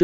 chương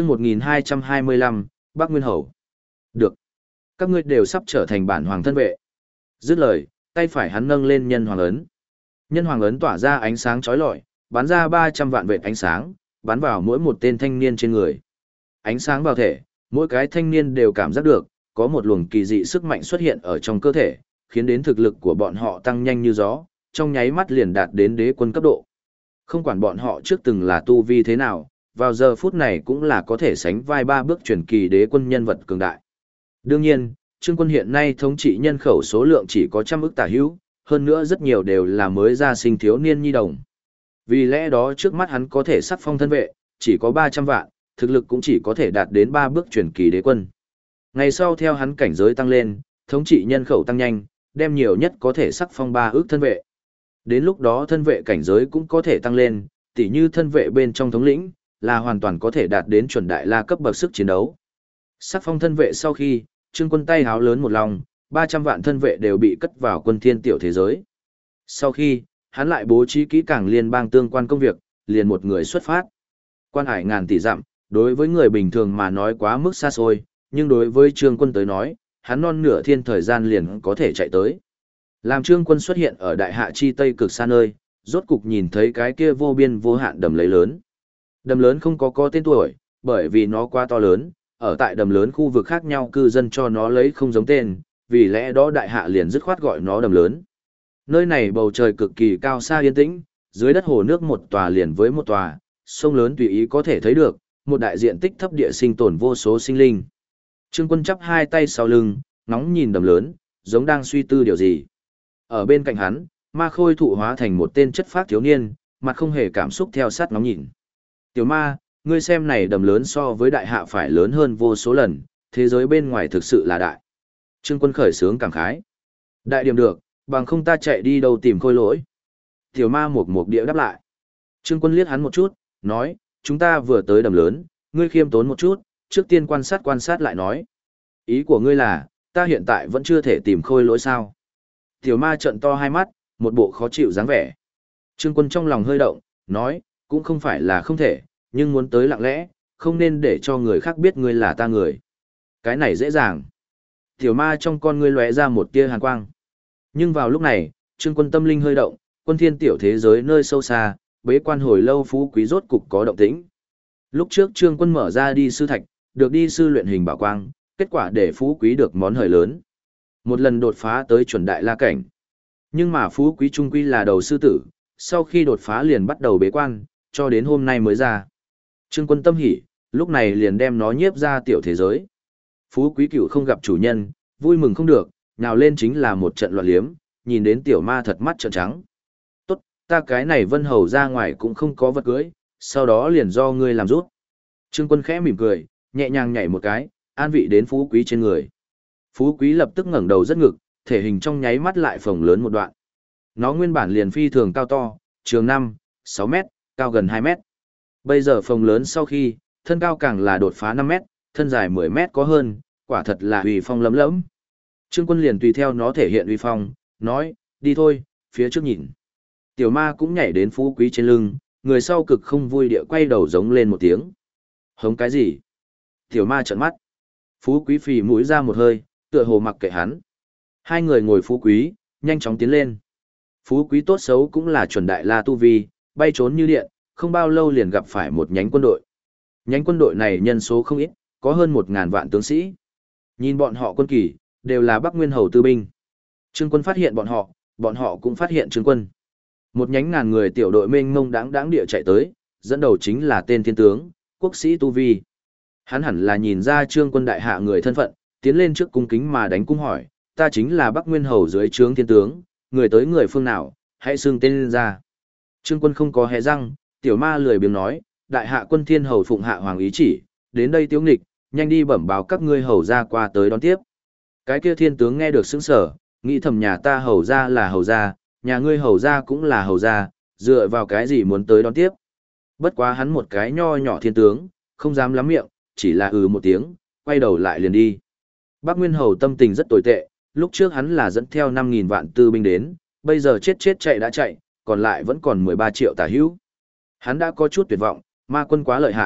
1225, Bắc Nguyên Hầu. Được. Các ngươi đều sắp trở thành bản hoàng thân vệ. Dứt lời, tay phải hắn nâng lên nhân hoàng ấn. Nhân hoàng ấn tỏa ra ánh sáng chói lọi, bắn ra 300 vạn vệt ánh sáng, bắn vào mỗi một tên thanh niên trên người. Ánh sáng vào thể, mỗi cái thanh niên đều cảm giác được, có một luồng kỳ dị sức mạnh xuất hiện ở trong cơ thể, khiến đến thực lực của bọn họ tăng nhanh như gió, trong nháy mắt liền đạt đến đế quân cấp độ. Không quản bọn họ trước từng là tu vi thế nào, vào giờ phút này cũng là có thể sánh vai 3 bước truyền kỳ đế quân nhân vật cường đại. Đương nhiên, Trương Quân hiện nay thống trị nhân khẩu số lượng chỉ có 100 ức tả hữu, hơn nữa rất nhiều đều là mới ra sinh thiếu niên nhi đồng. Vì lẽ đó trước mắt hắn có thể sắc phong thân vệ, chỉ có 300 vạn, thực lực cũng chỉ có thể đạt đến 3 bước truyền kỳ đế quân. Ngày sau theo hắn cảnh giới tăng lên, thống trị nhân khẩu tăng nhanh, đem nhiều nhất có thể sắc phong 3 ước thân vệ. Đến lúc đó thân vệ cảnh giới cũng có thể tăng lên, tỉ như thân vệ bên trong thống lĩnh, là hoàn toàn có thể đạt đến chuẩn đại la cấp bậc sức chiến đấu. Sắc phong thân vệ sau khi, Trương Quân tay háo lớn một lòng, 300 vạn thân vệ đều bị cất vào quân thiên tiểu thế giới. Sau khi, hắn lại bố trí kỹ càng liên bang tương quan công việc, liền một người xuất phát. Quan hải ngàn tỷ dặm, đối với người bình thường mà nói quá mức xa xôi, nhưng đối với Trương Quân tới nói, hắn non nửa thiên thời gian liền có thể chạy tới. Làm Trương Quân xuất hiện ở đại hạ chi tây cực xa nơi, rốt cục nhìn thấy cái kia vô biên vô hạn đầm lầy lớn. Đầm lớn không có tên tuổi, bởi vì nó quá to lớn, ở tại đầm lớn khu vực khác nhau cư dân cho nó lấy không giống tên, vì lẽ đó đại hạ liền dứt khoát gọi nó đầm lớn. Nơi này bầu trời cực kỳ cao xa yên tĩnh, dưới đất hồ nước một tòa liền với một tòa, sông lớn tùy ý có thể thấy được, một đại diện tích thấp địa sinh tồn vô số sinh linh. Trương Quân chắp hai tay sau lưng, ngóng nhìn đầm lớn, giống đang suy tư điều gì. Ở bên cạnh hắn, Ma Khôi thụ hóa thành một tên chất phác thiếu niên, mặt không hề cảm xúc theo sát ngóng nhìn. Tiểu Ma, ngươi xem này đầm lớn so với đại hạ phải lớn hơn vô số lần, thế giới bên ngoài thực sự là đại. Trương Quân khởi sướng cảm khái. Đại điểm được, bằng không ta chạy đi đâu tìm Khôi Lỗi. Tiểu Ma một địa đáp lại. Trương Quân liếc hắn một chút, nói, chúng ta vừa tới đầm lớn, ngươi khiêm tốn một chút, trước tiên quan sát lại nói. Ý của ngươi là, ta hiện tại vẫn chưa thể tìm Khôi Lỗi sao? Tiểu Ma trợn to hai mắt, một bộ khó chịu dáng vẻ. Trương Quân trong lòng hơi động, nói, cũng không phải là không thể, nhưng muốn tới lặng lẽ, không nên để cho người khác biết ngươi là ta người. Cái này dễ dàng. Tiểu Ma trong con ngươi lóe ra một tia hàn quang. Nhưng vào lúc này, Trương Quân tâm linh hơi động, quân thiên tiểu thế giới nơi sâu xa, bế quan hồi lâu Phú Quý rốt cục có động tĩnh. Lúc trước Trương Quân mở ra đi sư thạch, được đi sư luyện hình bảo quang, kết quả để Phú Quý được món hời lớn. Một lần đột phá tới chuẩn đại la cảnh. Nhưng mà Phú Quý trung quy là đầu sư tử, sau khi đột phá liền bắt đầu bế quan, cho đến hôm nay mới ra. Trương Quân tâm hỉ, lúc này liền đem nó nhiếp ra tiểu thế giới. Phú Quý cửu không gặp chủ nhân, vui mừng không được, nào lên chính là một trận loạn liếm, nhìn đến tiểu ma thật mắt trợn trắng. Tốt, ta cái này Vân Hầu ra ngoài cũng không có vật cưới, sau đó liền do ngươi làm rút. Trương Quân khẽ mỉm cười, nhẹ nhàng nhảy một cái, an vị đến Phú Quý trên người. Phú Quý lập tức ngẩng đầu rất ngực, thể hình trong nháy mắt lại phồng lớn một đoạn. Nó nguyên bản liền phi thường cao to, trường 5, 6 mét, cao gần 2 mét. Bây giờ phồng lớn sau khi, thân cao càng là đột phá 5 mét, thân dài 10 mét có hơn, quả thật là uy phong lấm lẫm. Trương Quân liền tùy theo nó thể hiện uy phong, nói, đi thôi, phía trước nhìn. Tiểu ma cũng nhảy đến Phú Quý trên lưng, người sau cực không vui địa quay đầu giống lên một tiếng. Hống cái gì? Tiểu ma trợn mắt. Phú Quý phì mũi ra một hơi, tựa hồ mặc kệ hắn. Hai người ngồi Phú Quý, nhanh chóng tiến lên. Phú Quý tốt xấu cũng là chuẩn đại la tu vi, bay trốn như điện, không bao lâu liền gặp phải một nhánh quân đội. Nhánh quân đội này nhân số không ít, có hơn 1.000 vạn tướng sĩ. Nhìn bọn họ quân kỳ, đều là Bắc Nguyên Hầu tư binh. Trương Quân phát hiện bọn họ cũng phát hiện Trương Quân. Một nhánh ngàn người tiểu đội mênh mông đáng địa chạy tới, dẫn đầu chính là tên thiên tướng, quốc sĩ tu vi. Hắn hẳn là nhìn ra Trương Quân đại hạ người thân phận, tiến lên trước cung kính mà đánh cung hỏi, ta chính là Bắc Nguyên Hầu dưới trướng thiên tướng, người tới người phương nào, hãy xưng tên lên ra. Trương Quân không có hé răng, tiểu ma lười biếng nói, đại hạ quân thiên hầu phụng hạ hoàng ý chỉ, đến đây tiếu nghịch, nhanh đi bẩm báo các ngươi hầu ra qua tới đón tiếp. Cái kia thiên tướng nghe được sững sờ, nghĩ thầm nhà ta hầu ra là hầu ra, nhà ngươi hầu ra cũng là hầu ra, dựa vào cái gì muốn tới đón tiếp. Bất quá hắn một cái nho nhỏ thiên tướng, không dám lắm miệng, chỉ là một tiếng, quay đầu lại liền đi. Bắc Nguyên Hầu tâm tình rất tồi tệ, lúc trước hắn là dẫn theo 5.000 vạn tư binh đến, bây giờ chết chạy đã chạy, còn lại vẫn còn 13 triệu tà hữu. Hắn đã có chút tuyệt vọng, ma quân quá lợi hại,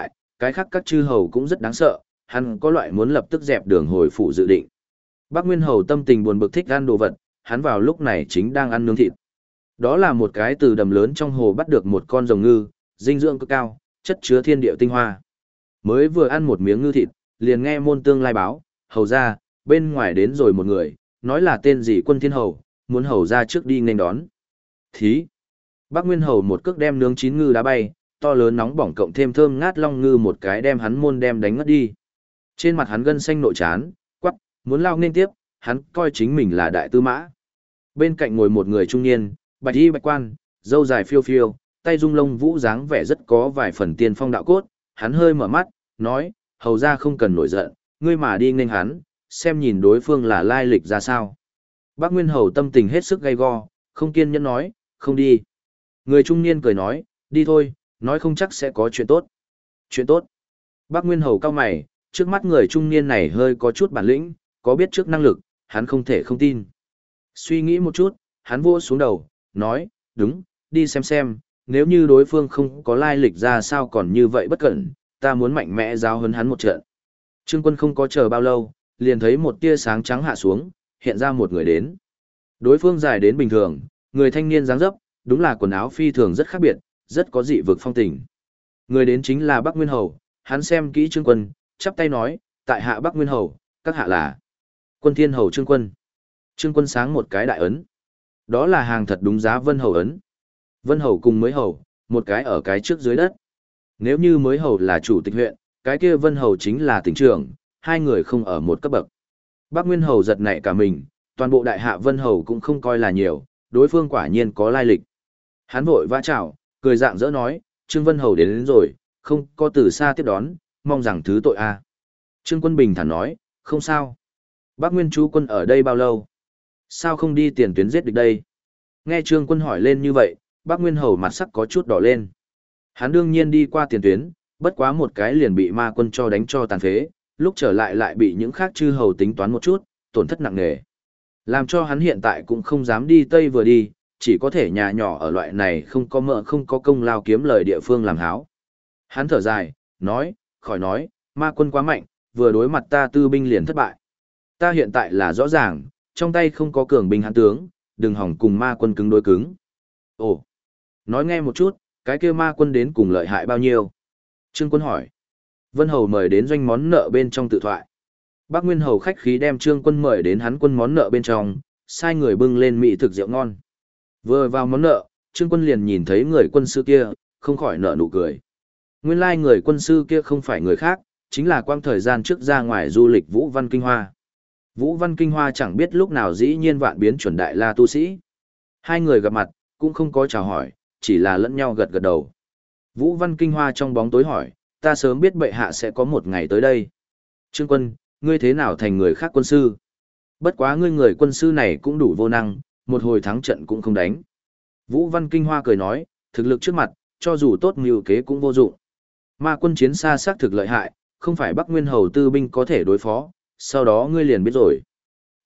Cái khác các chư hầu cũng rất đáng sợ, hắn có loại muốn lập tức dẹp đường hồi phủ dự định. Bác Nguyên Hầu tâm tình buồn bực thích ăn đồ vật, hắn vào lúc này chính đang ăn nướng thịt. Đó là một cái từ đầm lớn trong hồ bắt được một con rồng ngư, dinh dưỡng cực cao, chất chứa thiên địa tinh hoa. Mới vừa ăn một miếng ngư thịt, liền nghe môn tương lai báo, hầu ra, bên ngoài đến rồi một người, nói là tên gì Quân Thiên Hầu, muốn hầu ra trước đi nghênh đón. Thí! Bác Nguyên Hầu một cước đem nướng chín ngư đá bay, to lớn nóng bỏng cộng thêm thơm ngát long ngư một cái đem hắn môn đem đánh ngất đi. Trên mặt hắn gân xanh nội chán, quắc, muốn lao nên tiếp, hắn coi chính mình là đại tư mã. Bên cạnh ngồi một người trung niên, bạch y bạch quan, râu dài phiêu phiêu, tay rung lông vũ dáng vẻ rất có vài phần tiên phong đạo cốt, hắn hơi mở mắt, nói, hầu ra không cần nổi giận, ngươi mà đi nghênh hắn, xem nhìn đối phương là lai lịch ra sao. Bác Nguyên Hầu tâm tình hết sức gay go, không kiên nhẫn nói, không đi. Người trung niên cười nói, đi thôi, nói không chắc sẽ có chuyện tốt. Chuyện tốt. Bác Nguyên Hầu cao mày, trước mắt người trung niên này hơi có chút bản lĩnh, có biết trước năng lực, hắn không thể không tin. Suy nghĩ một chút, hắn vỗ xuống đầu, nói, đúng, đi xem, nếu như đối phương không có lai lịch ra sao còn như vậy bất cẩn, ta muốn mạnh mẽ giáo huấn hắn một trận. Trương Quân không có chờ bao lâu, liền thấy một tia sáng trắng hạ xuống, hiện ra một người đến. Đối phương dài đến bình thường, người thanh niên dáng dấp, đúng là quần áo phi thường rất khác biệt, rất có dị vực phong tình. Người đến chính là Bắc Nguyên Hầu, hắn xem kỹ Trương Quân, chắp tay nói, tại hạ Bắc Nguyên Hầu, các hạ là Quân Thiên Hầu Trương Quân. Trương Quân sáng một cái đại ấn. Đó là hàng thật đúng giá Vân Hầu ấn. Vân Hầu cùng mới hầu, một cái ở cái trước dưới đất. Nếu như mới hầu là chủ tịch huyện, cái kia Vân Hầu chính là tỉnh trưởng, hai người không ở một cấp bậc. Bắc Nguyên Hầu giật nảy cả mình, toàn bộ đại hạ Vân Hầu cũng không coi là nhiều, đối phương quả nhiên có lai lịch. Hắn vội vã chào, cười dạng dỡ nói, Trương Vân Hầu đến rồi, không có từ xa tiếp đón, mong rằng thứ tội a. Trương Quân bình thản nói, không sao. Bác Nguyên chú quân ở đây bao lâu? Sao không đi tiền tuyến giết địch đây? Nghe Trương Quân hỏi lên như vậy, Bác Nguyên Hầu mặt sắc có chút đỏ lên. Hắn đương nhiên đi qua tiền tuyến, bất quá một cái liền bị ma quân cho đánh cho tàn phế, lúc trở lại lại bị những khác chư hầu tính toán một chút, tổn thất nặng nề. Làm cho hắn hiện tại cũng không dám đi Tây vừa đi, chỉ có thể nhà nhỏ ở loại này không có mợ không có công lao kiếm lời địa phương làm háo. Hắn thở dài, nói, khỏi nói, ma quân quá mạnh, vừa đối mặt ta tư binh liền thất bại. Ta hiện tại là rõ ràng, trong tay không có cường binh hãn tướng, đừng hỏng cùng ma quân cứng đối cứng. Ồ, nói nghe một chút, cái kia ma quân đến cùng lợi hại bao nhiêu? Trương Quân hỏi. Vân Hầu mời đến doanh món nợ bên trong tự thoại. Bác Nguyên Hầu khách khí đem Trương Quân mời đến hắn quân món nợ bên trong, sai người bưng lên mỹ thực rượu ngon. Vừa vào món nợ, Trương Quân liền nhìn thấy người quân sư kia, không khỏi nở nụ cười. Nguyên lai người quân sư kia không phải người khác, chính là quang thời gian trước ra ngoài du lịch Vũ Văn Kinh Hoa. Vũ Văn Kinh Hoa chẳng biết lúc nào dĩ nhiên vạn biến chuẩn đại la tu sĩ. Hai người gặp mặt, cũng không có chào hỏi, chỉ là lẫn nhau gật gật đầu. Vũ Văn Kinh Hoa trong bóng tối hỏi, ta sớm biết bệ hạ sẽ có một ngày tới đây. Trương Quân, ngươi thế nào thành người khác quân sư? Bất quá ngươi người quân sư này cũng đủ vô năng, một hồi thắng trận cũng không đánh. Vũ Văn Kinh Hoa cười nói, thực lực trước mặt, cho dù tốt mưu kế cũng vô dụng. Ma quân chiến xa xác thực lợi hại, không phải Bắc Nguyên Hầu tư binh có thể đối phó, sau đó ngươi liền biết rồi. T.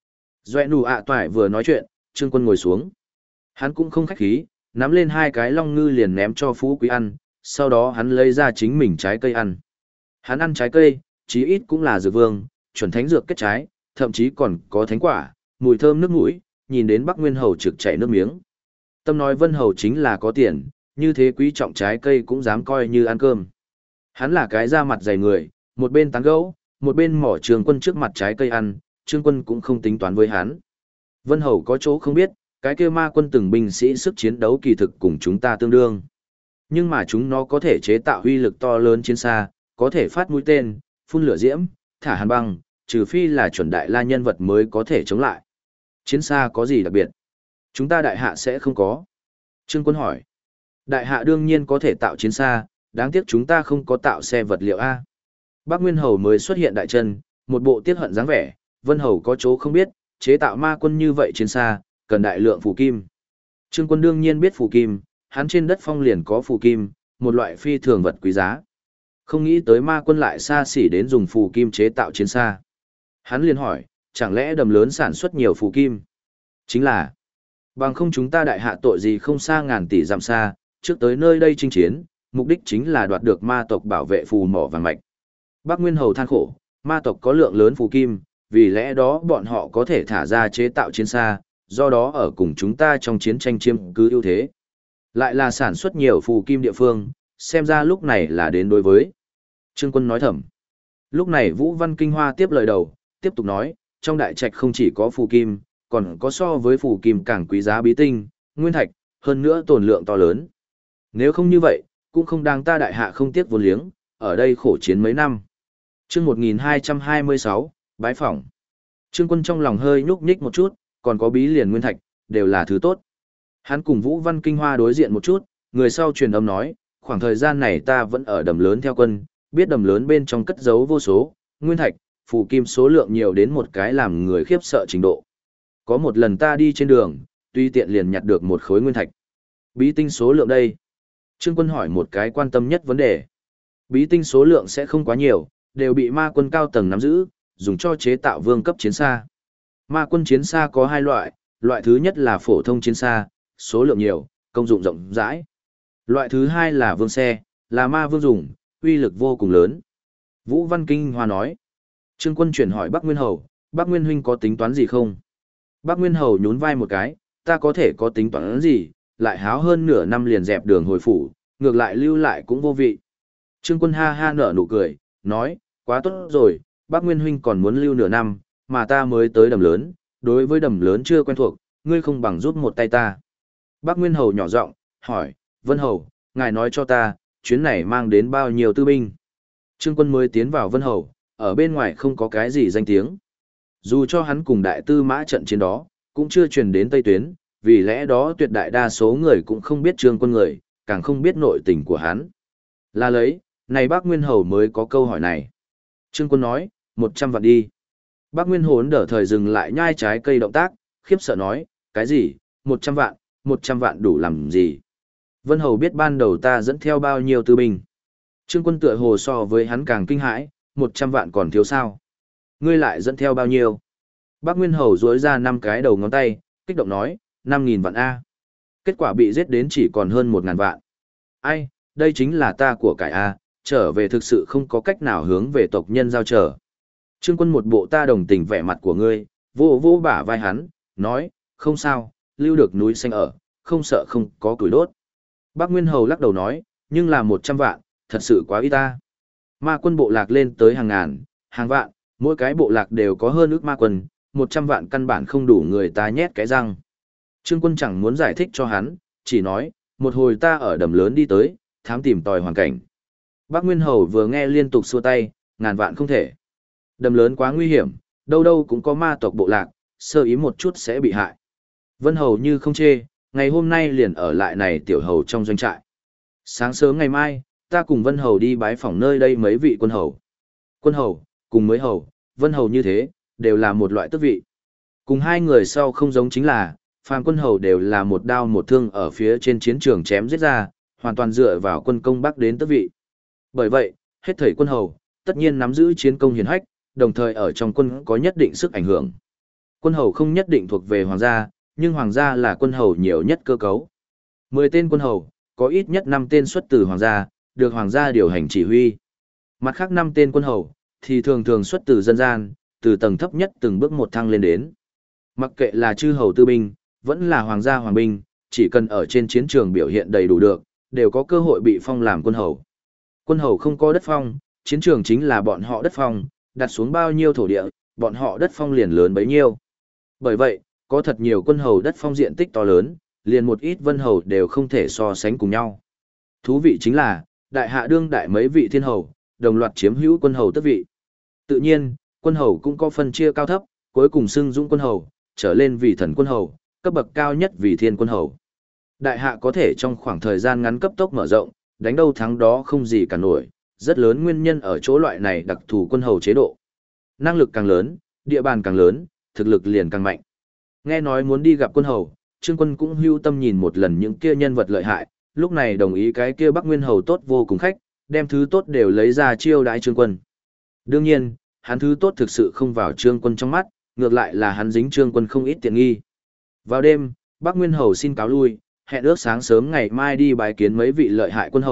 Doẹ nụ ạ toại vừa nói chuyện, Trương Quân ngồi xuống. Hắn cũng không khách khí, nắm lên hai cái long ngư liền ném cho Phú Quý ăn, sau đó hắn lấy ra chính mình trái cây ăn. Hắn ăn trái cây, chí ít cũng là dược vương, chuẩn thánh dược kết trái, thậm chí còn có thánh quả, mùi thơm nước mũi, nhìn đến Bắc Nguyên Hầu trực chảy nước miếng. Tâm nói Vân Hầu chính là có tiền, như thế quý trọng trái cây cũng dám coi như ăn cơm. Hắn là cái da mặt dày người, một bên tán gẫu, một bên mỏ Trương Quân trước mặt trái cây ăn, Trương Quân cũng không tính toán với hắn. Vân Hầu có chỗ không biết, cái kia ma quân từng binh sĩ sức chiến đấu kỳ thực cùng chúng ta tương đương. Nhưng mà chúng nó có thể chế tạo uy lực to lớn chiến xa, có thể phát mũi tên, phun lửa diễm, thả hàn băng, trừ phi là chuẩn đại la nhân vật mới có thể chống lại. Chiến xa có gì đặc biệt? Chúng ta đại hạ sẽ không có. Trương Quân hỏi. Đại hạ đương nhiên có thể tạo chiến xa, đáng tiếc chúng ta không có tạo xe vật liệu A. Bác Nguyên Hầu mới xuất hiện đại chân, một bộ tiết hận dáng vẻ, Vân Hầu có chỗ không biết, chế tạo ma quân như vậy chiến xa, cần đại lượng phù kim. Trương Quân đương nhiên biết phù kim, hắn trên đất phong liền có phù kim, một loại phi thường vật quý giá. Không nghĩ tới ma quân lại xa xỉ đến dùng phù kim chế tạo chiến xa. Hắn liền hỏi, chẳng lẽ đầm lớn sản xuất nhiều phù kim? Chính là, bằng không chúng ta đại hạ tội gì không xa ngàn tỷ dặm xa, trước tới nơi đây chinh chiến, mục đích chính là đoạt được ma tộc bảo vệ phù mỏ vàng mạch. Bắc Nguyên Hầu than khổ, ma tộc có lượng lớn phù kim, vì lẽ đó bọn họ có thể thả ra chế tạo chiến xa, do đó ở cùng chúng ta trong chiến tranh chiếm cứ ưu thế. Lại là sản xuất nhiều phù kim địa phương, xem ra lúc này là đến đối với. Trương Quân nói thầm. Lúc này Vũ Văn Kinh Hoa tiếp lời đầu, tiếp tục nói, trong đại trạch không chỉ có phù kim, còn có so với phù kim càng quý giá bí tinh, nguyên thạch, hơn nữa tồn lượng to lớn. Nếu không như vậy, cũng không đáng ta đại hạ không tiếc vốn liếng, ở đây khổ chiến mấy năm. Chương 1226, bái phỏng. Trương Quân trong lòng hơi nhúc nhích một chút, còn có bí liền nguyên thạch, đều là thứ tốt. Hắn cùng Vũ Văn Kinh Hoa đối diện một chút, người sau truyền âm nói, khoảng thời gian này ta vẫn ở đầm lớn theo quân, biết đầm lớn bên trong cất giấu vô số, nguyên thạch, phù kim số lượng nhiều đến một cái làm người khiếp sợ trình độ. Có một lần ta đi trên đường, tuy tiện liền nhặt được một khối nguyên thạch. Bí tinh số lượng đây. Trương Quân hỏi một cái quan tâm nhất vấn đề. Bí tinh số lượng sẽ không quá nhiều, đều bị ma quân cao tầng nắm giữ, dùng cho chế tạo vương cấp chiến xa. Ma quân chiến xa có hai loại, loại thứ nhất là phổ thông chiến xa, số lượng nhiều, công dụng rộng rãi. Loại thứ hai là vương xe, là ma vương dùng, uy lực vô cùng lớn. Vũ Văn Kinh Hoa nói. Trương Quân chuyển hỏi Bắc Nguyên Hầu, Bắc Nguyên huynh có tính toán gì không? Bắc Nguyên Hầu nhún vai một cái, ta có thể có tính toán gì, lại háo hơn nửa năm liền dẹp đường hồi phủ, ngược lại lưu lại cũng vô vị. Trương Quân ha ha nở nụ cười, nói, quá tốt rồi, Bắc Nguyên huynh còn muốn lưu nửa năm, mà ta mới tới đầm lớn, đối với đầm lớn chưa quen thuộc, ngươi không bằng giúp một tay ta. Bắc Nguyên Hầu nhỏ giọng hỏi, Vân Hầu, ngài nói cho ta, chuyến này mang đến bao nhiêu tư binh? Trương Quân mới tiến vào Vân Hầu, ở bên ngoài không có cái gì danh tiếng. Dù cho hắn cùng đại tư mã trận chiến đó, cũng chưa truyền đến Tây Tuyến, vì lẽ đó tuyệt đại đa số người cũng không biết Trương Quân người, càng không biết nội tình của hắn. Là lấy, này Bắc Nguyên Hầu mới có câu hỏi này. Trương Quân nói, 100 vạn đi. Bắc Nguyên Hồn đỡ thời dừng lại nhai trái cây động tác, khiếp sợ nói, cái gì, 100 vạn đủ làm gì? Vân Hầu biết ban đầu ta dẫn theo bao nhiêu tư binh. Trương Quân tựa hồ so với hắn càng kinh hãi, 100 vạn còn thiếu sao? Ngươi lại dẫn theo bao nhiêu? Bắc Nguyên Hầu duỗi ra 5 cái đầu ngón tay, kích động nói, 5.000 vạn A. Kết quả bị giết đến chỉ còn hơn 1.000 vạn. Ai, đây chính là ta của cải A, trở về thực sự không có cách nào hướng về tộc nhân giao trở. Trương Quân một bộ ta đồng tình vẻ mặt của ngươi, vô vô bả vai hắn, nói, không sao, lưu được núi xanh ở, không sợ không có củi đốt. Bắc Nguyên Hầu lắc đầu nói, nhưng là 100 vạn, thật sự quá ít ta. Ma quân bộ lạc lên tới hàng ngàn, hàng vạn, mỗi cái bộ lạc đều có hơn ước ma quân, 100 vạn căn bản không đủ người ta nhét cái răng. Trương Quân chẳng muốn giải thích cho hắn, chỉ nói, một hồi ta ở đầm lớn đi tới, thám tìm tòi hoàn cảnh. Bắc Nguyên Hầu vừa nghe liên tục xua tay, ngàn vạn không thể. Đầm lớn quá nguy hiểm, đâu đâu cũng có ma tộc bộ lạc, sơ ý một chút sẽ bị hại. Vân Hầu như không chê, ngày hôm nay liền ở lại này tiểu hầu trong doanh trại. Sáng sớm ngày mai, ta cùng Vân Hầu đi bái phỏng nơi đây mấy vị quân hầu. Quân hầu, cùng mới hầu, Vân Hầu như thế, đều là một loại tước vị. Cùng hai người sau không giống chính là, phàm quân hầu đều là một đao một thương ở phía trên chiến trường chém giết ra, hoàn toàn dựa vào quân công bắc đến tước vị. Bởi vậy, hết thảy quân hầu, tất nhiên nắm giữ chiến công hiển hách, đồng thời ở trong quân có nhất định sức ảnh hưởng. Quân hầu không nhất định thuộc về hoàng gia, nhưng hoàng gia là quân hầu nhiều nhất cơ cấu. 10 tên quân hầu, có ít nhất 5 tên xuất từ hoàng gia, được hoàng gia điều hành chỉ huy. Mặt khác 5 tên quân hầu, thì thường thường xuất từ dân gian, từ tầng thấp nhất từng bước một thăng lên đến. Mặc kệ là chư hầu tư binh, vẫn là hoàng gia hoàng binh, chỉ cần ở trên chiến trường biểu hiện đầy đủ được, đều có cơ hội bị phong làm quân hầu. Quân hầu không có đất phong, chiến trường chính là bọn họ đất phong, đặt xuống bao nhiêu thổ địa, bọn họ đất phong liền lớn bấy nhiêu. Bởi vậy, có thật nhiều quân hầu đất phong diện tích to lớn, liền một ít vân hầu đều không thể so sánh cùng nhau. Thú vị chính là, đại hạ đương đại mấy vị thiên hầu, đồng loạt chiếm hữu quân hầu tước vị. Tự nhiên, quân hầu cũng có phân chia cao thấp, cuối cùng xưng dũng quân hầu, trở lên vì thần quân hầu, cấp bậc cao nhất vì thiên quân hầu. Đại hạ có thể trong khoảng thời gian ngắn cấp tốc mở rộng, đánh đâu thắng đó không gì cả nổi, rất lớn nguyên nhân ở chỗ loại này đặc thù quân hầu chế độ. Năng lực càng lớn, địa bàn càng lớn, thực lực liền càng mạnh. Nghe nói muốn đi gặp quân hầu, Trương Quân cũng hưu tâm nhìn một lần những kia nhân vật lợi hại, lúc này đồng ý cái kia Bắc Nguyên hầu tốt vô cùng khách, đem thứ tốt đều lấy ra chiêu đãi Trương Quân. Đương nhiên, hắn thứ tốt thực sự không vào Trương Quân trong mắt, ngược lại là hắn dính Trương Quân không ít tiện nghi. Vào đêm, Bắc Nguyên hầu xin cáo lui, hẹn ước sáng sớm ngày mai đi bái kiến mấy vị lợi hại quân hầu,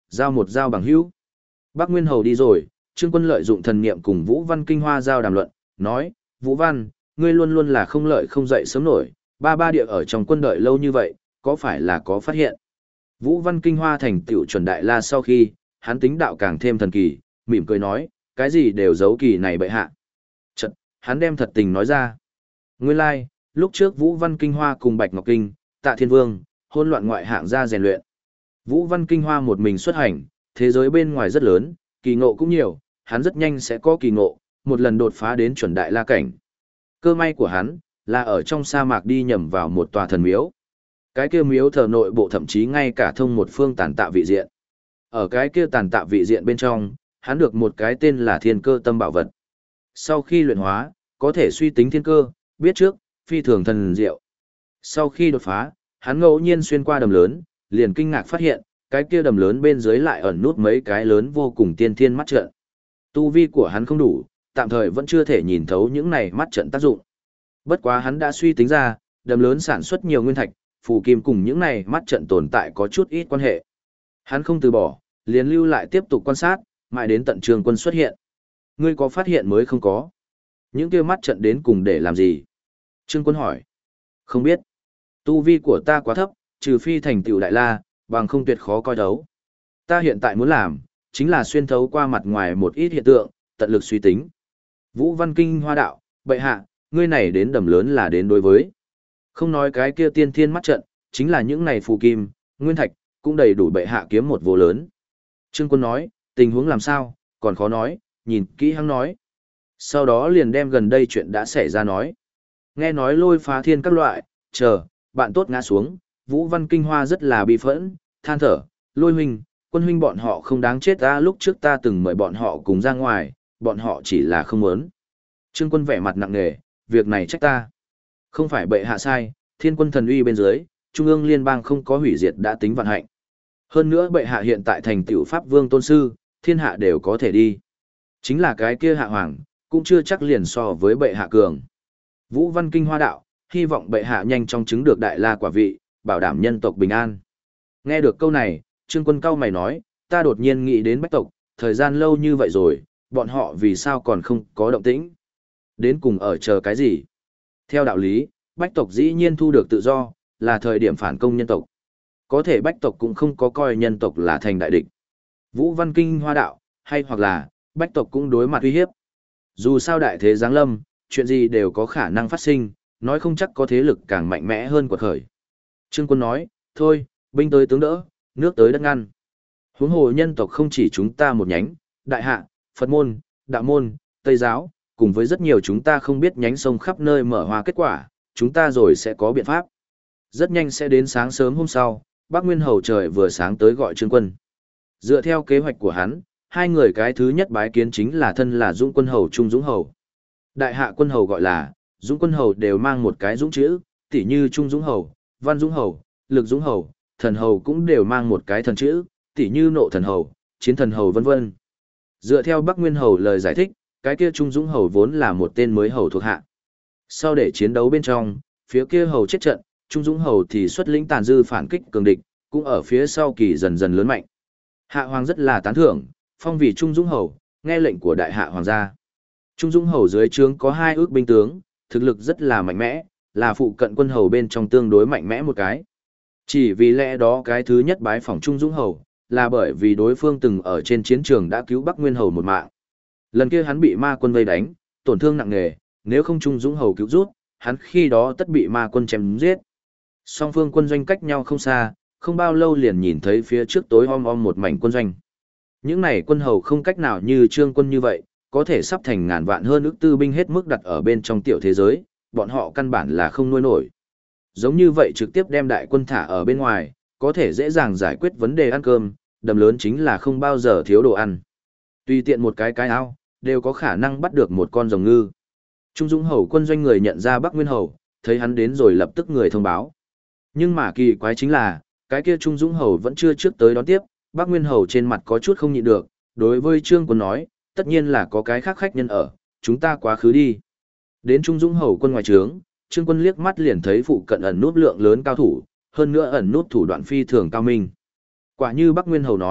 giao một giao bằng hữu. Bắc Nguyên Hầu đi rồi, Trương Quân lợi dụng thần niệm cùng Vũ Văn Kinh Hoa giao đàm luận, nói, Vũ Văn, ngươi luôn luôn là không lợi không dậy sớm nổi, ba địa ở trong quân đợi lâu như vậy, có phải là có phát hiện? Vũ Văn Kinh Hoa thành tựu chuẩn đại la sau khi, hắn tính đạo càng thêm thần kỳ, mỉm cười nói, cái gì đều giấu kỳ này bệ hạ. Chật, hắn đem thật tình nói ra. Nguyên lai, lúc trước Vũ Văn Kinh Hoa cùng Bạch Ngọc Kinh, Tạ Thiên Vương, hôn loạn ngoại hạng ra rèn luyện. Vũ Văn Kinh Hoa một mình xuất hành, thế giới bên ngoài rất lớn, kỳ ngộ cũng nhiều, hắn rất nhanh sẽ có kỳ ngộ, một lần đột phá đến chuẩn đại la cảnh. Cơ may của hắn, là ở trong sa mạc đi nhầm vào một tòa thần miếu. Cái kia miếu thờ nội bộ thậm chí ngay cả thông một phương tàn tạ vị diện. Ở cái kia tàn tạ vị diện bên trong, hắn được một cái tên là thiên cơ tâm bảo vật. Sau khi luyện hóa, có thể suy tính thiên cơ, biết trước, phi thường thần diệu. Sau khi đột phá, hắn ngẫu nhiên xuyên qua đầm lớn, liền kinh ngạc phát hiện, cái kia đầm lớn bên dưới lại ẩn nút mấy cái lớn vô cùng tiên thiên mắt trận. Tu vi của hắn không đủ, tạm thời vẫn chưa thể nhìn thấu những này mắt trận tác dụng. Bất quá hắn đã suy tính ra, đầm lớn sản xuất nhiều nguyên thạch, phù kim cùng những này mắt trận tồn tại có chút ít quan hệ. Hắn không từ bỏ, liền lưu lại tiếp tục quan sát, mãi đến tận Trương Quân xuất hiện. Ngươi có phát hiện mới không có? Những kia mắt trận đến cùng để làm gì? Trương Quân hỏi. Không biết. Tu vi của ta quá thấp, trừ phi thành tựu đại la, bằng không tuyệt khó coi thấu. Ta hiện tại muốn làm, chính là xuyên thấu qua mặt ngoài một ít hiện tượng, tận lực suy tính. Vũ Văn Kinh Hoa đạo, bệ hạ, ngươi này đến đầm lớn là đến đối với. Không nói cái kia tiên thiên mắt trận, chính là những này phù kim, nguyên thạch, cũng đầy đủ bệ hạ kiếm một vô lớn. Trương Quân nói, tình huống làm sao, còn khó nói, nhìn kỹ hắn nói. Sau đó liền đem gần đây chuyện đã xảy ra nói. Nghe nói lôi phá thiên các loại, chờ, bạn tốt ngã xuống, Vũ Văn Kinh Hoa rất là bi phẫn, than thở, lôi huynh, quân huynh bọn họ không đáng chết ta, lúc trước ta từng mời bọn họ cùng ra ngoài, bọn họ chỉ là không muốn. Trương Quân vẻ mặt nặng nề, việc này trách ta. Không phải bệ hạ sai, thiên quân thần uy bên dưới, trung ương liên bang không có hủy diệt đã tính vận hạnh. Hơn nữa bệ hạ hiện tại thành tiểu pháp vương tôn sư, thiên hạ đều có thể đi. Chính là cái kia hạ hoàng, cũng chưa chắc liền so với bệ hạ cường. Vũ Văn Kinh Hoa đạo, hy vọng bệ hạ nhanh chóng chứng được đại la quả vị, bảo đảm nhân tộc bình an. Nghe được câu này, Trương Quân cau mày nói, ta đột nhiên nghĩ đến bách tộc, thời gian lâu như vậy rồi, bọn họ vì sao còn không có động tĩnh? Đến cùng ở chờ cái gì? Theo đạo lý, bách tộc dĩ nhiên thu được tự do, là thời điểm phản công nhân tộc. Có thể bách tộc cũng không có coi nhân tộc là thành đại địch. Vũ Văn Kinh Hoa đạo, hay hoặc là, bách tộc cũng đối mặt uy hiếp. Dù sao đại thế giáng lâm, chuyện gì đều có khả năng phát sinh, nói không chắc có thế lực càng mạnh mẽ hơn quật khởi. Trương Quân nói, thôi, binh tới tướng đỡ, nước tới đất ngăn. Huống hồ nhân tộc không chỉ chúng ta một nhánh, đại hạ, Phật môn, đạo môn, Tây giáo, cùng với rất nhiều chúng ta không biết nhánh sông khắp nơi mở hoa kết quả, chúng ta rồi sẽ có biện pháp. Rất nhanh sẽ đến sáng sớm hôm sau, Bắc Nguyên Hầu trời vừa sáng tới gọi Trương Quân. Dựa theo kế hoạch của hắn, hai người cái thứ nhất bái kiến chính là thân là Dũng Quân Hầu Trung Dũng Hầu. Đại hạ quân hầu gọi là, Dũng Quân Hầu đều mang một cái dũng chữ, tỉ như Trung Dũng Hầu, Văn Dũng Hầu, Lực Dũng Hầu, Thần Hầu cũng đều mang một cái thần chữ, tỉ như Nộ Thần Hầu, Chiến Thần Hầu vân vân. Dựa theo Bắc Nguyên Hầu lời giải thích, cái kia Trung Dũng Hầu vốn là một tên mới hầu thuộc hạ. Sau để chiến đấu bên trong, phía kia hầu chết trận, Trung Dũng Hầu thì xuất lĩnh tàn dư phản kích cường địch, cũng ở phía sau kỳ dần dần lớn mạnh. Hạ Hoàng rất là tán thưởng, phong vì Trung Dũng Hầu, nghe lệnh của đại hạ hoàng gia. Trung Dũng Hầu dưới trướng có 2 ước binh tướng, thực lực rất là mạnh mẽ, là phụ cận quân hầu bên trong tương đối mạnh mẽ một cái. Chỉ vì lẽ đó cái thứ nhất bái phỏng Trung Dũng Hầu, là bởi vì đối phương từng ở trên chiến trường đã cứu Bắc Nguyên Hầu một mạng. Lần kia hắn bị ma quân vây đánh, tổn thương nặng nề, nếu không Trung Dũng Hầu cứu rút, hắn khi đó tất bị ma quân chém giết. Song phương quân doanh cách nhau không xa, không bao lâu liền nhìn thấy phía trước tối om om một mảnh quân doanh. Những này quân hầu không cách nào như Trương Quân như vậy, có thể sắp thành ngàn vạn hơn ức tư binh hết mức đặt ở bên trong tiểu thế giới, bọn họ căn bản là không nuôi nổi. Giống như vậy trực tiếp đem đại quân thả ở bên ngoài, có thể dễ dàng giải quyết vấn đề ăn cơm, đầm lớn chính là không bao giờ thiếu đồ ăn. Tùy tiện một cái ao, đều có khả năng bắt được một con rồng ngư. Trung Dũng Hầu quân doanh người nhận ra Bắc Nguyên Hầu, thấy hắn đến rồi lập tức người thông báo. Nhưng mà kỳ quái chính là, cái kia Trung Dũng Hầu vẫn chưa trước tới đón tiếp, Bắc Nguyên Hầu trên mặt có chút không nhịn được, đối với Trương Quân nói, tất nhiên là có cái khác khách nhân ở, chúng ta quá khứ đi. Đến Trung Dũng Hầu quân ngoài trướng, Trương Quân liếc mắt liền thấy phụ cận ẩn nút lượng lớn cao thủ, hơn nữa ẩn nút thủ đoạn phi thường cao minh. Quả như Bắc Nguyên Hầu nói,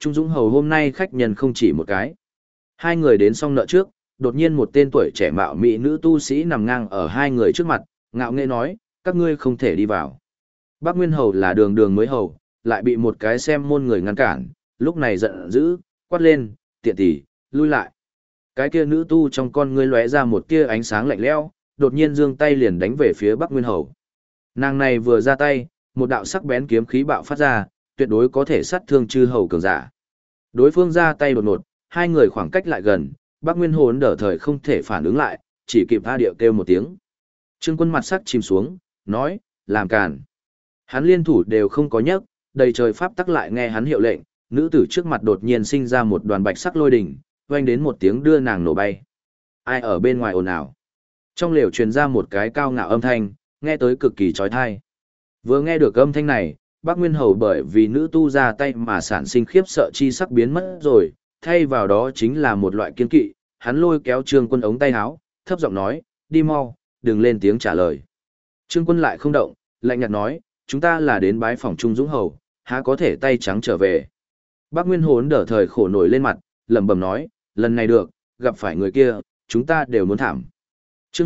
Trung Dũng Hầu hôm nay khách nhân không chỉ một cái. Hai người đến xong nợ trước, đột nhiên một tên tuổi trẻ mạo mỹ nữ tu sĩ nằm ngang ở hai người trước mặt, ngạo nghễ nói, các ngươi không thể đi vào. Bác Nguyên Hầu là đường đường mới hầu, lại bị một cái xem môn người ngăn cản, lúc này giận dữ, quát lên, tiện tỷ, lui lại. Cái kia nữ tu trong con ngươi lóe ra một tia ánh sáng lạnh lẽo, đột nhiên giương tay liền đánh về phía Bắc Nguyên Hầu. Nàng này vừa ra tay, một đạo sắc bén kiếm khí bạo phát ra, tuyệt đối có thể sát thương chư hầu cường giả. Đối phương ra tay đột ngột, hai người khoảng cách lại gần, Bắc Nguyên Hồn đỡ thời không thể phản ứng lại, chỉ kịp tha điệu kêu một tiếng. Trương Quân mặt sắc chìm xuống, nói, làm càn. Hắn liên thủ đều không có nhấc, đầy trời pháp tắc lại nghe hắn hiệu lệnh, nữ tử trước mặt đột nhiên sinh ra một đoàn bạch sắc lôi đỉnh, vang đến một tiếng đưa nàng nổ bay. Ai ở bên ngoài ồn ào? Trong lều truyền ra một cái cao ngạo âm thanh, nghe tới cực kỳ chói tai. Vừa nghe được âm thanh này, Bác Nguyên Hầu bởi vì nữ tu ra tay mà sản sinh khiếp sợ chi sắc biến mất rồi, thay vào đó chính là một loại kiên kỵ, hắn lôi kéo Trương Quân ống tay áo, thấp giọng nói, đi mau, đừng lên tiếng trả lời. Trương Quân lại không động, lạnh nhạt nói, chúng ta là đến bái phỏng Trung Dũng Hầu, há có thể tay trắng trở về. Bác Nguyên Hồn đỡ thời khổ nổi lên mặt, lẩm bẩm nói, lần này được, gặp phải người kia, chúng ta đều muốn thảm. Chương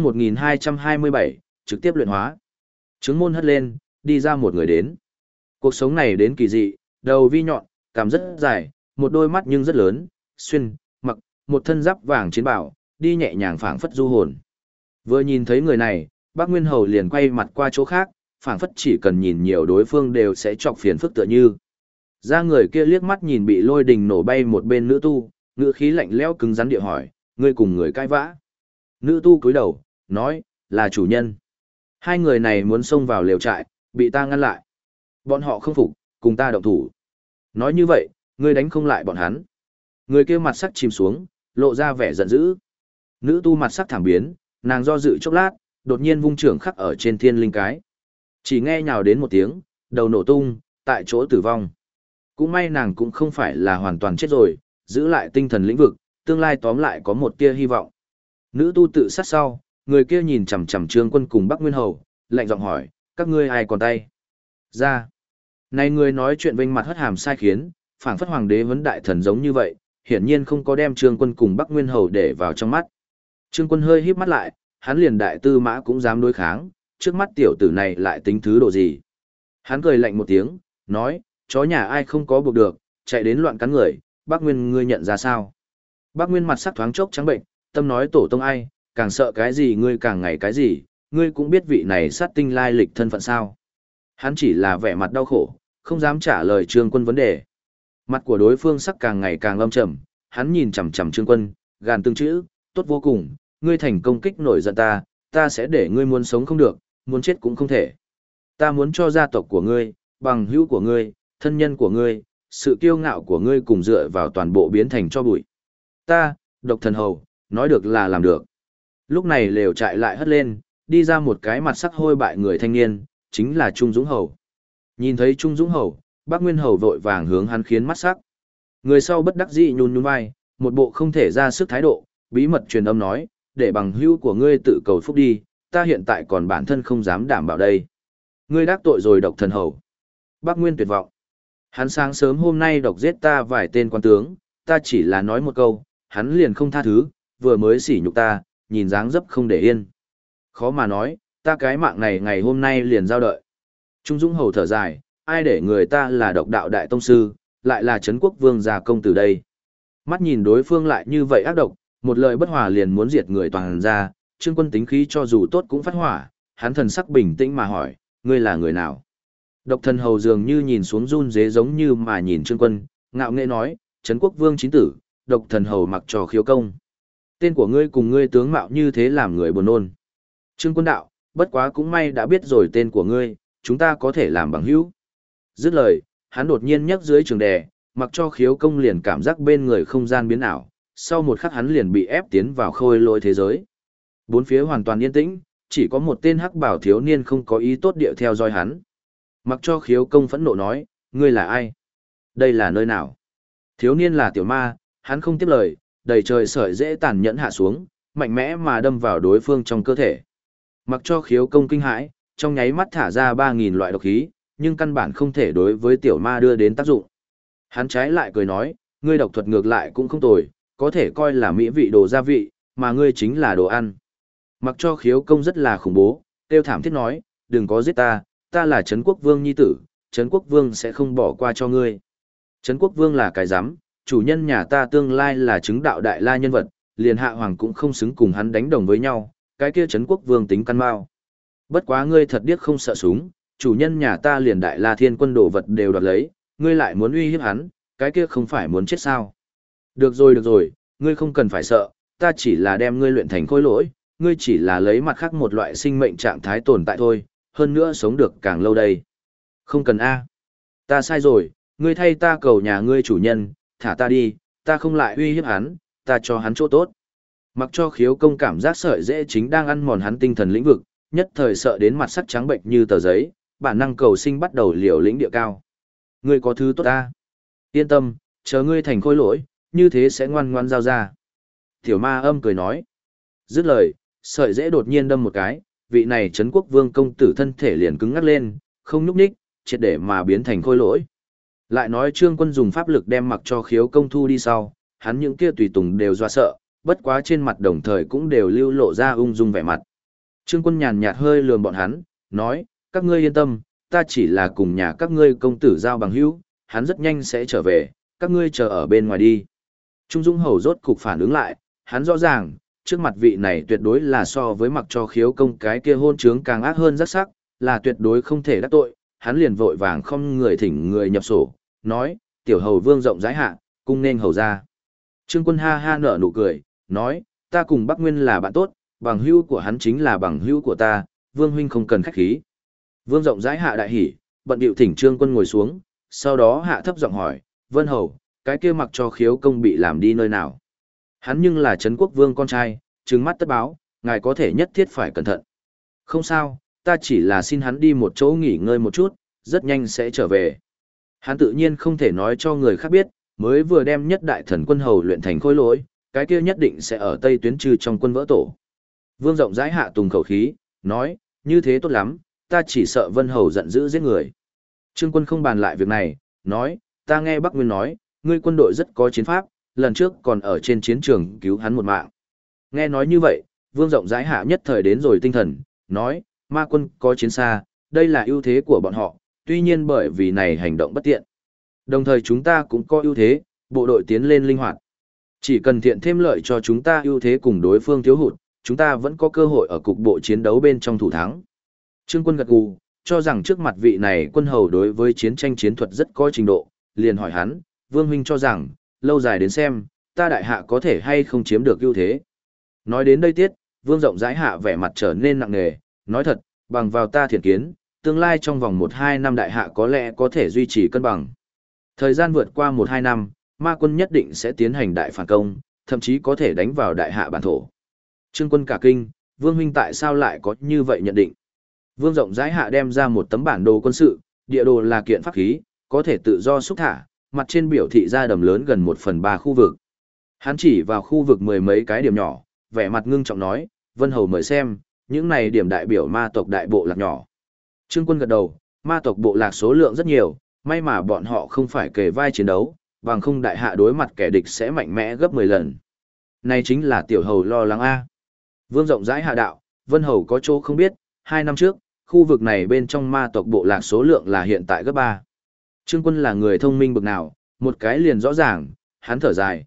1227, trực tiếp luyện hóa. Trướng môn hất lên, đi ra một người đến. Cuộc sống này đến kỳ dị, đầu vi nhọn, cằm rất dài, một đôi mắt nhưng rất lớn, xuyên, mặc, một thân giáp vàng chiến bảo, đi nhẹ nhàng phảng phất du hồn. Vừa nhìn thấy người này, Bác Nguyên Hầu liền quay mặt qua chỗ khác, phảng phất chỉ cần nhìn nhiều đối phương đều sẽ chọc phiền phức tựa như. Ra người kia liếc mắt nhìn bị lôi đình nổ bay một bên nữ tu, ngữ khí lạnh lẽo cứng rắn địa hỏi, ngươi cùng người cãi vã. Nữ tu cúi đầu, nói, là chủ nhân. Hai người này muốn xông vào lều trại, bị ta ngăn lại. Bọn họ không phục, cùng ta động thủ. Nói như vậy, ngươi đánh không lại bọn hắn. Người kia mặt sắc chìm xuống, lộ ra vẻ giận dữ. Nữ tu mặt sắc thảm biến, nàng do dự chốc lát, đột nhiên vung trưởng khắc ở trên thiên linh cái. Chỉ nghe nhào đến một tiếng, đầu nổ tung, tại chỗ tử vong. Cũng may nàng cũng không phải là hoàn toàn chết rồi, giữ lại tinh thần lĩnh vực, tương lai tóm lại có một tia hy vọng. Nữ tu tự sát sau, người kia nhìn chằm chằm Trương Quân cùng Bắc Nguyên Hầu, lạnh giọng hỏi, các ngươi ai còn tay? Ra. Này người nói chuyện vênh mặt hất hàm sai khiến, phảng phất hoàng đế vấn đại thần giống như vậy, hiển nhiên không có đem Trương Quân cùng Bắc Nguyên Hầu để vào trong mắt. Trương Quân hơi híp mắt lại, hắn liền đại tư mã cũng dám đối kháng, trước mắt tiểu tử này lại tính thứ độ gì? Hắn cười lạnh một tiếng, nói, chó nhà ai không có buộc được, chạy đến loạn cắn người, Bắc Nguyên ngươi nhận ra sao? Bắc Nguyên mặt sắc thoáng chốc trắng bệnh, tâm nói tổ tông ai, càng sợ cái gì ngươi càng ngày cái gì, ngươi cũng biết vị này sát tinh lai lịch thân phận sao. Hắn chỉ là vẻ mặt đau khổ, không dám trả lời Trương Quân vấn đề. Mặt của đối phương sắc càng ngày càng âm trầm, hắn nhìn chằm chằm Trương Quân, gàn từng chữ, tốt vô cùng, ngươi thành công kích nổi giận ta, ta sẽ để ngươi muốn sống không được, muốn chết cũng không thể. Ta muốn cho gia tộc của ngươi, bằng hữu của ngươi, thân nhân của ngươi, sự kiêu ngạo của ngươi cùng dựa vào toàn bộ biến thành cho bụi. Ta, Độc Thần Hầu, nói được là làm được. Lúc này lều trại lại hất lên, đi ra một cái mặt sắc hôi bại người thanh niên, chính là Trung Dũng Hầu. Nhìn thấy Trung Dũng Hầu, Bác Nguyên Hầu vội vàng hướng hắn khiến mắt sắc. Người sau bất đắc dĩ nhún nhún vai, một bộ không thể ra sức thái độ, bí mật truyền âm nói, để bằng hữu của ngươi tự cầu phúc đi, ta hiện tại còn bản thân không dám đảm bảo đây. Ngươi đắc tội rồi Độc Thần Hầu. Bác Nguyên tuyệt vọng. Hắn sáng sớm hôm nay độc giết ta vài tên quan tướng, ta chỉ là nói một câu, hắn liền không tha thứ, vừa mới sỉ nhục ta, nhìn dáng dấp không để yên. Khó mà nói, ta cái mạng này ngày hôm nay liền giao đợi. Trung Dũng Hầu thở dài, ai để người ta là độc đạo đại tông sư, lại là Trấn Quốc Vương già công từ đây. Mắt nhìn đối phương lại như vậy ác độc, một lời bất hòa liền muốn diệt người toàn ra, Trương Quân tính khí cho dù tốt cũng phát hỏa, hắn thần sắc bình tĩnh mà hỏi, ngươi là người nào? Độc Thần Hầu dường như nhìn xuống run rế giống như mà nhìn Trương Quân, ngạo nghễ nói, Trấn Quốc Vương chính tử, Độc Thần Hầu mặc trò khiếu công. Tên của ngươi cùng ngươi tướng mạo như thế làm người buồn nôn. Trương Quân đạo, bất quá cũng may đã biết rồi tên của ngươi, chúng ta có thể làm bằng hữu. Dứt lời, hắn đột nhiên nhấc dưới trường đè, mặc cho khiếu công liền cảm giác bên người không gian biến ảo, sau một khắc hắn liền bị ép tiến vào khôi lỗi thế giới. Bốn phía hoàn toàn yên tĩnh, chỉ có một tên hắc bảo thiếu niên không có ý tốt điệu theo dõi hắn. Mặc cho khiếu công phẫn nộ nói, ngươi là ai? Đây là nơi nào? Thiếu niên là tiểu ma, hắn không tiếp lời, đầy trời sợi dễ tàn nhẫn hạ xuống, mạnh mẽ mà đâm vào đối phương trong cơ thể. Mặc cho khiếu công kinh hãi, trong nháy mắt thả ra 3.000 loại độc khí, nhưng căn bản không thể đối với tiểu ma đưa đến tác dụng. Hắn trái lại cười nói, ngươi độc thuật ngược lại cũng không tồi, có thể coi là mỹ vị đồ gia vị, mà ngươi chính là đồ ăn. Mặc cho Khiếu Công rất là khủng bố, tiêu thảm thiết nói, đừng có giết ta, ta là Trấn Quốc Vương nhi tử, Trấn Quốc Vương sẽ không bỏ qua cho ngươi. Trấn Quốc Vương là cái rắm, chủ nhân nhà ta tương lai là chứng đạo đại la nhân vật, liền hạ hoàng cũng không xứng cùng hắn đánh đồng với nhau, cái kia Trấn Quốc Vương tính căn mau. Bất quá ngươi thật điếc không sợ súng, chủ nhân nhà ta liền đại la thiên quân đồ vật đều đoạt lấy, ngươi lại muốn uy hiếp hắn, cái kia không phải muốn chết sao. Được rồi, ngươi không cần phải sợ, ta chỉ là đem ngươi luyện thành khối lỗi, ngươi chỉ là lấy mặt khác một loại sinh mệnh trạng thái tồn tại thôi, hơn nữa sống được càng lâu đây. Không cần A. Ta sai rồi, ngươi thay ta cầu nhà ngươi chủ nhân, thả ta đi, ta không lại uy hiếp hắn, ta cho hắn chỗ tốt. Mặc cho Khiếu Công cảm giác sợi dễ chính đang ăn mòn hắn tinh thần lĩnh vực, nhất thời sợ đến mặt sắc trắng bệnh như tờ giấy, bản năng cầu sinh bắt đầu liều lĩnh địa cao. Ngươi có thứ tốt ta. Yên tâm, chờ ngươi thành khối lỗi, như thế sẽ ngoan ngoan giao ra. Tiểu ma âm cười nói. Dứt lời, sợi dễ đột nhiên đâm một cái, vị này Trấn Quốc Vương công tử thân thể liền cứng ngắc lên, không nhúc nhích, triệt để mà biến thành khối lỗi. Lại nói Trương Quân dùng pháp lực đem Mặc cho Khiếu Công thu đi sau, hắn những kia tùy tùng đều dọa sợ, bất quá trên mặt đồng thời cũng đều lưu lộ ra ung dung vẻ mặt. Trương Quân nhàn nhạt hơi lườm bọn hắn, nói, các ngươi yên tâm, ta chỉ là cùng nhà các ngươi công tử giao bằng hữu, hắn rất nhanh sẽ trở về, các ngươi chờ ở bên ngoài đi. Trung Dung Hầu rốt cục phản ứng lại, hắn rõ ràng, trước mặt vị này tuyệt đối là so với Mặc cho Khiếu Công cái kia hôn trướng càng ác hơn rất sắc, là tuyệt đối không thể đắc tội, hắn liền vội vàng không người thỉnh người nhập sổ, nói, tiểu hầu vương rộng rãi hạ, cung nên hầu ra. Trương Quân ha ha nở nụ cười, nói, ta cùng Bắc Nguyên là bạn tốt, bằng hữu của hắn chính là bằng hữu của ta, Vương huynh không cần khách khí. Vương rộng rãi hạ đại hỉ, bận điệu thỉnh Trương Quân ngồi xuống, sau đó hạ thấp giọng hỏi, Vân hầu, cái kia Mặc cho Khiếu Công bị làm đi nơi nào? Hắn nhưng là Trấn Quốc Vương con trai, trừng mắt tất báo, ngài có thể nhất thiết phải cẩn thận. Không sao, ta chỉ là xin hắn đi một chỗ nghỉ ngơi một chút, rất nhanh sẽ trở về. Hắn tự nhiên không thể nói cho người khác biết, mới vừa đem nhất đại thần quân hầu luyện thành khối lỗi, cái kia nhất định sẽ ở Tây Tuyến trừ trong quân vỡ tổ. Vương rộng rãi hạ tùng khẩu khí, nói, như thế tốt lắm, ta chỉ sợ Vân hầu giận dữ giết người. Trương Quân không bàn lại việc này, nói, ta nghe Bắc Nguyên nói, ngươi quân đội rất có chiến pháp, lần trước còn ở trên chiến trường cứu hắn một mạng. Nghe nói như vậy, Vương rộng rãi hạ nhất thời đến rồi tinh thần, nói, ma quân có chiến xa, đây là ưu thế của bọn họ, tuy nhiên bởi vì này hành động bất tiện. Đồng thời chúng ta cũng có ưu thế, bộ đội tiến lên linh hoạt. Chỉ cần thiện thêm lợi cho chúng ta ưu thế cùng đối phương thiếu hụt, chúng ta vẫn có cơ hội ở cục bộ chiến đấu bên trong thủ thắng. Trương Quân gật gù, cho rằng trước mặt vị này quân hầu đối với chiến tranh chiến thuật rất có trình độ, liền hỏi hắn, Vương huynh cho rằng, lâu dài đến xem, ta đại hạ có thể hay không chiếm được ưu thế. Nói đến đây tiết, Vương rộng rãi hạ vẻ mặt trở nên nặng nề, nói thật, bằng vào ta thiện kiến, tương lai trong vòng 1-2 năm đại hạ có lẽ có thể duy trì cân bằng. Thời gian vượt qua 1-2 năm, ma quân nhất định sẽ tiến hành đại phản công, thậm chí có thể đánh vào đại hạ bản thổ. Trương Quân cả kinh, Vương huynh tại sao lại có như vậy nhận định? Vương rộng rãi hạ đem ra một tấm bản đồ quân sự, địa đồ là kiện pháp khí, có thể tự do xúc thả, mặt trên biểu thị ra đầm lớn gần 1/3 khu vực. Hắn chỉ vào khu vực mười mấy cái điểm nhỏ, vẻ mặt ngưng trọng nói, Vân hầu mời xem, những này điểm đại biểu ma tộc đại bộ lạc nhỏ. Trương Quân gật đầu, ma tộc bộ lạc số lượng rất nhiều, may mà bọn họ không phải kề vai chiến đấu, bằng không đại hạ đối mặt kẻ địch sẽ mạnh mẽ gấp 10 lần. Này chính là tiểu hầu lo lắng A. Vương rộng rãi hạ đạo, Vân hầu có chỗ không biết, 2 năm trước, khu vực này bên trong ma tộc bộ lạc số lượng là hiện tại gấp 3. Trương Quân là người thông minh bực nào, một cái liền rõ ràng, hắn thở dài,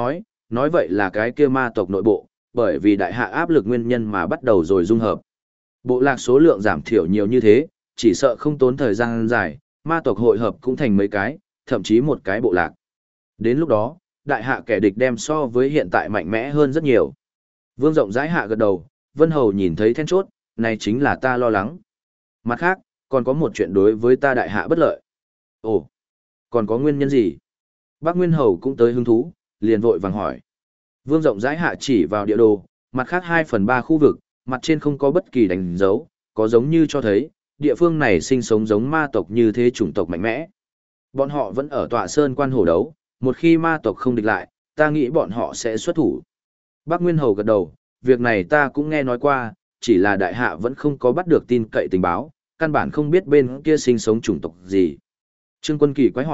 nói vậy là cái kia ma tộc nội bộ, bởi vì đại hạ áp lực nguyên nhân mà bắt đầu rồi dung hợp. Bộ lạc số lượng giảm thiểu nhiều như thế, chỉ sợ không tốn thời gian dài, ma tộc hội hợp cũng thành mấy cái, thậm chí một cái bộ lạc. Đến lúc đó, đại hạ kẻ địch đem so với hiện tại mạnh mẽ hơn rất nhiều. Vương rộng rãi hạ gật đầu, Vân hầu nhìn thấy then chốt, này chính là ta lo lắng. Mặt khác, còn có một chuyện đối với ta đại hạ bất lợi. Ồ, còn có nguyên nhân gì? Bác Nguyên hầu cũng tới hứng thú, liền vội vàng hỏi. Vương rộng rãi hạ chỉ vào địa đồ, mặt khác 2/3 khu vực, mặt trên không có bất kỳ đánh dấu, có giống như cho thấy, địa phương này sinh sống giống ma tộc như thế chủng tộc mạnh mẽ. Bọn họ vẫn ở tọa sơn quan hổ đấu, một khi ma tộc không địch lại, ta nghĩ bọn họ sẽ xuất thủ. Bác Nguyên hầu gật đầu, việc này ta cũng nghe nói qua, chỉ là đại hạ vẫn không có bắt được tin cậy tình báo, căn bản không biết bên kia sinh sống chủng tộc gì. Trương Quân kỳ quái hỏi,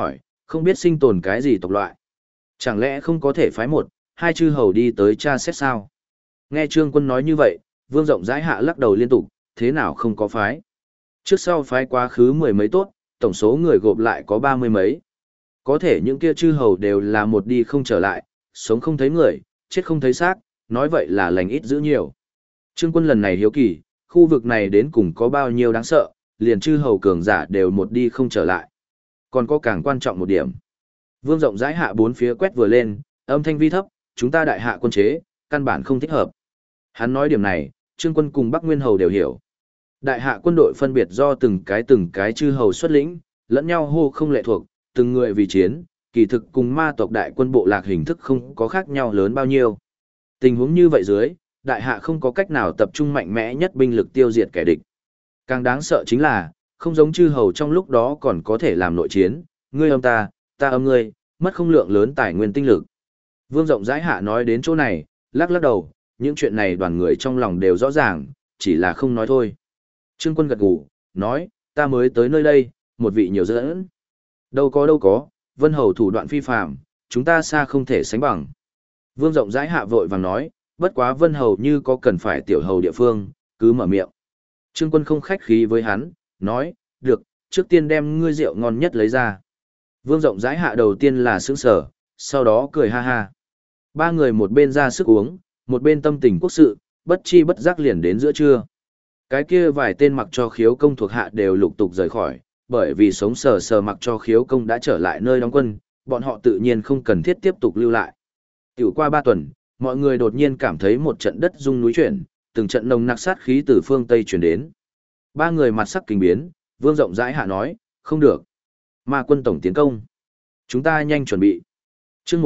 Không biết sinh tồn cái gì tộc loại. Chẳng lẽ không có thể phái một, hai chư hầu đi tới tra xét sao? Nghe Trương Quân nói như vậy, Vương rộng rãi hạ lắc đầu liên tục, thế nào không có phái? Trước sau phái quá khứ mười mấy tốt, tổng số người gộp lại có 30 mấy. Có thể những kia chư hầu đều là một đi không trở lại, sống không thấy người, chết không thấy xác, nói vậy là lành ít giữ nhiều. Trương Quân lần này hiếu kỳ, khu vực này đến cùng có bao nhiêu đáng sợ, liền chư hầu cường giả đều một đi không trở lại. Còn có càng quan trọng một điểm. Vương rộng rãi hạ bốn phía quét vừa lên, âm thanh vi thấp, chúng ta đại hạ quân chế, căn bản không thích hợp. Hắn nói điểm này, Trương Quân cùng Bắc Nguyên hầu đều hiểu. Đại hạ quân đội phân biệt do từng cái chư hầu xuất lĩnh, lẫn nhau hô không lệ thuộc, từng người vì chiến, kỳ thực cùng ma tộc đại quân bộ lạc hình thức không có khác nhau lớn bao nhiêu. Tình huống như vậy dưới, đại hạ không có cách nào tập trung mạnh mẽ nhất binh lực tiêu diệt kẻ địch. Càng đáng sợ chính là, không giống chư hầu trong lúc đó còn có thể làm nội chiến, ngươi âm ta âm ngươi, mất không lượng lớn tài nguyên tinh lực. Vương rộng rãi hạ nói đến chỗ này, lắc lắc đầu, những chuyện này đoàn người trong lòng đều rõ ràng, chỉ là không nói thôi. Trương Quân gật gù, nói, ta mới tới nơi đây, một vị nhiều dẫn. Đâu có, Vân Hầu thủ đoạn phi phàm, chúng ta xa không thể sánh bằng. Vương rộng rãi hạ vội vàng nói, bất quá Vân Hầu như có cần phải tiểu hầu địa phương, cứ mở miệng. Trương Quân không khách khí với hắn, nói, được, trước tiên đem ngươi rượu ngon nhất lấy ra. Vương rộng rãi hạ đầu tiên là sững sở, sau đó cười ha ha. Ba người một bên ra sức uống, một bên tâm tình quốc sự, bất chi bất giác liền đến giữa trưa. Cái kia vài tên mặc cho khiếu công thuộc hạ đều lục tục rời khỏi, bởi vì sống sờ sờ mặc cho khiếu công đã trở lại nơi đóng quân, bọn họ tự nhiên không cần thiết tiếp tục lưu lại. Tiểu qua 3 tuần, mọi người đột nhiên cảm thấy một trận đất rung núi chuyển, từng trận nồng nặc sát khí từ phương Tây chuyển đến. Ba người mặt sắc kinh biến, Vương rộng rãi hạ nói, không được. Ma quân tổng tiến công. Chúng ta nhanh chuẩn bị. Chương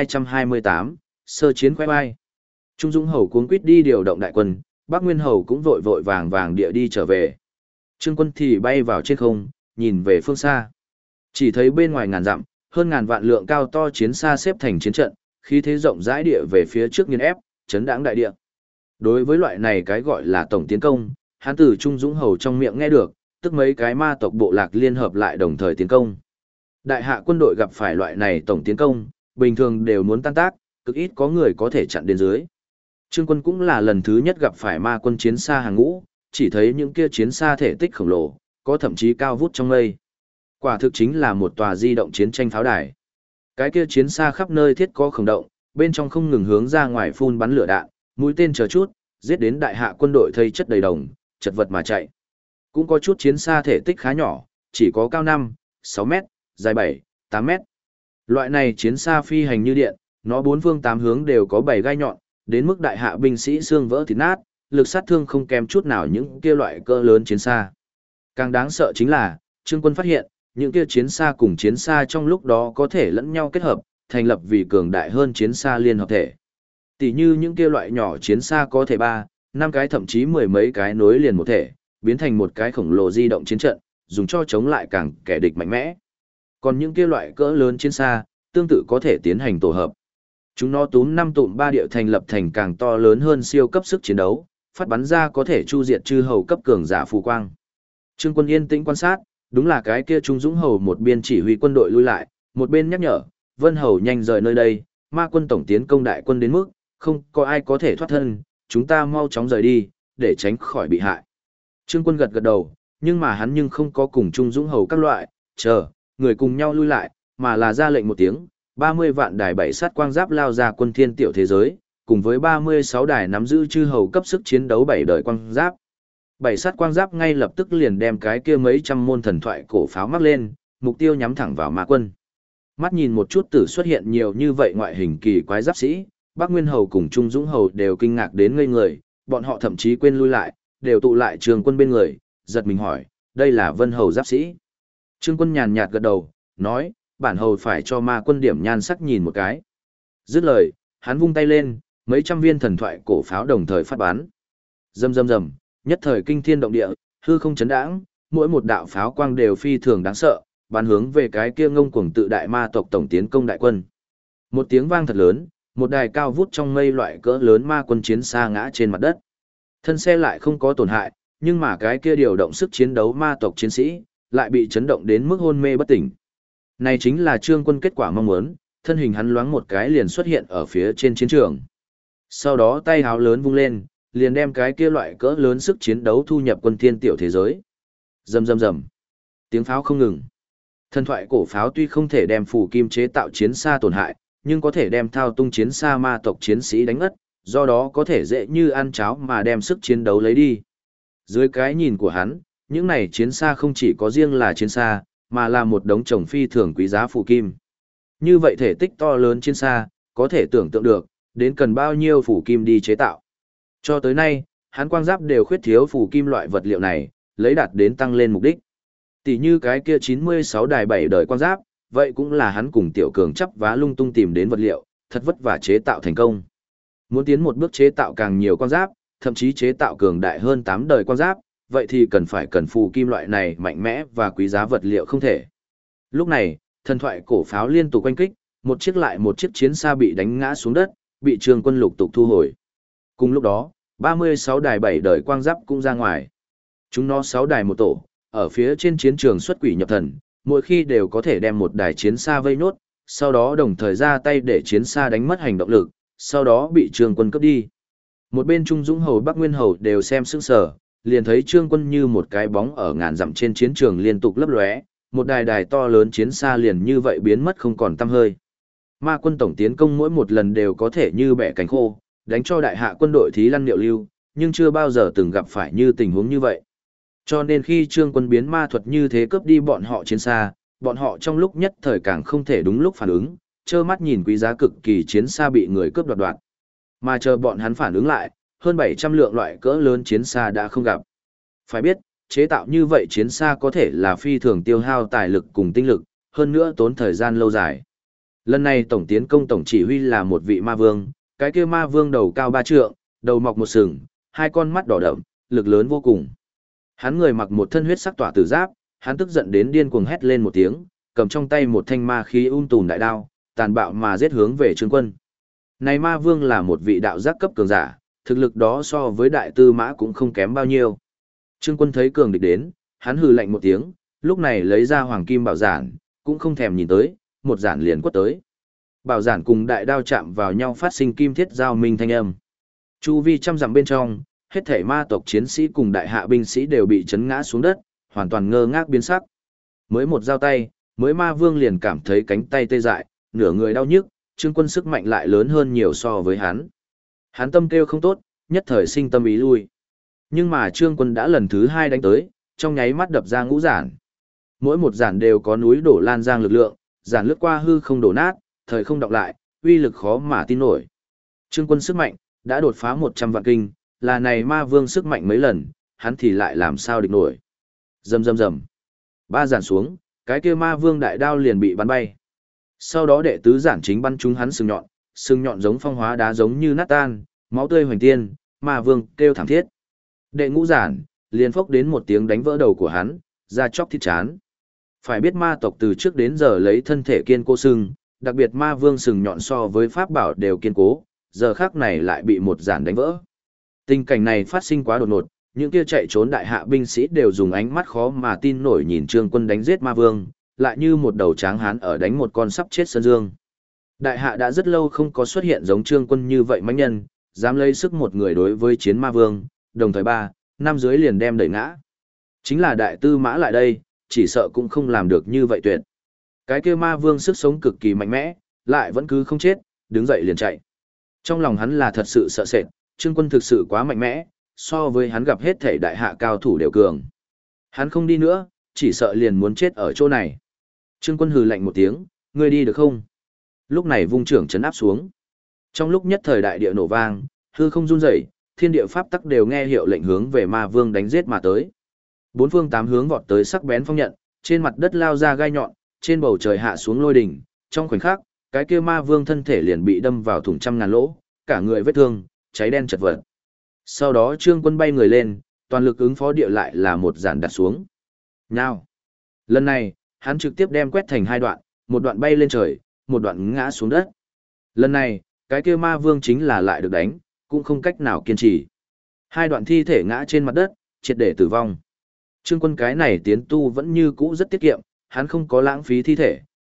1228, sơ chiến khoe vai. Trung Dũng Hầu cuống quýt đi điều động đại quân, Bắc Nguyên Hầu cũng vội vội vàng vàng địa đi trở về. Trương Quân thì bay vào trên không, nhìn về phương xa. Chỉ thấy bên ngoài ngàn dặm, hơn ngàn vạn lượng cao to chiến xa xếp thành chiến trận, khí thế rộng rãi địa về phía trước nghiền ép, chấn đãng đại địa. Đối với loại này cái gọi là tổng tiến công, hắn từ Trung Dũng Hầu trong miệng nghe được, tức mấy cái ma tộc bộ lạc liên hợp lại đồng thời tiến công. Đại hạ quân đội gặp phải loại này tổng tiến công, bình thường đều muốn tan tác, cực ít có người có thể chặn đến dưới. Trương Quân cũng là lần thứ nhất gặp phải ma quân chiến xa hàng ngũ, chỉ thấy những kia chiến xa thể tích khổng lồ, có thậm chí cao vút trong mây. Quả thực chính là một tòa di động chiến tranh pháo đài. Cái kia chiến xa khắp nơi thiết có khổng động, bên trong không ngừng hướng ra ngoài phun bắn lửa đạn, mũi tên chờ chút, giết đến đại hạ quân đội thây chất đầy đồng, chật vật mà chạy. Cũng có chút chiến xa thể tích khá nhỏ, chỉ có cao 5, 6 mét, dài 7, 8 mét. Loại này chiến xa phi hành như điện, nó bốn phương tám hướng đều có 7 gai nhọn, đến mức đại hạ binh sĩ xương vỡ thịt nát, lực sát thương không kém chút nào những kia loại cỡ lớn chiến xa. Càng đáng sợ chính là, Trương Quân phát hiện, những kia chiến xa cùng chiến xa trong lúc đó có thể lẫn nhau kết hợp, thành lập vì cường đại hơn chiến xa liên hợp thể. Tỷ như những kia loại nhỏ chiến xa có thể 3, 5 cái thậm chí mười mấy cái nối liền một thể, biến thành một cái khổng lồ di động chiến trận, dùng cho chống lại càng kẻ địch mạnh mẽ. Còn những kia loại cỡ lớn chiến xa, tương tự có thể tiến hành tổ hợp. Chúng nó túm 5 tụm 3 điệu thành lập thành càng to lớn hơn siêu cấp sức chiến đấu, phát bắn ra có thể chu diệt chư hầu cấp cường giả phù quang. Trương Quân yên tĩnh quan sát, đúng là cái kia Trung Dũng Hầu một bên chỉ huy quân đội lui lại, một bên nhắc nhở, Vân Hầu nhanh rời nơi đây, ma quân tổng tiến công đại quân đến mức, không có ai có thể thoát thân, chúng ta mau chóng rời đi, để tránh khỏi bị hại. Trương Quân gật gật đầu, nhưng mà hắn nhưng không có cùng Trung Dũng Hầu các loại, người cùng nhau lui lại, mà là ra lệnh một tiếng, 30 vạn đài 7 sát quang giáp lao ra quân thiên tiểu thế giới, cùng với 36 đài nắm giữ chư hầu cấp sức chiến đấu 7 đời quang giáp. 7 sát quang giáp ngay lập tức liền đem cái kia mấy trăm môn thần thoại cổ pháo mắc lên, mục tiêu nhắm thẳng vào ma quân. Mắt nhìn một chút tử xuất hiện nhiều như vậy ngoại hình kỳ quái giáp sĩ, Bắc Nguyên Hầu cùng Trung Dũng Hầu đều kinh ngạc đến ngây người, bọn họ thậm chí quên lui lại, đều tụ lại Trương Quân bên người, giật mình hỏi, đây là Vân Hầu giáp sĩ. Trương Quân nhàn nhạt gật đầu, nói, bản hầu phải cho ma quân điểm nhan sắc nhìn một cái. Dứt lời, hắn vung tay lên, mấy trăm viên thần thoại cổ pháo đồng thời phát bắn. Rầm rầm rầm, nhất thời kinh thiên động địa, hư không chấn đãng, mỗi một đạo pháo quang đều phi thường đáng sợ, bắn hướng về cái kia ngông cuồng tự đại ma tộc tổng tiến công đại quân. Một tiếng vang thật lớn, một đài cao vút trong mây loại cỡ lớn ma quân chiến xa ngã trên mặt đất. Thân xe lại không có tổn hại, nhưng mà cái kia điều động sức chiến đấu ma tộc chiến sĩ lại bị chấn động đến mức hôn mê bất tỉnh. Này chính là Trương Quân kết quả mong muốn, thân hình hắn loáng một cái liền xuất hiện ở phía trên chiến trường. Sau đó tay háo lớn vung lên, liền đem cái kia loại cỡ lớn sức chiến đấu thu nhập quân thiên tiểu thế giới. Rầm rầm rầm. Tiếng pháo không ngừng. Thần thoại cổ pháo tuy không thể đem phù kim chế tạo chiến xa tổn hại, nhưng có thể đem thao tung chiến xa ma tộc chiến sĩ đánh ngất, do đó có thể dễ như ăn cháo mà đem sức chiến đấu lấy đi. Dưới cái nhìn của hắn, những này chiến xa không chỉ có riêng là chiến xa, mà là một đống trồng phi thường quý giá phù kim. Như vậy thể tích to lớn chiến xa, có thể tưởng tượng được, đến cần bao nhiêu phù kim đi chế tạo. Cho tới nay, hắn quang giáp đều khuyết thiếu phù kim loại vật liệu này, lấy đạt đến tăng lên mục đích. Tỷ như cái kia 96 đài 7 đời quang giáp, vậy cũng là hắn cùng Tiểu Cường chắp vá lung tung tìm đến vật liệu, thật vất vả chế tạo thành công. Muốn tiến một bước chế tạo càng nhiều quang giáp, thậm chí chế tạo cường đại hơn 8 đời quang giáp, vậy thì cần phù kim loại này mạnh mẽ và quý giá vật liệu không thể. Lúc này, thần thoại cổ pháo liên tục quanh kích, một chiếc lại một chiếc chiến xa bị đánh ngã xuống đất, bị Trương Quân lục tục thu hồi. Cùng lúc đó, 36 đài 7 đời quang giáp cũng ra ngoài. Chúng nó 6 đài một tổ, ở phía trên chiến trường xuất quỷ nhập thần, mỗi khi đều có thể đem một đài chiến xa vây nốt, sau đó đồng thời ra tay để chiến xa đánh mất hành động lực, sau đó bị Trương Quân cướp đi. Một bên Trung Dũng Hầu Bắc Nguyên Hầu đều xem sững sờ, liền thấy Trương Quân như một cái bóng ở ngàn dặm trên chiến trường liên tục lấp lóe, một đài đài to lớn chiến xa liền như vậy biến mất không còn tăm hơi. Ma quân tổng tiến công mỗi một lần đều có thể như bẻ cánh khô, đánh cho đại hạ quân đội thí lăn liệu lưu, nhưng chưa bao giờ từng gặp phải như tình huống như vậy. Cho nên khi Trương Quân biến ma thuật như thế cướp đi bọn họ chiến xa, bọn họ trong lúc nhất thời càng không thể đúng lúc phản ứng, trơ mắt nhìn quý giá cực kỳ chiến xa bị người cướp đoạt đoạt. Mà chờ bọn hắn phản ứng lại, hơn 700 lượng loại cỡ lớn chiến xa đã không gặp. Phải biết, chế tạo như vậy chiến xa có thể là phi thường tiêu hao tài lực cùng tinh lực, hơn nữa tốn thời gian lâu dài. Lần này tổng tiến công tổng chỉ huy là một vị ma vương, cái kia ma vương đầu cao 3 trượng, đầu mọc một sừng, hai con mắt đỏ đậm, lực lớn vô cùng. Hắn người mặc một thân huyết sắc tỏa tử giáp, hắn tức giận đến điên cuồng hét lên một tiếng, cầm trong tay một thanh ma khí tùm đại đao, tàn bạo mà giết hướng về Trương Quân. Này ma vương là một vị đạo giác cấp cường giả, thực lực đó so với đại tư mã cũng không kém bao nhiêu. Trương Quân thấy cường địch đến, hắn hừ lạnh một tiếng, lúc này lấy ra hoàng kim bảo giản, cũng không thèm nhìn tới, một giản liền quất tới. Bảo giản cùng đại đao chạm vào nhau phát sinh kim thiết giao minh thanh âm. Chu vi trăm dặm bên trong, hết thảy ma tộc chiến sĩ cùng đại hạ binh sĩ đều bị chấn ngã xuống đất, hoàn toàn ngơ ngác biến sắc. Mới một giao tay, mới ma vương liền cảm thấy cánh tay tê dại, nửa người đau nhức, Trương Quân sức mạnh lại lớn hơn nhiều so với hắn. Hắn tâm kêu không tốt, nhất thời sinh tâm ý lui. Nhưng mà Trương Quân đã lần thứ 2 đánh tới, trong nháy mắt đập ra ngũ giản. Mỗi một giản đều có núi đổ lan giang lực lượng, giản lướt qua hư không đổ nát, thời không đọc lại, uy lực khó mà tin nổi. Trương Quân sức mạnh đã đột phá 100 vạn kinh, là này ma vương sức mạnh mấy lần, hắn thì lại làm sao địch nổi. Rầm rầm rầm. 3 giản xuống, cái kia ma vương đại đao liền bị bắn bay. Sau đó đệ tứ giản chính bắn trúng hắn sừng nhọn giống phong hóa đá giống như nát tan, máu tươi hoành tiên, ma vương kêu thảm thiết. Đệ ngũ giản, liền phốc đến một tiếng đánh vỡ đầu của hắn, ra chóc thịt chán. Phải biết ma tộc từ trước đến giờ lấy thân thể kiên cố sừng, đặc biệt ma vương sừng nhọn so với pháp bảo đều kiên cố, giờ khác này lại bị một giản đánh vỡ. Tình cảnh này phát sinh quá đột ngột, những kia chạy trốn đại hạ binh sĩ đều dùng ánh mắt khó mà tin nổi nhìn Trương Quân đánh giết ma vương, lại như một đầu tráng hán ở đánh một con sắp chết sơn dương. Đại hạ đã rất lâu không có xuất hiện giống Trương Quân như vậy mãnh nhân, dám lấy sức một người đối với chiến ma vương, đồng thời 3, 5 dưới liền đem đẩy ngã. Chính là đại tư mã lại đây, chỉ sợ cũng không làm được như vậy tuyệt. Cái kia ma vương sức sống cực kỳ mạnh mẽ, lại vẫn cứ không chết, đứng dậy liền chạy. Trong lòng hắn là thật sự sợ sệt, Trương Quân thực sự quá mạnh mẽ, so với hắn gặp hết thể đại hạ cao thủ đều cường. Hắn không đi nữa, chỉ sợ liền muốn chết ở chỗ này. Trương Quân hừ lạnh một tiếng, ngươi đi được không? Lúc này vung trưởng chấn áp xuống. Trong lúc nhất thời đại địa nổ vang, hư không run rẩy, thiên địa pháp tắc đều nghe hiệu lệnh hướng về ma vương đánh giết mà tới. Bốn phương tám hướng vọt tới sắc bén phong nhận, trên mặt đất lao ra gai nhọn, trên bầu trời hạ xuống lôi đỉnh, trong khoảnh khắc, cái kia ma vương thân thể liền bị đâm vào thủng trăm ngàn lỗ, cả người vết thương, cháy đen chật vật. Sau đó Trương Quân bay người lên, toàn lực ứng phó địa lại là một giản đặt xuống. Nhao. Lần này, hắn trực tiếp đem quét thành 2 đoạn, một đoạn bay lên trời, một đoạn ngã xuống đất. Lần này, cái kia ma vương chính là lại được đánh, cũng không cách nào kiên trì. 2 đoạn thi thể ngã trên mặt đất, triệt để tử vong. Trương Quân cái này tiến tu vẫn như cũ rất tiết kiệm, hắn không có lãng phí thi thể,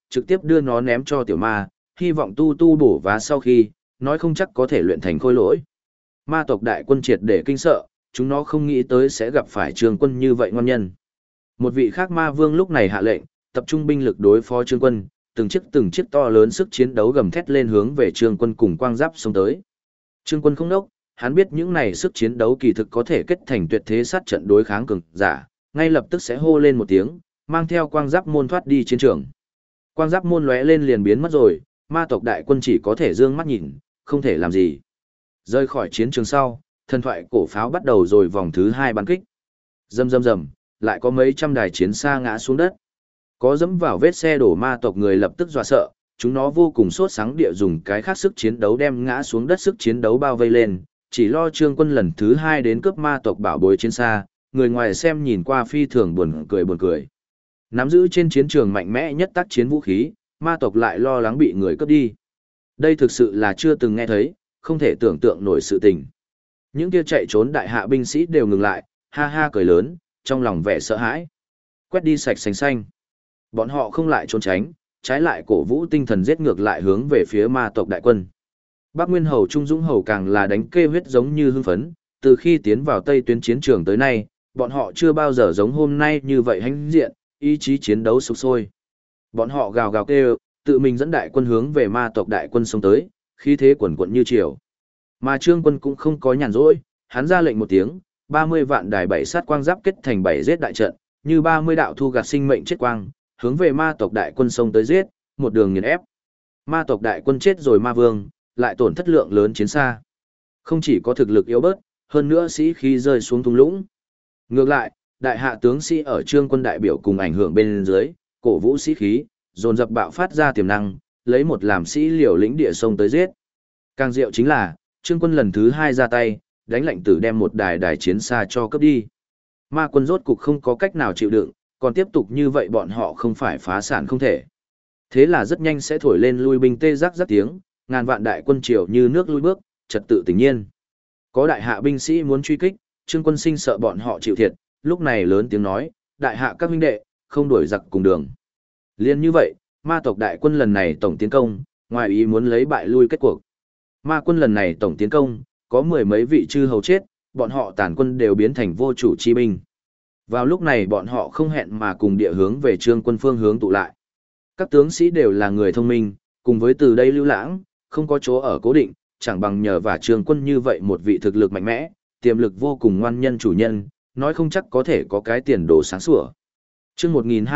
trực tiếp đưa nó ném cho tiểu ma, hy vọng tu tu bổ vá sau khi, nói không chắc có thể luyện thành khôi lỗi. Ma tộc đại quân triệt để kinh sợ, chúng nó không nghĩ tới sẽ gặp phải Trương Quân như vậy ngon nhân. Một vị khác ma vương lúc này hạ lệnh, tập trung binh lực đối phó Trương Quân, từng chiếc to lớn sức chiến đấu gầm thét lên hướng về Trương Quân cùng quang giáp xông tới. Trương Quân không đốc, hắn biết những này sức chiến đấu kỳ thực có thể kết thành tuyệt thế sát trận đối kháng cường giả, ngay lập tức sẽ hô lên một tiếng, mang theo quang giáp môn thoát đi chiến trường. Quang giáp môn lóe lên liền biến mất rồi, ma tộc đại quân chỉ có thể dương mắt nhìn, không thể làm gì. Rơi khỏi chiến trường sau, thần thoại cổ pháo bắt đầu rồi vòng thứ 2 bắn kích. Rầm rầm rầm, lại có mấy trăm đài chiến xa ngã xuống đất. Có dẫm vào vết xe đổ ma tộc người lập tức dọa sợ, chúng nó vô cùng sốt sắng địa dùng cái khác sức chiến đấu đem ngã xuống đất sức chiến đấu bao vây lên, chỉ lo Trương Quân lần thứ 2 đến cướp ma tộc bảo bối chiến xa, người ngoài xem nhìn qua phi thường buồn cười. Nắm giữ trên chiến trường mạnh mẽ nhất tác chiến vũ khí, ma tộc lại lo lắng bị người cướp đi. Đây thực sự là chưa từng nghe thấy, không thể tưởng tượng nổi sự tình. Những kia chạy trốn đại hạ binh sĩ đều ngừng lại, ha ha cười lớn, trong lòng vẻ sợ hãi. Quét đi sạch sành xanh. Bọn họ không lại trốn tránh, trái lại cổ vũ tinh thần giết ngược lại hướng về phía ma tộc đại quân. Bắc Nguyên Hầu Trung Dũng Hầu càng là đánh kê huyết giống như hưng phấn, từ khi tiến vào Tây tuyến chiến trường tới nay, bọn họ chưa bao giờ giống hôm nay như vậy hãnh diện, ý chí chiến đấu sục sôi. Bọn họ gào gào kêu, tự mình dẫn đại quân hướng về ma tộc đại quân xông tới, khí thế quần quận như triều. Mà Trương Quân cũng không có nhàn rỗi, hắn ra lệnh một tiếng, 30 vạn đài bảy sát quang giáp kết thành bảy giết đại trận, như 30 đạo thu gạt sinh mệnh chết quang, hướng về ma tộc đại quân xông tới giết, một đường nghiền ép. Ma tộc đại quân chết rồi ma vương, lại tổn thất lượng lớn chiến xa. Không chỉ có thực lực yếu bớt, hơn nữa sĩ khí rơi xuống thung lũng. Ngược lại, đại hạ tướng sĩ ở Trương Quân đại biểu cùng ảnh hưởng bên dưới, cổ vũ sĩ khí, dồn dập bạo phát ra tiềm năng, lấy một làm sĩ liều lĩnh địa sông tới giết. Càng diệu chính là, Trương Quân lần thứ 2 ra tay, đánh lệnh tử đem một đài chiến xa cho cướp đi. Ma quân rốt cục không có cách nào chịu đựng, còn tiếp tục như vậy bọn họ không phải phá sản không thể. Thế là rất nhanh sẽ thổi lên lui binh tê rắc rắc tiếng, ngàn vạn đại quân triều như nước lui bước, trật tự tự nhiên. Có đại hạ binh sĩ muốn truy kích, Trương Quân Sinh sợ bọn họ chịu thiệt, lúc này lớn tiếng nói, đại hạ các huynh đệ, không đuổi giặc cùng đường. Liên như vậy, ma tộc đại quân lần này tổng tiến công, ngoài ý muốn lấy bại lui kết cuộc. Ma quân lần này tổng tiến công, có mười mấy vị chư hầu chết, bọn họ tàn quân đều biến thành vô chủ chi binh. Vào lúc này bọn họ không hẹn mà cùng địa hướng về Trương Quân phương hướng tụ lại. Các tướng sĩ đều là người thông minh, cùng với từ đây lưu lãng, không có chỗ ở cố định, chẳng bằng nhờ và Trương Quân như vậy một vị thực lực mạnh mẽ, tiềm lực vô cùng ngoan nhân chủ nhân, nói không chắc có thể có cái tiền đồ sáng sủa. Chương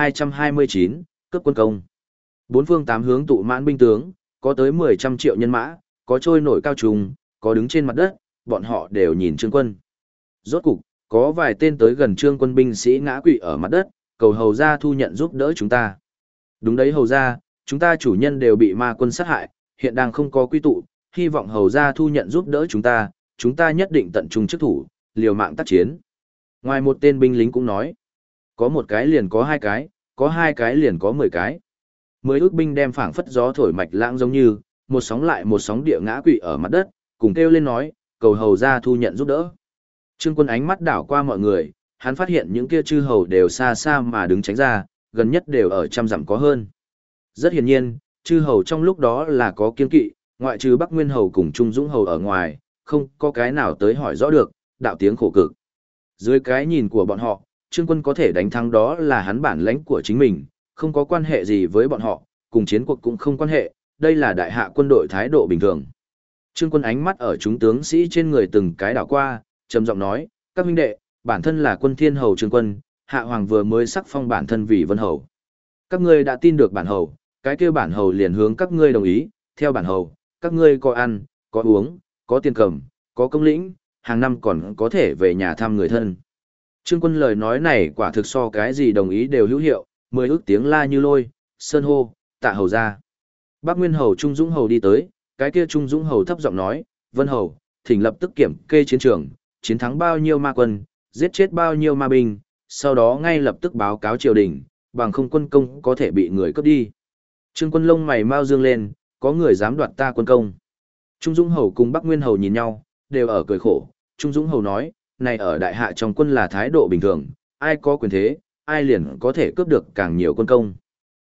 1229, cướp quân công. Bốn phương tám hướng tụ mãn binh tướng, có tới 10 triệu nhân mã, có trôi nổi cao trùng, có đứng trên mặt đất, bọn họ đều nhìn Trương Quân. Rốt cục, có vài tên tới gần Trương Quân binh sĩ ngã quỵ ở mặt đất, cầu hầu gia thu nhận giúp đỡ chúng ta. Đúng đấy hầu gia, chúng ta chủ nhân đều bị ma quân sát hại, hiện đang không có quy tụ, hy vọng hầu gia thu nhận giúp đỡ chúng ta nhất định tận trung chức thủ, liều mạng tác chiến. Ngoài một tên binh lính cũng nói, có một cái liền có hai cái, có hai cái liền có 10 cái. 10 ước binh đem phảng phất gió thổi mạch lãng giống như, một sóng lại một sóng địa ngã quỵ ở mặt đất, cùng kêu lên nói, cầu hầu gia thu nhận giúp đỡ. Trương Quân ánh mắt đảo qua mọi người, hắn phát hiện những kia chư hầu đều xa xa mà đứng tránh ra, gần nhất đều ở trăm dặm có hơn. Rất hiển nhiên, chư hầu trong lúc đó là có kiên kỵ, ngoại trừ Bắc Nguyên hầu cùng Trung Dũng hầu ở ngoài, không có cái nào tới hỏi rõ được, đạo tiếng khổ cực. Dưới cái nhìn của bọn họ, Trương Quân có thể đánh thắng đó là hắn bản lãnh của chính mình, không có quan hệ gì với bọn họ, cùng chiến cuộc cũng không quan hệ, đây là đại hạ quân đội thái độ bình thường. Trương Quân ánh mắt ở chúng tướng sĩ trên người từng cái đảo qua, trầm giọng nói, các huynh đệ, bản thân là quân thiên hầu Trương Quân, hạ hoàng vừa mới sắc phong bản thân vì vân hầu. Các ngươi đã tin được bản hầu, cái kia bản hầu liền hướng các ngươi đồng ý, theo bản hầu, các ngươi có ăn, có uống, có tiền cầm, có công lĩnh, hàng năm còn có thể về nhà thăm người thân. Trương Quân lời nói này quả thực so cái gì đồng ý đều hữu hiệu, 10 ước tiếng la như lôi, sơn hô, tạ hầu ra. Bắc Nguyên hầu Trung Dũng hầu đi tới, cái kia Trung Dũng hầu thấp giọng nói, vân hầu, thỉnh lập tức kiểm kê chiến trường, chiến thắng bao nhiêu ma quân, giết chết bao nhiêu ma binh, sau đó ngay lập tức báo cáo triều đình, bằng không quân công có thể bị người cướp đi. Trương Quân lông mày mau dương lên, có người dám đoạt ta quân công. Trung Dũng hầu cùng Bắc Nguyên hầu nhìn nhau, đều ở cười khổ. Trung Dũng hầu nói, này ở đại hạ trong quân là thái độ bình thường, ai có quyền thế, ai liền có thể cướp được càng nhiều quân công.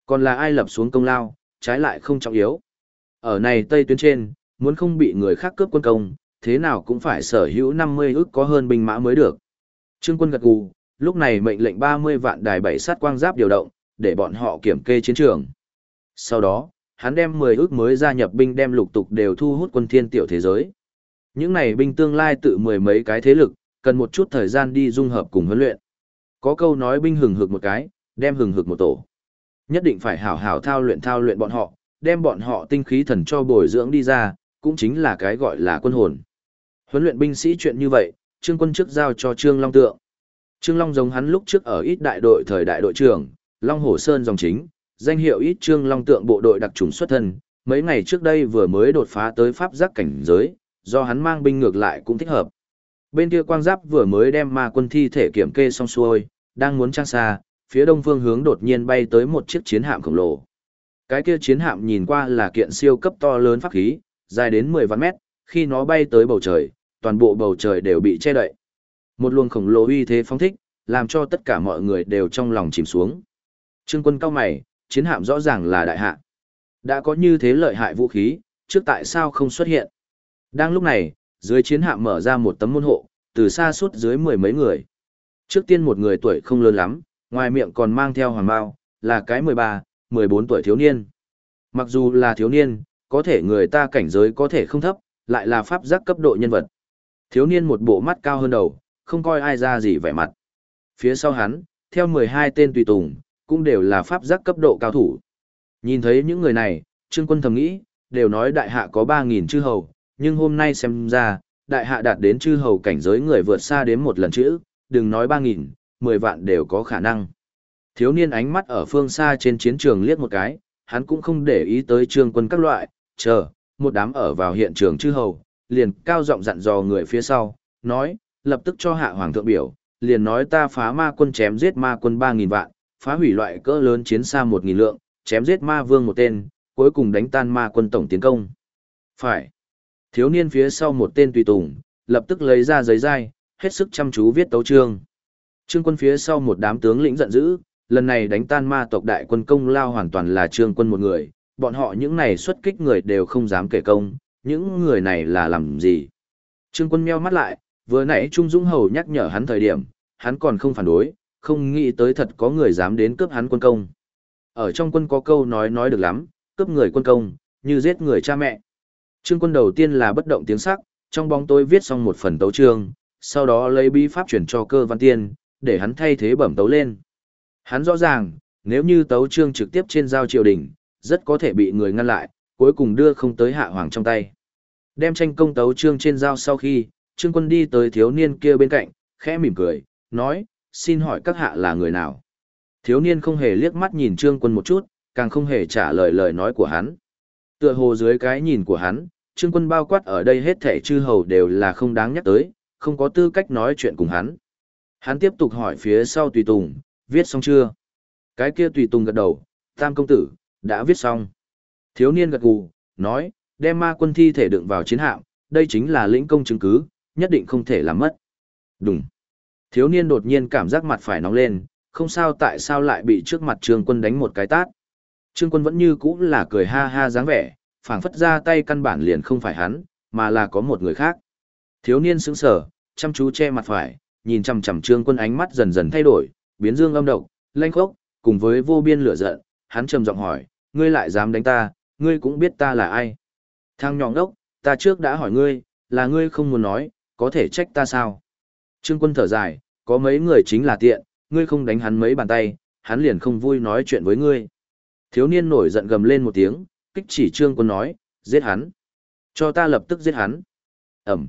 Còn là ai lập xuống công lao, trái lại không trọng yếu. Ở này Tây tuyến trên, muốn không bị người khác cướp quân công, thế nào cũng phải sở hữu 50 ức có hơn binh mã mới được. Trương Quân gật gù, lúc này mệnh lệnh 30 vạn đài bảy sát quang giáp điều động, để bọn họ kiểm kê chiến trường. Sau đó, hắn đem 10 ức mới gia nhập binh đem lục tục đều thu hút quân thiên tiểu thế giới. Những này binh tương lai tự mười mấy cái thế lực, cần một chút thời gian đi dung hợp cùng huấn luyện. Có câu nói binh hừng hực một cái, đem hừng hực một tổ. Nhất định phải hảo hảo thao luyện bọn họ, đem bọn họ tinh khí thần cho bồi dưỡng đi ra, cũng chính là cái gọi là quân hồn. Huấn luyện binh sĩ chuyện như vậy, Trương Quân trước giao cho Trương Long Tượng. Trương Long giống hắn lúc trước ở ít đại đội thời đại đội trưởng, Long Hổ Sơn dòng chính, danh hiệu ít Trương Long Tượng bộ đội đặc trùng xuất thân, mấy ngày trước đây vừa mới đột phá tới pháp giác cảnh giới, do hắn mang binh ngược lại cũng thích hợp. Bên kia quang giáp vừa mới đem ma quân thi thể kiểm kê xong xuôi, đang muốn trang xa, phía đông phương hướng đột nhiên bay tới một chiếc chiến hạm khổng lồ. Cái kia chiến hạm nhìn qua là kiện siêu cấp to lớn pháp khí, dài đến 10 vạn mét, khi nó bay tới bầu trời, toàn bộ bầu trời đều bị che đậy. Một luồng khổng lồ uy thế phóng thích, làm cho tất cả mọi người đều trong lòng chìm xuống. Trương Quân cao mày, chiến hạm rõ ràng là đại hạ. Đã có như thế lợi hại vũ khí, trước tại sao không xuất hiện? Đang lúc này, dưới chiến hạm mở ra một tấm môn hộ, từ xa suốt dưới mười mấy người. Trước tiên một người tuổi không lớn lắm, ngoài miệng còn mang theo hoàng bao, là cái 13, 14 tuổi thiếu niên. Mặc dù là thiếu niên, có thể người ta cảnh giới có thể không thấp, lại là pháp giác cấp độ nhân vật. Thiếu niên một bộ mắt cao hơn đầu, không coi ai ra gì vẻ mặt. Phía sau hắn, theo 12 tên tùy tùng, cũng đều là pháp giác cấp độ cao thủ. Nhìn thấy những người này, Trương Quân thầm nghĩ, đều nói đại hạ có 3.000 chư hầu, nhưng hôm nay xem ra, đại hạ đạt đến chư hầu cảnh giới người vượt xa đến một lần chữ, đừng nói 3.000, 10 vạn đều có khả năng. Thiếu niên ánh mắt ở phương xa trên chiến trường liếc một cái, hắn cũng không để ý tới Trương Quân các loại, chờ, một đám ở vào hiện trường chư hầu, liền cao giọng dặn dò người phía sau, nói, lập tức cho hạ hoàng thượng biểu, liền nói ta phá ma quân chém giết ma quân 3.000 vạn, phá hủy loại cỡ lớn chiến xa 1.000 lượng, chém giết ma vương một tên, cuối cùng đánh tan ma quân tổng tiến công. Phải. Thiếu niên phía sau một tên tùy tùng, lập tức lấy ra giấy dai, hết sức chăm chú viết tấu chương. Trương Quân phía sau một đám tướng lĩnh giận dữ, lần này đánh tan ma tộc đại quân công lao hoàn toàn là Trương Quân một người, bọn họ những này xuất kích người đều không dám kể công, những người này là làm gì. Trương Quân meo mắt lại, vừa nãy Trung Dũng Hầu nhắc nhở hắn thời điểm, hắn còn không phản đối, không nghĩ tới thật có người dám đến cướp hắn quân công. Ở trong quân có câu nói được lắm, cướp người quân công, như giết người cha mẹ. Trương Quân đầu tiên là bất động tiếng sắc, trong bóng tối viết xong một phần tấu chương, sau đó lấy bí pháp chuyển cho Cơ Văn Tiên, để hắn thay thế bẩm tấu lên. Hắn rõ ràng, nếu như tấu chương trực tiếp trên giao triều đình, rất có thể bị người ngăn lại, cuối cùng đưa không tới hạ hoàng trong tay. Đem tranh công tấu chương trên giao sau khi, Trương Quân đi tới thiếu niên kia bên cạnh, khẽ mỉm cười, nói, xin hỏi các hạ là người nào? Thiếu niên không hề liếc mắt nhìn Trương Quân một chút, càng không hề trả lời lời nói của hắn. Tựa hồ dưới cái nhìn của hắn, Trương Quân bao quát ở đây hết thảy chư hầu đều là không đáng nhắc tới, không có tư cách nói chuyện cùng hắn. Hắn tiếp tục hỏi phía sau tùy tùng, viết xong chưa? Cái kia tùy tùng gật đầu, Tam công tử, đã viết xong. Thiếu niên gật gù, nói, đem ma quân thi thể đựng vào chiến hạm, đây chính là lĩnh công chứng cứ, nhất định không thể làm mất. Đúng. Thiếu niên đột nhiên cảm giác mặt phải nóng lên, không sao tại sao lại bị trước mặt Trương Quân đánh một cái tát. Trương Quân vẫn như cũ là cười ha ha dáng vẻ, phảng phất ra tay căn bản liền không phải hắn, mà là có một người khác. Thiếu niên sững sờ, chăm chú che mặt phải, nhìn chằm chằm Trương Quân ánh mắt dần dần thay đổi, biến dương âm độc, lanh khốc, cùng với vô biên lửa giận, hắn trầm giọng hỏi, ngươi lại dám đánh ta, ngươi cũng biết ta là ai. Thằng nhỏ đốc, ta trước đã hỏi ngươi, là ngươi không muốn nói, có thể trách ta sao? Trương Quân thở dài, có mấy người chính là tiện, ngươi không đánh hắn mấy bàn tay, hắn liền không vui nói chuyện với ngươi. Thiếu niên nổi giận gầm lên một tiếng, kích chỉ Trương Quân nói, giết hắn. Cho ta lập tức giết hắn. Ẩm.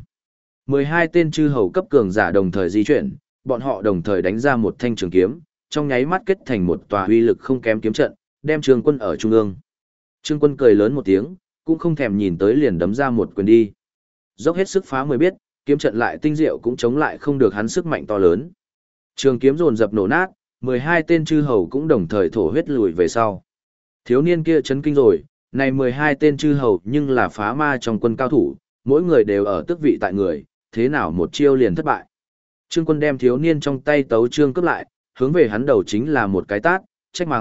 12 tên chư hầu cấp cường giả đồng thời di chuyển, bọn họ đồng thời đánh ra một thanh trường kiếm, trong nháy mắt kết thành một tòa uy lực không kém kiếm trận, đem Trương Quân ở trung ương. Trương Quân cười lớn một tiếng, cũng không thèm nhìn tới liền đấm ra một quyền đi. Dốc hết sức phá mới biết, kiếm trận lại tinh diệu cũng chống lại không được hắn sức mạnh to lớn. Trường kiếm dồn dập nổ nát, 12 tên chư hầu cũng đồng thời thổ huyết lùi về sau. Thiếu niên kia chấn kinh rồi, này 12 tên chư hầu nhưng là phá ma trong quân cao thủ, mỗi người đều ở tước vị tại người, thế nào một chiêu liền thất bại. Trương Quân đem thiếu niên trong tay tấu chương cướp lại, hướng về hắn đầu chính là một cái tát, trách mắng,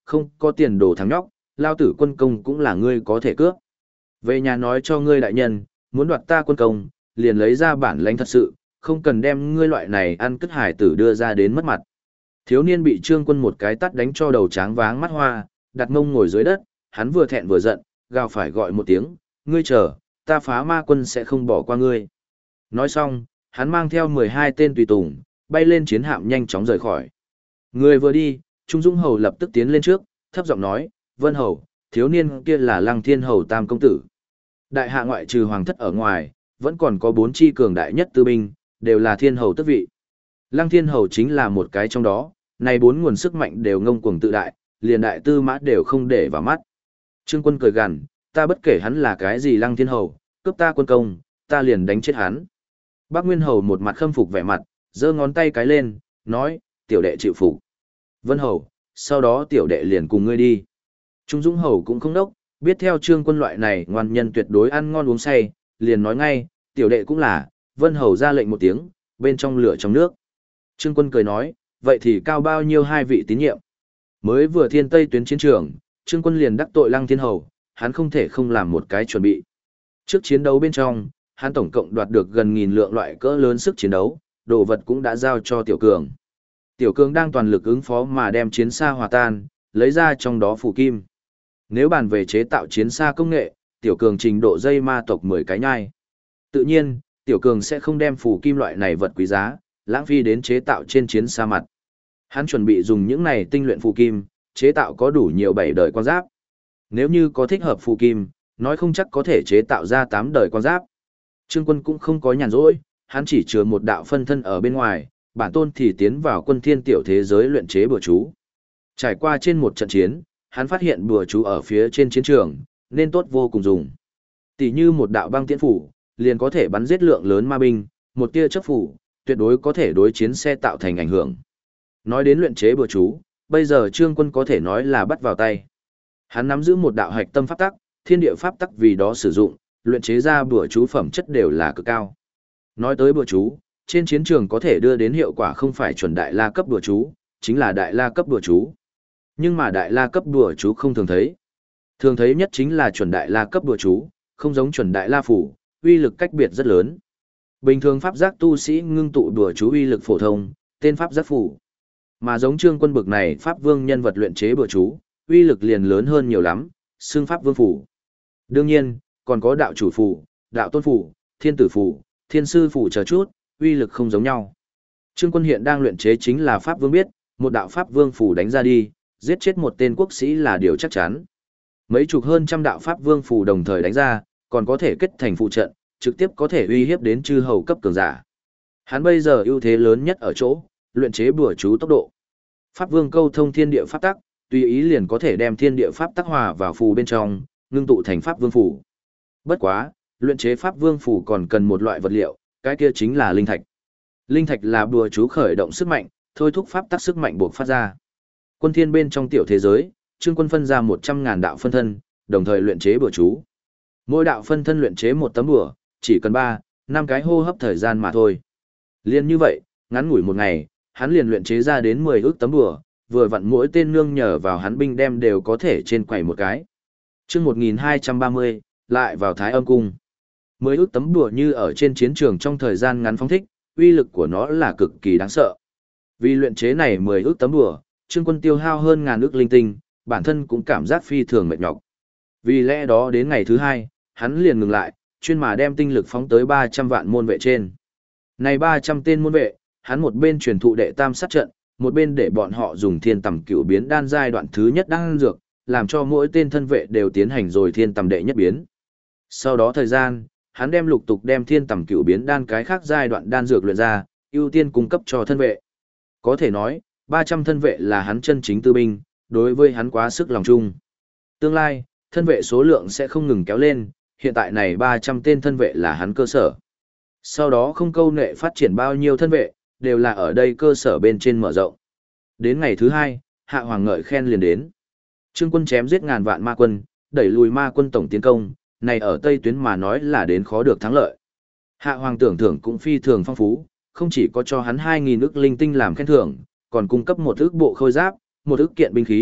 không có tiền đồ thằng nhóc, lao tử quân công cũng là ngươi có thể cướp. Về nhà nói cho ngươi đại nhân, muốn đoạt ta quân công, liền lấy ra bản lãnh thật sự, không cần đem ngươi loại này ăn cất hải tử đưa ra đến mất mặt. Thiếu niên bị Trương Quân một cái tát đánh cho đầu tráng váng mắt hoa, đặt mông ngồi dưới đất, hắn vừa thẹn vừa giận, gào phải gọi một tiếng, ngươi chờ, ta Phá Ma Quân sẽ không bỏ qua ngươi. Nói xong, hắn mang theo 12 tên tùy tùng, bay lên chiến hạm nhanh chóng rời khỏi. Người vừa đi, Trung Dũng Hầu lập tức tiến lên trước, thấp giọng nói, Vân Hầu, thiếu niên kia là Lăng Thiên Hầu Tam Công Tử. Đại hạ ngoại trừ hoàng thất ở ngoài, vẫn còn có 4 chi cường đại nhất tư binh, đều là thiên hầu tước vị. Lăng Thiên Hầu chính là một cái trong đó, này 4 nguồn sức mạnh đều ngông cuồng tự đại, liền đại tư mã đều không để vào mắt. Trương Quân cười gằn, ta bất kể hắn là cái gì Lăng Thiên Hầu, cướp ta quân công, ta liền đánh chết hắn. Bác Nguyên Hầu một mặt khâm phục vẻ mặt, giơ ngón tay cái lên, nói, tiểu đệ chịu phục. Vân Hầu, sau đó tiểu đệ liền cùng ngươi đi. Trung Dũng Hầu cũng không đốc, biết theo Trương Quân loại này ngoan nhân tuyệt đối ăn ngon uống say, liền nói ngay, tiểu đệ cũng là, Vân Hầu ra lệnh một tiếng, bên trong lửa trong nước. Trương Quân cười nói, vậy thì cao bao nhiêu hai vị tín nhiệm. Mới vừa thiên tây tuyến chiến trường, Trương Quân liền đắc tội Lăng Thiên Hầu, hắn không thể không làm một cái chuẩn bị. Trước chiến đấu bên trong, hắn tổng cộng đoạt được gần 1000 lượng loại cỡ lớn sức chiến đấu, đồ vật cũng đã giao cho Tiểu Cường. Tiểu Cường đang toàn lực ứng phó mà đem chiến xa hòa tan, lấy ra trong đó phù kim. Nếu bàn về chế tạo chiến xa công nghệ, Tiểu Cường trình độ dây ma tộc 10 cái nhai. Tự nhiên, Tiểu Cường sẽ không đem phù kim loại này vật quý giá, lãng phí đến chế tạo trên chiến xa mặt. Hắn chuẩn bị dùng những này tinh luyện phù kim, chế tạo có đủ nhiều 7 đời quan giáp. Nếu như có thích hợp phù kim, nói không chắc có thể chế tạo ra 8 đời quan giáp. Trương Quân cũng không có nhàn rỗi, hắn chỉ chứa một đạo phân thân ở bên ngoài, bản tôn thì tiến vào quân thiên tiểu thế giới luyện chế bùa chú. Trải qua trên một trận chiến, hắn phát hiện bùa chú ở phía trên chiến trường, nên tốt vô cùng dùng. Tỷ như một đạo băng tiễn phủ, liền có thể bắn giết lượng lớn ma binh, một tia chớp phủ, tuyệt đối có thể đối chiến xe tạo thành ảnh hưởng. Nói đến luyện chế bùa chú, bây giờ Trương Quân có thể nói là bắt vào tay. Hắn nắm giữ một đạo hạch tâm pháp tắc, thiên địa pháp tắc vì đó sử dụng, luyện chế ra bùa chú phẩm chất đều là cực cao. Nói tới bùa chú, trên chiến trường có thể đưa đến hiệu quả không phải chuẩn đại la cấp bùa chú, chính là đại la cấp bùa chú. Nhưng mà đại la cấp bùa chú không thường thấy. Thường thấy nhất chính là chuẩn đại la cấp bùa chú, không giống chuẩn đại la phủ, uy lực cách biệt rất lớn. Bình thường pháp giác tu sĩ ngưng tụ bùa chú uy lực phổ thông, tên pháp giác phủ. Mà giống Trương Quân bực này pháp vương nhân vật luyện chế bùa chú, uy lực liền lớn hơn nhiều lắm, xưng pháp vương phủ. Đương nhiên, còn có đạo chủ phủ, đạo tôn phủ, thiên tử phủ, thiên sư phủ chờ chút, uy lực không giống nhau. Trương Quân hiện đang luyện chế chính là pháp vương biết, một đạo pháp vương phủ đánh ra đi, giết chết một tên quốc sĩ là điều chắc chắn. Mấy chục hơn trăm đạo pháp vương phủ đồng thời đánh ra, còn có thể kết thành phụ trận, trực tiếp có thể uy hiếp đến chư hầu cấp cường giả. Hắn bây giờ ưu thế lớn nhất ở chỗ, luyện chế bùa chú tốc độ. Pháp vương câu thông thiên địa pháp tắc, tùy ý liền có thể đem thiên địa pháp tắc hòa vào phù bên trong, ngưng tụ thành pháp vương phủ. Bất quá, luyện chế pháp vương phủ còn cần một loại vật liệu, cái kia chính là linh thạch. Linh thạch là bùa chú khởi động sức mạnh, thôi thúc pháp tắc sức mạnh buộc phát ra. Quân thiên bên trong tiểu thế giới, Trương Quân phân ra 100.000 đạo phân thân, đồng thời luyện chế bùa chú. Mỗi đạo phân thân luyện chế một tấm bùa, chỉ cần 3-5 cái hô hấp thời gian mà thôi. Liên như vậy, ngắn ngủi một ngày, hắn liền luyện chế ra đến 10 ức tấm bùa, vừa vặn mỗi tên nương nhờ vào hắn binh đem đều có thể trên quầy một cái. Chương 1230, lại vào Thái Âm cung. 10 ức tấm bùa như ở trên chiến trường trong thời gian ngắn phóng thích, uy lực của nó là cực kỳ đáng sợ. Vì luyện chế này 10 ức tấm bùa, Trương Quân tiêu hao hơn ngàn ức linh tinh, bản thân cũng cảm giác phi thường mệt nhọc. Vì lẽ đó đến ngày thứ 2, hắn liền ngừng lại, chuyên mà đem tinh lực phóng tới 300 vạn môn vệ trên. Này 300 tên môn vệ, hắn một bên truyền thụ đệ tam sát trận, một bên để bọn họ dùng thiên tầm cửu biến đan giai đoạn thứ nhất đan dược, làm cho mỗi tên thân vệ đều tiến hành rồi thiên tầm đệ nhất biến. Sau đó thời gian, hắn đem lục tục đem thiên tầm cửu biến đan cái khác giai đoạn đan dược luyện ra, ưu tiên cung cấp cho thân vệ. Có thể nói, 300 thân vệ là hắn chân chính tư binh, đối với hắn quá sức lòng chung. Tương lai, thân vệ số lượng sẽ không ngừng kéo lên, hiện tại này 300 tên thân vệ là hắn cơ sở. Sau đó không câu nệ phát triển bao nhiêu thân vệ, đều là ở đây cơ sở bên trên mở rộng. Đến ngày thứ 2, Hạ Hoàng ngợi khen liền đến. Trương Quân chém giết ngàn vạn ma quân, đẩy lùi ma quân tổng tiến công, này ở Tây tuyến mà nói là đến khó được thắng lợi. Hạ Hoàng tưởng thưởng cũng phi thường phong phú, không chỉ có cho hắn 2.000 ức linh tinh làm khen thưởng, còn cung cấp một ức bộ khôi giáp, một ức kiện binh khí,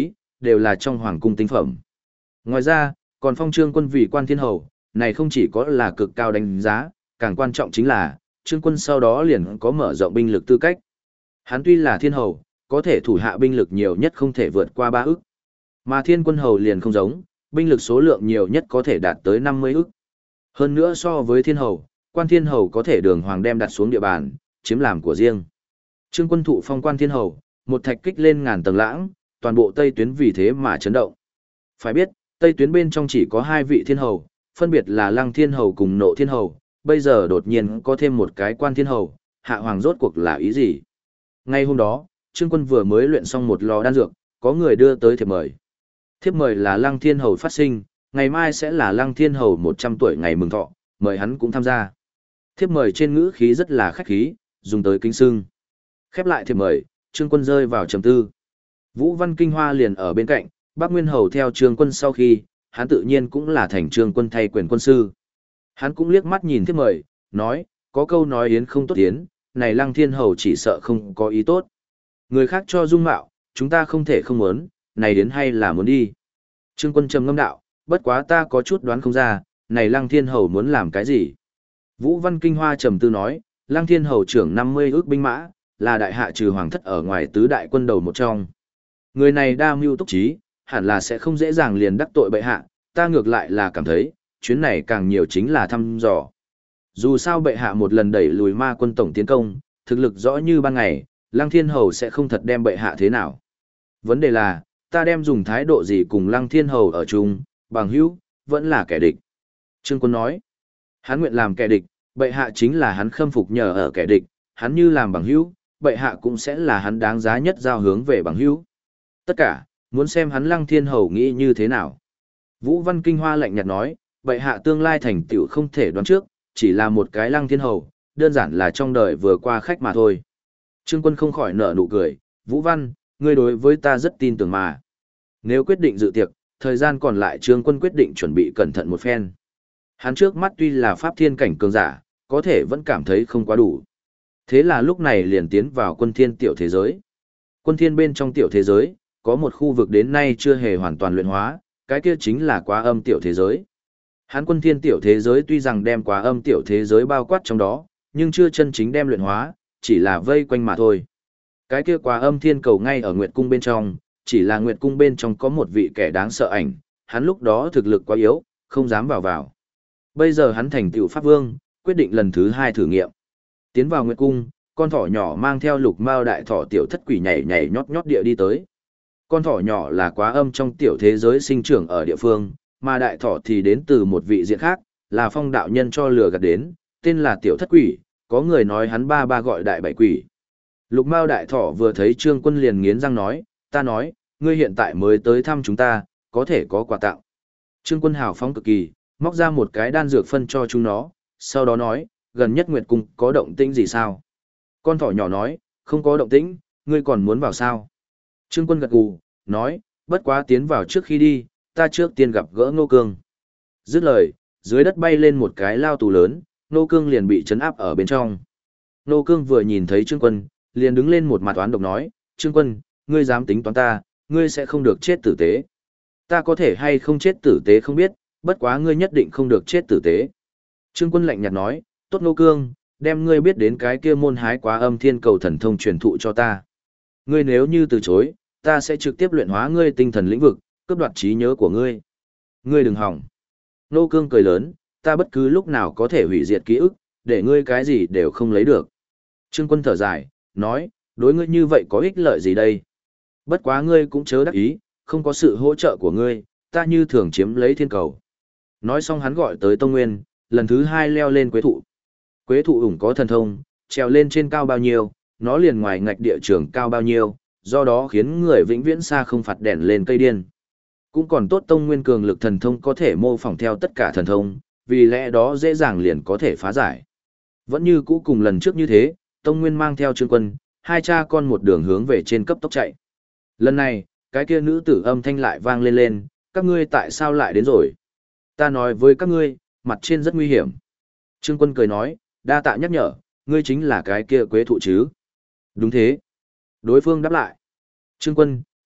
đều là trong hoàng cung tinh phẩm. Ngoài ra, còn phong trương quân vì quan thiên hầu, này không chỉ có là cực cao đánh giá, càng quan trọng chính là, trương quân sau đó liền có mở rộng binh lực tư cách. Hắn tuy là thiên hầu, có thể thủ hạ binh lực nhiều nhất không thể vượt qua 3 ức. Mà thiên quân hầu liền không giống, binh lực số lượng nhiều nhất có thể đạt tới 50 ức. Hơn nữa so với thiên hầu, quan thiên hầu có thể đường hoàng đem đặt xuống địa bàn, chiếm làm của riêng. Trương quân thụ phong quan thiên hầu, một thạch kích lên ngàn tầng lãng, toàn bộ Tây tuyến vì thế mà chấn động. Phải biết, Tây tuyến bên trong chỉ có 2 vị thiên hầu, phân biệt là Lăng Thiên Hầu cùng Nộ Thiên Hầu, bây giờ đột nhiên có thêm một cái quan thiên hầu, hạ hoàng rốt cuộc là ý gì? Ngay hôm đó, Trương quân vừa mới luyện xong một lò đan dược, có người đưa tới thiệp mời. Thiệp mời là Lăng Thiên Hầu phát sinh, ngày mai sẽ là Lăng Thiên Hầu 100 tuổi ngày mừng thọ, mời hắn cũng tham gia. Thiệp mời trên ngữ khí rất là khách khí, dùng tới kính sưng. Khép lại thiệp mời, Trương quân rơi vào trầm tư. Vũ Văn Kinh Hoa liền ở bên cạnh, Bắc Nguyên Hầu theo Trương quân sau khi, hắn tự nhiên cũng là thành Trương quân thay quyền quân sư. Hắn cũng liếc mắt nhìn thiệp mời, nói, có câu nói yến không tốt yến, này Lăng Thiên Hầu chỉ sợ không có ý tốt. Người khác cho dung mạo, chúng ta không thể không muốn, này yến hay là muốn đi. Trương quân trầm ngâm đạo, bất quá ta có chút đoán không ra, này Lăng Thiên Hầu muốn làm cái gì. Vũ Văn Kinh Hoa trầm tư nói, Lăng Thiên Hầu trưởng 50 ước binh mã, là đại hạ trừ hoàng thất ở ngoài tứ đại quân đầu một trong. Người này đa mưu túc trí, hẳn là sẽ không dễ dàng liền đắc tội bệ hạ, ta ngược lại là cảm thấy, chuyến này càng nhiều chính là thăm dò. Dù sao bệ hạ một lần đẩy lùi ma quân tổng tiến công, thực lực rõ như ban ngày, Lăng Thiên Hầu sẽ không thật đem bệ hạ thế nào. Vấn đề là, ta đem dùng thái độ gì cùng Lăng Thiên Hầu ở chung, bằng hữu, vẫn là kẻ địch. Trương quân nói, hắn nguyện làm kẻ địch, bệ hạ chính là hắn khâm phục nhờ ở kẻ địch, hắn như làm bằng hữu, bệ hạ cũng sẽ là hắn đáng giá nhất giao hướng về bằng hữu. Tất cả, muốn xem hắn Lăng Thiên Hầu nghĩ như thế nào. Vũ Văn Kinh Hoa lạnh nhạt nói, bệ hạ tương lai thành tựu không thể đoán trước, chỉ là một cái Lăng Thiên Hầu, đơn giản là trong đời vừa qua khách mà thôi. Trương quân không khỏi nở nụ cười, Vũ Văn, ngươi đối với ta rất tin tưởng mà. Nếu quyết định dự tiệc, thời gian còn lại Trương quân quyết định chuẩn bị cẩn thận một phen. Hắn trước mắt tuy là pháp thiên cảnh cường giả, có thể vẫn cảm thấy không quá đủ. Thế là lúc này liền tiến vào quân thiên tiểu thế giới. Quân thiên bên trong tiểu thế giới, có một khu vực đến nay chưa hề hoàn toàn luyện hóa, cái kia chính là quá âm tiểu thế giới. Hán quân thiên tiểu thế giới tuy rằng đem quá âm tiểu thế giới bao quát trong đó, nhưng chưa chân chính đem luyện hóa, chỉ là vây quanh mà thôi. Cái kia quá âm thiên cầu ngay ở Nguyệt Cung bên trong, chỉ là Nguyệt Cung bên trong có một vị kẻ đáng sợ ảnh, hắn lúc đó thực lực quá yếu, không dám vào. Bây giờ hắn thành tiểu Pháp Vương, quyết định lần thứ 2 thử nghiệm. Tiến vào Nguyệt Cung, con thỏ nhỏ mang theo lục mao đại thỏ tiểu thất quỷ nhảy nhót địa đi tới. Con thỏ nhỏ là quá âm trong tiểu thế giới sinh trưởng ở địa phương, mà đại thỏ thì đến từ một vị diện khác, là phong đạo nhân cho lừa gạt đến, tên là tiểu thất quỷ, có người nói hắn ba gọi đại bảy quỷ. Lục mao đại thỏ vừa thấy Trương quân liền nghiến răng nói, ta nói, ngươi hiện tại mới tới thăm chúng ta, có thể có quà tặng. Trương quân hào phóng cực kỳ, móc ra một cái đan dược phân cho chúng nó, sau đó nói, gần nhất Nguyệt Cung có động tĩnh gì sao? Con thỏ nhỏ nói, không có động tĩnh, ngươi còn muốn vào sao? Trương quân gật gù, nói, bất quá tiến vào trước khi đi, ta trước tiên gặp gỡ Ngô Cương. Dứt lời, dưới đất bay lên một cái lao tù lớn, Ngô Cương liền bị trấn áp ở bên trong. Ngô Cương vừa nhìn thấy Trương quân, liền đứng lên một mặt oán độc nói, Trương quân, ngươi dám tính toán ta, ngươi sẽ không được chết tử tế. Ta có thể hay không chết tử tế không biết, bất quá ngươi nhất định không được chết tử tế. Trương quân lạnh nhạt nói, tốt Ngô Cương, đem ngươi biết đến cái kia môn hái quá âm thiên cầu thần thông truyền thụ cho ta. Ngươi nếu như từ chối, ta sẽ trực tiếp luyện hóa ngươi tinh thần lĩnh vực, cướp đoạt trí nhớ của ngươi. Ngươi đừng hỏng. Ngô Cương cười lớn, ta bất cứ lúc nào có thể hủy diệt ký ức, để ngươi cái gì đều không lấy được. Trương quân thở dài, nói, đối ngươi như vậy có ích lợi gì đây? Bất quá ngươi cũng chớ đắc ý, không có sự hỗ trợ của ngươi, ta như thường chiếm lấy thiên cầu. Nói xong hắn gọi tới Tông Nguyên, lần thứ 2 leo lên quế thụ. Quế thụ ủng có thần thông, trèo lên trên cao bao nhiêu, nó liền ngoài ngạch địa trường cao bao nhiêu, do đó khiến người vĩnh viễn xa không phạt đèn lên cây điên. Cũng còn tốt Tông Nguyên cường lực thần thông có thể mô phỏng theo tất cả thần thông, vì lẽ đó dễ dàng liền có thể phá giải. Vẫn như cũ cùng lần trước như thế, Tông Nguyên mang theo Trương quân, hai cha con một đường hướng về trên cấp tốc chạy. Lần này, cái kia nữ tử âm thanh lại vang lên, các ngươi tại sao lại đến rồi? Ta nói với các ngươi, mặt trên rất nguy hiểm. Trương quân cười nói, đa tạ nhắc nhở, ngươi chính là cái kia quế thụ chứ? Đúng thế. Đối phương đáp lại. Trương quân,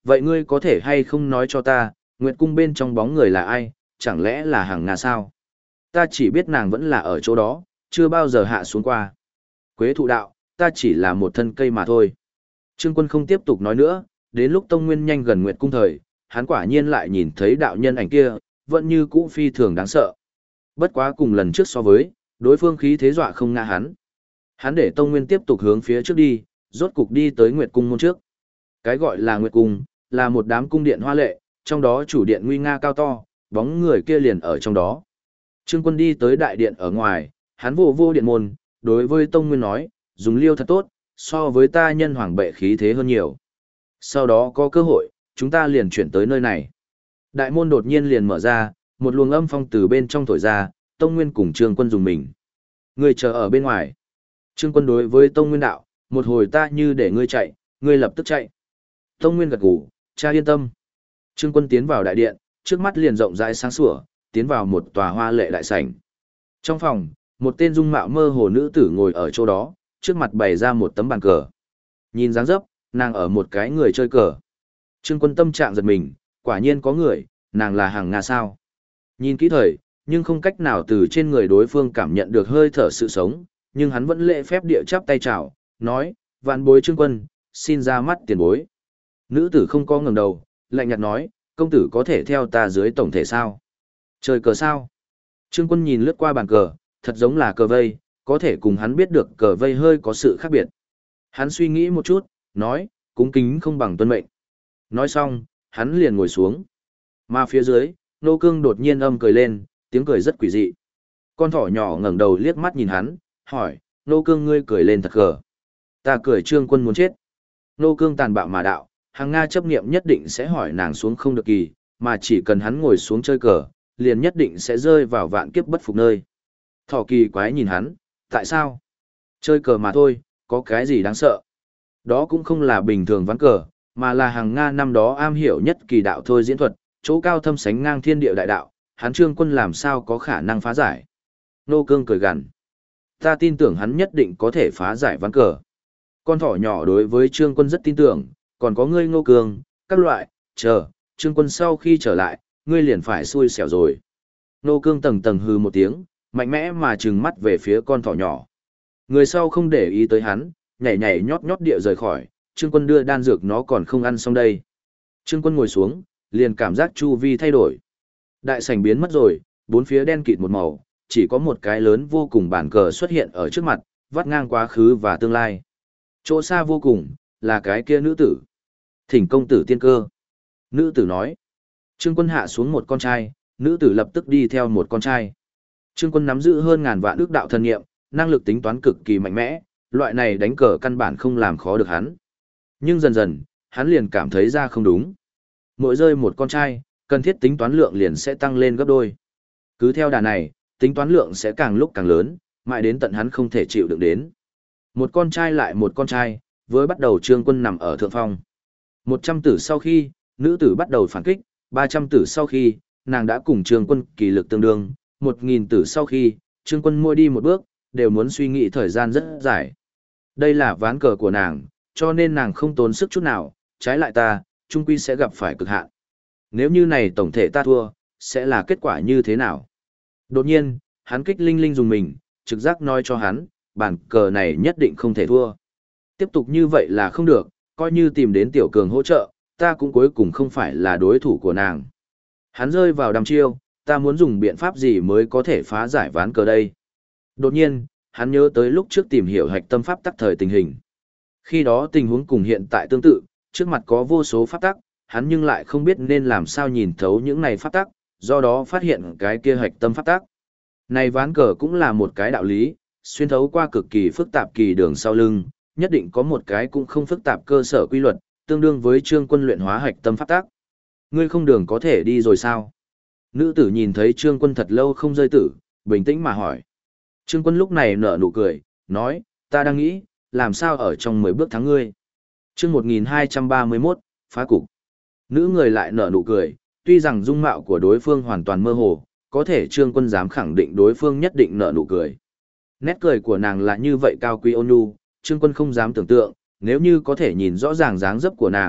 Vậy ngươi có thể hay không nói cho ta, Nguyệt Cung bên trong bóng người là ai, chẳng lẽ là Hằng Nga sao? Ta chỉ biết nàng vẫn là ở chỗ đó, chưa bao giờ hạ xuống qua. Quế thụ đạo, ta chỉ là một thân cây mà thôi. Trương Quân không tiếp tục nói nữa, đến lúc Tông Nguyên nhanh gần Nguyệt Cung thời, hắn quả nhiên lại nhìn thấy đạo nhân ảnh kia, vẫn như cũ phi thường đáng sợ. Bất quá cùng lần trước so với, đối phương khí thế dọa không ngã hắn. Hắn để Tông Nguyên tiếp tục hướng phía trước đi, rốt cục đi tới Nguyệt Cung môn trước. Cái gọi là Nguyệt Cung, là một đám cung điện hoa lệ, trong đó chủ điện nguy nga cao to, bóng người kia liền ở trong đó. Trương Quân đi tới đại điện ở ngoài, hắn vô vô điện môn, đối với Tông Nguyên nói, dùng liêu thật tốt, so với ta nhân hoàng bệ khí thế hơn nhiều. Sau đó có cơ hội, chúng ta liền chuyển tới nơi này. Đại môn đột nhiên liền mở ra, một luồng âm phong từ bên trong thổi ra, Tông Nguyên cùng Trương Quân dùng mình. Ngươi chờ ở bên ngoài. Trương Quân đối với Tông Nguyên đạo, một hồi ta như để ngươi chạy, ngươi lập tức chạy. Tông Nguyên gật gù, cha yên tâm. Trương Quân tiến vào đại điện, trước mắt liền rộng rãi sáng sủa, tiến vào một tòa hoa lệ đại sảnh. Trong phòng, một tên dung mạo mơ hồ nữ tử ngồi ở chỗ đó, trước mặt bày ra một tấm bàn cờ. Nhìn dáng dấp, nàng ở một cái người chơi cờ. Trương Quân tâm trạng giật mình, quả nhiên có người, nàng là Hằng Nga sao. Nhìn kỹ thời, nhưng không cách nào từ trên người đối phương cảm nhận được hơi thở sự sống, nhưng hắn vẫn lễ phép địa chắp tay chào, nói, vạn bối Trương Quân, xin ra mắt tiền bối. Nữ tử không có ngẩng đầu, lạnh nhạt nói, công tử có thể theo ta dưới tổng thể sao? Chơi cờ sao? Trương Quân nhìn lướt qua bàn cờ, thật giống là cờ vây, có thể cùng hắn biết được cờ vây hơi có sự khác biệt. Hắn suy nghĩ một chút, nói, cúng kính không bằng tuân mệnh. Nói xong, hắn liền ngồi xuống. Mà phía dưới, Nô Cương đột nhiên âm cười lên, tiếng cười rất quỷ dị. Con thỏ nhỏ ngẩng đầu liếc mắt nhìn hắn, hỏi, Nô Cương ngươi cười lên thật gờ. Ta cười Trương Quân muốn chết. Nô Cương tàn bạo mà đạo, Hằng Nga chấp niệm nhất định sẽ hỏi nàng xuống không được kỳ, mà chỉ cần hắn ngồi xuống chơi cờ, liền nhất định sẽ rơi vào vạn kiếp bất phục nơi. Thỏ kỳ quái nhìn hắn, tại sao? Chơi cờ mà thôi, có cái gì đáng sợ? Đó cũng không là bình thường ván cờ, mà là Hằng Nga năm đó am hiểu nhất kỳ đạo thôi diễn thuật, chỗ cao thâm sánh ngang thiên địa đại đạo, hắn Trương Quân làm sao có khả năng phá giải. Nô Cương cười gằn. Ta tin tưởng hắn nhất định có thể phá giải ván cờ. Con thỏ nhỏ đối với Trương Quân rất tin tưởng, còn có ngươi Ngô Cương, các loại, chờ, Trương Quân sau khi trở lại, ngươi liền phải xui xẻo rồi. Nô Cương tầng tầng hừ một tiếng, mạnh mẽ mà trừng mắt về phía con thỏ nhỏ. Người sau không để ý tới hắn, nhảy nhảy nhót nhót địa rời khỏi, Trương Quân đưa đan dược nó còn không ăn xong đây. Trương Quân ngồi xuống, liền cảm giác chu vi thay đổi. Đại sảnh biến mất rồi, bốn phía đen kịt một màu, chỉ có một cái lớn vô cùng bàn cờ xuất hiện ở trước mặt, vắt ngang quá khứ và tương lai. Chỗ xa vô cùng, là cái kia nữ tử. Thỉnh công tử tiên cơ. Nữ tử nói. Trương Quân hạ xuống một con trai, nữ tử lập tức đi theo một con trai. Trương Quân nắm giữ hơn ngàn vạn ước đạo thần nghiệm, năng lực tính toán cực kỳ mạnh mẽ, loại này đánh cờ căn bản không làm khó được hắn. Nhưng dần dần, hắn liền cảm thấy ra không đúng. Mỗi rơi một con trai, cần thiết tính toán lượng liền sẽ tăng lên gấp đôi. Cứ theo đà này, tính toán lượng sẽ càng lúc càng lớn, mãi đến tận hắn không thể chịu đựng đến. Một con trai lại một con trai, với bắt đầu Trương Quân nằm ở thượng phong. 100 tử sau khi, nữ tử bắt đầu phản kích, 300 tử sau khi, nàng đã cùng Trương Quân kỳ lực tương đương, 1000 tử sau khi, Trương Quân mỗi đi một bước, đều muốn suy nghĩ thời gian rất dài. Đây là ván cờ của nàng, cho nên nàng không tốn sức chút nào, trái lại ta, chung quy sẽ gặp phải cực hạn. Nếu như này tổng thể ta thua, sẽ là kết quả như thế nào? Đột nhiên, hắn kích linh linh dùng mình, trực giác nói cho hắn, bàn cờ này nhất định không thể thua. Tiếp tục như vậy là không được, coi như tìm đến tiểu cường hỗ trợ, ta cũng cuối cùng không phải là đối thủ của nàng. Hắn rơi vào đăm chiêu, ta muốn dùng biện pháp gì mới có thể phá giải ván cờ đây. Đột nhiên, hắn nhớ tới lúc trước tìm hiểu hạch tâm pháp tắc thời tình hình. Khi đó tình huống cùng hiện tại tương tự, trước mặt có vô số pháp tắc, hắn nhưng lại không biết nên làm sao nhìn thấu những này pháp tắc, do đó phát hiện cái kia hạch tâm pháp tắc. Này ván cờ cũng là một cái đạo lý, xuyên thấu qua cực kỳ phức tạp kỳ đường sau lưng, nhất định có một cái cũng không phức tạp cơ sở quy luật, tương đương với Trương Quân luyện hóa hạch tâm pháp tắc. Ngươi không đường có thể đi rồi sao? Nữ tử nhìn thấy Trương Quân thật lâu không rơi tử, bình tĩnh mà hỏi. Trương Quân lúc này nở nụ cười, nói, ta đang nghĩ, làm sao ở trong 10 bước thắng ngươi. Chương 1231, phá cục. Nữ người lại nở nụ cười, tuy rằng dung mạo của đối phương hoàn toàn mơ hồ, có thể Trương Quân dám khẳng định đối phương nhất định nở nụ cười. Nét cười của nàng là như vậy cao quý ôn nhu, Trương Quân không dám tưởng tượng, nếu như có thể nhìn rõ ràng dáng dấp của nàng,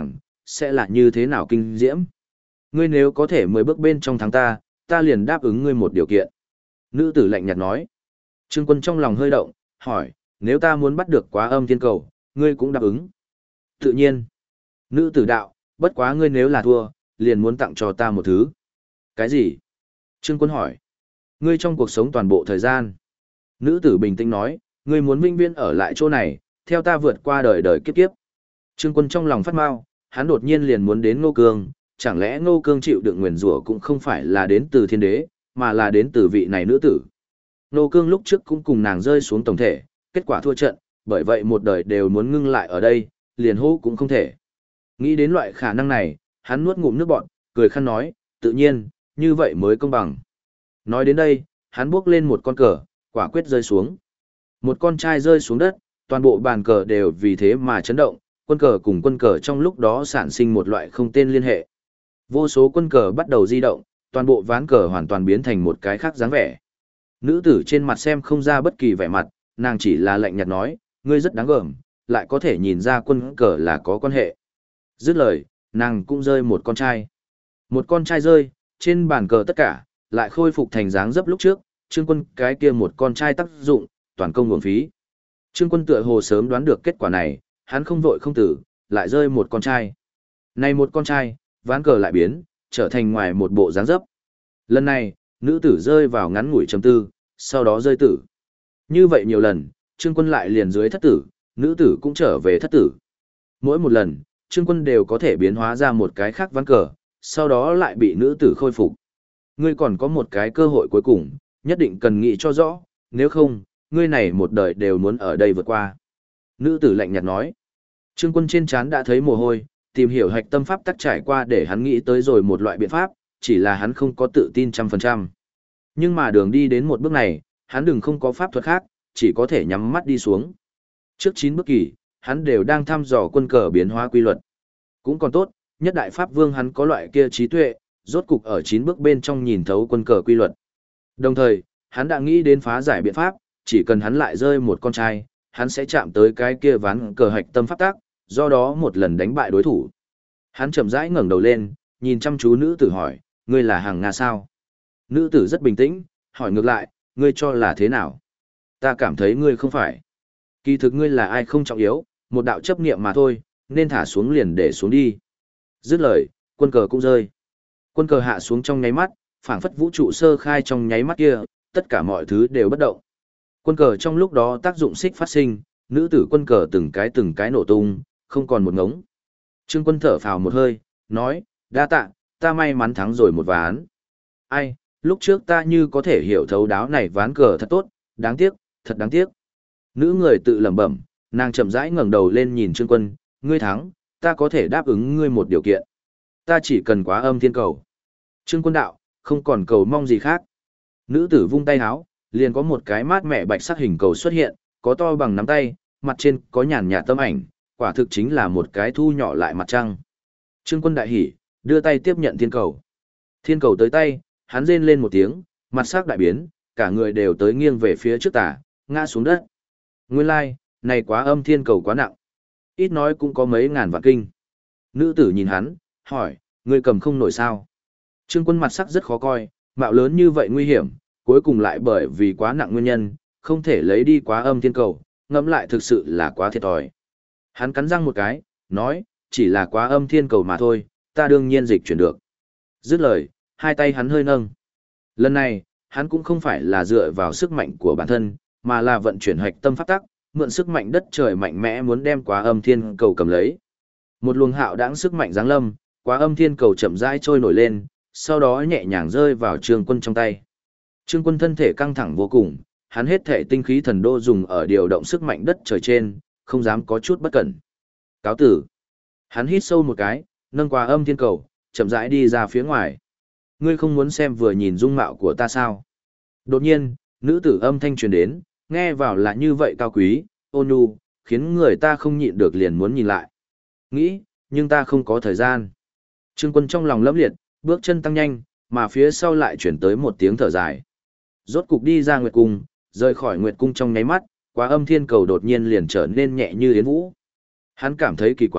sẽ là như thế nào kinh diễm. Ngươi nếu có thể 10 bước bên trong thắng ta, ta liền đáp ứng ngươi một điều kiện. Nữ tử lạnh nhạt nói. Trương Quân trong lòng hơi động, hỏi, nếu ta muốn bắt được Quá Âm Thiên Cầu, ngươi cũng đáp ứng. Tự nhiên. Nữ tử đạo, bất quá ngươi nếu là thua, liền muốn tặng cho ta một thứ. Cái gì? Trương Quân hỏi. Ngươi trong cuộc sống toàn bộ thời gian. Nữ tử bình tĩnh nói, ngươi muốn vĩnh viễn ở lại chỗ này, theo ta vượt qua đời đời kiếp kiếp. Trương Quân trong lòng phát mau, hắn đột nhiên liền muốn đến Ngô Cương, chẳng lẽ Ngô Cương chịu đựng nguyền rủa cũng không phải là đến từ thiên đế, mà là đến từ vị này nữ tử. Ngô Cương lúc trước cũng cùng nàng rơi xuống tổng thể, kết quả thua trận, bởi vậy một đời đều muốn ngưng lại ở đây, liền hô cũng không thể. Nghĩ đến loại khả năng này, hắn nuốt ngụm nước bọt, cười khăn nói, tự nhiên, như vậy mới công bằng. Nói đến đây, hắn bước lên một con cờ, quả quyết rơi xuống. Một con trai rơi xuống đất, toàn bộ bàn cờ đều vì thế mà chấn động, quân cờ cùng quân cờ trong lúc đó sản sinh một loại không tên liên hệ. Vô số quân cờ bắt đầu di động, toàn bộ ván cờ hoàn toàn biến thành một cái khác dáng vẻ. Nữ tử trên mặt xem không ra bất kỳ vẻ mặt, nàng chỉ là lạnh nhạt nói, ngươi rất đáng gờm, lại có thể nhìn ra quân cờ là có quan hệ. Dứt lời, nàng cũng rơi một con trai. Một con trai rơi, trên bàn cờ tất cả, lại khôi phục thành dáng dấp lúc trước, Trương Quân cái kia một con trai tác dụng, toàn công uổng phí. Trương Quân tựa hồ sớm đoán được kết quả này, hắn không vội không tử, lại rơi một con trai. Này một con trai, ván cờ lại biến, trở thành ngoài một bộ dáng dấp. Lần này, nữ tử rơi vào ngắn ngủi chấm tư, sau đó rơi tử. Như vậy nhiều lần, Trương Quân lại liền dưới thất tử, nữ tử cũng trở về thất tử. Mỗi một lần, Trương Quân đều có thể biến hóa ra một cái khác ván cờ, sau đó lại bị nữ tử khôi phục. Ngươi còn có một cái cơ hội cuối cùng, nhất định cần nghĩ cho rõ, nếu không, ngươi này một đời đều muốn ở đây vượt qua. Nữ tử lạnh nhạt nói. Trương Quân trên trán đã thấy mồ hôi, tìm hiểu hạch tâm pháp tắc trải qua để hắn nghĩ tới rồi một loại biện pháp, chỉ là hắn không có tự tin 100%. Nhưng mà đường đi đến một bước này, hắn đừng không có pháp thuật khác, chỉ có thể nhắm mắt đi xuống. Trước 9 bước kỳ, hắn đều đang thăm dò quân cờ biến hóa quy luật. Cũng còn tốt, nhất đại pháp vương hắn có loại kia trí tuệ, rốt cục ở 9 bước bên trong nhìn thấu quân cờ quy luật. Đồng thời, hắn đã nghĩ đến phá giải biện pháp, chỉ cần hắn lại rơi một con trai, hắn sẽ chạm tới cái kia ván cờ hạch tâm pháp tắc, do đó một lần đánh bại đối thủ. Hắn chậm rãi ngẩng đầu lên, nhìn chăm chú nữ tử hỏi, ngươi là hàng Nga sao? Nữ tử rất bình tĩnh, hỏi ngược lại, ngươi cho là thế nào? Ta cảm thấy ngươi không phải. Kỳ thực ngươi là ai không trọng yếu, một đạo chấp niệm mà thôi, nên thả xuống liền để xuống đi. Dứt lời, quân cờ cũng rơi. Quân cờ hạ xuống trong nháy mắt, phảng phất vũ trụ sơ khai trong nháy mắt kia, tất cả mọi thứ đều bất động. Quân cờ trong lúc đó tác dụng xích phát sinh, nữ tử quân cờ từng cái nổ tung, không còn một ngống. Trương Quân thở phào một hơi, nói, đa tạ, ta may mắn thắng rồi một ván. Ai, lúc trước ta như có thể hiểu thấu đáo này ván cờ thật tốt, đáng tiếc, thật đáng tiếc. Nữ người tự lẩm bẩm, nàng chậm rãi ngẩng đầu lên nhìn Trương Quân, ngươi thắng, ta có thể đáp ứng ngươi một điều kiện. Ta chỉ cần Quá Âm Thiên Cầu. Trương Quân đạo, không còn cầu mong gì khác. Nữ tử vung tay háo, liền có một cái mát mẻ bạch sắc hình cầu xuất hiện, có to bằng nắm tay, mặt trên có nhàn nhạt tâm ảnh, quả thực chính là một cái thu nhỏ lại mặt trăng. Trương Quân đại hỉ, đưa tay tiếp nhận thiên cầu. Thiên cầu tới tay, hắn rên lên một tiếng, mặt sắc đại biến, cả người đều tới nghiêng về phía trước tả, ngã xuống đất. Nguyên lai, này Quá Âm Thiên Cầu quá nặng. Ít nói cũng có mấy ngàn vạn kinh. Nữ tử nhìn hắn, hỏi, ngươi cầm không nổi sao? Trương Quân mặt sắc rất khó coi, mạo lớn như vậy nguy hiểm, cuối cùng lại bởi vì quá nặng nguyên nhân, không thể lấy đi Quá Âm Thiên Cầu, ngẫm lại thực sự là quá thiệt thòi. Hắn cắn răng một cái, nói, chỉ là Quá Âm Thiên Cầu mà thôi, ta đương nhiên dịch chuyển được. Dứt lời, hai tay hắn hơi nâng. Lần này, hắn cũng không phải là dựa vào sức mạnh của bản thân, mà là vận chuyển hạch tâm pháp tắc, mượn sức mạnh đất trời mạnh mẽ muốn đem Quá Âm Thiên Cầu cầm lấy. Một luồng hạo đãng sức mạnh giáng lâm, Quá Âm Thiên Cầu chậm rãi trôi nổi lên, sau đó nhẹ nhàng rơi vào Trương Quân trong tay. Trương Quân thân thể căng thẳng vô cùng, hắn hết thể tinh khí thần đô dùng ở điều động sức mạnh đất trời trên, không dám có chút bất cẩn. Cáo tử. Hắn hít sâu một cái, nâng Quá Âm Thiên Cầu, chậm rãi đi ra phía ngoài. Ngươi không muốn xem vừa nhìn dung mạo của ta sao? Đột nhiên, nữ tử âm thanh truyền đến, nghe vào là như vậy cao quý, ôn nhu, khiến người ta không nhịn được liền muốn nhìn lại. Nghĩ, nhưng ta không có thời gian. Trương Quân trong lòng lấp liệt, bước chân tăng nhanh, mà phía sau lại chuyển tới một tiếng thở dài. Rốt cục đi ra Nguyệt Cung, rời khỏi Nguyệt Cung trong nháy mắt, Quá Âm Thiên Cầu đột nhiên liền trở nên nhẹ như yến vũ. Hắn cảm thấy kỳ quái,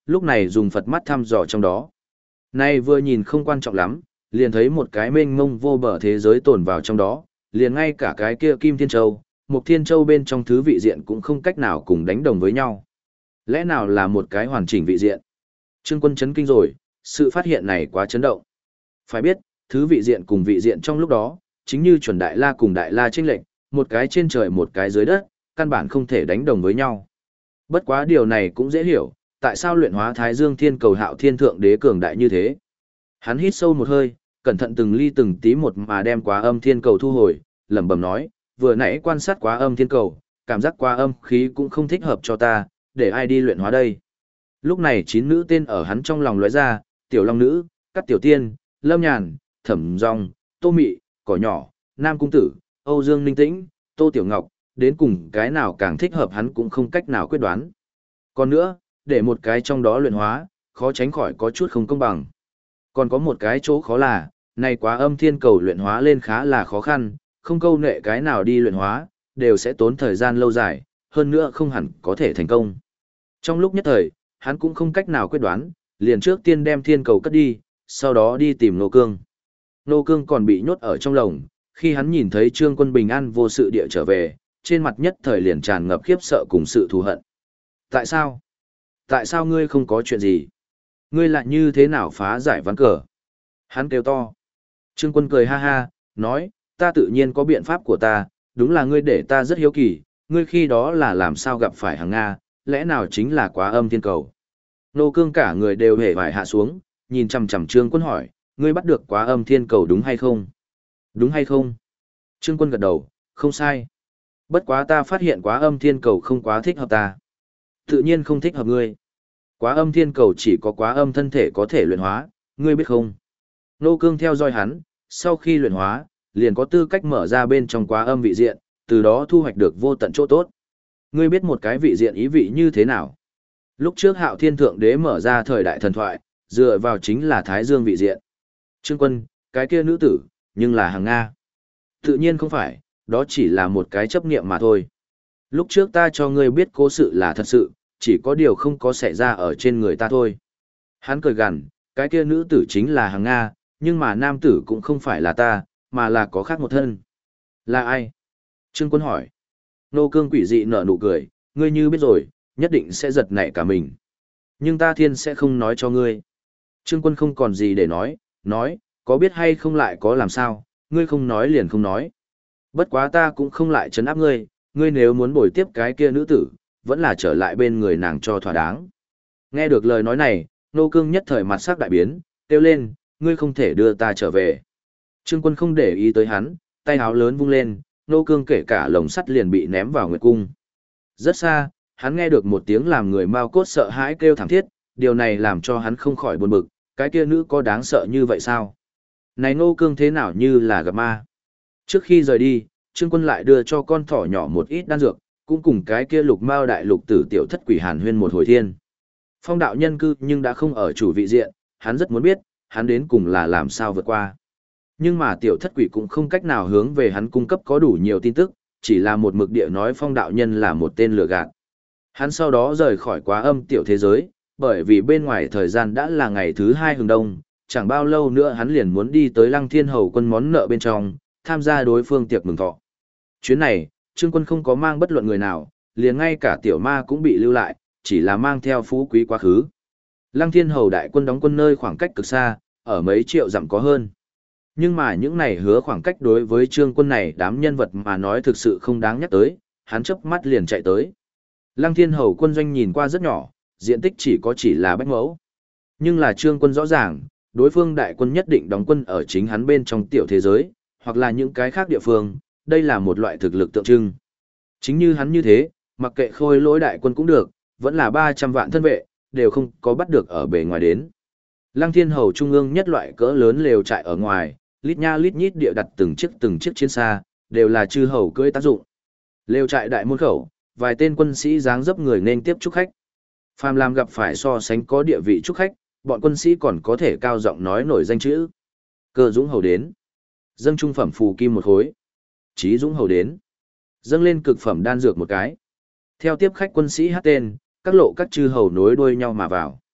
lúc này dùng Phật mắt thăm dò trong đó. Nay vừa nhìn không quan trọng lắm, liền thấy một cái mênh mông vô bờ thế giới tồn vào trong đó, liền ngay cả cái kia Kim Thiên Châu, Mục Thiên Châu bên trong thứ vị diện cũng không cách nào cùng đánh đồng với nhau. Lẽ nào là một cái hoàn chỉnh vị diện? Trương Quân chấn kinh rồi, sự phát hiện này quá chấn động. Phải biết, thứ vị diện cùng vị diện trong lúc đó, chính như chuẩn Đại La cùng Đại La chênh lệch, một cái trên trời một cái dưới đất, căn bản không thể đánh đồng với nhau. Bất quá điều này cũng dễ hiểu, tại sao luyện hóa Thái Dương Thiên Cầu Hạo Thiên Thượng Đế cường đại như thế. Hắn hít sâu một hơi, cẩn thận từng ly từng tí một mà đem Quá Âm Thiên Cầu thu hồi, lẩm bẩm nói, vừa nãy quan sát Quá Âm Thiên Cầu, cảm giác Quá Âm khí cũng không thích hợp cho ta, để ai đi luyện hóa đây. Lúc này 9 nữ tên ở hắn trong lòng lóe ra, Tiểu Long Nữ, Cát Tiểu Tiên, Lâm Nhàn, Thẩm Dung, Tô Mị, Cỏ Nhỏ, Nam Cung Tử, Âu Dương Ninh Tĩnh, Tô Tiểu Ngọc, đến cùng cái nào càng thích hợp hắn cũng không cách nào quyết đoán. Còn nữa, để một cái trong đó luyện hóa, khó tránh khỏi có chút không công bằng. Còn có một cái chỗ khó là, này Quá Âm Thiên Cầu luyện hóa lên khá là khó khăn, không câu nệ cái nào đi luyện hóa, đều sẽ tốn thời gian lâu dài, hơn nữa không hẳn có thể thành công. Trong lúc nhất thời, hắn cũng không cách nào quyết đoán, liền trước tiên đem thiên cầu cất đi, sau đó đi tìm Nô Cương. Nô Cương còn bị nhốt ở trong lồng, khi hắn nhìn thấy Trương Quân bình an vô sự địa trở về, trên mặt nhất thời liền tràn ngập khiếp sợ cùng sự thù hận. Tại sao? Tại sao ngươi không có chuyện gì? Ngươi lại như thế nào phá giải ván cờ? Hắn kêu to. Trương Quân cười ha ha, nói, ta tự nhiên có biện pháp của ta, đúng là ngươi để ta rất hiếu kỳ, ngươi khi đó là làm sao gặp phải hàng Nga, lẽ nào chính là Quá Âm Thiên Cầu? Nô Cương cả người đều hề vải hạ xuống, nhìn chằm chằm Trương Quân hỏi, ngươi bắt được Quá Âm Thiên Cầu đúng hay không? Đúng hay không? Trương Quân gật đầu, không sai. Bất quá ta phát hiện Quá Âm Thiên Cầu không quá thích hợp ta. Tự nhiên không thích hợp ngươi. Quá Âm Thiên Cầu chỉ có Quá Âm thân thể có thể luyện hóa, ngươi biết không? Nô Cương theo dõi hắn, sau khi luyện hóa, liền có tư cách mở ra bên trong Quá Âm vị diện, từ đó thu hoạch được vô tận chỗ tốt. Ngươi biết một cái vị diện ý vị như thế nào? Lúc trước Hạo Thiên Thượng Đế mở ra thời đại thần thoại, dựa vào chính là Thái Dương vị diện. Trương Quân, cái kia nữ tử, nhưng là hàng Nga. Tự nhiên không phải, đó chỉ là một cái chấp niệm mà thôi. Lúc trước ta cho ngươi biết cố sự là thật sự, chỉ có điều không có xảy ra ở trên người ta thôi. Hắn cười gằn, cái kia nữ tử chính là hàng Nga, nhưng mà nam tử cũng không phải là ta, mà là có khác một thân. Là ai? Trương Quân hỏi. Nô Cương quỷ dị nở nụ cười, ngươi như biết rồi, nhất định sẽ giật nảy cả mình. Nhưng ta thiên sẽ không nói cho ngươi. Trương Quân không còn gì để nói, có biết hay không lại có làm sao, ngươi không nói liền không nói. Bất quá ta cũng không lại trấn áp ngươi, ngươi nếu muốn bồi tiếp cái kia nữ tử, vẫn là trở lại bên người nàng cho thỏa đáng. Nghe được lời nói này, Nô Cương nhất thời mặt sắc đại biến, kêu lên, ngươi không thể đưa ta trở về. Trương Quân không để ý tới hắn, tay áo lớn vung lên, Nô Cương kể cả lồng sắt liền bị ném vào nguyệt cung. Rất xa, hắn nghe được một tiếng làm người mao cốt sợ hãi kêu thảm thiết, điều này làm cho hắn không khỏi buồn bực, cái kia nữ có đáng sợ như vậy sao? Này Nô Cương thế nào như là gặp ma? Trước khi rời đi, Trương Quân lại đưa cho con thỏ nhỏ một ít đan dược, cũng cùng cái kia lục mao đại lục tử tiểu thất quỷ hàn huyên một hồi thiên. Phong đạo nhân cư nhưng đã không ở chủ vị diện, hắn rất muốn biết, hắn đến cùng là làm sao vượt qua. Nhưng mà tiểu thất quỷ cũng không cách nào hướng về hắn cung cấp có đủ nhiều tin tức, chỉ là một mực địa nói phong đạo nhân là một tên lừa gạt. Hắn sau đó rời khỏi Quá Âm tiểu thế giới, bởi vì bên ngoài thời gian đã là ngày thứ 2 hừng đông, chẳng bao lâu nữa hắn liền muốn đi tới Lăng Thiên Hầu quân món nợ bên trong, tham gia đối phương tiệc mừng thọ. Chuyến này, Trương Quân không có mang bất luận người nào, liền ngay cả tiểu ma cũng bị lưu lại, chỉ là mang theo phú quý quá khứ. Lăng Thiên Hầu đại quân đóng quân nơi khoảng cách cực xa, ở mấy triệu dặm có hơn. Nhưng mà những này hứa khoảng cách đối với Trương Quân này đám nhân vật mà nói thực sự không đáng nhắc tới, hắn chớp mắt liền chạy tới. Lăng Thiên Hầu quân doanh nhìn qua rất nhỏ, diện tích chỉ là bách mẫu. Nhưng là Trương Quân rõ ràng, đối phương đại quân nhất định đóng quân ở chính hắn bên trong tiểu thế giới, hoặc là những cái khác địa phương, đây là một loại thực lực tượng trưng. Chính như hắn như thế, mặc kệ khôi lỗi đại quân cũng được, vẫn là 300 vạn thân vệ, đều không có bắt được ở bề ngoài đến. Lăng Thiên Hầu trung ương nhất loại cỡ lớn lều trại ở ngoài, lít nha lít nhít địa đặt từng chiếc chiến xa, đều là chư hầu cưỡi tác dụng. Lều trại đại môn khẩu, vài tên quân sĩ dáng dấp người nên tiếp chúc khách. Phàm làm gặp phải so sánh có địa vị chúc khách, bọn quân sĩ còn có thể cao giọng nói nổi danh chữ. Cơ Dũng hầu đến. Dâng trung phẩm phù kim một khối. Chí Dũng hầu đến. Dâng lên cực phẩm đan dược một cái. Theo tiếp khách quân sĩ hát tên, các lộ các chư hầu nối đuôi nhau mà vào.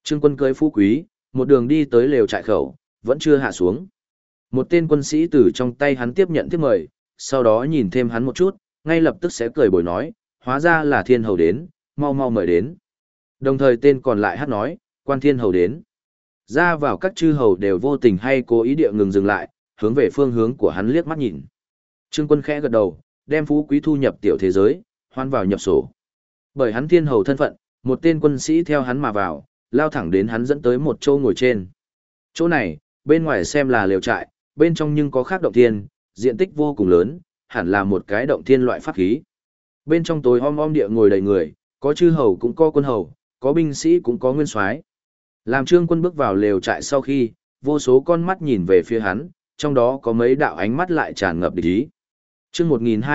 Trương Quân cưới phú quý, một đường đi tới lều trại khẩu, vẫn chưa hạ xuống. Một tên quân sĩ từ trong tay hắn tiếp nhận thiếp mời, sau đó nhìn thêm hắn một chút, ngay lập tức sẽ cười bồi nói, hóa ra là thiên hầu đến, mau mau mời đến. Đồng thời tên còn lại hát nói, quan thiên hầu đến. Ra vào các chư hầu đều vô tình hay cố ý địa ngừng dừng lại, hướng về phương hướng của hắn liếc mắt nhìn. Trương Quân khẽ gật đầu, đem phú quý thu nhập tiểu thế giới, hoan vào nhập sổ. Bởi hắn thiên hầu thân phận, một tên quân sĩ theo hắn mà vào, lao thẳng đến hắn dẫn tới một chỗ ngồi trên. Chỗ này, bên ngoài xem là lều trại, bên trong nhưng có khác động thiên, diện tích vô cùng lớn, hẳn là một cái động thiên loại pháp khí. Bên trong tối om địa ngồi đầy người, có chư hầu cũng có quân hầu, có binh sĩ cũng có nguyên soái. Làm Trương Quân bước vào lều trại sau khi, vô số con mắt nhìn về phía hắn, trong đó có mấy đạo ánh mắt lại tràn ngập địch ý. Chương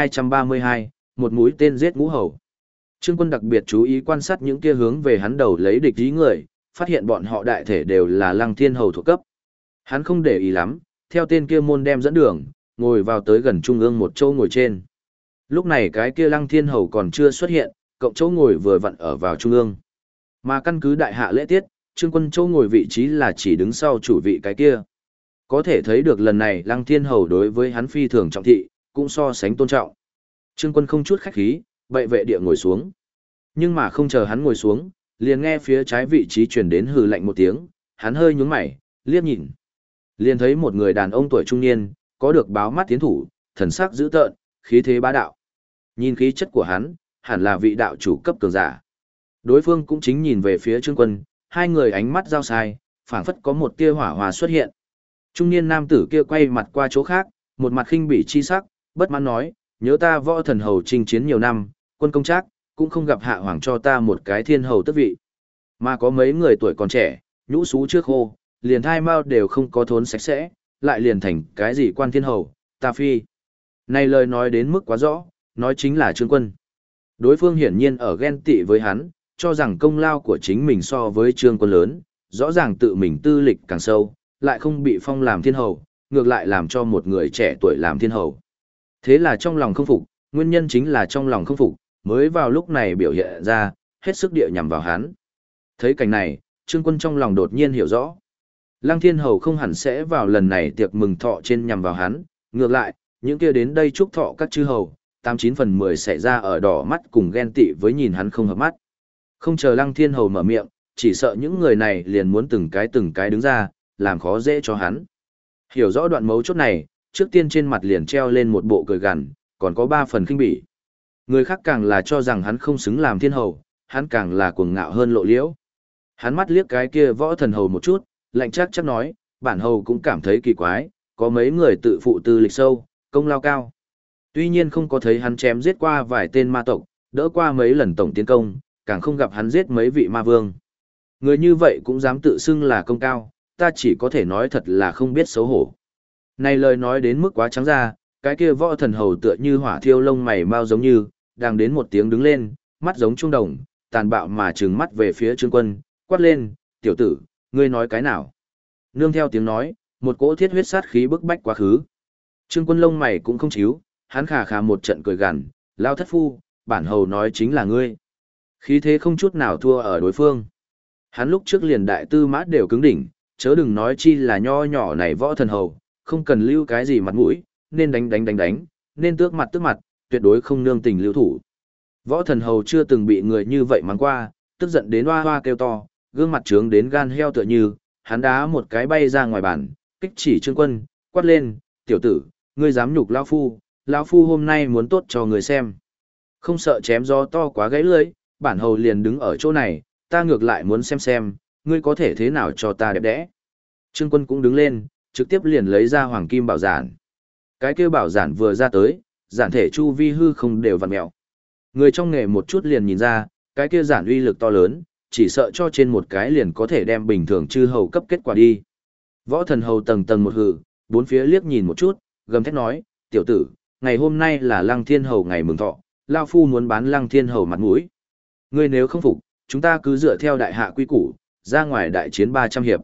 1232, một mũi tên giết ngũ hầu. Trương Quân đặc biệt chú ý quan sát những kia hướng về hắn đầu lấy địch ý người, phát hiện bọn họ đại thể đều là Lăng Thiên hầu thuộc cấp. Hắn không để ý lắm, theo tên kia môn đem dẫn đường, ngồi vào tới gần trung ương một chỗ ngồi trên. Lúc này cái kia Lăng Thiên hầu còn chưa xuất hiện, cộng chỗ ngồi vừa vặn ở vào trung ương. Mà căn cứ đại hạ lễ tiết, Trương Quân chỗ ngồi vị trí là chỉ đứng sau chủ vị cái kia. Có thể thấy được lần này Lăng Thiên hầu đối với hắn phi thường trọng thị, cũng so sánh tôn trọng. Trương Quân không chút khách khí, bệ vệ địa ngồi xuống. Nhưng mà không chờ hắn ngồi xuống, liền nghe phía trái vị trí truyền đến hừ lạnh một tiếng, hắn hơi nhướng mày, liếc nhìn. Liền thấy một người đàn ông tuổi trung niên, có được báo mắt tiến thủ, thần sắc dữ tợn, khí thế bá đạo. Nhìn khí chất của hắn, hẳn là vị đạo chủ cấp cường giả. Đối phương cũng chính nhìn về phía Trương Quân, hai người ánh mắt giao sai, phảng phất có một tia hỏa hòa xuất hiện. Trung niên nam tử kia quay mặt qua chỗ khác, một mặt khinh bỉ chi sắc, bất mãn nói, nhớ ta võ thần hầu chinh chiến nhiều năm, quân công trác, cũng không gặp hạ hoàng cho ta một cái thiên hầu tước vị. Mà có mấy người tuổi còn trẻ, nhũ xú trước khô, liền thai mao đều không có thốn sạch sẽ, lại liền thành cái gì quan thiên hầu, ta phi. Này lời nói đến mức quá rõ, nói chính là Trương Quân. Đối phương hiển nhiên ở ghen tị với hắn, cho rằng công lao của chính mình so với Trương Quân lớn, rõ ràng tự mình tư lịch càng sâu, lại không bị phong làm thiên hầu, ngược lại làm cho một người trẻ tuổi làm thiên hầu. Thế là trong lòng không phục, nguyên nhân chính là trong lòng không phục, mới vào lúc này biểu hiện ra, hết sức địa nhằm vào hắn. Thấy cảnh này, Trương Quân trong lòng đột nhiên hiểu rõ. Lăng Thiên Hầu không hẳn sẽ vào lần này tiệc mừng thọ trên nhằm vào hắn, ngược lại, những kia đến đây chúc thọ các chư hầu, 89/10 xảy ra ở đỏ mắt cùng ghen tị với nhìn hắn không hợp mắt. Không chờ Lăng Thiên Hầu mở miệng, chỉ sợ những người này liền muốn từng cái đứng ra, làm khó dễ cho hắn. Hiểu rõ đoạn mấu chốt này, trước tiên trên mặt liền treo lên một bộ cười gằn, còn có 3 phần khinh bỉ. Người khác càng là cho rằng hắn không xứng làm thiên hầu, hắn càng là cuồng ngạo hơn lộ liễu. Hắn mắt liếc cái kia võ thần hầu một chút, lạnh chắc nói, bản hầu cũng cảm thấy kỳ quái, có mấy người tự phụ tư lịch sâu, công lao cao. Tuy nhiên không có thấy hắn chém giết qua vài tên ma tộc, đỡ qua mấy lần tổng tiến công, càng không gặp hắn giết mấy vị ma vương. Người như vậy cũng dám tự xưng là công cao, ta chỉ có thể nói thật là không biết xấu hổ. Này lời nói đến mức quá trắng ra, cái kia võ thần hầu tựa như hỏa thiêu lông mày mau giống như, đang đến một tiếng đứng lên, mắt giống trung đồng, tàn bạo mà trừng mắt về phía Trương Quân, quát lên, tiểu tử, ngươi nói cái nào? Nương theo tiếng nói, một cỗ thiết huyết sát khí bức bách quá khứ. Trương Quân lông mày cũng không chíu, hắn khà khà một trận cười gằn, lao thất phu, bản hầu nói chính là ngươi. Khí thế không chút nào thua ở đối phương. Hắn lúc trước liền đại tư mã đều cứng đỉnh, chớ đừng nói chi là nho nhỏ này võ thần hầu, không cần lưu cái gì mặt mũi, nên đánh, nên tước mặt, tuyệt đối không nương tình lưu thủ. Võ thần hầu chưa từng bị người như vậy mắng qua, tức giận đến hoa hoa kêu to, gương mặt trướng đến gan heo tựa như, hắn đá một cái bay ra ngoài bàn, kích chỉ Trương Quân, quát lên, tiểu tử, ngươi dám nhục lão phu hôm nay muốn tốt cho người xem. Không sợ chém gió to quá gãy lưỡi, bản hầu liền đứng ở chỗ này, ta ngược lại muốn xem, ngươi có thể thế nào cho ta đẹp đẽ. Trương Quân cũng đứng lên, trực tiếp liền lấy ra hoàng kim bảo giản. Cái kia bảo giản vừa ra tới, giản thể chu vi hư không đều vặn mèo. Người trong nghề một chút liền nhìn ra, cái kia giản uy lực to lớn, chỉ sợ cho trên một cái liền có thể đem bình thường chư hầu cấp kết quả đi. Võ thần hầu tầng tầng một hử, bốn phía liếc nhìn một chút, gầm thét nói, tiểu tử, ngày hôm nay là Lăng Thiên hầu ngày mừng thọ, lao phu muốn bán Lăng Thiên hầu mặt mũi. Ngươi nếu không phục, chúng ta cứ dựa theo đại hạ quy củ, ra ngoài đại chiến 300 hiệp.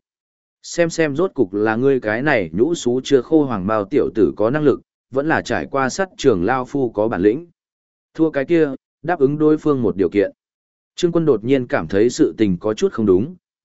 Xem rốt cục là ngươi cái này nhũ xú chưa khô hoàng bào tiểu tử có năng lực, vẫn là trải qua sắt trường lao phu có bản lĩnh. Thua cái kia, đáp ứng đối phương một điều kiện. Trương Quân đột nhiên cảm thấy sự tình có chút không đúng,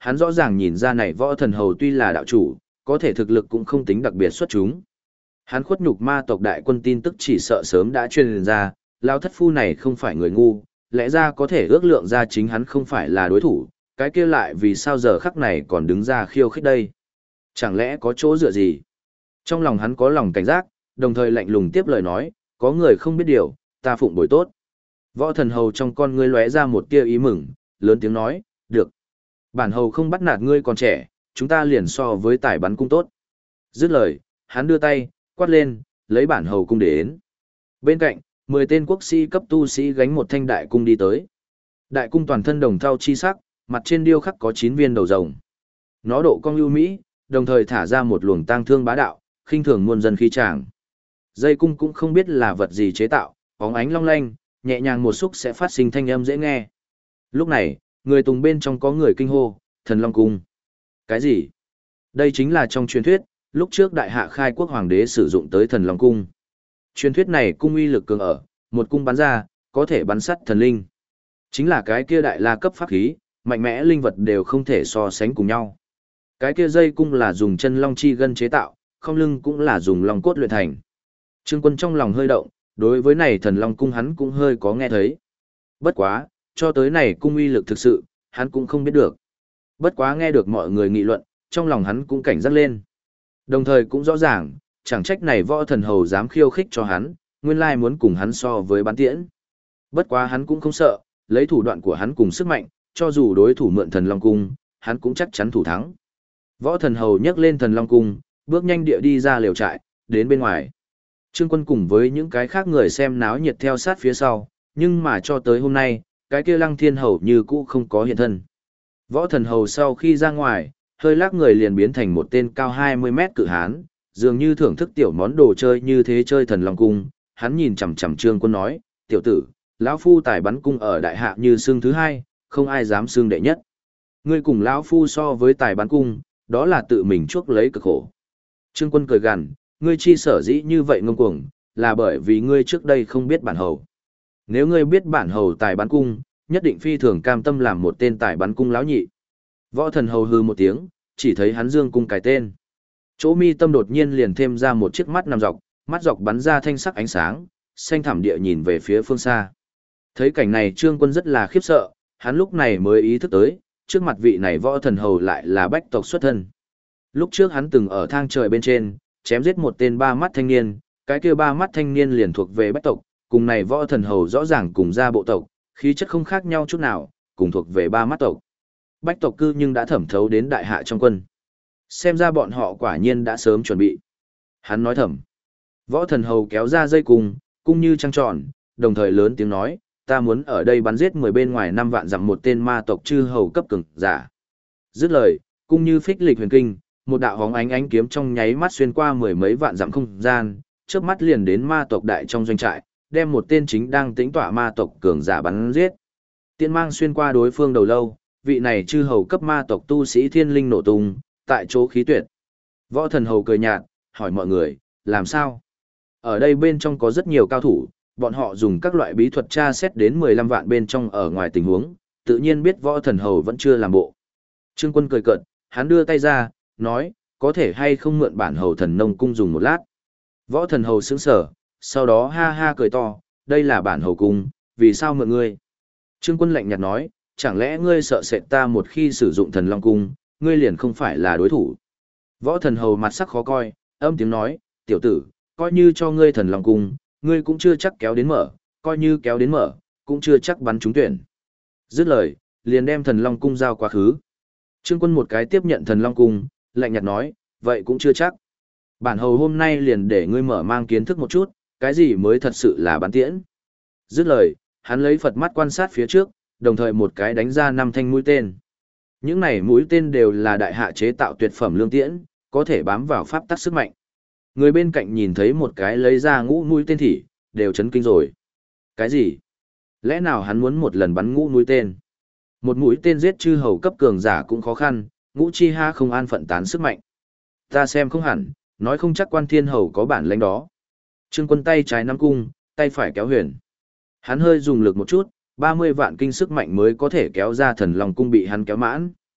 hắn rõ ràng nhìn ra này võ thần hầu tuy là đạo chủ, có thể thực lực cũng không tính đặc biệt xuất chúng. Hắn khuất nhục ma tộc đại quân tin tức chỉ sợ sớm đã truyền ra, lao thất phu này không phải người ngu, lẽ ra có thể ước lượng ra chính hắn không phải là đối thủ, cái kia lại vì sao giờ khắc này còn đứng ra khiêu khích đây? Chẳng lẽ có chỗ dựa gì? Trong lòng hắn có lòng cảnh giác, đồng thời lạnh lùng tiếp lời nói, có người không biết điều, ta phụng bồi tốt. Võ thần hầu trong con ngươi lóe ra một tia ý mừng, lớn tiếng nói, được. Bản hầu không bắt nạt ngươi còn trẻ, chúng ta liền so với tài bắn cung tốt. Dứt lời, hắn đưa tay, quát lên, lấy bản hầu cung đến. Bên cạnh, 10 tên quốc sĩ cấp tu sĩ gánh một thanh đại cung đi tới. Đại cung toàn thân đồng thau chi sắc, mặt trên điêu khắc có 9 viên đầu rồng. Nó độ cong ưu mỹ, đồng thời thả ra một luồng tang thương bá đạo, khinh thường muôn dân khí tràng. Dây cung cũng không biết là vật gì chế tạo, bóng ánh long lanh, nhẹ nhàng một xúc sẽ phát sinh thanh âm dễ nghe. Lúc này, người tùng bên trong có người kinh hô, thần long cung. Cái gì? Đây chính là trong truyền thuyết, lúc trước đại hạ khai quốc hoàng đế sử dụng tới thần long cung. Truyền thuyết này cung uy lực cường ở, một cung bắn ra, có thể bắn sắt thần linh. Chính là cái kia đại la cấp pháp khí, mạnh mẽ linh vật đều không thể so sánh cùng nhau. Cái kia dây cung là dùng chân long chi gân chế tạo, không lưng cũng là dùng long cốt luyện thành. Trương Quân trong lòng hơi động, đối với này thần long cung hắn cũng hơi có nghe thấy. Bất quá, cho tới này cung uy lực thực sự, hắn cũng không biết được. Bất quá nghe được mọi người nghị luận, trong lòng hắn cũng cảnh giác lên. Đồng thời cũng rõ ràng, chẳng trách này võ thần hầu dám khiêu khích cho hắn, nguyên lai muốn cùng hắn so với bắn tiễn. Bất quá hắn cũng không sợ, lấy thủ đoạn của hắn cùng sức mạnh, cho dù đối thủ mượn thần long cung, hắn cũng chắc chắn thủ thắng. Võ thần hầu nhấc lên thần long cung, bước nhanh địa đi ra lều trại, đến bên ngoài. Trương Quân cùng với những cái khác người xem náo nhiệt theo sát phía sau, nhưng mà cho tới hôm nay, cái kia Lăng Thiên hầu như cũ không có hiện thân. Võ thần hầu sau khi ra ngoài, hơi lắc người liền biến thành một tên cao 20 mét cự hán, dường như thưởng thức tiểu món đồ chơi như thế chơi thần long cung, hắn nhìn chằm chằm Trương Quân nói, tiểu tử, lão phu tài bắn cung ở đại hạ như xương thứ hai, không ai dám xương đệ nhất. Ngươi cùng lão phu so với tài bắn cung, đó là tự mình chuốc lấy cực khổ. Trương Quân cười gằn, ngươi chi sở dĩ như vậy ngông cuồng, là bởi vì ngươi trước đây không biết bản hầu. Nếu ngươi biết bản hầu tài bắn cung, nhất định phi thường cam tâm làm một tên tài bắn cung lão nhị. Võ thần hầu hư một tiếng, chỉ thấy hắn dương cung cái tên. Chỗ mi tâm đột nhiên liền thêm ra một chiếc mắt nằm dọc, mắt dọc bắn ra thanh sắc ánh sáng, xanh thẳm địa nhìn về phía phương xa. Thấy cảnh này Trương Quân rất là khiếp sợ, hắn lúc này mới ý thức tới, trước mặt vị này võ thần hầu lại là bách tộc xuất thân. Lúc trước hắn từng ở thang trời bên trên, chém giết một tên ba mắt thanh niên, cái kia ba mắt thanh niên liền thuộc về bách tộc, cùng này võ thần hầu rõ ràng cùng ra bộ tộc, khí chất không khác nhau chút nào, cùng thuộc về ba mắt tộc. Bách tộc cư nhưng đã thẩm thấu đến đại hạ trong quân. Xem ra bọn họ quả nhiên đã sớm chuẩn bị. Hắn nói thầm. Võ thần hầu kéo ra dây cung như trăng tròn, đồng thời lớn tiếng nói, ta muốn ở đây bắn giết 10 bên ngoài 5 vạn dặm một tên ma tộc chư hầu cấp cường giả. Dứt lời, cung như phích lịch huyền kinh, một đạo hóng ánh kiếm trong nháy mắt xuyên qua 10 mấy vạn dặm không gian, chớp mắt liền đến ma tộc đại trong doanh trại, đem một tên chính đang tĩnh tọa ma tộc cường giả bắn giết. Tiên mang xuyên qua đối phương đầu lâu, vị này chư hầu cấp ma tộc tu sĩ thiên linh nổ tung, tại chỗ khí tuyệt. Võ thần hầu cười nhạt, hỏi mọi người, làm sao? Ở đây bên trong có rất nhiều cao thủ, bọn họ dùng các loại bí thuật tra xét đến 15 vạn bên trong ở ngoài tình huống, tự nhiên biết võ thần hầu vẫn chưa làm bộ. Trương Quân cười cợt, hắn đưa tay ra, nói, có thể hay không mượn bản hầu thần nông cung dùng một lát. Võ thần hầu sững sờ, sau đó ha ha cười to, đây là bản hầu cung, vì sao mượn ngươi? Trương Quân lạnh nhạt nói, chẳng lẽ ngươi sợ sệt ta một khi sử dụng thần long cung, ngươi liền không phải là đối thủ. Võ thần hầu mặt sắc khó coi, âm tiếng nói, tiểu tử, coi như cho ngươi thần long cung, ngươi cũng chưa chắc kéo đến mở, coi như kéo đến mở, cũng chưa chắc bắn trúng tuyển. Dứt lời, liền đem thần long cung giao quá khứ. Trương Quân một cái tiếp nhận thần long cung, lạnh nhạt nói, vậy cũng chưa chắc. Bản hầu hôm nay liền để ngươi mở mang kiến thức một chút, cái gì mới thật sự là bắn tiễn. Dứt lời, hắn lấy Phật mắt quan sát phía trước, đồng thời một cái đánh ra 5 thanh mũi tên. Những này mũi tên đều là đại hạ chế tạo tuyệt phẩm lương tiễn, có thể bám vào pháp tắc sức mạnh. Người bên cạnh nhìn thấy một cái lấy ra ngũ mũi tên thì, đều chấn kinh rồi. Cái gì? Lẽ nào hắn muốn một lần bắn ngũ mũi tên? Một mũi tên giết chư hầu cấp cường giả cũng khó khăn, ngũ chi ha không an phận tán sức mạnh. Ta xem không hẳn, nói không chắc quan thiên hầu có bản lãnh đó. Trương Quân tay trái nắm cung, tay phải kéo huyền. Hắn hơi dùng lực một chút, 30 vạn kinh sức mạnh mới có thể kéo ra thần long cung bị hắn kéo mãn.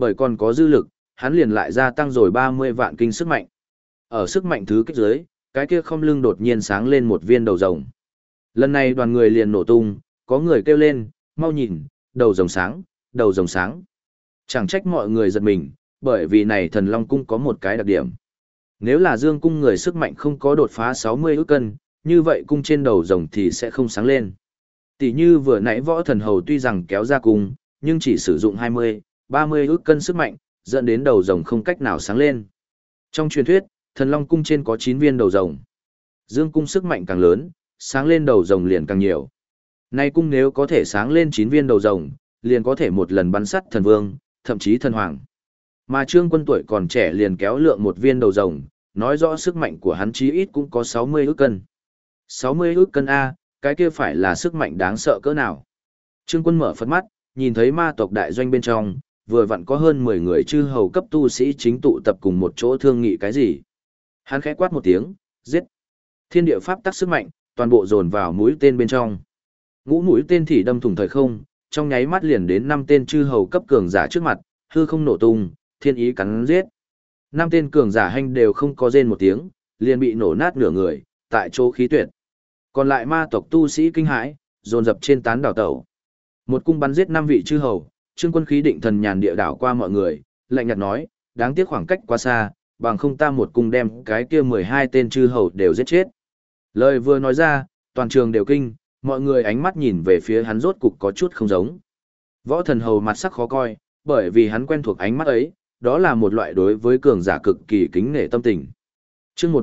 Bởi còn có dư lực, hắn liền lại gia tăng rồi 30 vạn kinh sức mạnh. Ở sức mạnh thứ kích dưới, cái kia không lưng đột nhiên sáng lên một viên đầu rồng. Lần này đoàn người liền nổ tung, có người kêu lên, mau nhìn, đầu rồng sáng, đầu rồng sáng. Chẳng trách mọi người giật mình, bởi vì này thần long cung có một cái đặc điểm. Nếu là dương cung người sức mạnh không có đột phá 60 ức cân, như vậy cung trên đầu rồng thì sẽ không sáng lên. Tỷ như vừa nãy võ thần hầu tuy rằng kéo ra cung, nhưng chỉ sử dụng 20, 30 ức cân sức mạnh, dẫn đến đầu rồng không cách nào sáng lên. Trong truyền thuyết, thần long cung trên có 9 viên đầu rồng. Dương cung sức mạnh càng lớn, sáng lên đầu rồng liền càng nhiều. Nay cung nếu có thể sáng lên 9 viên đầu rồng, liền có thể một lần bắn sắt thần vương, thậm chí thần hoàng. Mà Trương Quân tuổi còn trẻ liền kéo lượng một viên đầu rồng, nói rõ sức mạnh của hắn chí ít cũng có 60 ức cân. 60 ức cân A, cái kia phải là sức mạnh đáng sợ cỡ nào. Trương Quân mở phật mắt, nhìn thấy ma tộc đại doanh bên trong, vừa vặn có hơn 10 người chư hầu cấp tu sĩ chính tụ tập cùng một chỗ thương nghị cái gì. Hắn khẽ quát một tiếng, giết. Thiên địa pháp tắc sức mạnh, toàn bộ dồn vào mũi tên bên trong. Ngũ mũi tên thì đâm thủng thời không, trong nháy mắt liền đến 5 tên chư hầu cấp cường giả trước mặt, hư không nổ tung, thiên ý cắn giết. 5 tên cường giả hành đều không có rên một tiếng, liền bị nổ nát nửa người, tại chỗ khí tuyệt. Còn lại ma tộc tu sĩ kinh hãi, dồn dập trên tán đảo tẩu. Một cung bắn giết 5 vị chư hầu, Trương Quân khí định thần nhàn địa đảo qua mọi người, lạnh nhạt nói, đáng tiếc khoảng cách quá xa, bằng không ta một cung đem cái kia 12 tên chư hầu đều giết chết. Lời vừa nói ra, toàn trường đều kinh, mọi người ánh mắt nhìn về phía hắn rốt cục có chút không giống. Võ thần hầu mặt sắc khó coi, bởi vì hắn quen thuộc ánh mắt ấy, đó là một loại đối với cường giả cực kỳ kính nể tâm tình. Chương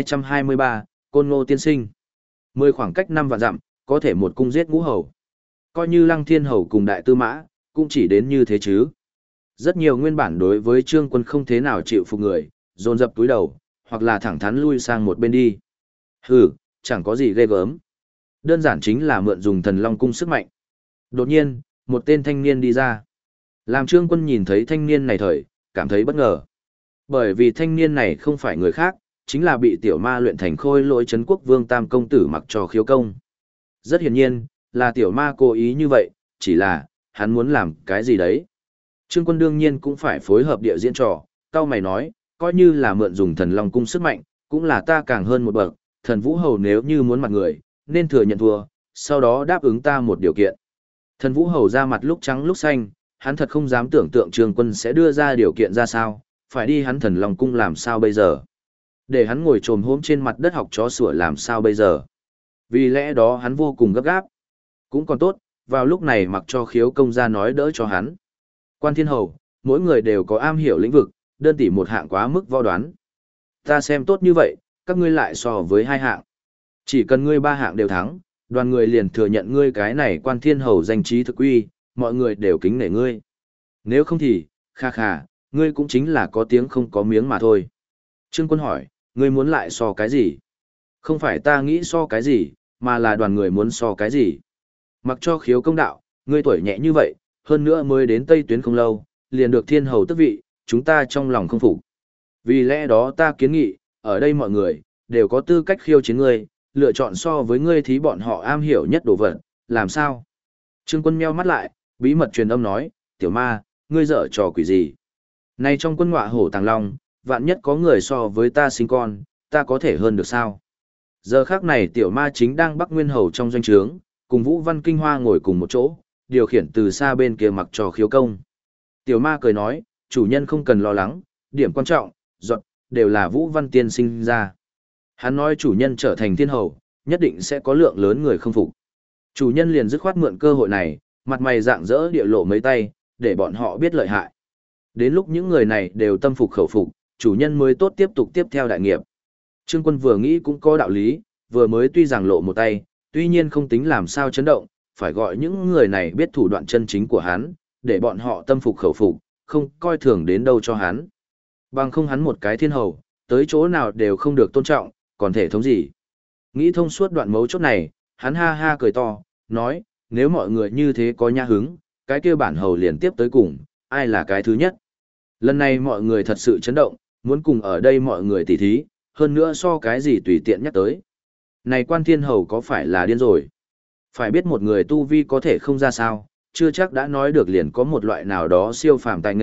1223, Côn Ngô tiên sinh. 10 khoảng cách 5 vạn dặm, có thể một cung giết ngũ hầu. Coi như Lăng Thiên hầu cùng đại tư mã, cũng chỉ đến như thế chứ. Rất nhiều nguyên bản đối với Trương Quân không thế nào chịu phục người, dồn dập túi đầu, hoặc là thẳng thắn lui sang một bên đi. Hừ, chẳng có gì ghê gớm. Đơn giản chính là mượn dùng thần long cung sức mạnh. Đột nhiên, một tên thanh niên đi ra. Làm Trương Quân nhìn thấy thanh niên này thời, cảm thấy bất ngờ. Bởi vì thanh niên này không phải người khác, chính là bị tiểu ma luyện thành khôi lỗi Trấn Quốc Vương Tam Công Tử Mặc Cho Khiếu Công. Rất hiển nhiên, là tiểu ma cố ý như vậy, chỉ là, hắn muốn làm cái gì đấy. Trương Quân đương nhiên cũng phải phối hợp địa diễn trò, cao mày nói, coi như là mượn dùng thần long cung sức mạnh, cũng là ta càng hơn một bậc, thần vũ hầu nếu như muốn mặt người, nên thừa nhận thua, sau đó đáp ứng ta một điều kiện. Thần vũ hầu ra mặt lúc trắng lúc xanh, hắn thật không dám tưởng tượng Trương Quân sẽ đưa ra điều kiện ra sao, phải đi hắn thần long cung làm sao bây giờ. Để hắn ngồi trồm hôm trên mặt đất học chó sủa làm sao bây giờ. Vì lẽ đó hắn vô cùng gấp gáp. Cũng còn tốt, vào lúc này Mặc Cho Khiếu Công ra nói đỡ cho hắn. Quan Thiên Hầu, mỗi người đều có am hiểu lĩnh vực, đơn tỷ một hạng quá mức võ đoán. Ta xem tốt như vậy, các ngươi lại so với 2 hạng. Chỉ cần ngươi 3 hạng đều thắng, đoàn người liền thừa nhận ngươi cái này Quan Thiên Hầu danh trí thực uy, mọi người đều kính nể ngươi. Nếu không thì, kha kha, ngươi cũng chính là có tiếng không có miếng mà thôi. Trương Quân hỏi, ngươi muốn lại so cái gì? Không phải ta nghĩ so cái gì, mà là đoàn người muốn so cái gì? Mặc Cho Khiếu Công đạo, ngươi tuổi nhẹ như vậy, hơn nữa mới đến Tây Tuyến không lâu, liền được thiên hầu tước vị, chúng ta trong lòng không phục. Vì lẽ đó ta kiến nghị, ở đây mọi người, đều có tư cách khiêu chiến ngươi, lựa chọn so với ngươi thí bọn họ am hiểu nhất đồ vật, làm sao? Trương Quân meo mắt lại, bí mật truyền âm nói, tiểu ma, ngươi dở trò quỷ gì? Này trong quân ngọa hổ tàng long, vạn nhất có người so với ta sinh con, ta có thể hơn được sao? Giờ khác này tiểu ma chính đang Bắc Nguyên Hầu trong doanh trướng, cùng Vũ Văn Kinh Hoa ngồi cùng một chỗ, điều khiển từ xa bên kia Mặc Cho Khiếu Công. Tiểu ma cười nói, chủ nhân không cần lo lắng, điểm quan trọng, giọt, đều là Vũ Văn tiên sinh ra. Hắn nói chủ nhân trở thành thiên hầu, nhất định sẽ có lượng lớn người không phục. Chủ nhân liền dứt khoát mượn cơ hội này, mặt mày rạng rỡ địa lộ mấy tay, để bọn họ biết lợi hại. Đến lúc những người này đều tâm phục khẩu phục, chủ nhân mới tốt tiếp tục tiếp theo đại nghiệp. Trương Quân vừa nghĩ cũng có đạo lý, vừa mới tuy rằng lộ một tay, tuy nhiên không tính làm sao chấn động, phải gọi những người này biết thủ đoạn chân chính của hắn, để bọn họ tâm phục khẩu phục, không coi thường đến đâu cho hắn. Bằng không hắn một cái thiên hầu, tới chỗ nào đều không được tôn trọng, còn thể thống gì. Nghĩ thông suốt đoạn mấu chốt này, hắn ha ha cười to, nói, nếu mọi người như thế có nhã hứng, cái kia bản hầu liền tiếp tới cùng, ai là cái thứ nhất. Lần này mọi người thật sự chấn động, muốn cùng ở đây mọi người tỉ thí, hơn nữa so cái gì tùy tiện nhắc tới. Này Quan Thiên Hầu có phải là điên rồi? Phải biết một người tu vi có thể không ra sao, chưa chắc đã nói được liền có một loại nào đó siêu phàm tài nghệ,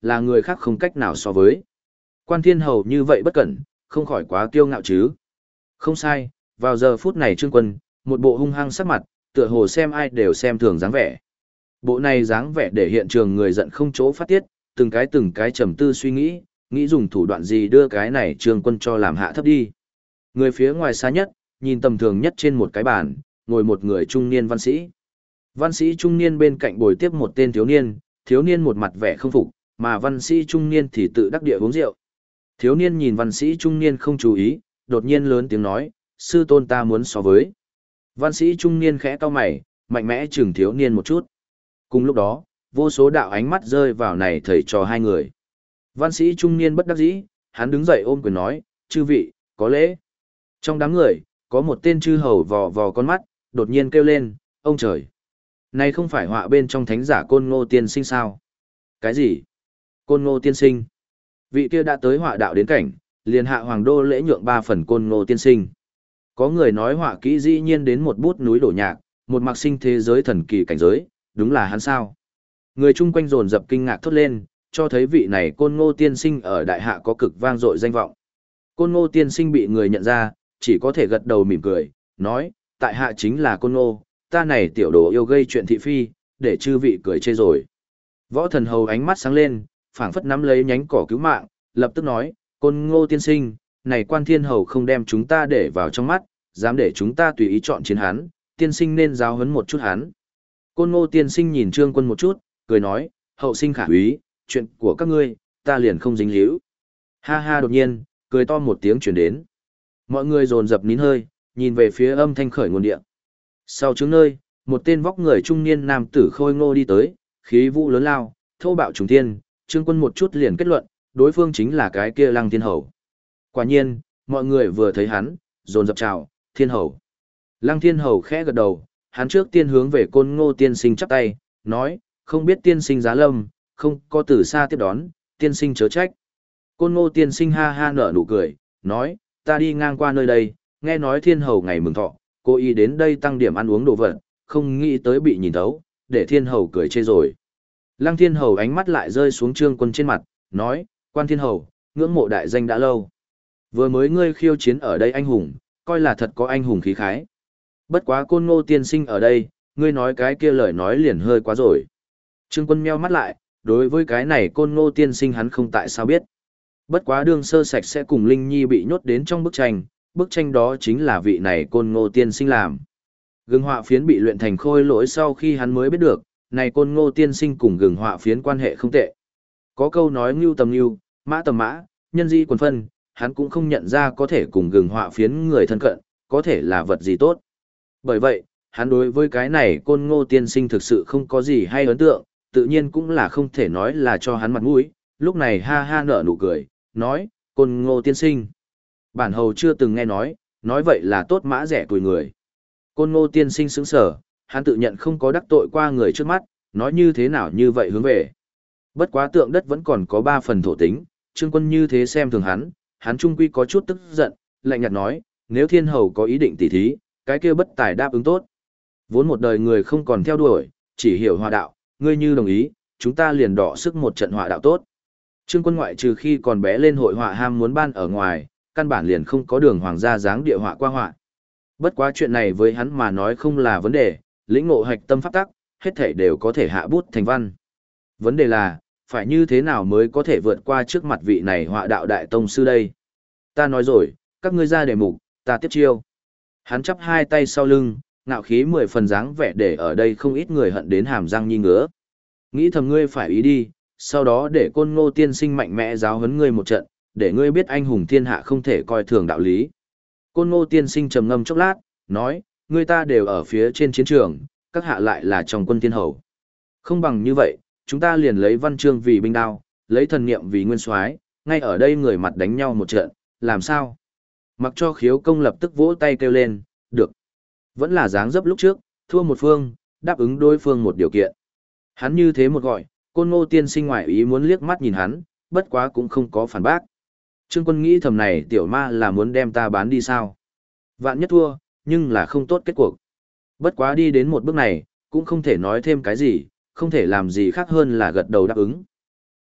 là người khác không cách nào so với. Quan Thiên Hầu như vậy bất cẩn, không khỏi quá kiêu ngạo chứ. Không sai, vào giờ phút này Trương Quân, một bộ hung hăng sắc mặt, tựa hồ xem ai đều xem thường dáng vẻ. Bộ này dáng vẻ để hiện trường người giận không chỗ phát tiết, từng cái trầm tư suy nghĩ, nghĩ dùng thủ đoạn gì đưa cái này Trương Quân cho làm hạ thấp đi. Người phía ngoài xa nhất, nhìn tầm thường nhất trên một cái bàn, ngồi một người trung niên văn sĩ. Văn sĩ trung niên bên cạnh bồi tiếp một tên thiếu niên một mặt vẻ không phục, mà văn sĩ trung niên thì tự đắc địa uống rượu. Thiếu niên nhìn văn sĩ trung niên không chú ý, đột nhiên lớn tiếng nói, sư tôn ta muốn so với. Văn sĩ trung niên khẽ cau mày, mạnh mẽ chừng thiếu niên một chút. Cùng lúc đó, vô số đạo ánh mắt rơi vào này thầy trò hai người. Văn sĩ trung niên bất đắc dĩ, hắn đứng dậy ôm quyền nói, chư vị, có lễ. Trong đám người, có một tên chư hầu vò vò con mắt, đột nhiên kêu lên, ông trời. Này không phải họa bên trong thánh giả Côn Ngô tiên sinh sao? Cái gì? Côn Ngô tiên sinh? Vị kia đã tới họa đạo đến cảnh, liền hạ hoàng đô lễ nhượng 3 phần Côn Ngô tiên sinh. Có người nói họa kỹ dĩ nhiên đến một bút núi đổ nhạc, một mặc sinh thế giới thần kỳ cảnh giới, đúng là hắn sao? Người chung quanh dồn dập kinh ngạc thốt lên, cho thấy vị này Côn Ngô tiên sinh ở đại hạ có cực vang dội danh vọng. Côn Ngô tiên sinh bị người nhận ra, chỉ có thể gật đầu mỉm cười, nói, tại hạ chính là Côn Ngô, ta này tiểu đồ yêu gây chuyện thị phi, để chư vị cười chê rồi. Võ Thần Hầu ánh mắt sáng lên, phảng phất nắm lấy nhánh cỏ cứu mạng, lập tức nói, Côn Ngô tiên sinh, này Quan Thiên Hầu không đem chúng ta để vào trong mắt, dám để chúng ta tùy ý chọn chiến hắn, tiên sinh nên giáo huấn một chút hắn. Côn Ngô tiên sinh nhìn Trương Quân một chút, cười nói, hậu sinh khả úy, chuyện của các ngươi, ta liền không dính líu. Ha ha đột nhiên, cười to một tiếng truyền đến. Mọi người dồn dập nín hơi, nhìn về phía âm thanh khởi nguồn địa. Sau chứng nơi, một tên vóc người trung niên nam tử khôi ngô đi tới, khí vũ lớn lao, thô bạo trùng thiên, Trương Quân một chút liền kết luận, đối phương chính là cái kia Lăng Thiên Hầu. Quả nhiên, mọi người vừa thấy hắn, dồn dập chào, Thiên Hầu. Lăng Thiên Hầu khẽ gật đầu, hắn trước tiên hướng về Côn Ngô tiên sinh chắp tay, nói, không biết tiên sinh giá lâm, không có từ xa tiếp đón, tiên sinh chớ trách. Côn Ngô tiên sinh ha ha nở nụ cười, nói, ta đi ngang qua nơi đây, nghe nói Thiên Hầu ngày mừng thọ, cô ý đến đây tăng điểm ăn uống đồ vật, không nghĩ tới bị nhìn thấu, để Thiên Hầu cười chê rồi. Lăng Thiên Hầu ánh mắt lại rơi xuống Trương Quân trên mặt, nói, Quan Thiên Hầu, ngưỡng mộ đại danh đã lâu. Vừa mới ngươi khiêu chiến ở đây anh hùng, coi là thật có anh hùng khí khái. Bất quá Côn Ngô tiên sinh ở đây, ngươi nói cái kia lời nói liền hơi quá rồi. Trương Quân meo mắt lại, đối với cái này Côn Ngô tiên sinh hắn không tại sao biết. Bất quá đương sơ sạch sẽ cùng Linh Nhi bị nhốt đến trong bức tranh đó chính là vị này Côn Ngô tiên sinh làm. Gừng họa phiến bị luyện thành khôi lỗi sau khi hắn mới biết được, này Côn Ngô tiên sinh cùng gừng họa phiến quan hệ không tệ. Có câu nói ngưu tầm ngưu, mã tầm mã, nhân di quần phân, hắn cũng không nhận ra có thể cùng gừng họa phiến người thân cận, có thể là vật gì tốt. Bởi vậy, hắn đối với cái này Côn Ngô tiên sinh thực sự không có gì hay ấn tượng, tự nhiên cũng là không thể nói là cho hắn mặt mũi, lúc này ha ha nở nụ cười, nói, Côn Ngô tiên sinh. Bản hầu chưa từng nghe nói vậy là tốt mã rẻ tuổi người. Côn Ngô tiên sinh sững sờ, hắn tự nhận không có đắc tội qua người trước mắt, nói như thế nào như vậy hướng về. Bất quá tượng đất vẫn còn có 3 phần thổ tính, Trương Quân như thế xem thường hắn trung quy có chút tức giận, lạnh nhạt nói, nếu Thiên Hầu có ý định tỉ thí, cái kia bất tài đáp ứng tốt. Vốn một đời người không còn theo đuổi, chỉ hiểu hòa đạo, ngươi như đồng ý, chúng ta liền đọ sức một trận hòa đạo tốt. Trương Quân ngoại trừ khi còn bé lên hội họa ham muốn ban ở ngoài, căn bản liền không có đường hoàng gia dáng địa họa qua họa. Bất quá chuyện này với hắn mà nói không là vấn đề, lĩnh ngộ hạch tâm pháp tắc, hết thảy đều có thể hạ bút thành văn. Vấn đề là, phải như thế nào mới có thể vượt qua trước mặt vị này họa đạo đại tông sư đây? Ta nói rồi, các ngươi ra đề mục, ta tiếp chiêu. Hắn chắp hai tay sau lưng, ngạo khí 10 phần dáng vẻ để ở đây không ít người hận đến hàm răng nhi ngứa. Nghĩ thầm ngươi phải ý đi, sau đó để Côn Ngô tiên sinh mạnh mẽ giáo huấn ngươi một trận, để ngươi biết anh hùng thiên hạ không thể coi thường đạo lý. Côn Ngô tiên sinh trầm ngâm chốc lát, nói, ngươi ta đều ở phía trên chiến trường, các hạ lại là trong quân thiên hầu. Không bằng như vậy, chúng ta liền lấy văn chương vì binh đao, lấy thần niệm vì nguyên soái, ngay ở đây người mặt đánh nhau một trận, làm sao? Mặc cho Khiếu Công lập tức vỗ tay kêu lên, được. Vẫn là dáng dấp lúc trước, thua một phương, đáp ứng đối phương một điều kiện. Hắn như thế một gọi, Côn Ngô tiên sinh ngoại ý muốn liếc mắt nhìn hắn, bất quá cũng không có phản bác. Trương Quân nghĩ thầm này tiểu ma là muốn đem ta bán đi sao? Vạn nhất thua, nhưng là không tốt kết cuộc. Bất quá đi đến một bước này, cũng không thể nói thêm cái gì, không thể làm gì khác hơn là gật đầu đáp ứng.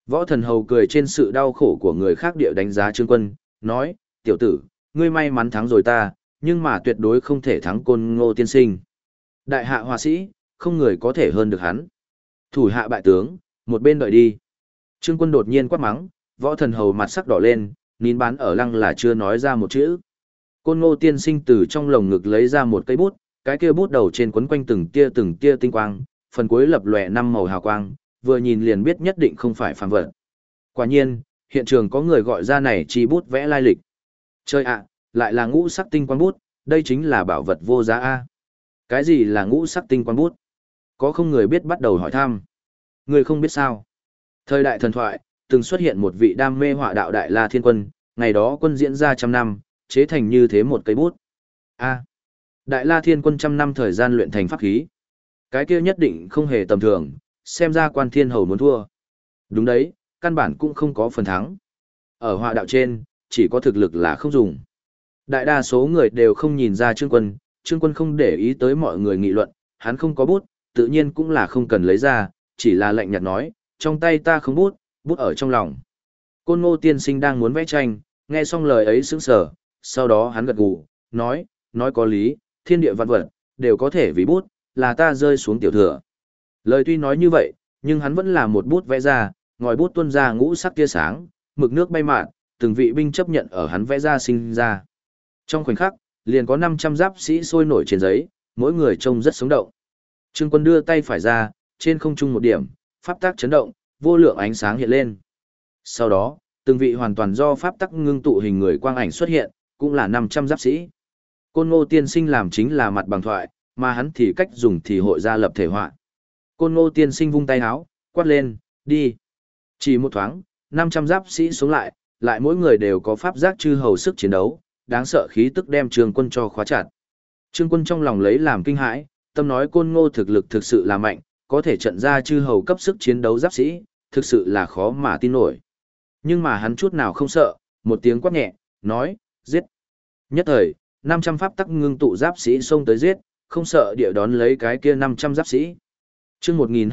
Võ Thần Hầu cười trên sự đau khổ của người khác địa đánh giá Trương Quân, nói, tiểu tử, ngươi may mắn thắng rồi ta, nhưng mà tuyệt đối không thể thắng Côn Ngô tiên sinh. Đại hạ họa sĩ, không người có thể hơn được hắn. Thủ hạ bại tướng, một bên đợi đi. Trương Quân đột nhiên quát mắng, Võ Thần Hầu mặt sắc đỏ lên, nín bán ở lăng là chưa nói ra một chữ. Côn Ngô tiên sinh từ trong lồng ngực lấy ra một cây bút, cái kia bút đầu trên quấn quanh từng tia tinh quang, phần cuối lập lòe năm màu hào quang, vừa nhìn liền biết nhất định không phải phàm vật. Quả nhiên, hiện trường có người gọi ra này chi bút vẽ lai lịch. Chơi ạ, lại là ngũ sắc tinh quang bút, đây chính là bảo vật vô giá a. Cái gì là ngũ sắc tinh quang bút? Có không người biết bắt đầu hỏi thăm. Người không biết sao? Thời đại thần thoại, từng xuất hiện một vị đam mê họa đạo Đại La Thiên Quân, ngày đó quân diễn ra 100 năm, chế thành như thế một cây bút. A. Đại La Thiên Quân 100 năm thời gian luyện thành pháp khí. Cái kia nhất định không hề tầm thường, xem ra Quan Thiên Hầu muốn thua. Đúng đấy, căn bản cũng không có phần thắng. Ở họa đạo trên, chỉ có thực lực là không dùng. Đại đa số người đều không nhìn ra Trương Quân không để ý tới mọi người nghị luận, hắn không có bút, tự nhiên cũng là không cần lấy ra, chỉ là lạnh nhạt nói, trong tay ta không bút, bút ở trong lòng. Côn Ngô tiên sinh đang muốn vẽ tranh, nghe xong lời ấy sững sờ, sau đó hắn gật gù, nói có lý, thiên địa vạn vật, đều có thể vì bút, là ta rơi xuống tiểu thừa. Lời tuy nói như vậy, nhưng hắn vẫn là một bút vẽ ra, ngòi bút tuôn ra ngũ sắc tia sáng, mực nước bay mạn, từng vị binh chấp nhận ở hắn vẽ ra sinh ra. Trong khoảnh khắc, liền có 500 giáp sĩ sôi nổi trên giấy, mỗi người trông rất sống động. Trương Quân đưa tay phải ra, trên không trung một điểm, pháp tắc chấn động, vô lượng ánh sáng hiện lên. Sau đó, từng vị hoàn toàn do pháp tắc ngưng tụ hình người quang ảnh xuất hiện, cũng là 500 giáp sĩ. Côn Ngô tiên sinh làm chính là mặt bằng thoại, mà hắn thì cách dùng thì hội ra lập thể họa. Côn Ngô tiên sinh vung tay háo, quát lên, đi. Chỉ một thoáng, 500 giáp sĩ xuống lại mỗi người đều có pháp giác chư hầu sức chiến đấu, đáng sợ khí tức đem Trương Quân cho khóa chặt. Trương Quân trong lòng lấy làm kinh hãi, tâm nói Côn Ngô thực lực thực sự là mạnh, có thể trận ra chư hầu cấp sức chiến đấu giáp sĩ, thực sự là khó mà tin nổi. Nhưng mà hắn chút nào không sợ, một tiếng quát nhẹ, nói, giết. Nhất thời, 500 pháp tắc ngưng tụ giáp sĩ xông tới giết, không sợ địa đón lấy cái kia 500 giáp sĩ. Chương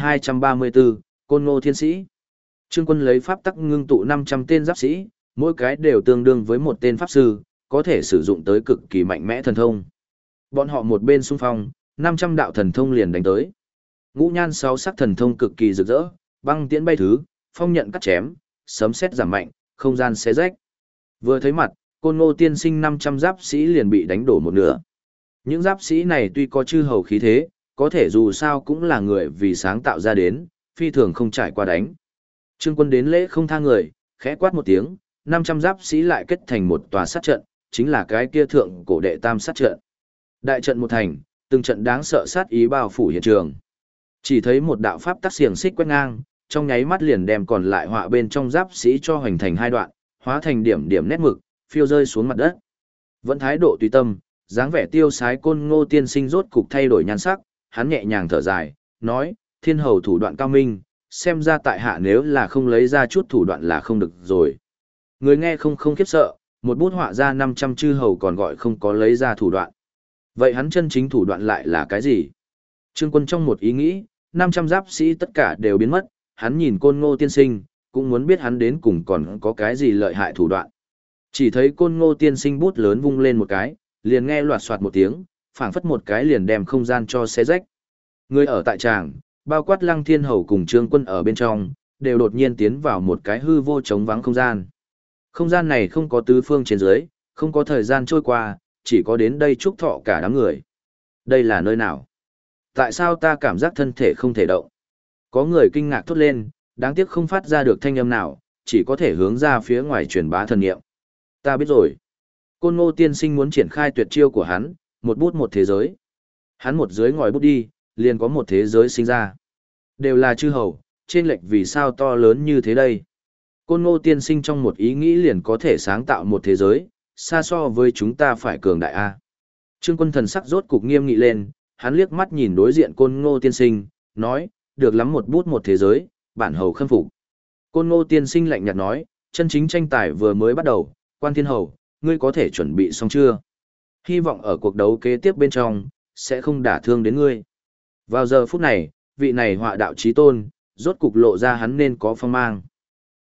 1234, Côn Ngô thiên sĩ. Trương Quân lấy pháp tắc ngưng tụ 500 tên giáp sĩ, mỗi cái đều tương đương với một tên pháp sư, có thể sử dụng tới cực kỳ mạnh mẽ thần thông. Bọn họ một bên xung phong, 500 đạo thần thông liền đánh tới. Ngũ nhan 6 sắc thần thông cực kỳ rực rỡ, băng tiễn bay thứ, phong nhận cắt chém, sấm sét giảm mạnh, không gian xé rách. Vừa thấy mặt, Côn Ngô tiên sinh 500 giáp sĩ liền bị đánh đổ một nửa. Những giáp sĩ này tuy có chư hầu khí thế, có thể dù sao cũng là người vì sáng tạo ra đến, phi thường không trải qua đánh. Trương Quân đến lễ không tha người, khẽ quát một tiếng, 500 giáp sĩ lại kết thành một tòa sát trận, chính là cái kia thượng cổ đệ tam sát trận. Đại trận một thành, từng trận đáng sợ sát ý bao phủ hiện trường. Chỉ thấy một đạo pháp tắc xiềng xích quét ngang, trong nháy mắt liền đem còn lại họa bên trong giáp sĩ cho hoành thành hai đoạn, hóa thành điểm điểm nét mực, phiêu rơi xuống mặt đất. Vẫn thái độ tùy tâm, dáng vẻ tiêu sái Côn Ngô tiên sinh rốt cục thay đổi nhan sắc, hắn nhẹ nhàng thở dài, nói, thiên hầu thủ đoạn cao minh, xem ra tại hạ nếu là không lấy ra chút thủ đoạn là không được rồi. Người nghe không khiếp sợ, một bút họa ra 500 chư hầu còn gọi không có lấy ra thủ đoạn. Vậy hắn chân chính thủ đoạn lại là cái gì? Trương Quân trong một ý nghĩ, 500 giáp sĩ tất cả đều biến mất, hắn nhìn Côn Ngô tiên sinh, cũng muốn biết hắn đến cùng còn có cái gì lợi hại thủ đoạn. Chỉ thấy Côn Ngô tiên sinh bút lớn vung lên một cái, liền nghe loạt soạt một tiếng, phảng phất một cái liền đem không gian cho xé rách. Người ở tại tràng, bao quát Lăng Thiên Hầu cùng Trương Quân ở bên trong, đều đột nhiên tiến vào một cái hư vô trống vắng không gian. Không gian này không có tứ phương trên dưới, không có thời gian trôi qua, chỉ có đến đây chúc thọ cả đám người. Đây là nơi nào? Tại sao ta cảm giác thân thể không thể động? Có người kinh ngạc thốt lên, đáng tiếc không phát ra được thanh âm nào, chỉ có thể hướng ra phía ngoài truyền bá thần niệm. Ta biết rồi. Côn Ngô tiên sinh muốn triển khai tuyệt chiêu của hắn, một bút một thế giới. Hắn một dưới ngòi bút đi, liền có một thế giới sinh ra. Đều là chư hầu, trên lệch vì sao to lớn như thế đây? Côn Ngô tiên sinh trong một ý nghĩ liền có thể sáng tạo một thế giới, xa so với chúng ta phải cường đại A. Trương Quân thần sắc rốt cục nghiêm nghị lên, hắn liếc mắt nhìn đối diện Côn Ngô tiên sinh, nói, được lắm một bút một thế giới, bản hầu khâm phục. Côn Ngô tiên sinh lạnh nhạt nói, chân chính tranh tài vừa mới bắt đầu, Quan Thiên Hầu, ngươi có thể chuẩn bị xong chưa? Hy vọng ở cuộc đấu kế tiếp bên trong, sẽ không đả thương đến ngươi. Vào giờ phút này, vị này họa đạo chí tôn, rốt cục lộ ra hắn nên có phong mang.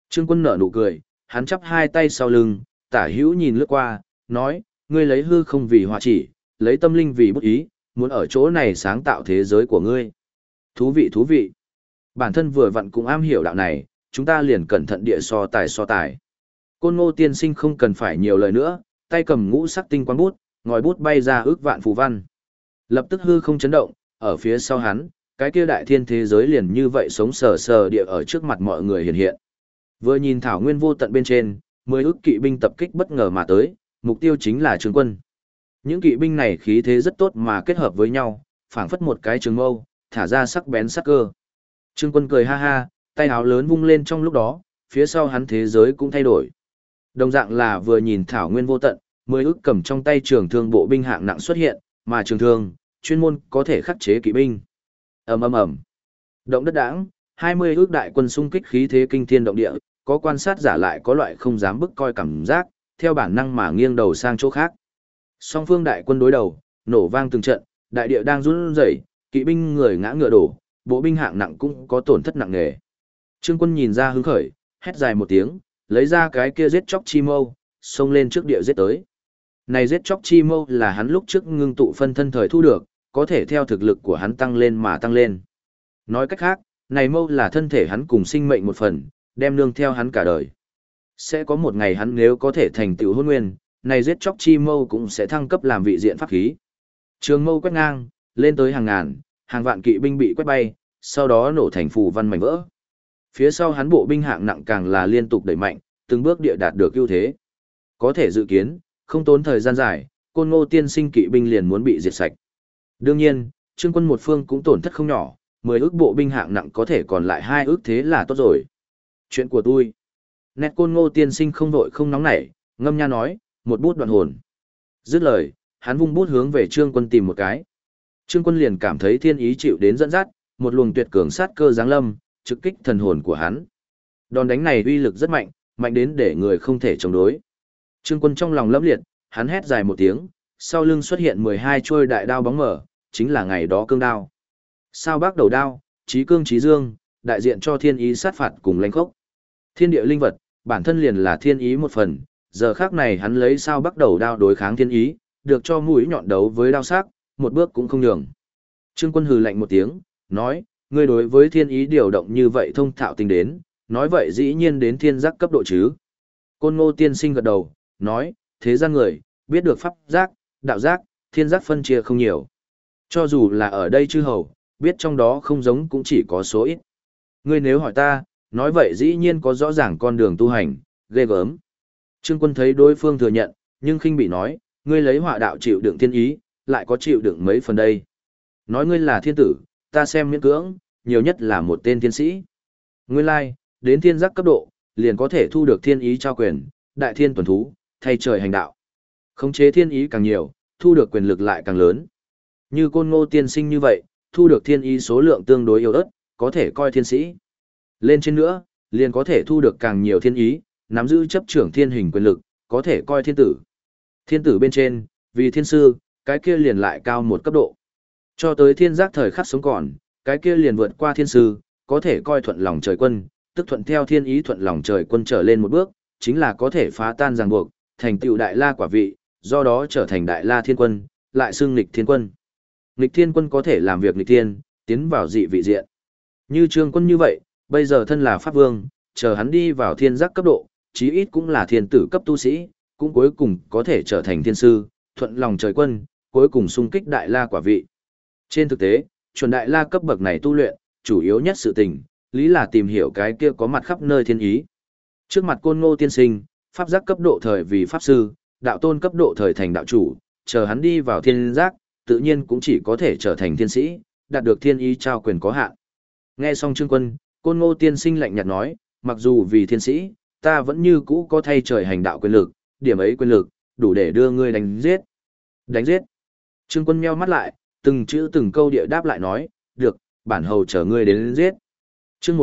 Trương Quân nở nụ cười, hắn chắp hai tay sau lưng, tả hữu nhìn lướt qua, nói, ngươi lấy hư không vì họa chỉ, lấy tâm linh vì bút ý, muốn ở chỗ này sáng tạo thế giới của ngươi. Thú vị thú vị. Bản thân vừa vặn cũng am hiểu đạo này, chúng ta liền cẩn thận địa so tài so tài. Côn Ngô tiên sinh không cần phải nhiều lời nữa, tay cầm ngũ sắc tinh quang bút, ngòi bút bay ra ước vạn phù văn. Lập tức hư không chấn động, ở phía sau hắn, cái kia đại thiên thế giới liền như vậy sống sờ sờ địa ở trước mặt mọi người hiện hiện. Vừa nhìn thảo nguyên vô tận bên trên, 10 ức kỵ binh tập kích bất ngờ mà tới, mục tiêu chính là Trương Quân. Những kỵ binh này khí thế rất tốt mà kết hợp với nhau, phảng phất một cái trường mâu, thả ra sắc bén sắc cơ. Trương Quân cười ha ha, tay áo lớn vung lên trong lúc đó, phía sau hắn thế giới cũng thay đổi. Đồng dạng là vừa nhìn thảo nguyên vô tận, 10 ức cầm trong tay trường thương bộ binh hạng nặng xuất hiện, mà trường thương chuyên môn có thể khắc chế kỵ binh. Ầm ầm ầm. Động đất đãng, 20 ức đại quân xung kích khí thế kinh thiên động địa, có quan sát giả lại có loại không dám bức coi cảm giác, theo bản năng mà nghiêng đầu sang chỗ khác. Song phương đại quân đối đầu, nổ vang từng trận, đại địa đang run rẩy, kỵ binh người ngã ngựa đổ, bộ binh hạng nặng cũng có tổn thất nặng nề. Trương Quân nhìn ra hứng khởi, hét dài một tiếng, lấy ra cái kia giết chóc chi mâu, xông lên trước địa giết tới. Này giết chóc chi mâu là hắn lúc trước ngưng tụ phân thân thời thu được, có thể theo thực lực của hắn tăng lên mà tăng lên. Nói cách khác, này mâu là thân thể hắn cùng sinh mệnh một phần, đem nương theo hắn cả đời. Sẽ có một ngày hắn nếu có thể thành tựu hôn nguyên, này giết chóc chi mâu cũng sẽ thăng cấp làm vị diện pháp khí. Trường mâu quét ngang, lên tới hàng ngàn, hàng vạn kỵ binh bị quét bay, sau đó nổ thành phù văn mảnh vỡ. Phía sau hắn bộ binh hạng nặng càng là liên tục đẩy mạnh, từng bước địa đạt được ưu thế. Có thể dự kiến, không tốn thời gian dài, Côn Ngô tiên sinh kỵ binh liền muốn bị diệt sạch. Đương nhiên, Trương Quân một phương cũng tổn thất không nhỏ, 10 ức bộ binh hạng nặng có thể còn lại 2 ức thế là tốt rồi. Chuyện của tôi. Nét Côn Ngô tiên sinh không vội không nóng nảy, ngâm nha nói, một bút đoạn hồn. Dứt lời, hắn vung bút hướng về Trương Quân tìm một cái. Trương Quân liền cảm thấy thiên ý chịu đến dẫn dắt, một luồng tuyệt cường sát cơ giáng lâm, trực kích thần hồn của hắn. Đòn đánh này uy lực rất mạnh, mạnh đến để người không thể chống đối. Trương Quân trong lòng lẫm liệt, hắn hét dài một tiếng, sau lưng xuất hiện 12 chuôi đại đao bóng mở, chính là ngày đó cương đao. Sao bác đầu đao, chí cương chí dương, đại diện cho thiên ý sát phạt cùng lãnh khốc. Thiên địa linh vật, bản thân liền là thiên ý một phần, giờ khác này hắn lấy sao bắt đầu đao đối kháng thiên ý, được cho mũi nhọn đấu với đao sắc, một bước cũng không nhường. Trương Quân hừ lạnh một tiếng, nói, ngươi đối với thiên ý điều động như vậy thông thạo tình đến, nói vậy dĩ nhiên đến thiên giác cấp độ chứ. Côn Ngô tiên sinh gật đầu, nói, thế gian người, biết được pháp giác, đạo giác, thiên giác phân chia không nhiều. Cho dù là ở đây chư hầu, biết trong đó không giống cũng chỉ có số ít. Ngươi nếu hỏi ta, nói vậy dĩ nhiên có rõ ràng con đường tu hành, ghê gớm. Trương Quân thấy đối phương thừa nhận, nhưng khinh bị nói, ngươi lấy họa đạo chịu đựng thiên ý, lại có chịu đựng mấy phần đây. Nói ngươi là thiên tử, ta xem miễn cưỡng, nhiều nhất là một tên thiên sĩ. Nguyên lai, đến thiên giác cấp độ, liền có thể thu được thiên ý trao quyền, đại thiên tuần thú, thay trời hành đạo. Khống chế thiên ý càng nhiều, thu được quyền lực lại càng lớn. Như Côn Ngô tiên sinh như vậy, thu được thiên ý số lượng tương đối yếu ớt, có thể coi thiên sĩ. Lên trên nữa, liền có thể thu được càng nhiều thiên ý, nắm giữ chấp trưởng thiên hình quyền lực, có thể coi thiên tử. Thiên tử bên trên, vì thiên sư, cái kia liền lại cao một cấp độ. Cho tới thiên giác thời khắc sống còn, cái kia liền vượt qua thiên sư, có thể coi thuận lòng trời quân, tức thuận theo thiên ý thuận lòng trời quân trở lên một bước, chính là có thể phá tan ràng buộc, thành tựu đại la quả vị, do đó trở thành đại la thiên quân, lại xưng nghịch thiên quân. Nghịch thiên quân có thể làm việc nghịch thiên, tiến vào dị vị diện. Như Trương Quân như vậy, bây giờ thân là pháp vương, chờ hắn đi vào thiên giác cấp độ, chí ít cũng là thiên tử cấp tu sĩ, cũng cuối cùng có thể trở thành thiên sư, thuận lòng trời quân, cuối cùng xung kích đại la quả vị. Trên thực tế, chuẩn đại la cấp bậc này tu luyện, chủ yếu nhất sự tình, lý là tìm hiểu cái kia có mặt khắp nơi thiên ý. Trước mặt Côn Ngô tiên sinh, pháp giác cấp độ thời vì pháp sư, đạo tôn cấp độ thời thành đạo chủ, chờ hắn đi vào thiên giác, tự nhiên cũng chỉ có thể trở thành thiên sĩ, đạt được thiên ý trao quyền có hạn. Nghe xong Trương Quân, Côn Ngô tiên sinh lạnh nhạt nói, mặc dù vì thiên sĩ, ta vẫn như cũ có thay trời hành đạo quyền lực, điểm ấy quyền lực, đủ để đưa ngươi đánh giết. Đánh giết. Trương Quân nheo mắt lại, từng chữ từng câu địa đáp lại nói, được, bản hầu chờ ngươi đến giết. Chương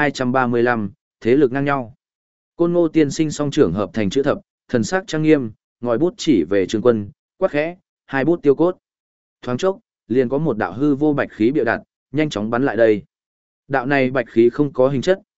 1235, thế lực ngang nhau. Côn Ngô tiên sinh song trưởng hợp thành chữ thập, thần sắc trang nghiêm, ngòi bút chỉ về Trương Quân, quát khẽ, hai bút tiêu cốt. Thoáng chốc, liền có một đạo hư vô bạch khí biểu đặt, nhanh chóng bắn lại đây. Đạo này bạch khí không có hình chất,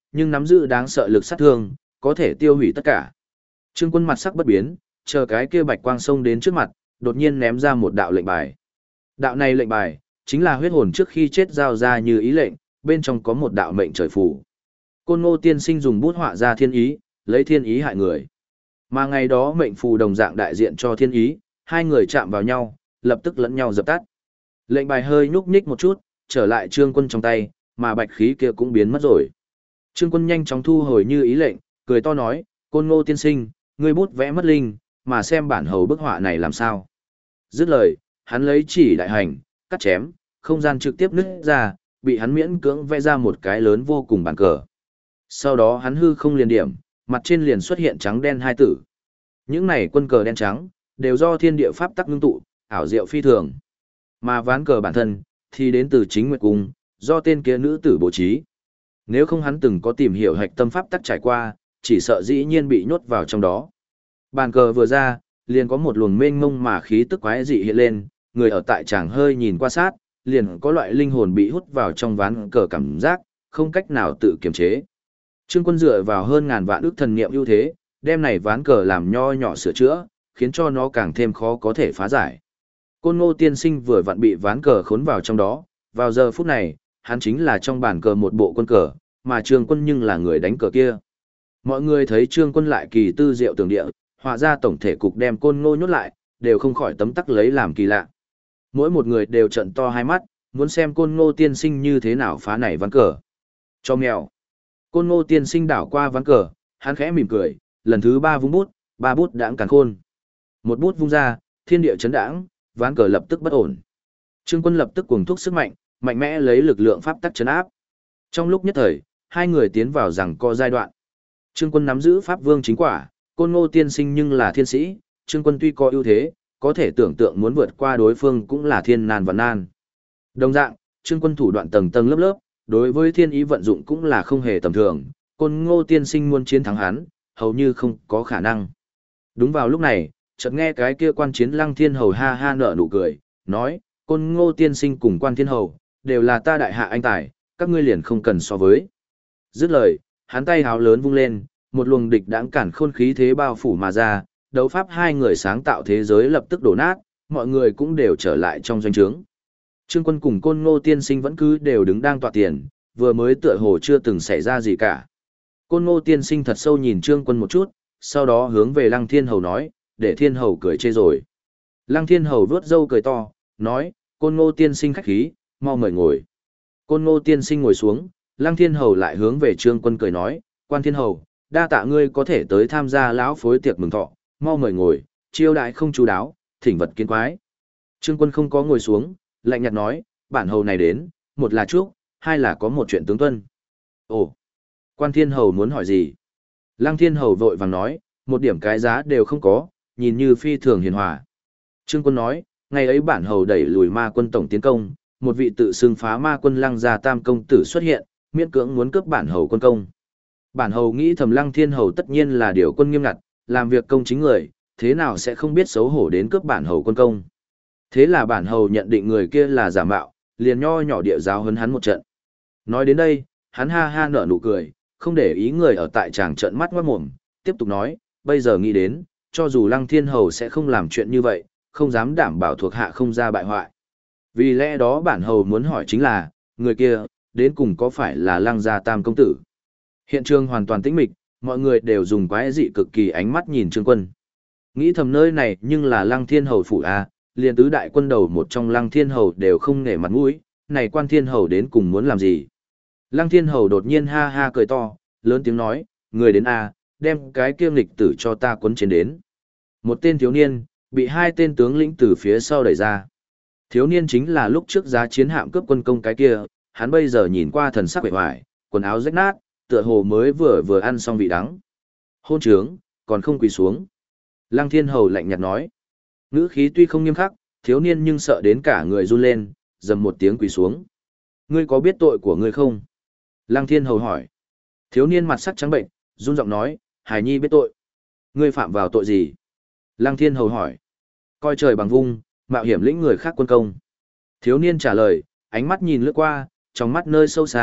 nhưng nắm giữ đáng sợ lực sát thương, có thể tiêu hủy tất cả. Trương Quân mặt sắc bất biến, chờ cái kia bạch quang xông đến trước mặt, đột nhiên ném ra một đạo lệnh bài. Đạo này lệnh bài, chính là huyết hồn trước khi chết giao ra như ý lệnh, bên trong có một đạo mệnh trời phù. Côn Ngô tiên sinh dùng bút họa ra thiên ý, lấy thiên ý hại người. Mà ngày đó mệnh phù đồng dạng đại diện cho thiên ý, hai người chạm vào nhau, lập tức lẫn nhau dập tắt. Lệnh bài hơi nhúc nhích một chút, trở lại Trương Quân trong tay, mà bạch khí kia cũng biến mất rồi. Trương Quân nhanh chóng thu hồi như ý lệnh, cười to nói, Côn Ngô tiên sinh, ngươi bút vẽ mất linh, mà xem bản hầu bức họa này làm sao. Dứt lời, hắn lấy chỉ đại hành, cắt chém, không gian trực tiếp nứt ra, bị hắn miễn cưỡng vẽ ra một cái lớn vô cùng bàn cờ. Sau đó hắn hư không liền điểm, mặt trên liền xuất hiện trắng đen hai tử. Những này quân cờ đen trắng, đều do thiên địa pháp tắc ngưng tụ, ảo diệu phi thường. Mà ván cờ bản thân, thì đến từ chính Nguyệt Cung, do tên kia nữ tử bố trí. Nếu không hắn từng có tìm hiểu hạch tâm pháp tắc trải qua, chỉ sợ dĩ nhiên bị nhốt vào trong đó. Bàn cờ vừa ra, liền có một luồng mênh mông mà khí tức quái dị hiện lên, người ở tại tràng hơi nhìn qua sát, liền có loại linh hồn bị hút vào trong ván cờ cảm giác, không cách nào tự kiềm chế. Trương Quân dựa vào hơn ngàn vạn ước thần niệm ưu thế, đem này ván cờ làm nho nhỏ sửa chữa, khiến cho nó càng thêm khó có thể phá giải. Côn Ngô tiên sinh vừa vặn bị ván cờ khốn vào trong đó, vào giờ phút này, hắn chính là trong bàn cờ một bộ quân cờ, mà Trương Quân nhưng là người đánh cờ kia. Mọi người thấy Trương Quân lại kỳ tư diệu tường địa, họa ra tổng thể cục đem Côn Ngô nhốt lại, đều không khỏi tấm tắc lấy làm kỳ lạ. Mỗi một người đều trợn to hai mắt, muốn xem Côn Ngô tiên sinh như thế nào phá này ván cờ. Cho mèo. Côn Ngô tiên sinh đảo qua ván cờ, hắn khẽ mỉm cười, lần thứ ba vung bút, ba bút đãng càn khôn. Một bút vung ra, thiên địa chấn đãng, ván cờ lập tức bất ổn. Trương Quân lập tức cuồng thúc sức mạnh, mạnh mẽ lấy lực lượng pháp tắc chấn áp. Trong lúc nhất thời, hai người tiến vào rằng co giai đoạn. Trương Quân nắm giữ pháp vương chính quả, Côn Ngô tiên sinh nhưng là thiên sĩ, Trương Quân tuy có ưu thế, có thể tưởng tượng muốn vượt qua đối phương cũng là thiên nan và nan. Đồng dạng, Trương Quân thủ đoạn tầng tầng lớp lớp, đối với thiên ý vận dụng cũng là không hề tầm thường, Côn Ngô tiên sinh muốn chiến thắng hắn, hầu như không có khả năng. Đúng vào lúc này, chợt nghe cái kia Quan Chiến Lăng Thiên Hầu ha ha nở nụ cười, nói, Côn Ngô tiên sinh cùng Quan Thiên Hầu, đều là ta đại hạ anh tài, các ngươi liền không cần so với. Dứt lời, hắn tay háo lớn vung lên, một luồng địch đãng cản khôn khí thế bao phủ mà ra, đấu pháp hai người sáng tạo thế giới lập tức đổ nát, mọi người cũng đều trở lại trong doanh trướng. Trương Quân cùng Côn Ngô tiên sinh vẫn cứ đều đứng đang tọa tiền, vừa mới tựa hồ chưa từng xảy ra gì cả. Côn Ngô tiên sinh thật sâu nhìn Trương Quân một chút, sau đó hướng về Lăng Thiên Hầu nói, để Thiên Hầu cười chê rồi. Lăng Thiên Hầu vuốt râu cười to, nói, Côn Ngô tiên sinh khách khí, mau mời ngồi. Côn Ngô tiên sinh ngồi xuống, Lăng Thiên Hầu lại hướng về Trương Quân cười nói, Quan Thiên Hầu, đa tạ ngươi có thể tới tham gia lão phối tiệc mừng thọ, mau mời ngồi, chiêu đại không chú đáo, thỉnh vật kiến quái. Trương Quân không có ngồi xuống, lạnh nhạt nói, bản hầu này đến, một là chúc, hai là có một chuyện tướng tuân. Ồ, Quan Thiên Hầu muốn hỏi gì? Lăng Thiên Hầu vội vàng nói, một điểm cái giá đều không có, nhìn như phi thường hiền hòa. Trương Quân nói, ngày ấy bản hầu đẩy lùi ma quân tổng tiến công, một vị tự xưng phá ma quân Lăng gia tam công tử xuất hiện, miễn cưỡng muốn cướp bản hầu quân công. Bản hầu nghĩ thầm Lăng Thiên Hầu tất nhiên là điều quân nghiêm ngặt, làm việc công chính người, thế nào sẽ không biết xấu hổ đến cướp bản hầu quân công. Thế là bản hầu nhận định người kia là giả mạo, liền nho nhỏ địa giáo huấn hắn một trận. Nói đến đây, hắn ha ha nở nụ cười, không để ý người ở tại tràng trận mắt ngoát mồm, tiếp tục nói, bây giờ nghĩ đến, cho dù Lăng Thiên Hầu sẽ không làm chuyện như vậy, không dám đảm bảo thuộc hạ không ra bại hoại. Vì lẽ đó bản hầu muốn hỏi chính là, người kia, đến cùng có phải là Lăng gia tam công tử? Hiện trường hoàn toàn tĩnh mịch, mọi người đều dùng quái dị cực kỳ ánh mắt nhìn Trương Quân. Nghĩ thầm nơi này nhưng là Lăng Thiên Hầu phủ A, liền tứ đại quân đầu một trong Lăng Thiên Hầu đều không nể mặt mũi, này Quan Thiên Hầu đến cùng muốn làm gì? Lăng Thiên Hầu đột nhiên ha ha cười to, lớn tiếng nói, người đến A, đem cái kiêm lịch tử cho ta quấn trên đến. Một tên thiếu niên, bị hai tên tướng lĩnh từ phía sau đẩy ra. Thiếu niên chính là lúc trước giá chiến hạm cướp quân công cái kia, hắn bây giờ nhìn qua thần sắc bệ hoài, quần áo rách nát, tựa hồ mới vừa ăn xong vị đắng. Hôn trướng, còn không quỳ xuống. Lăng Thiên Hầu lạnh nhạt nói. Ngữ khí tuy không nghiêm khắc, thiếu niên nhưng sợ đến cả người run lên, dầm một tiếng quỳ xuống. Ngươi có biết tội của ngươi không? Lăng Thiên Hầu hỏi. Thiếu niên mặt sắc trắng bệnh, run giọng nói, Hải Nhi biết tội. Ngươi phạm vào tội gì? Lăng Thiên Hầu hỏi. Coi trời bằng vung, mạo hiểm lĩnh người khác quân công. Thiếu niên trả lời, ánh mắt nhìn lướt qua, trong mắt nơi sâu xa,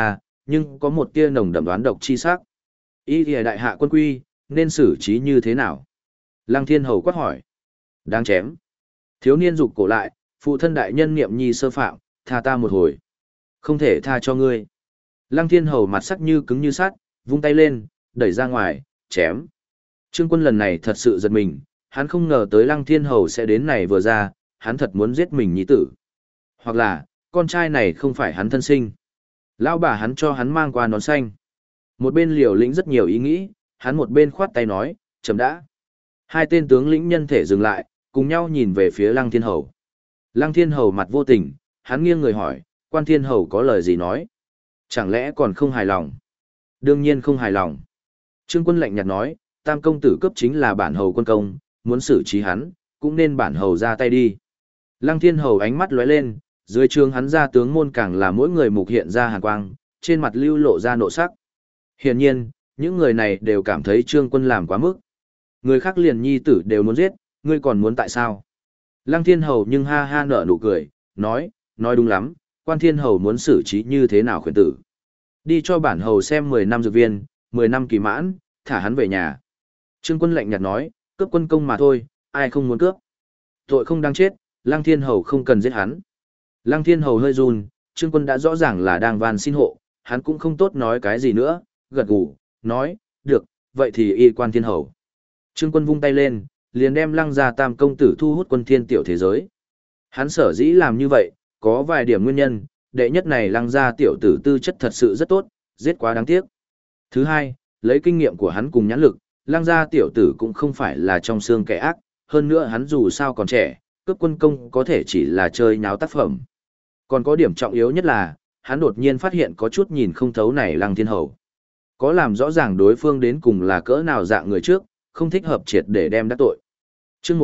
nhưng có một tia nồng đậm đoán độc chi sắc. Ý thì đại hạ quân quy, nên xử trí như thế nào? Lăng Thiên Hầu quát hỏi. Đáng chém. Thiếu niên rụt cổ lại, phụ thân đại nhân niệm nhi sơ phạm, tha ta một hồi. Không thể tha cho ngươi. Lăng Thiên Hầu mặt sắc như cứng như sắt, vung tay lên, đẩy ra ngoài, chém. Trương Quân lần này thật sự giật mình, hắn không ngờ tới Lăng Thiên Hầu sẽ đến này vừa ra, hắn thật muốn giết mình nhi tử. Hoặc là, con trai này không phải hắn thân sinh. Lão bà hắn cho hắn mang qua nón xanh. Một bên liều lĩnh rất nhiều ý nghĩ, hắn một bên khoát tay nói, chấm đã. Hai tên tướng lĩnh nhân thể dừng lại, cùng nhau nhìn về phía Lăng Thiên Hầu. Lăng Thiên Hầu mặt vô tình, hắn nghiêng người hỏi, Quan Thiên Hầu có lời gì nói? Chẳng lẽ còn không hài lòng? Đương nhiên không hài lòng. Trương Quân lạnh nhạt nói, Tam công tử cấp chính là bản hầu quân công, muốn xử trí hắn, cũng nên bản hầu ra tay đi. Lăng Thiên Hầu ánh mắt lóe lên, dưới trướng hắn ra tướng môn càng là mỗi người mục hiện ra hàn quang, trên mặt lưu lộ ra nộ sắc. Hiển nhiên, những người này đều cảm thấy Trương Quân làm quá mức. Người khác liền nhi tử đều muốn giết, ngươi còn muốn tại sao? Lăng Thiên Hầu nhưng ha ha nở nụ cười, nói đúng lắm, Quan Thiên Hầu muốn xử trí như thế nào khuyên tử. Đi cho bản hầu xem 10 năm dược viên, 10 năm kỳ mãn, thả hắn về nhà. Trương Quân lạnh nhạt nói, cướp quân công mà thôi, ai không muốn cướp. Tội không đáng chết, Lăng Thiên Hầu không cần giết hắn. Lăng Thiên Hầu hơi run, Trương Quân đã rõ ràng là đang van xin hộ, hắn cũng không tốt nói cái gì nữa, gật gù, nói, được, vậy thì y Quan Thiên Hầu. Trương Quân vung tay lên, liền đem Lăng gia Tam công tử thu hút quân thiên tiểu thế giới. Hắn sở dĩ làm như vậy, có vài điểm nguyên nhân, đệ nhất này Lăng gia tiểu tử tư chất thật sự rất tốt, giết quá đáng tiếc. Thứ hai, lấy kinh nghiệm của hắn cùng nhãn lực, Lăng gia tiểu tử cũng không phải là trong xương kẻ ác, hơn nữa hắn dù sao còn trẻ, cướp quân công có thể chỉ là chơi nháo tác phẩm. Còn có điểm trọng yếu nhất là, hắn đột nhiên phát hiện có chút nhìn không thấu này Lăng Thiên Hầu. Có làm rõ ràng đối phương đến cùng là cỡ nào dạng người trước, không thích hợp triệt để đem đắc tội. Chương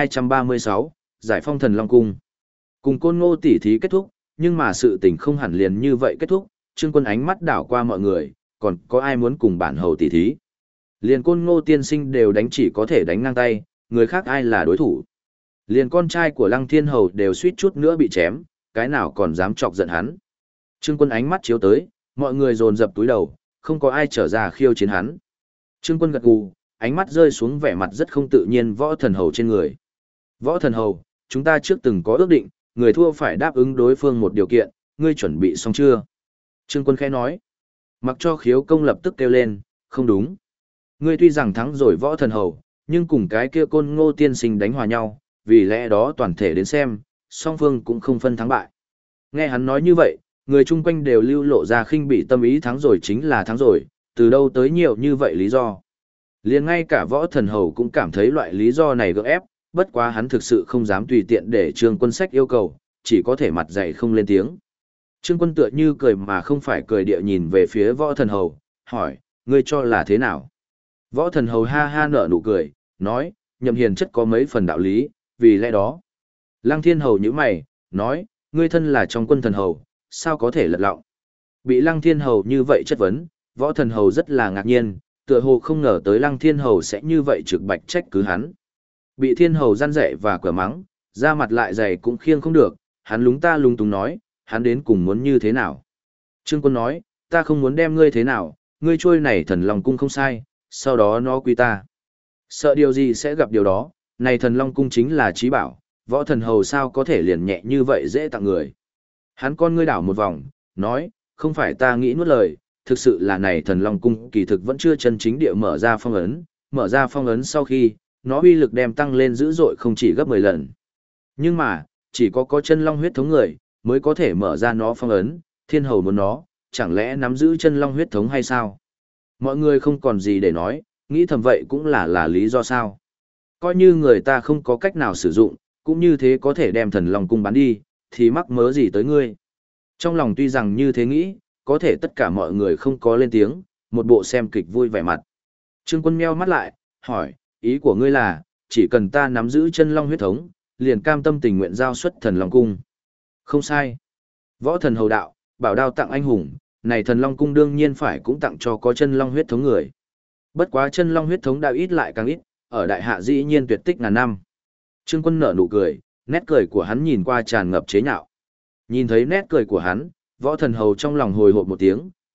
1236, Giải phong Thần Long Cung. Cùng Côn Ngô tỉ thí kết thúc, nhưng mà sự tình không hẳn liền như vậy kết thúc, Trương Quân ánh mắt đảo qua mọi người, còn có ai muốn cùng bản hầu tỉ thí. Liền Côn Ngô tiên sinh đều đánh chỉ có thể đánh ngang tay, người khác ai là đối thủ. Liền con trai của Lăng Thiên Hầu đều suýt chút nữa bị chém, cái nào còn dám chọc giận hắn. Trương Quân ánh mắt chiếu tới, mọi người dồn dập túi đầu, không có ai trở ra khiêu chiến hắn. Trương Quân gật gù, ánh mắt rơi xuống vẻ mặt rất không tự nhiên Võ Thần Hầu trên người. Võ Thần Hầu, chúng ta trước từng có ước định, người thua phải đáp ứng đối phương một điều kiện, ngươi chuẩn bị xong chưa? Trương Quân khẽ nói. Mặc cho Khiếu Công lập tức kêu lên, không đúng. Ngươi tuy rằng thắng rồi Võ Thần Hầu, nhưng cùng cái kia Côn Ngô tiên sinh đánh hòa nhau, vì lẽ đó toàn thể đến xem, song phương cũng không phân thắng bại. Nghe hắn nói như vậy, người chung quanh đều lưu lộ ra khinh bỉ tâm ý, thắng rồi chính là thắng rồi, từ đâu tới nhiều như vậy lý do. Liền ngay cả Võ Thần Hầu cũng cảm thấy loại lý do này gượng ép, bất quá hắn thực sự không dám tùy tiện để Trương Quân sách yêu cầu, chỉ có thể mặt dày không lên tiếng. Trương Quân tựa như cười mà không phải cười địa nhìn về phía Võ Thần Hầu, hỏi, ngươi cho là thế nào? Võ Thần Hầu ha ha nở nụ cười, nói, Nhậm hiền chất có mấy phần đạo lý, vì lẽ đó. Lăng Thiên Hầu nhíu mày, nói, ngươi thân là trong quân thần hầu, sao có thể lật lọng? Bị Lăng Thiên Hầu như vậy chất vấn, Võ Thần Hầu rất là ngạc nhiên, tựa hồ không ngờ tới Lăng Thiên Hầu sẽ như vậy trực bạch trách cứ hắn. Bị Thiên Hầu gian dạy và cửa mắng, ra mặt lại dày cũng khiêng không được, hắn lúng ta lung túng nói, hắn đến cùng muốn như thế nào? Trương Quân nói, ta không muốn đem ngươi thế nào, ngươi trôi này Thần Long Cung không sai, sau đó nó quy ta. Sợ điều gì sẽ gặp điều đó, này Thần Long Cung chính là trí bảo, Võ Thần Hầu sao có thể liền nhẹ như vậy dễ tặng người. Hắn con ngươi đảo một vòng, nói, không phải ta nghĩ nuốt lời, thực sự là này Thần Long Cung kỳ thực vẫn chưa chân chính địa mở ra phong ấn sau khi, nó uy lực đem tăng lên dữ dội không chỉ gấp 10 lần. Nhưng mà, chỉ có chân long huyết thống người, mới có thể mở ra nó phong ấn, Thiên Hầu muốn nó, chẳng lẽ nắm giữ chân long huyết thống hay sao? Mọi người không còn gì để nói, nghĩ thầm vậy cũng là lý do sao? Coi như người ta không có cách nào sử dụng, cũng như thế có thể đem Thần Long Cung bán đi, thì mắc mớ gì tới ngươi. Trong lòng tuy rằng như thế nghĩ, có thể tất cả mọi người không có lên tiếng, một bộ xem kịch vui vẻ mặt. Trương Quân meo mắt lại, hỏi, ý của ngươi là, chỉ cần ta nắm giữ chân long huyết thống, liền cam tâm tình nguyện giao xuất Thần Long Cung. Không sai. Võ Thần Hầu đạo, bảo đao tặng anh hùng, này Thần Long Cung đương nhiên phải cũng tặng cho có chân long huyết thống người. Bất quá chân long huyết thống đã ít lại càng ít, ở đại hạ dĩ nhiên tuyệt tích ngàn năm. Trương Quân nở nụ cười, nét cười của hắn nhìn qua tràn ngập chế nhạo. Nhìn thấy nét cười của hắn, Võ Thần Hầu trong lòng hồi hộp một tiếng,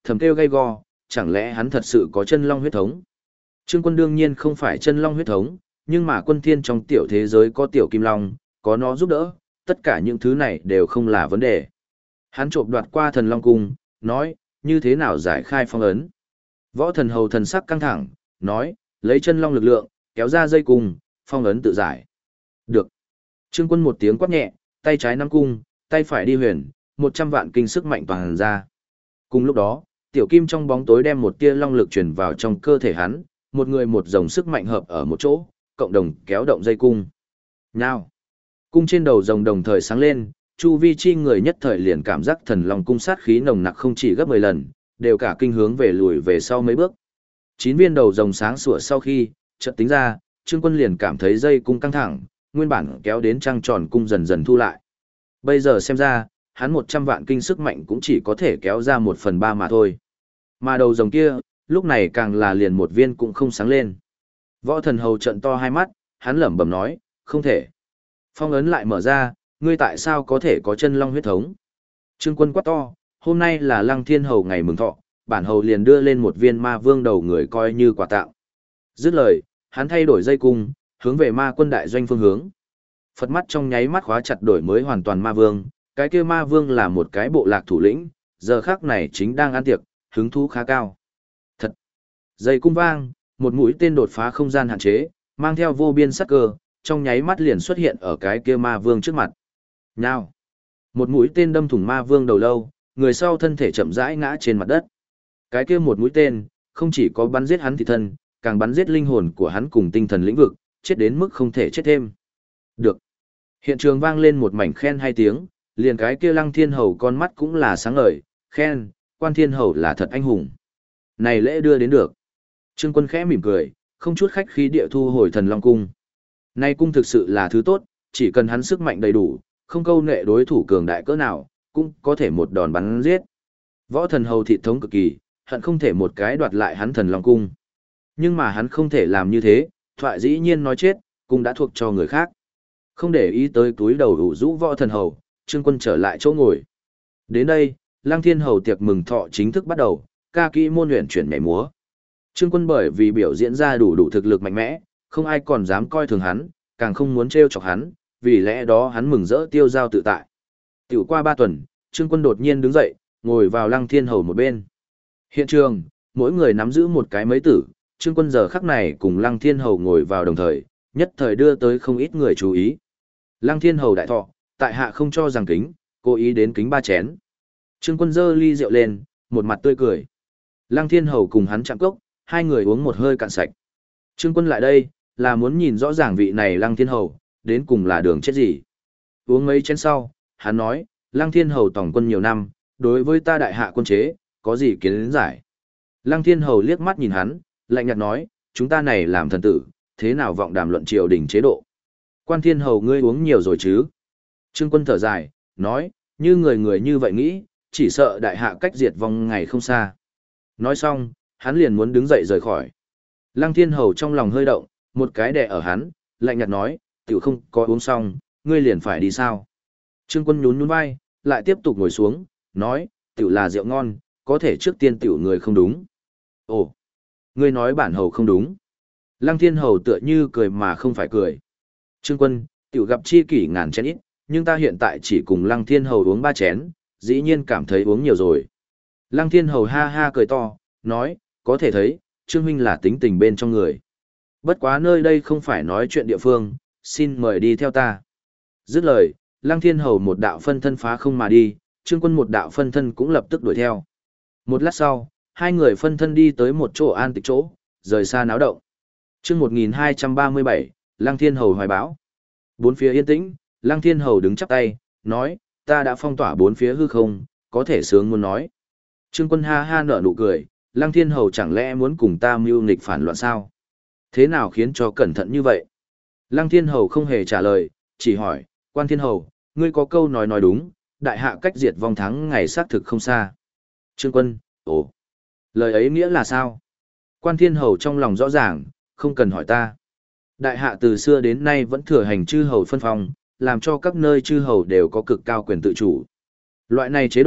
thầm kêu gay go, chẳng lẽ hắn thật sự có chân long huyết thống? Trương Quân đương nhiên không phải chân long huyết thống, nhưng mà quân thiên trong tiểu thế giới có tiểu kim long, có nó giúp đỡ, tất cả những thứ này đều không là vấn đề. Hắn trộm đoạt qua thần long cung, nói, như thế nào giải khai phong ấn. Võ thần hầu thần sắc căng thẳng, nói, lấy chân long lực lượng, kéo ra dây cung, phong ấn tự giải. Được. Trương Quân một tiếng quát nhẹ, tay trái nắm cung, tay phải đi huyền, 100 vạn kinh sức mạnh toàn ra. Cùng lúc đó, tiểu kim trong bóng tối đem một tia long lực truyền vào trong cơ thể hắn, một người một dòng sức mạnh hợp ở một chỗ, cộng đồng kéo động dây cung. Nào. Cung trên đầu rồng đồng thời sáng lên, chu vi chi người nhất thời liền cảm giác thần long cung sát khí nồng nặc không chỉ gấp 10 lần, đều cả kinh hướng về lùi về sau mấy bước. 9 viên đầu rồng sáng sủa sau khi, chợt tính ra, Trương Quân liền cảm thấy dây cung căng thẳng, nguyên bản kéo đến trăng tròn cung dần dần thu lại. Bây giờ xem ra, hắn 100 vạn kinh sức mạnh cũng chỉ có thể kéo ra 1/3 mà thôi. Mà đầu rồng kia, lúc này càng là liền một viên cũng không sáng lên. Võ thần hầu trận to hai mắt, hắn lẩm bẩm nói, không thể. Phong ấn lại mở ra, ngươi tại sao có thể có chân long huyết thống? Trương Quân quát to, hôm nay là Lăng Thiên hầu ngày mừng thọ, bản hầu liền đưa lên một viên ma vương đầu người coi như quà tặng. Dứt lời, hắn thay đổi dây cung, hướng về ma quân đại doanh phương hướng. Phật mắt trong nháy mắt khóa chặt đổi mới hoàn toàn ma vương, cái kia ma vương là một cái bộ lạc thủ lĩnh, giờ khắc này chính đang ăn tiệc, hứng thú khá cao. Thật! Dây cung vang, một mũi tên đột phá không gian hạn chế, mang theo vô biên sắc cơ, trong nháy mắt liền xuất hiện ở cái kia ma vương trước mặt. Nào! Một mũi tên đâm thủng ma vương đầu lâu, người sau thân thể chậm rãi ngã trên mặt đất. Cái kia một mũi tên, không chỉ có bắn giết hắn thị thân, càng bắn giết linh hồn của hắn cùng tinh thần lĩnh vực, chết đến mức không thể chết thêm. Được. Hiện trường vang lên một mảnh khen hay tiếng, liền cái kia Lăng Thiên hầu con mắt cũng là sáng ngời, khen, Quan Thiên hầu là thật anh hùng. Này lễ đưa đến được. Trương Quân khẽ mỉm cười, không chút khách khí địa thu hồi thần long cung. Này cung thực sự là thứ tốt, chỉ cần hắn sức mạnh đầy đủ, không câu nệ đối thủ cường đại cỡ nào, cũng có thể một đòn bắn giết. Võ thần hầu thị thống cực kỳ, hận không thể một cái đoạt lại hắn thần long cung. Nhưng mà hắn không thể làm như thế, thoại dĩ nhiên nói chết, cung đã thuộc cho người khác. Không để ý tới túi đầu ủ rũ võ thần hầu, Trương Quân trở lại chỗ ngồi. Đến đây, Lăng Thiên hầu tiệc mừng thọ chính thức bắt đầu, ca kỹ môn luyện chuyển nhảy múa. Trương Quân bởi vì biểu diễn ra đủ thực lực mạnh mẽ, không ai còn dám coi thường hắn, càng không muốn trêu chọc hắn, vì lẽ đó hắn mừng rỡ tiêu dao tự tại. Tiểu qua 3 tuần, Trương Quân đột nhiên đứng dậy, ngồi vào Lăng Thiên hầu một bên. Hiện trường, mỗi người nắm giữ một cái mấy tử, Trương Quân giờ khắc này cùng Lăng Thiên hầu ngồi vào đồng thời, nhất thời đưa tới không ít người chú ý. Lăng Thiên hầu đại thọ, tại hạ không cho rằng kính, cố ý đến kính 3 chén. Trương Quân giơ ly rượu lên, một mặt tươi cười. Lăng Thiên hầu cùng hắn chạm cốc, hai người uống một hơi cạn sạch. Trương Quân lại đây, là muốn nhìn rõ ràng vị này Lăng Thiên hầu, đến cùng là đường chết gì. Uống mấy chén sau, hắn nói, Lăng Thiên hầu tổng quân nhiều năm, đối với ta đại hạ quân chế, có gì kiến giải. Lăng Thiên hầu liếc mắt nhìn hắn, lạnh nhạt nói, chúng ta này làm thần tử, thế nào vọng đàm luận triều đình chế độ. Quan Thiên hầu ngươi uống nhiều rồi chứ. Trương Quân thở dài, nói, như người như vậy nghĩ, chỉ sợ đại hạ cách diệt vong ngày không xa. Nói xong, hắn liền muốn đứng dậy rời khỏi. Lăng Thiên hầu trong lòng hơi động, một cái đè ở hắn, lạnh nhạt nói, tiểu không có uống xong, ngươi liền phải đi sao. Trương Quân nhún nhún vai, lại tiếp tục ngồi xuống, nói, tiểu là rượu ngon, có thể trước tiên tiểu người không đúng. Ồ, ngươi nói bản hầu không đúng. Lăng Thiên hầu tựa như cười mà không phải cười. Trương Quân, tiểu gặp chi kỷ ngàn chén ít, nhưng ta hiện tại chỉ cùng Lăng Thiên hầu uống 3 chén, dĩ nhiên cảm thấy uống nhiều rồi. Lăng Thiên hầu ha ha cười to, nói, có thể thấy, Trương huynh là tính tình bên trong người. Bất quá nơi đây không phải nói chuyện địa phương, xin mời đi theo ta. Dứt lời, Lăng Thiên hầu một đạo phân thân phá không mà đi, Trương Quân một đạo phân thân cũng lập tức đuổi theo. Một lát sau, hai người phân thân đi tới một chỗ an tịch chỗ, rời xa náo động. Chương 1237, Lăng Thiên hầu hoài báo. Bốn phía yên tĩnh, Lăng Thiên hầu đứng chắp tay, nói, ta đã phong tỏa bốn phía hư không, có thể sướng muốn nói. Trương Quân ha ha nở nụ cười, Lăng Thiên hầu chẳng lẽ muốn cùng ta mưu nghịch phản loạn sao? Thế nào khiến cho cẩn thận như vậy? Lăng Thiên hầu không hề trả lời, chỉ hỏi, Quan Thiên hầu, ngươi có câu nói đúng, đại hạ cách diệt vong thắng ngày xác thực không xa. Trương Quân, ồ, lời ấy nghĩa là sao? Quan Thiên hầu trong lòng rõ ràng, không cần hỏi ta. Đại hạ từ xưa đến nay vẫn thừa hành chư hầu phân phong, làm cho các nơi chư hầu đều có cực cao quyền tự chủ. Loại này chế độ,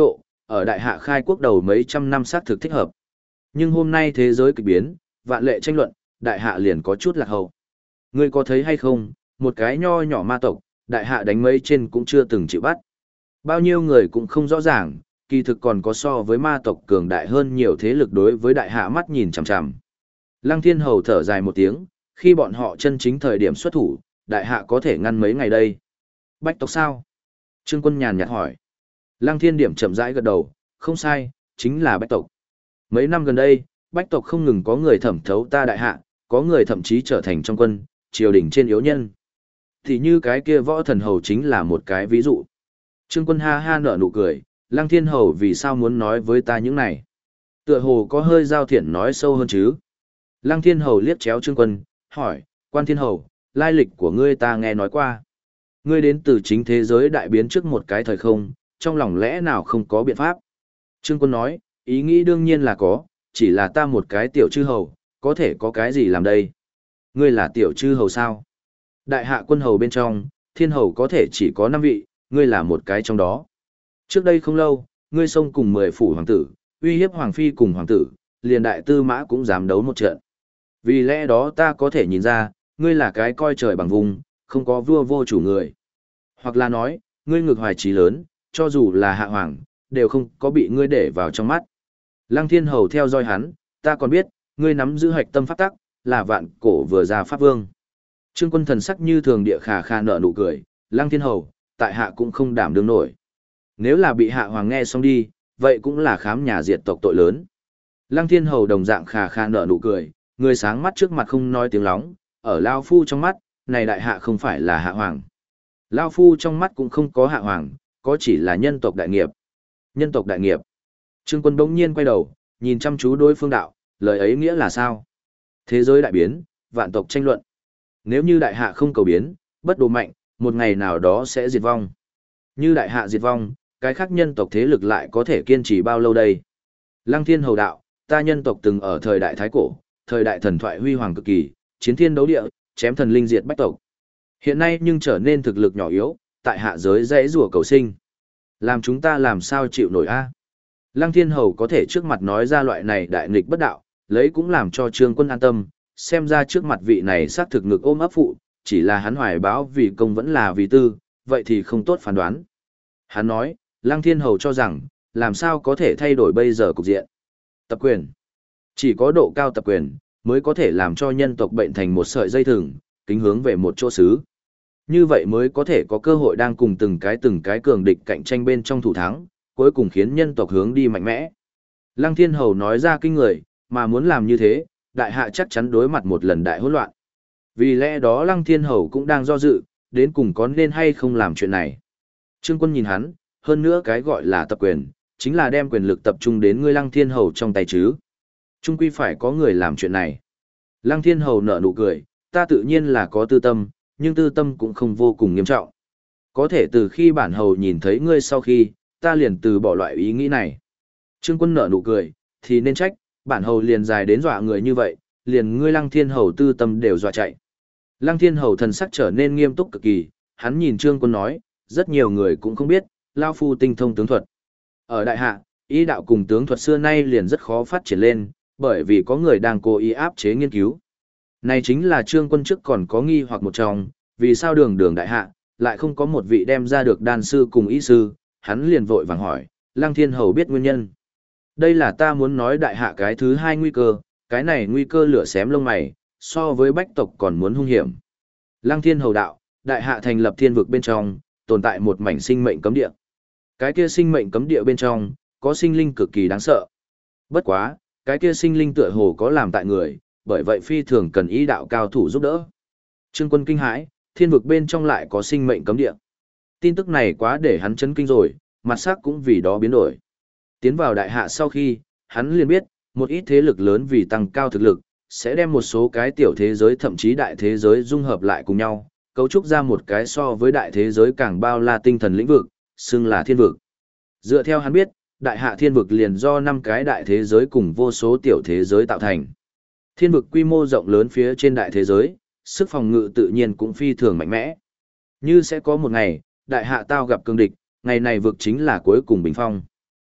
ở đại hạ khai quốc đầu mấy trăm năm xác thực thích hợp. Nhưng hôm nay thế giới kỳ biến, vạn lệ tranh luận, đại hạ liền có chút lạc hậu. Ngươi có thấy hay không, một cái nho nhỏ ma tộc, đại hạ đánh mấy trên cũng chưa từng chịu bắt. Bao nhiêu người cũng không rõ ràng, kỳ thực còn có so với ma tộc cường đại hơn nhiều thế lực đối với đại hạ mắt nhìn chằm chằm. Lăng Thiên Hầu thở dài một tiếng, khi bọn họ chân chính thời điểm xuất thủ, đại hạ có thể ngăn mấy ngày đây. Bách tộc sao? Trương Quân nhàn nhạt hỏi. Lăng Thiên Điểm chậm rãi gật đầu, không sai, chính là bách tộc. Mấy năm gần đây, bách tộc không ngừng có người thẩm thấu ta đại hạ, có người thậm chí trở thành trong quân, triều đình trên yếu nhân. Thì như cái kia võ thần hầu chính là một cái ví dụ. Trương Quân ha ha nở nụ cười, Lăng Thiên Hầu vì sao muốn nói với ta những này? Tựa hồ có hơi giao thiện nói sâu hơn chứ. Lăng Thiên Hầu liếc chéo Trương Quân, hỏi, Quan Thiên Hầu, lai lịch của ngươi ta nghe nói qua. Ngươi đến từ chính thế giới đại biến trước một cái thời không, trong lòng lẽ nào không có biện pháp? Trương Quân nói, ý nghĩ đương nhiên là có, chỉ là ta một cái tiểu chư hầu, có thể có cái gì làm đây? Ngươi là tiểu chư hầu sao? Đại hạ quân hầu bên trong, thiên hầu có thể chỉ có 5 vị, ngươi là một cái trong đó. Trước đây không lâu, ngươi xông cùng 10 phủ hoàng tử, uy hiếp hoàng phi cùng hoàng tử, liền đại tư mã cũng dám đấu một trận. Vì lẽ đó ta có thể nhìn ra, ngươi là cái coi trời bằng vùng, không có vua vô chủ người. Hoặc là nói, ngươi ngược hoài trí lớn, cho dù là hạ hoàng, đều không có bị ngươi để vào trong mắt. Lăng Thiên Hầu theo dõi hắn, ta còn biết, ngươi nắm giữ hạch tâm pháp tắc, là vạn cổ vừa ra pháp vương. Trương Quân thần sắc như thường địa khà khà nở nụ cười, Lăng Thiên Hầu, tại hạ cũng không đảm đương nổi. Nếu là bị hạ hoàng nghe xong đi, vậy cũng là khám nhà diệt tộc tội lớn. Lăng Thiên Hầu đồng dạng khà khà nở nụ cười, người sáng mắt trước mặt không nói tiếng lóng, ở Lao Phu trong mắt, này đại hạ không phải là hạ hoàng. Lao Phu trong mắt cũng không có hạ hoàng, có chỉ là nhân tộc đại nghiệp. Nhân tộc đại nghiệp. Trương Quân bỗng nhiên quay đầu, nhìn chăm chú đối phương đạo, lời ấy nghĩa là sao? Thế giới đại biến, vạn tộc tranh luận. Nếu như đại hạ không cầu biến, bất đồ mạnh, một ngày nào đó sẽ diệt vong. Như đại hạ diệt vong, cái khác nhân tộc thế lực lại có thể kiên trì bao lâu đây? Lăng Thiên Hầu đạo, ta nhân tộc từng ở thời đại Thái Cổ, thời đại thần thoại huy hoàng cực kỳ, chiến thiên đấu địa, chém thần linh diệt bách tộc. Hiện nay nhưng trở nên thực lực nhỏ yếu, tại hạ giới dãy rủa cầu sinh. Làm chúng ta làm sao chịu nổi a? Lăng Thiên Hầu có thể trước mặt nói ra loại này đại nghịch bất đạo, lấy cũng làm cho Trương Quân an tâm, xem ra trước mặt vị này xác thực ngực ôm ấp phụ, chỉ là hắn hoài báo vì công vẫn là vì tư, vậy thì không tốt phán đoán. Hắn nói, Lăng Thiên Hầu cho rằng, làm sao có thể thay đổi bây giờ cục diện. Tập quyền. Chỉ có độ cao tập quyền, mới có thể làm cho nhân tộc bệnh thành một sợi dây thừng, kính hướng về một chỗ xứ. Như vậy mới có thể có cơ hội đang cùng từng cái cường địch cạnh tranh bên trong thủ thắng, cuối cùng khiến nhân tộc hướng đi mạnh mẽ. Lăng Thiên Hầu nói ra kinh người, mà muốn làm như thế, đại hạ chắc chắn đối mặt một lần đại hỗn loạn. Vì lẽ đó Lăng Thiên Hầu cũng đang do dự, đến cùng có nên hay không làm chuyện này. Trương Quân nhìn hắn, hơn nữa cái gọi là tập quyền, chính là đem quyền lực tập trung đến ngươi Lăng Thiên Hầu trong tay chứ. Trung quy phải có người làm chuyện này. Lăng Thiên Hầu nở nụ cười, ta tự nhiên là có tư tâm, nhưng tư tâm cũng không vô cùng nghiêm trọng. Có thể từ khi bản hầu nhìn thấy ngươi sau khi, ta liền từ bỏ loại ý nghĩ này. Trương Quân nở nụ cười, thì nên trách, bản hầu liền dài đến dọa người như vậy, liền ngươi Lăng Thiên Hầu tư tâm đều dọa chạy. Lăng Thiên Hầu thần sắc trở nên nghiêm túc cực kỳ, hắn nhìn Trương Quân nói, rất nhiều người cũng không biết, Lao Phu tinh thông tướng thuật. Ở đại hạ, ý đạo cùng tướng thuật xưa nay liền rất khó phát triển lên, bởi vì có người đang cố ý áp chế nghiên cứu. Này chính là Trương Quân trước còn có nghi hoặc một trong, vì sao đường đường đại hạ, lại không có một vị đem ra được đan sư cùng ý sư, hắn liền vội vàng hỏi, Lăng Thiên Hầu biết nguyên nhân. Đây là ta muốn nói đại hạ cái thứ hai nguy cơ, cái này nguy cơ lửa xém lông mày, so với bách tộc còn muốn hung hiểm. Lăng Thiên Hầu đạo, đại hạ thành lập thiên vực bên trong, tồn tại một mảnh sinh mệnh cấm địa. Cái kia sinh mệnh cấm địa bên trong, có sinh linh cực kỳ đáng sợ. Bất quá, cái kia sinh linh tựa hồ có làm tại người, bởi vậy phi thường cần ý đạo cao thủ giúp đỡ. Trương Quân kinh hãi, thiên vực bên trong lại có sinh mệnh cấm địa. Tin tức này quá để hắn chấn kinh rồi, mặt sắc cũng vì đó biến đổi. Tiến vào đại hạ sau khi, hắn liền biết, một ít thế lực lớn vì tăng cao thực lực, sẽ đem một số cái tiểu thế giới thậm chí đại thế giới dung hợp lại cùng nhau, cấu trúc ra một cái so với đại thế giới càng bao la tinh thần lĩnh vực, xưng là thiên vực. Dựa theo hắn biết, đại hạ thiên vực liền do 5 cái đại thế giới cùng vô số tiểu thế giới tạo thành. Thiên vực quy mô rộng lớn phía trên đại thế giới, sức phòng ngự tự nhiên cũng phi thường mạnh mẽ. Như sẽ có một ngày, đại hạ tao gặp cương địch, ngày này vực chính là cuối cùng bình phong.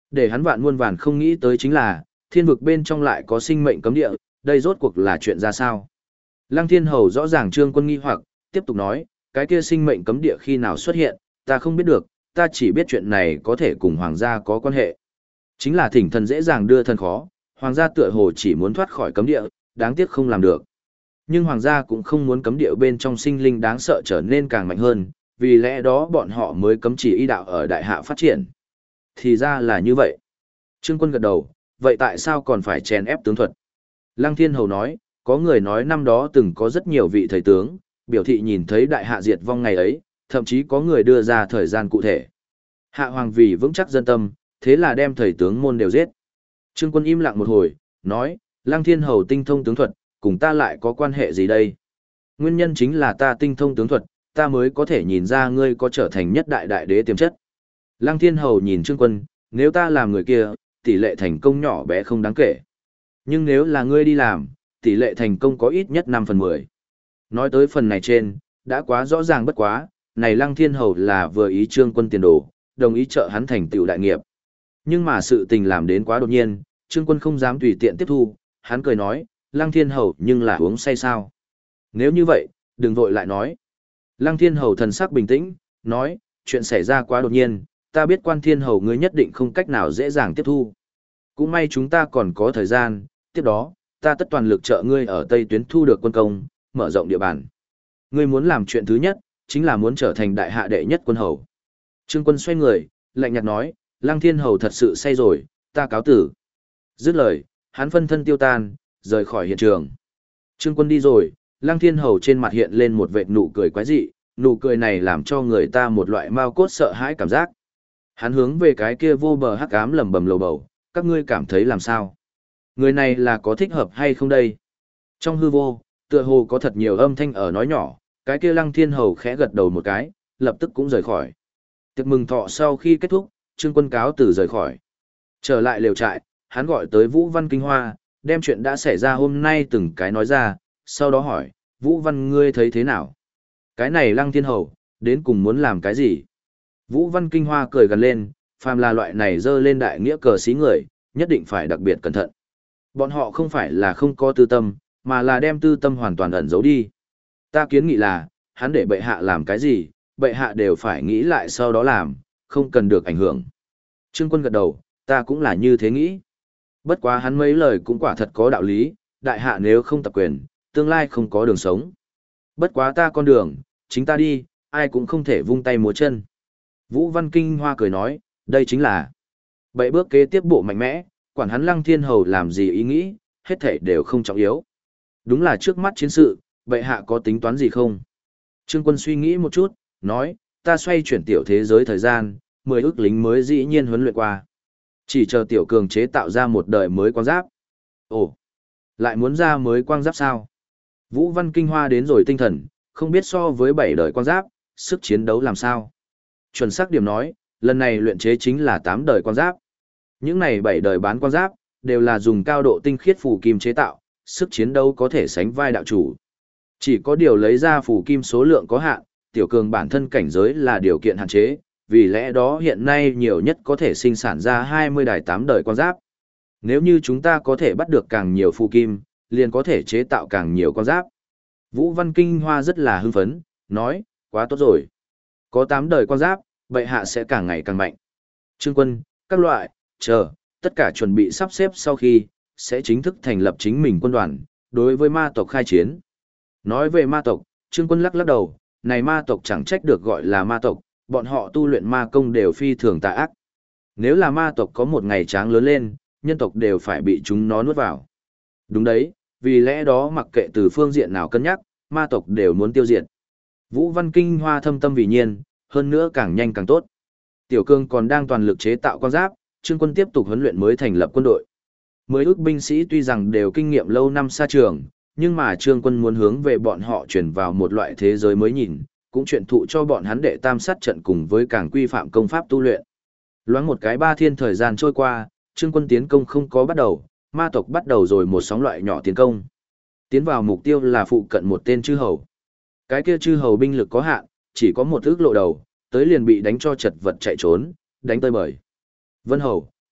Để hắn vạn muôn vàn không nghĩ tới chính là, thiên vực bên trong lại có sinh mệnh cấm địa, đây rốt cuộc là chuyện ra sao? Lăng Thiên Hầu rõ ràng Trương Quân nghi hoặc, tiếp tục nói, cái kia sinh mệnh cấm địa khi nào xuất hiện, ta không biết được, ta chỉ biết chuyện này có thể cùng hoàng gia có quan hệ. Chính là thỉnh thần dễ dàng đưa thần khó, hoàng gia tựa hồ chỉ muốn thoát khỏi cấm địa, đáng tiếc không làm được. Nhưng hoàng gia cũng không muốn cấm địa bên trong sinh linh đáng sợ trở nên càng mạnh hơn, vì lẽ đó bọn họ mới cấm chỉ y đạo ở đại hạ phát triển. Thì ra là như vậy. Trương Quân gật đầu, vậy tại sao còn phải chèn ép tướng thuật? Lăng Thiên Hầu nói, có người nói năm đó từng có rất nhiều vị thầy tướng, biểu thị nhìn thấy đại hạ diệt vong ngày ấy, thậm chí có người đưa ra thời gian cụ thể. Hạ hoàng vì vững chắc dân tâm, thế là đem thầy tướng môn đều giết. Trương Quân im lặng một hồi, nói, Lăng Thiên Hầu tinh thông tướng thuật, cùng ta lại có quan hệ gì đây? Nguyên nhân chính là ta tinh thông tướng thuật, ta mới có thể nhìn ra ngươi có trở thành nhất đại đại đế tiềm chất. Lăng Thiên Hầu nhìn Trương Quân, nếu ta làm người kia, tỷ lệ thành công nhỏ bé không đáng kể. Nhưng nếu là ngươi đi làm, tỷ lệ thành công có ít nhất 5/10. Nói tới phần này trên, đã quá rõ ràng bất quá, này Lăng Thiên Hầu là vừa ý Trương Quân tiền đồ, đồng ý trợ hắn thành tựu đại nghiệp. Nhưng mà sự tình làm đến quá đột nhiên, Trương Quân không dám tùy tiện tiếp thu, hắn cười nói, Lăng Thiên Hầu nhưng là uống say sao. Nếu như vậy, đừng vội lại nói. Lăng Thiên Hầu thần sắc bình tĩnh, nói, chuyện xảy ra quá đột nhiên, ta biết Quan Thiên Hầu ngươi nhất định không cách nào dễ dàng tiếp thu. Cũng may chúng ta còn có thời gian, tiếp đó, ta tất toàn lực trợ ngươi ở Tây Tuyến thu được quân công, mở rộng địa bàn. Ngươi muốn làm chuyện thứ nhất, chính là muốn trở thành đại hạ đệ nhất quân hầu. Trương Quân xoay người, lạnh nhạt nói, Lăng Thiên Hầu thật sự say rồi, ta cáo tử. Dứt lời, hắn phân thân tiêu tan, rời khỏi hiện trường. Trương Quân đi rồi, Lăng Thiên Hầu trên mặt hiện lên một vệt nụ cười quái dị, nụ cười này làm cho người ta một loại mao cốt sợ hãi cảm giác. Hắn hướng về cái kia vô bờ hắc ám lẩm bẩm lầu bầu, các ngươi cảm thấy làm sao? Người này là có thích hợp hay không đây? Trong hư vô, tựa hồ có thật nhiều âm thanh ở nói nhỏ, cái kia Lăng Thiên Hầu khẽ gật đầu một cái, lập tức cũng rời khỏi. Tiệc mừng thọ sau khi kết thúc, Trương Quân cáo từ rời khỏi. Trở lại lều trại, hắn gọi tới Vũ Văn Kinh Hoa, đem chuyện đã xảy ra hôm nay từng cái nói ra, sau đó hỏi, Vũ Văn ngươi thấy thế nào? Cái này Lăng Thiên Hầu, đến cùng muốn làm cái gì? Vũ Văn Kinh Hoa cười gần lên, phàm là loại này dơ lên đại nghĩa cờ xí người, nhất định phải đặc biệt cẩn thận. Bọn họ không phải là không có tư tâm, mà là đem tư tâm hoàn toàn ẩn giấu đi. Ta kiến nghị là, hắn để bệ hạ làm cái gì, bệ hạ đều phải nghĩ lại sau đó làm, không cần được ảnh hưởng. Trương Quân gật đầu, ta cũng là như thế nghĩ. Bất quá hắn mấy lời cũng quả thật có đạo lý, đại hạ nếu không tập quyền, tương lai không có đường sống. Bất quá ta con đường, chính ta đi, ai cũng không thể vung tay múa chân. Vũ Văn Kinh Hoa cười nói, đây chính là bậy bước kế tiếp bộ mạnh mẽ, quản hắn Lăng Thiên Hầu làm gì ý nghĩ, hết thảy đều không trọng yếu. Đúng là trước mắt chiến sự, bệ hạ có tính toán gì không? Trương Quân suy nghĩ một chút, nói, ta xoay chuyển tiểu thế giới thời gian, 10 ức lính mới dĩ nhiên huấn luyện qua. Chỉ chờ tiểu cường chế tạo ra một đời mới quang giáp. Ồ, lại muốn ra mới quang giáp sao? Vũ Văn Kinh Hoa đến rồi tinh thần, không biết so với 7 đời quang giáp, sức chiến đấu làm sao? Chuẩn xác điểm nói, lần này luyện chế chính là 8 đời quang giáp. Những này 7 đời bán quang giáp, đều là dùng cao độ tinh khiết phù kim chế tạo, sức chiến đấu có thể sánh vai đạo chủ. Chỉ có điều lấy ra phù kim số lượng có hạn, tiểu cường bản thân cảnh giới là điều kiện hạn chế, vì lẽ đó hiện nay nhiều nhất có thể sinh sản ra 20 đài 8 đời quang giáp. Nếu như chúng ta có thể bắt được càng nhiều phù kim, liền có thể chế tạo càng nhiều quang giáp. Vũ Văn Kinh Hoa rất là hưng phấn, nói, quá tốt rồi. Có 8 đời quang giáp, bệ hạ sẽ càng ngày càng mạnh. Trương Quân, các loại, chờ, tất cả chuẩn bị sắp xếp sau khi, sẽ chính thức thành lập chính mình quân đoàn, đối với ma tộc khai chiến. Nói về ma tộc, Trương Quân lắc lắc đầu, này ma tộc chẳng trách được gọi là ma tộc, bọn họ tu luyện ma công đều phi thường tà ác. Nếu là ma tộc có một ngày tráng lớn lên, nhân tộc đều phải bị chúng nó nuốt vào. Đúng đấy, vì lẽ đó mặc kệ từ phương diện nào cân nhắc, ma tộc đều muốn tiêu diệt. Vũ Văn Kinh Hoa thâm tâm vì nhiên, hơn nữa càng nhanh càng tốt. Tiểu Cương còn đang toàn lực chế tạo quang giáp, Trương Quân tiếp tục huấn luyện mới thành lập quân đội. 10 ước binh sĩ tuy rằng đều kinh nghiệm lâu năm xa trường, nhưng mà Trương Quân muốn hướng về bọn họ chuyển vào một loại thế giới mới nhìn, cũng truyền thụ cho bọn hắn đệ tam sát trận cùng với càng quy phạm công pháp tu luyện. Loáng một cái 3 thiên thời gian trôi qua, Trương Quân tiến công không có bắt đầu, ma tộc bắt đầu rồi một sóng loại nhỏ tiến công. Tiến vào mục tiêu là phụ cận một tên chư hầu. Cái kia chư hầu binh lực có hạn, chỉ có một ước lộ đầu, tới liền bị đánh cho chật vật chạy trốn, đánh tơi bời. Vân Hầu,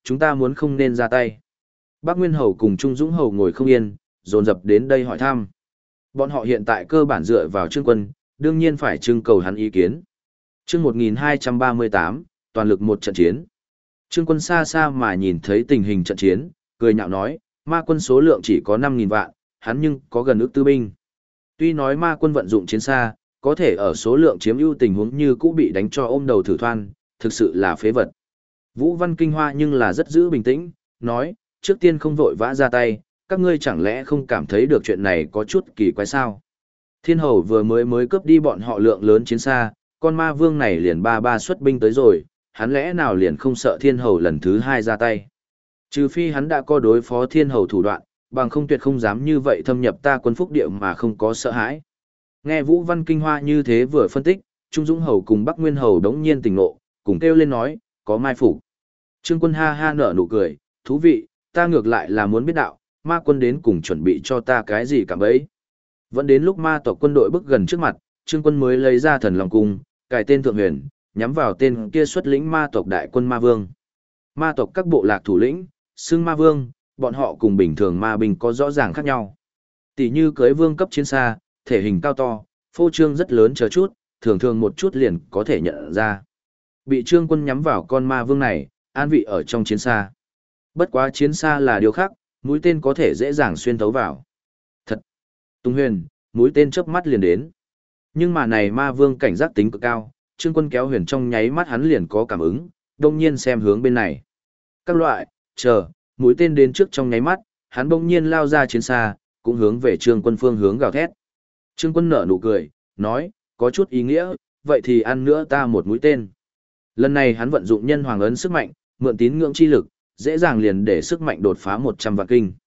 chúng ta muốn không nên ra tay. Bác Nguyên Hầu cùng Trung Dũng Hầu ngồi không yên, dồn dập đến đây hỏi thăm. Bọn họ hiện tại cơ bản dựa vào Trương Quân, đương nhiên phải trưng cầu hắn ý kiến. Chương 1238, toàn lực một trận chiến. Trương Quân xa xa mà nhìn thấy tình hình trận chiến, cười nhạo nói, ma quân số lượng chỉ có 5.000 vạn, hắn nhưng có gần ức tư binh. Tuy nói ma quân vận dụng chiến xa, có thể ở số lượng chiếm ưu tình huống như cũ bị đánh cho ôm đầu thử thoan, thực sự là phế vật. Vũ Văn Kinh Hoa nhưng là rất giữ bình tĩnh, nói, trước tiên không vội vã ra tay, các ngươi chẳng lẽ không cảm thấy được chuyện này có chút kỳ quái sao? Thiên Hầu vừa mới cướp đi bọn họ lượng lớn chiến xa, con ma vương này liền ba xuất binh tới rồi, hắn lẽ nào liền không sợ Thiên Hầu lần thứ hai ra tay? Trừ phi hắn đã có đối phó Thiên Hầu thủ đoạn, bằng không tuyệt không dám như vậy thâm nhập ta quân phúc địa mà không có sợ hãi. Nghe Vũ Văn Kinh Hoa như thế vừa phân tích, Trung Dũng Hầu cùng Bắc Nguyên Hầu đống nhiên tỉnh ngộ, cùng kêu lên nói, có mai phục. Trương Quân ha ha nở nụ cười, thú vị, ta ngược lại là muốn biết đạo, ma quân đến cùng chuẩn bị cho ta cái gì cả bấy. Vẫn đến lúc ma tộc quân đội bước gần trước mặt, Trương Quân mới lấy ra thần lòng cung, cài tên thượng huyền, nhắm vào tên kia xuất lĩnh ma tộc đại quân ma vương. Ma tộc các bộ lạc thủ lĩnh, xưng ma vương, bọn họ cùng bình thường ma binh có rõ ràng khác nhau. Tỷ như cưới vương cấp chiến xa, thể hình cao to, phô trương rất lớn chờ chút, thường thường một chút liền có thể nhận ra. Bị Trương Quân nhắm vào con ma vương này, an vị ở trong chiến xa. Bất quá chiến xa là điều khác, mũi tên có thể dễ dàng xuyên thấu vào. Thật! Tung huyền, mũi tên chớp mắt liền đến. Nhưng mà này ma vương cảnh giác tính cực cao, Trương Quân kéo huyền trong nháy mắt hắn liền có cảm ứng, đông nhiên xem hướng bên này. Các loại, chờ, mũi tên đến trước trong nháy mắt, hắn bỗng nhiên lao ra chiến xa, cũng hướng về Trương Quân phương hướng gào thét. Trương Quân nở nụ cười, nói, có chút ý nghĩa, vậy thì ăn nữa ta một mũi tên. Lần này hắn vận dụng nhân hoàng ấn sức mạnh, mượn tín ngưỡng chi lực, dễ dàng liền để sức mạnh đột phá 100 vạn kinh.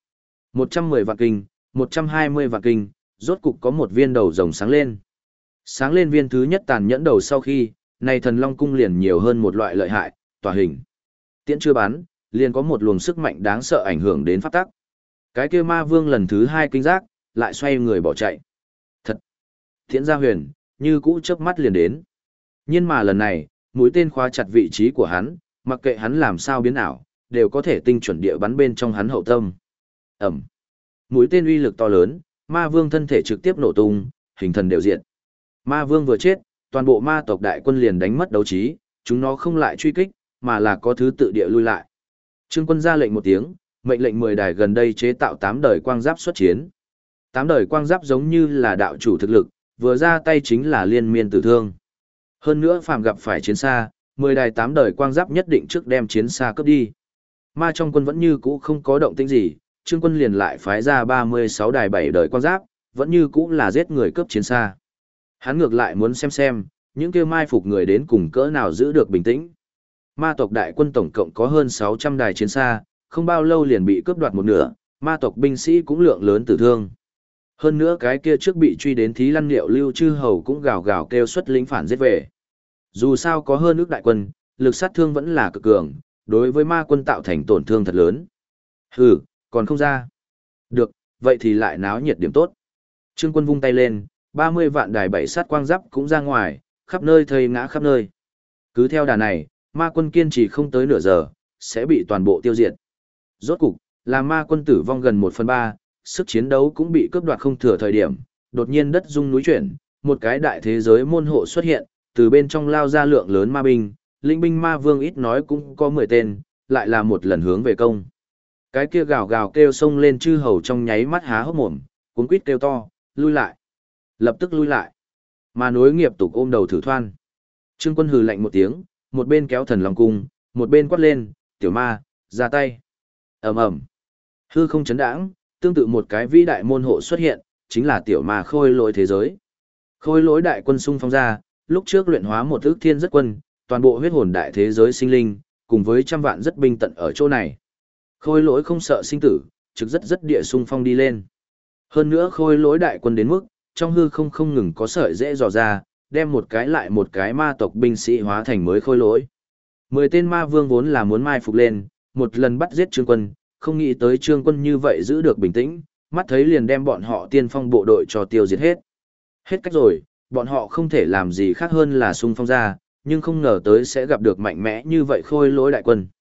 110 vạn kinh, 120 vạn kinh, rốt cục có một viên đầu rồng sáng lên. Sáng lên viên thứ nhất tàn nhẫn đầu sau khi, này thần long cung liền nhiều hơn một loại lợi hại, tỏa hình. Tiễn chưa bắn, liền có một luồng sức mạnh đáng sợ ảnh hưởng đến pháp tắc. Cái kia ma vương lần thứ hai kinh giác, lại xoay người bỏ chạy. Thật! Tiễn gia huyền, như cũ chớp mắt liền đến. Nhưng mà lần này, mũi tên khóa chặt vị trí của hắn, mặc kệ hắn làm sao biến ảo, đều có thể tinh chuẩn địa bắn bên trong hắn hậu tâm. Ẩm. Mũi tên uy lực to lớn, ma vương thân thể trực tiếp nổ tung, hình thần đều diệt. Ma vương vừa chết, toàn bộ ma tộc đại quân liền đánh mất đấu trí, chúng nó không lại truy kích, mà là có thứ tự địa lui lại. Trương Quân ra lệnh một tiếng, mệnh lệnh 10 đài gần đây chế tạo 8 đời quang giáp xuất chiến. 8 đời quang giáp giống như là đạo chủ thực lực, vừa ra tay chính là liên miên tử thương. Hơn nữa phàm gặp phải chiến xa, 10 đài 8 đời quang giáp nhất định trước đem chiến xa cướp đi. Ma trong quân vẫn như cũ không có động tĩnh gì, Trương Quân liền lại phái ra 36 đài 7 đời quang giáp, vẫn như cũ là giết người cướp chiến xa. Hắn ngược lại muốn xem, những kia mai phục người đến cùng cỡ nào giữ được bình tĩnh. Ma tộc đại quân tổng cộng có hơn 600 đài chiến xa, không bao lâu liền bị cướp đoạt một nửa, ma tộc binh sĩ cũng lượng lớn tử thương. Hơn nữa cái kia trước bị truy đến Thí Lăng Liệu Lưu Chư Hầu cũng gào gào kêu xuất lính phản giết về. Dù sao có hơn ước đại quân, lực sát thương vẫn là cực cường, đối với ma quân tạo thành tổn thương thật lớn. Hừ, còn không ra. Được, vậy thì lại náo nhiệt điểm tốt. Trương Quân vung tay lên, 30 vạn đài bảy sát quang giáp cũng ra ngoài, khắp nơi thây ngã khắp nơi. Cứ theo đà này, ma quân kiên trì không tới nửa giờ, sẽ bị toàn bộ tiêu diệt. Rốt cục, là ma quân tử vong gần 1/3, sức chiến đấu cũng bị cướp đoạt không thừa thời điểm, đột nhiên đất rung núi chuyển, một cái đại thế giới môn hộ xuất hiện, từ bên trong lao ra lượng lớn ma binh, linh binh ma vương ít nói cũng có 10 tên, lại là một lần hướng về công. Cái kia gào gào kêu xông lên Chư Hầu trong nháy mắt há hốc mồm, cuống quýt kêu to, lui lại. Lập tức lui lại. Mà nối nghiệp tục ôm đầu thử thoan. Trương Quân hừ lạnh một tiếng, một bên kéo thần long cung, một bên quát lên, tiểu ma, ra tay. Ầm ầm. Hư không chấn đãng, tương tự một cái vĩ đại môn hộ xuất hiện, chính là tiểu ma khôi lỗi thế giới. Khôi lỗi đại quân xung phong ra, lúc trước luyện hóa một ước thiên rất quân, toàn bộ huyết hồn đại thế giới sinh linh, cùng với trăm vạn rất binh tận ở chỗ này. Khôi lỗi không sợ sinh tử, trực rất địa xung phong đi lên. Hơn nữa khôi lỗi đại quân đến mức, trong hư không ngừng có sợi dễ dò ra, đem một cái lại một cái ma tộc binh sĩ hóa thành mới khôi lỗi. 10 tên ma vương vốn là muốn mai phục lên, một lần bắt giết Trương Quân, không nghĩ tới Trương Quân như vậy giữ được bình tĩnh, mắt thấy liền đem bọn họ tiên phong bộ đội cho tiêu diệt hết. Hết cách rồi, bọn họ không thể làm gì khác hơn là xung phong ra, nhưng không ngờ tới sẽ gặp được mạnh mẽ như vậy khôi lỗi đại quân.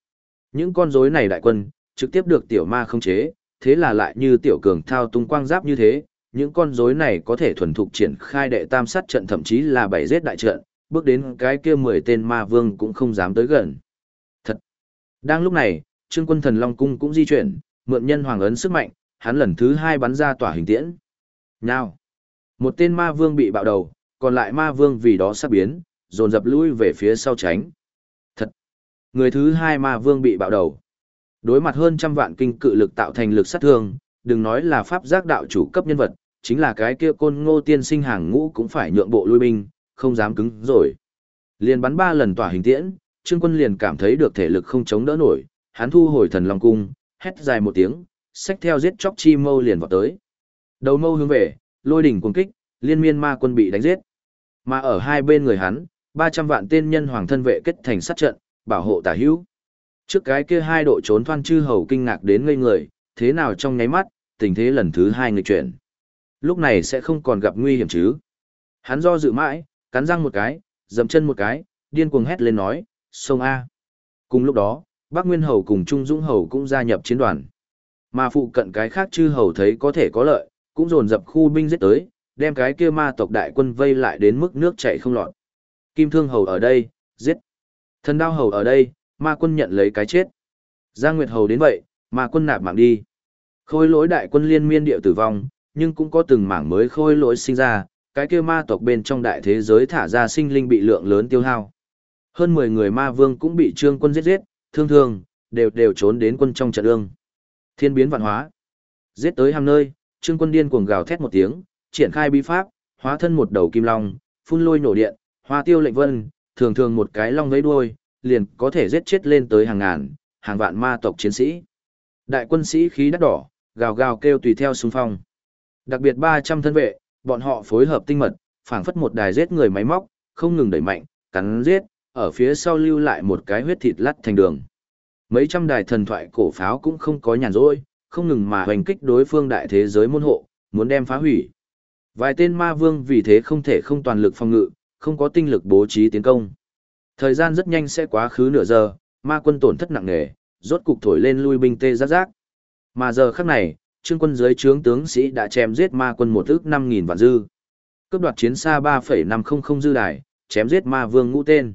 Những con rối này đại quân, trực tiếp được tiểu ma khống chế, thế là lại như tiểu cường thao tung quang giáp như thế, những con rối này có thể thuần thục triển khai đệ tam sát trận thậm chí là bảy giết đại trận, bước đến cái kia 10 tên ma vương cũng không dám tới gần. Thật! Đang lúc này, Trương Quân Thần Long Cung cũng di chuyển, mượn nhân hoàng ấn sức mạnh, hắn lần thứ 2 bắn ra tỏa hình tiễn. Nào! Một tên ma vương bị bạo đầu, còn lại ma vương vì đó sắp biến, dồn dập lui về phía sau tránh. Thật! Người thứ 2 ma vương bị bạo đầu. Đối mặt hơn trăm vạn kinh cự lực tạo thành lực sát thương, đừng nói là pháp giác đạo chủ cấp nhân vật, chính là cái kia Côn Ngô tiên sinh hàng ngũ cũng phải nhượng bộ lui binh, không dám cứng rồi. Liền bắn 3 lần tỏa hình tiễn, Trương Quân liền cảm thấy được thể lực không chống đỡ nổi, hắn thu hồi Thần Long cung, hét dài một tiếng, xách theo giết chóc chi mâu liền vọt tới. Đầu mâu hướng về, lôi đỉnh cuồng kích, liên miên ma quân bị đánh giết. Mà ở hai bên người hắn, 300 vạn tên nhân hoàng thân vệ kết thành sát trận, bảo hộ tả hữu. Trước cái kia hai độ trốn thoan chư hầu kinh ngạc đến ngây người, thế nào trong nháy mắt, tình thế lần thứ 2 nghịch chuyển. Lúc này sẽ không còn gặp nguy hiểm chứ. Hắn do dự mãi, cắn răng một cái, dậm chân một cái, điên cuồng hét lên nói, sông A. Cùng lúc đó, Bắc Nguyên Hầu cùng Trung Dũng Hầu cũng gia nhập chiến đoàn. Mà phụ cận cái khác chư hầu thấy có thể có lợi, cũng dồn dập khu binh giết tới, đem cái kia ma tộc đại quân vây lại đến mức nước chảy không lọt. Kim Thương Hầu ở đây, giết. Thần Đao Hầu ở đây, ma quân nhận lấy cái chết. Giang Nguyệt Hầu đến vậy, ma quân nạp mạng đi. Khôi lỗi đại quân liên miên điệu tử vong, nhưng cũng có từng mảng mới khôi lỗi sinh ra, cái kia ma tộc bên trong đại thế giới thả ra sinh linh bị lượng lớn tiêu hao. Hơn 10 người ma vương cũng bị Trương Quân giết, thương, đều trốn đến quân trong trận ương. Thiên biến vạn hóa. Giết tới hàng nơi, Trương Quân điên cuồng gào thét một tiếng, triển khai bí pháp, hóa thân một đầu kim long, phun lôi nổ điện, hoa tiêu lệnh vân, thường một cái long vẫy đuôi, liền có thể giết chết lên tới hàng ngàn, hàng vạn ma tộc chiến sĩ. Đại quân sĩ khí đắt đỏ, gào kêu tùy theo xung phong. Đặc biệt 300 thân vệ, bọn họ phối hợp tinh mật, phảng phất một đài giết người máy móc, không ngừng đẩy mạnh, cắn giết, ở phía sau lưu lại một cái huyết thịt lắt thành đường. Mấy trăm đài thần thoại cổ pháo cũng không có nhàn rỗi, không ngừng mà hoành kích đối phương đại thế giới môn hộ, muốn đem phá hủy. Vài tên ma vương vì thế không thể không toàn lực phòng ngự, không có tinh lực bố trí tiến công. Thời gian rất nhanh sẽ quá khứ nửa giờ, ma quân tổn thất nặng nề, rốt cục thổi lên lui binh tê giác. Mà giờ khắc này, Trương Quân dưới trướng tướng sĩ đã chém giết ma quân 1.500.000 vạn dư. Cướp đoạt chiến xa 3,500 dư đài, chém giết ma vương ngũ tên.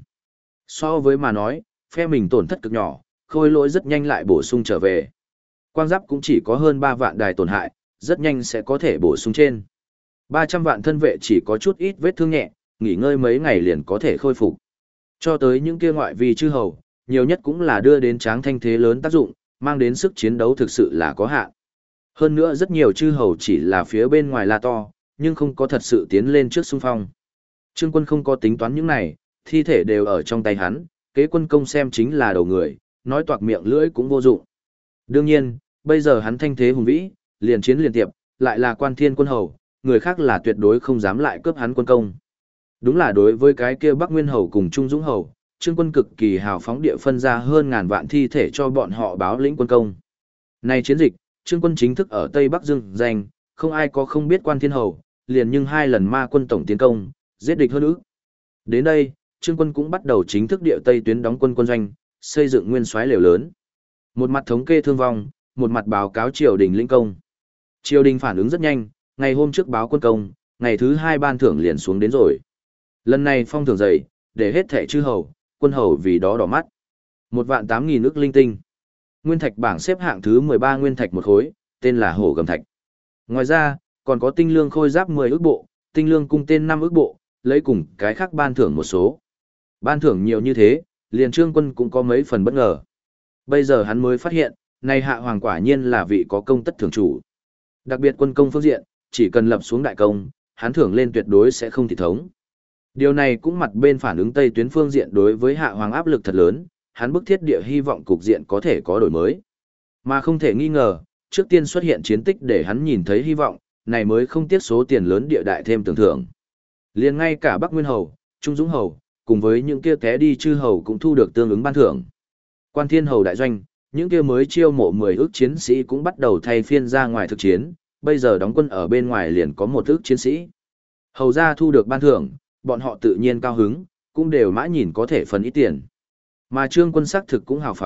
So với mà nói, phe mình tổn thất cực nhỏ, khôi lỗi rất nhanh lại bổ sung trở về. Quang giáp cũng chỉ có hơn 3 vạn đài tổn hại, rất nhanh sẽ có thể bổ sung trên. 300 vạn thân vệ chỉ có chút ít vết thương nhẹ, nghỉ ngơi mấy ngày liền có thể khôi phục. Cho tới những kia ngoại vi chư hầu, nhiều nhất cũng là đưa đến tráng thanh thế lớn tác dụng, mang đến sức chiến đấu thực sự là có hạn. Hơn nữa rất nhiều chư hầu chỉ là phía bên ngoài la to, nhưng không có thật sự tiến lên trước xung phong. Trương Quân không có tính toán những này, thi thể đều ở trong tay hắn, kế quân công xem chính là đầu người, nói toạc miệng lưỡi cũng vô dụng. Đương nhiên, bây giờ hắn thanh thế hùng vĩ, liền chiến liền tiệp, lại là quan thiên quân hầu, người khác là tuyệt đối không dám lại cướp hắn quân công. Đúng là đối với cái kia Bắc Nguyên hầu cùng Trung Dũng hầu, Trương Quân cực kỳ hào phóng địa phân ra hơn ngàn vạn thi thể cho bọn họ báo lĩnh quân công. Này chiến dịch, Trương Quân chính thức ở Tây Bắc Dương danh, không ai có không biết quan thiên hầu, liền nhưng 2 lần ma quân tổng tiến công, giết địch hơn ức. Đến đây, Trương Quân cũng bắt đầu chính thức địa Tây tuyến đóng quân quân doanh, xây dựng nguyên soái lều lớn. Một mặt thống kê thương vong, một mặt báo cáo triều đình lĩnh công. Triều đình phản ứng rất nhanh, ngày hôm trước báo quân công, ngày thứ 2 ban thưởng liền xuống đến rồi. Lần này phong thưởng dày, để hết thẻ chư hầu, quân hầu vì đó đỏ mắt. 1.800.000 ức linh tinh. Nguyên thạch bảng xếp hạng thứ 13 nguyên thạch một khối, tên là hổ gầm thạch. Ngoài ra, còn có tinh lương khôi giáp 10 ức bộ, tinh lương cung tên 5 ức bộ, lấy cùng cái khác ban thưởng một số. Ban thưởng nhiều như thế, liền Trương Quân cũng có mấy phần bất ngờ. Bây giờ hắn mới phát hiện, này hạ hoàng quả nhiên là vị có công tất thưởng chủ. Đặc biệt quân công phương diện, chỉ cần lập xuống đại công, hắn thưởng lên tuyệt đối sẽ không thị thống. Điều này cũng mặt bên phản ứng Tây tuyến phương diện đối với hạ hoàng áp lực thật lớn, hắn bức thiết địa hy vọng cục diện có thể có đổi mới. Mà không thể nghi ngờ, trước tiên xuất hiện chiến tích để hắn nhìn thấy hy vọng, này mới không tiếc số tiền lớn địa đại thêm tưởng thưởng. Liền ngay cả Bắc Nguyên hầu, Trung Dũng hầu, cùng với những kia té đi chư hầu cũng thu được tương ứng ban thưởng. Quan Thiên hầu đại doanh, những kia mới chiêu mộ 10 ức chiến sĩ cũng bắt đầu thay phiên ra ngoài thực chiến, bây giờ đóng quân ở bên ngoài liền có 1 ức chiến sĩ. Hầu gia thu được ban thưởng, bọn họ tự nhiên cao hứng, cũng đều mã nhìn có thể phần ít tiền. Mà Trương Quân sắc thực cũng hào phóng,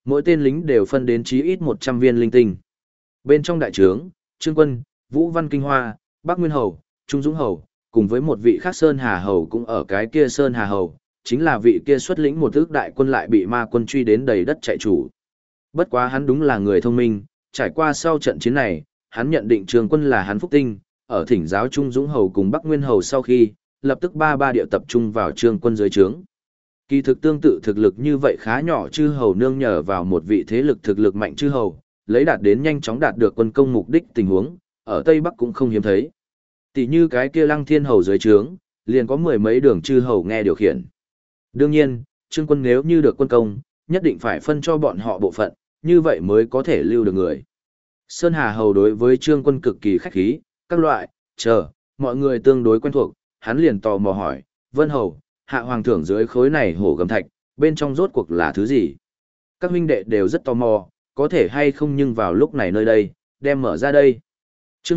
mỗi tên lính đều phân đến chí ít 100 viên linh tinh. Bên trong đại trướng, Trương Quân, Vũ Văn Kinh Hoa, Bắc Nguyên Hầu, Trung Dũng Hầu, cùng với một vị khác Sơn Hà Hầu cũng ở cái kia Sơn Hà Hầu, chính là vị kia xuất lĩnh một ước đại quân lại bị ma quân truy đến đầy đất chạy chủ. Bất quá hắn đúng là người thông minh, trải qua sau trận chiến này, hắn nhận định Trương Quân là hắn phúc tinh, ở thỉnh giáo Trung Dũng Hầu cùng Bắc Nguyên Hầu sau khi, lập tức ba điệu tập trung vào Trương Quân dưới trướng. Kỳ thực tương tự thực lực như vậy khá nhỏ chư hầu nương nhờ vào một vị thế lực thực lực mạnh chư hầu, lấy đạt đến nhanh chóng đạt được quân công mục đích tình huống, ở Tây Bắc cũng không hiếm thấy. Tỷ như cái kia Lăng Thiên hầu dưới trướng, liền có mười mấy đường chư hầu nghe điều khiển. Đương nhiên, Trương Quân nếu như được quân công, nhất định phải phân cho bọn họ bộ phận, như vậy mới có thể lưu được người. Sơn Hà hầu đối với Trương Quân cực kỳ khách khí, các loại, mọi người tương đối quen thuộc, hắn liền tò mò hỏi, Vân hầu, hạ hoàng thưởng dưới khối này hổ gầm thạch, bên trong rốt cuộc là thứ gì? Các huynh đệ đều rất tò mò, có thể hay không nhưng vào lúc này nơi đây, đem mở ra đây. Chương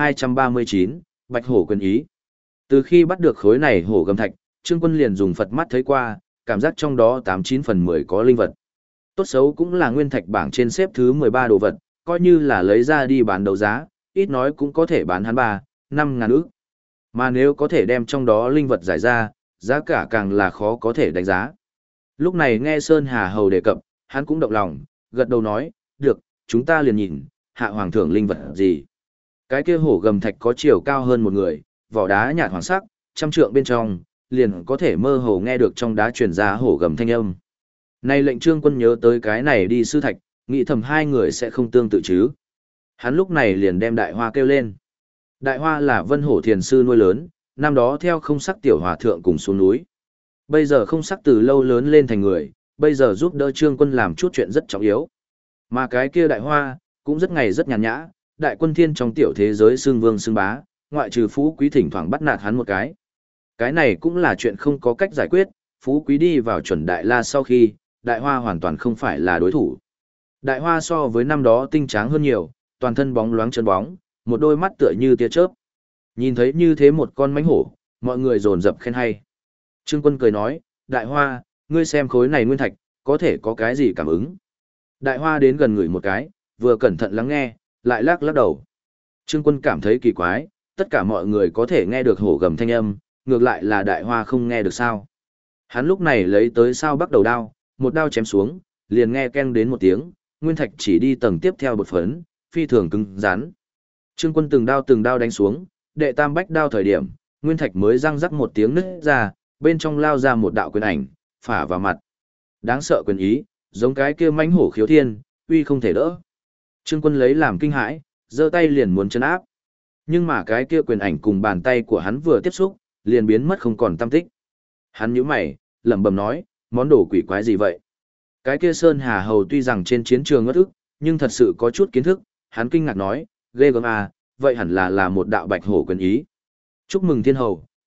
1239, Bạch hổ quyền ý. Từ khi bắt được khối này hổ gầm thạch, Trương Quân liền dùng Phật mắt thấy qua, cảm giác trong đó 89 phần 10 có linh vật. Tốt xấu cũng là nguyên thạch bảng trên xếp thứ 13 đồ vật, coi như là lấy ra đi bán đấu giá, ít nói cũng có thể bán hắn 5 ngàn ức. Mà nếu có thể đem trong đó linh vật giải ra, giá cả càng là khó có thể đánh giá. Lúc này nghe Sơn Hà Hầu đề cập, hắn cũng động lòng, gật đầu nói, được, chúng ta liền nhìn, hạ hoàng thưởng linh vật gì. Cái kia hổ gầm thạch có chiều cao hơn một người, vỏ đá nhạt hoàng sắc, trăm trượng bên trong, liền có thể mơ hồ nghe được trong đá truyền ra hổ gầm thanh âm. Này lệnh Trương Quân nhớ tới cái này đi sư thạch, nghĩ thầm hai người sẽ không tương tự chứ. Hắn lúc này liền đem Đại Hoa kêu lên. Đại Hoa là Vân Hổ thiền sư nuôi lớn, năm đó theo Không Sắc tiểu hòa thượng cùng xuống núi. Bây giờ Không Sắc từ lâu lớn lên thành người, bây giờ giúp đỡ Trương Quân làm chút chuyện rất trọng yếu. Mà cái kia Đại Hoa, cũng rất ngày rất nhàn nhã, đại quân thiên trong tiểu thế giới xương vương xương bá, ngoại trừ Phú Quý thỉnh thoảng bắt nạt hắn một cái. Cái này cũng là chuyện không có cách giải quyết, Phú Quý đi vào chuẩn Đại La sau khi, Đại Hoa hoàn toàn không phải là đối thủ. Đại Hoa so với năm đó tinh tráng hơn nhiều, toàn thân bóng loáng chân bóng, một đôi mắt tựa như tia chớp. Nhìn thấy như thế một con mãnh hổ, mọi người dồn dập khen hay. Trương Quân cười nói, Đại Hoa, ngươi xem khối này nguyên thạch, có thể có cái gì cảm ứng. Đại Hoa đến gần người một cái, vừa cẩn thận lắng nghe, lại lắc lắc đầu. Trương Quân cảm thấy kỳ quái, tất cả mọi người có thể nghe được hổ gầm thanh âm, ngược lại là Đại Hoa không nghe được sao. Hắn lúc này lấy tới sao bắt đầu đao, một đao chém xuống, liền nghe keng đến một tiếng, nguyên thạch chỉ đi tầng tiếp theo bột phấn, phi thường cứng rắn. Trương Quân từng đao đánh xuống, đệ tam bách đao thời điểm, nguyên thạch mới răng rắc một tiếng nứt ra, bên trong lao ra một đạo quyền ảnh, phả vào mặt. Đáng sợ quyền ý, giống cái kia mãnh hổ khiếu thiên, uy không thể đỡ. Trương Quân lấy làm kinh hãi, giơ tay liền muốn chấn áp. Nhưng mà cái kia quyền ảnh cùng bàn tay của hắn vừa tiếp xúc, liền biến mất không còn tăm tích. Hắn nhíu mày, lẩm bẩm nói, món đồ quỷ quái gì vậy? Cái kia Sơn Hà Hầu tuy rằng trên chiến trường ngất ức, nhưng thật sự có chút kiến thức, hắn kinh ngạc nói, ghê gớm à, vậy hẳn là một đạo bạch hổ quyền ý. Chúc mừng thiên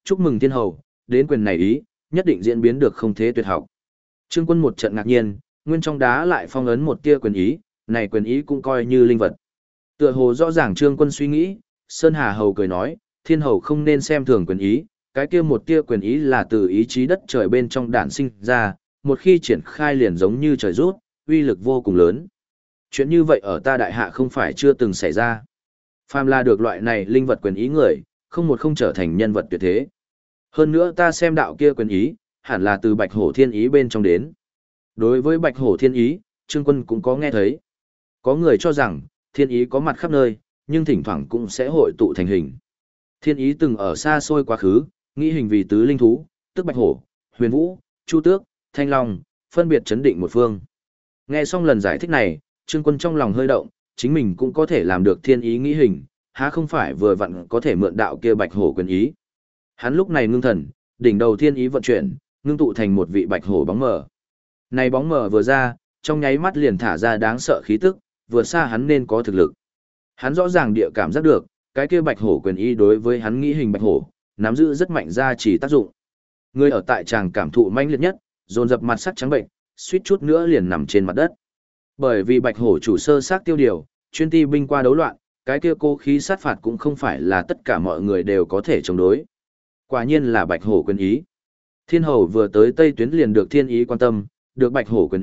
hầu, đến quyền này ý, nhất định diễn biến được không thế tuyệt học. Trương Quân một trận ngạc nhiên, nguyên trong đá lại phong ấn một tia quyền ý, này quyền ý cũng coi như linh vật. Tựa hồ rõ ràng Trương Quân suy nghĩ, Sơn Hà Hầu cười nói, thiên hầu không nên xem thường quyền ý, cái kia một tia quyền ý là từ ý chí đất trời bên trong đản sinh ra, một khi triển khai liền giống như trời rút, uy lực vô cùng lớn. Chuyện như vậy ở ta đại hạ không phải chưa từng xảy ra. Phàm là được loại này linh vật quyền ý người, không một không trở thành nhân vật tuyệt thế. Hơn nữa ta xem đạo kia quyền ý, hẳn là từ Bạch Hổ Thiên Ý bên trong đến. Đối với Bạch Hổ Thiên Ý, Trương Quân cũng có nghe thấy. Có người cho rằng, Thiên Ý có mặt khắp nơi, nhưng thỉnh thoảng cũng sẽ hội tụ thành hình. Thiên Ý từng ở xa xôi quá khứ, nghĩ hình vì tứ linh thú, tức Bạch Hổ, Huyền Vũ, Chu Tước, Thanh Long, phân biệt chấn định một phương. Nghe xong lần giải thích này, Trương Quân trong lòng hơi động, chính mình cũng có thể làm được thiên ý nghĩ hình, há không phải vừa vặn có thể mượn đạo kia bạch hổ quyền ý. Hắn lúc này ngưng thần, đỉnh đầu thiên ý vận chuyển, ngưng tụ thành một vị bạch hổ bóng mờ. Này bóng mờ vừa ra, trong nháy mắt liền thả ra đáng sợ khí tức, vượt xa hắn nên có thực lực. Hắn rõ ràng địa cảm giác được, cái kia bạch hổ quyền ý đối với hắn nghĩ hình bạch hổ, nắm giữ rất mạnh ra chỉ tác dụng. Người ở tại tràng cảm thụ mãnh liệt nhất, dồn dập mặt sắc trắng bệnh, suýt chút nữa liền nằm trên mặt đất. Bởi vì bạch hổ chủ sơ xác tiêu điều, chuyên ti binh qua đấu loạn, cái kia cố khí sát phạt cũng không phải là tất cả mọi người đều có thể chống đối. Quả nhiên là bạch hổ quyền ý. Thiên hầu vừa tới Tây Tuyến liền được thiên ý quan tâm, được bạch hổ quyền ý,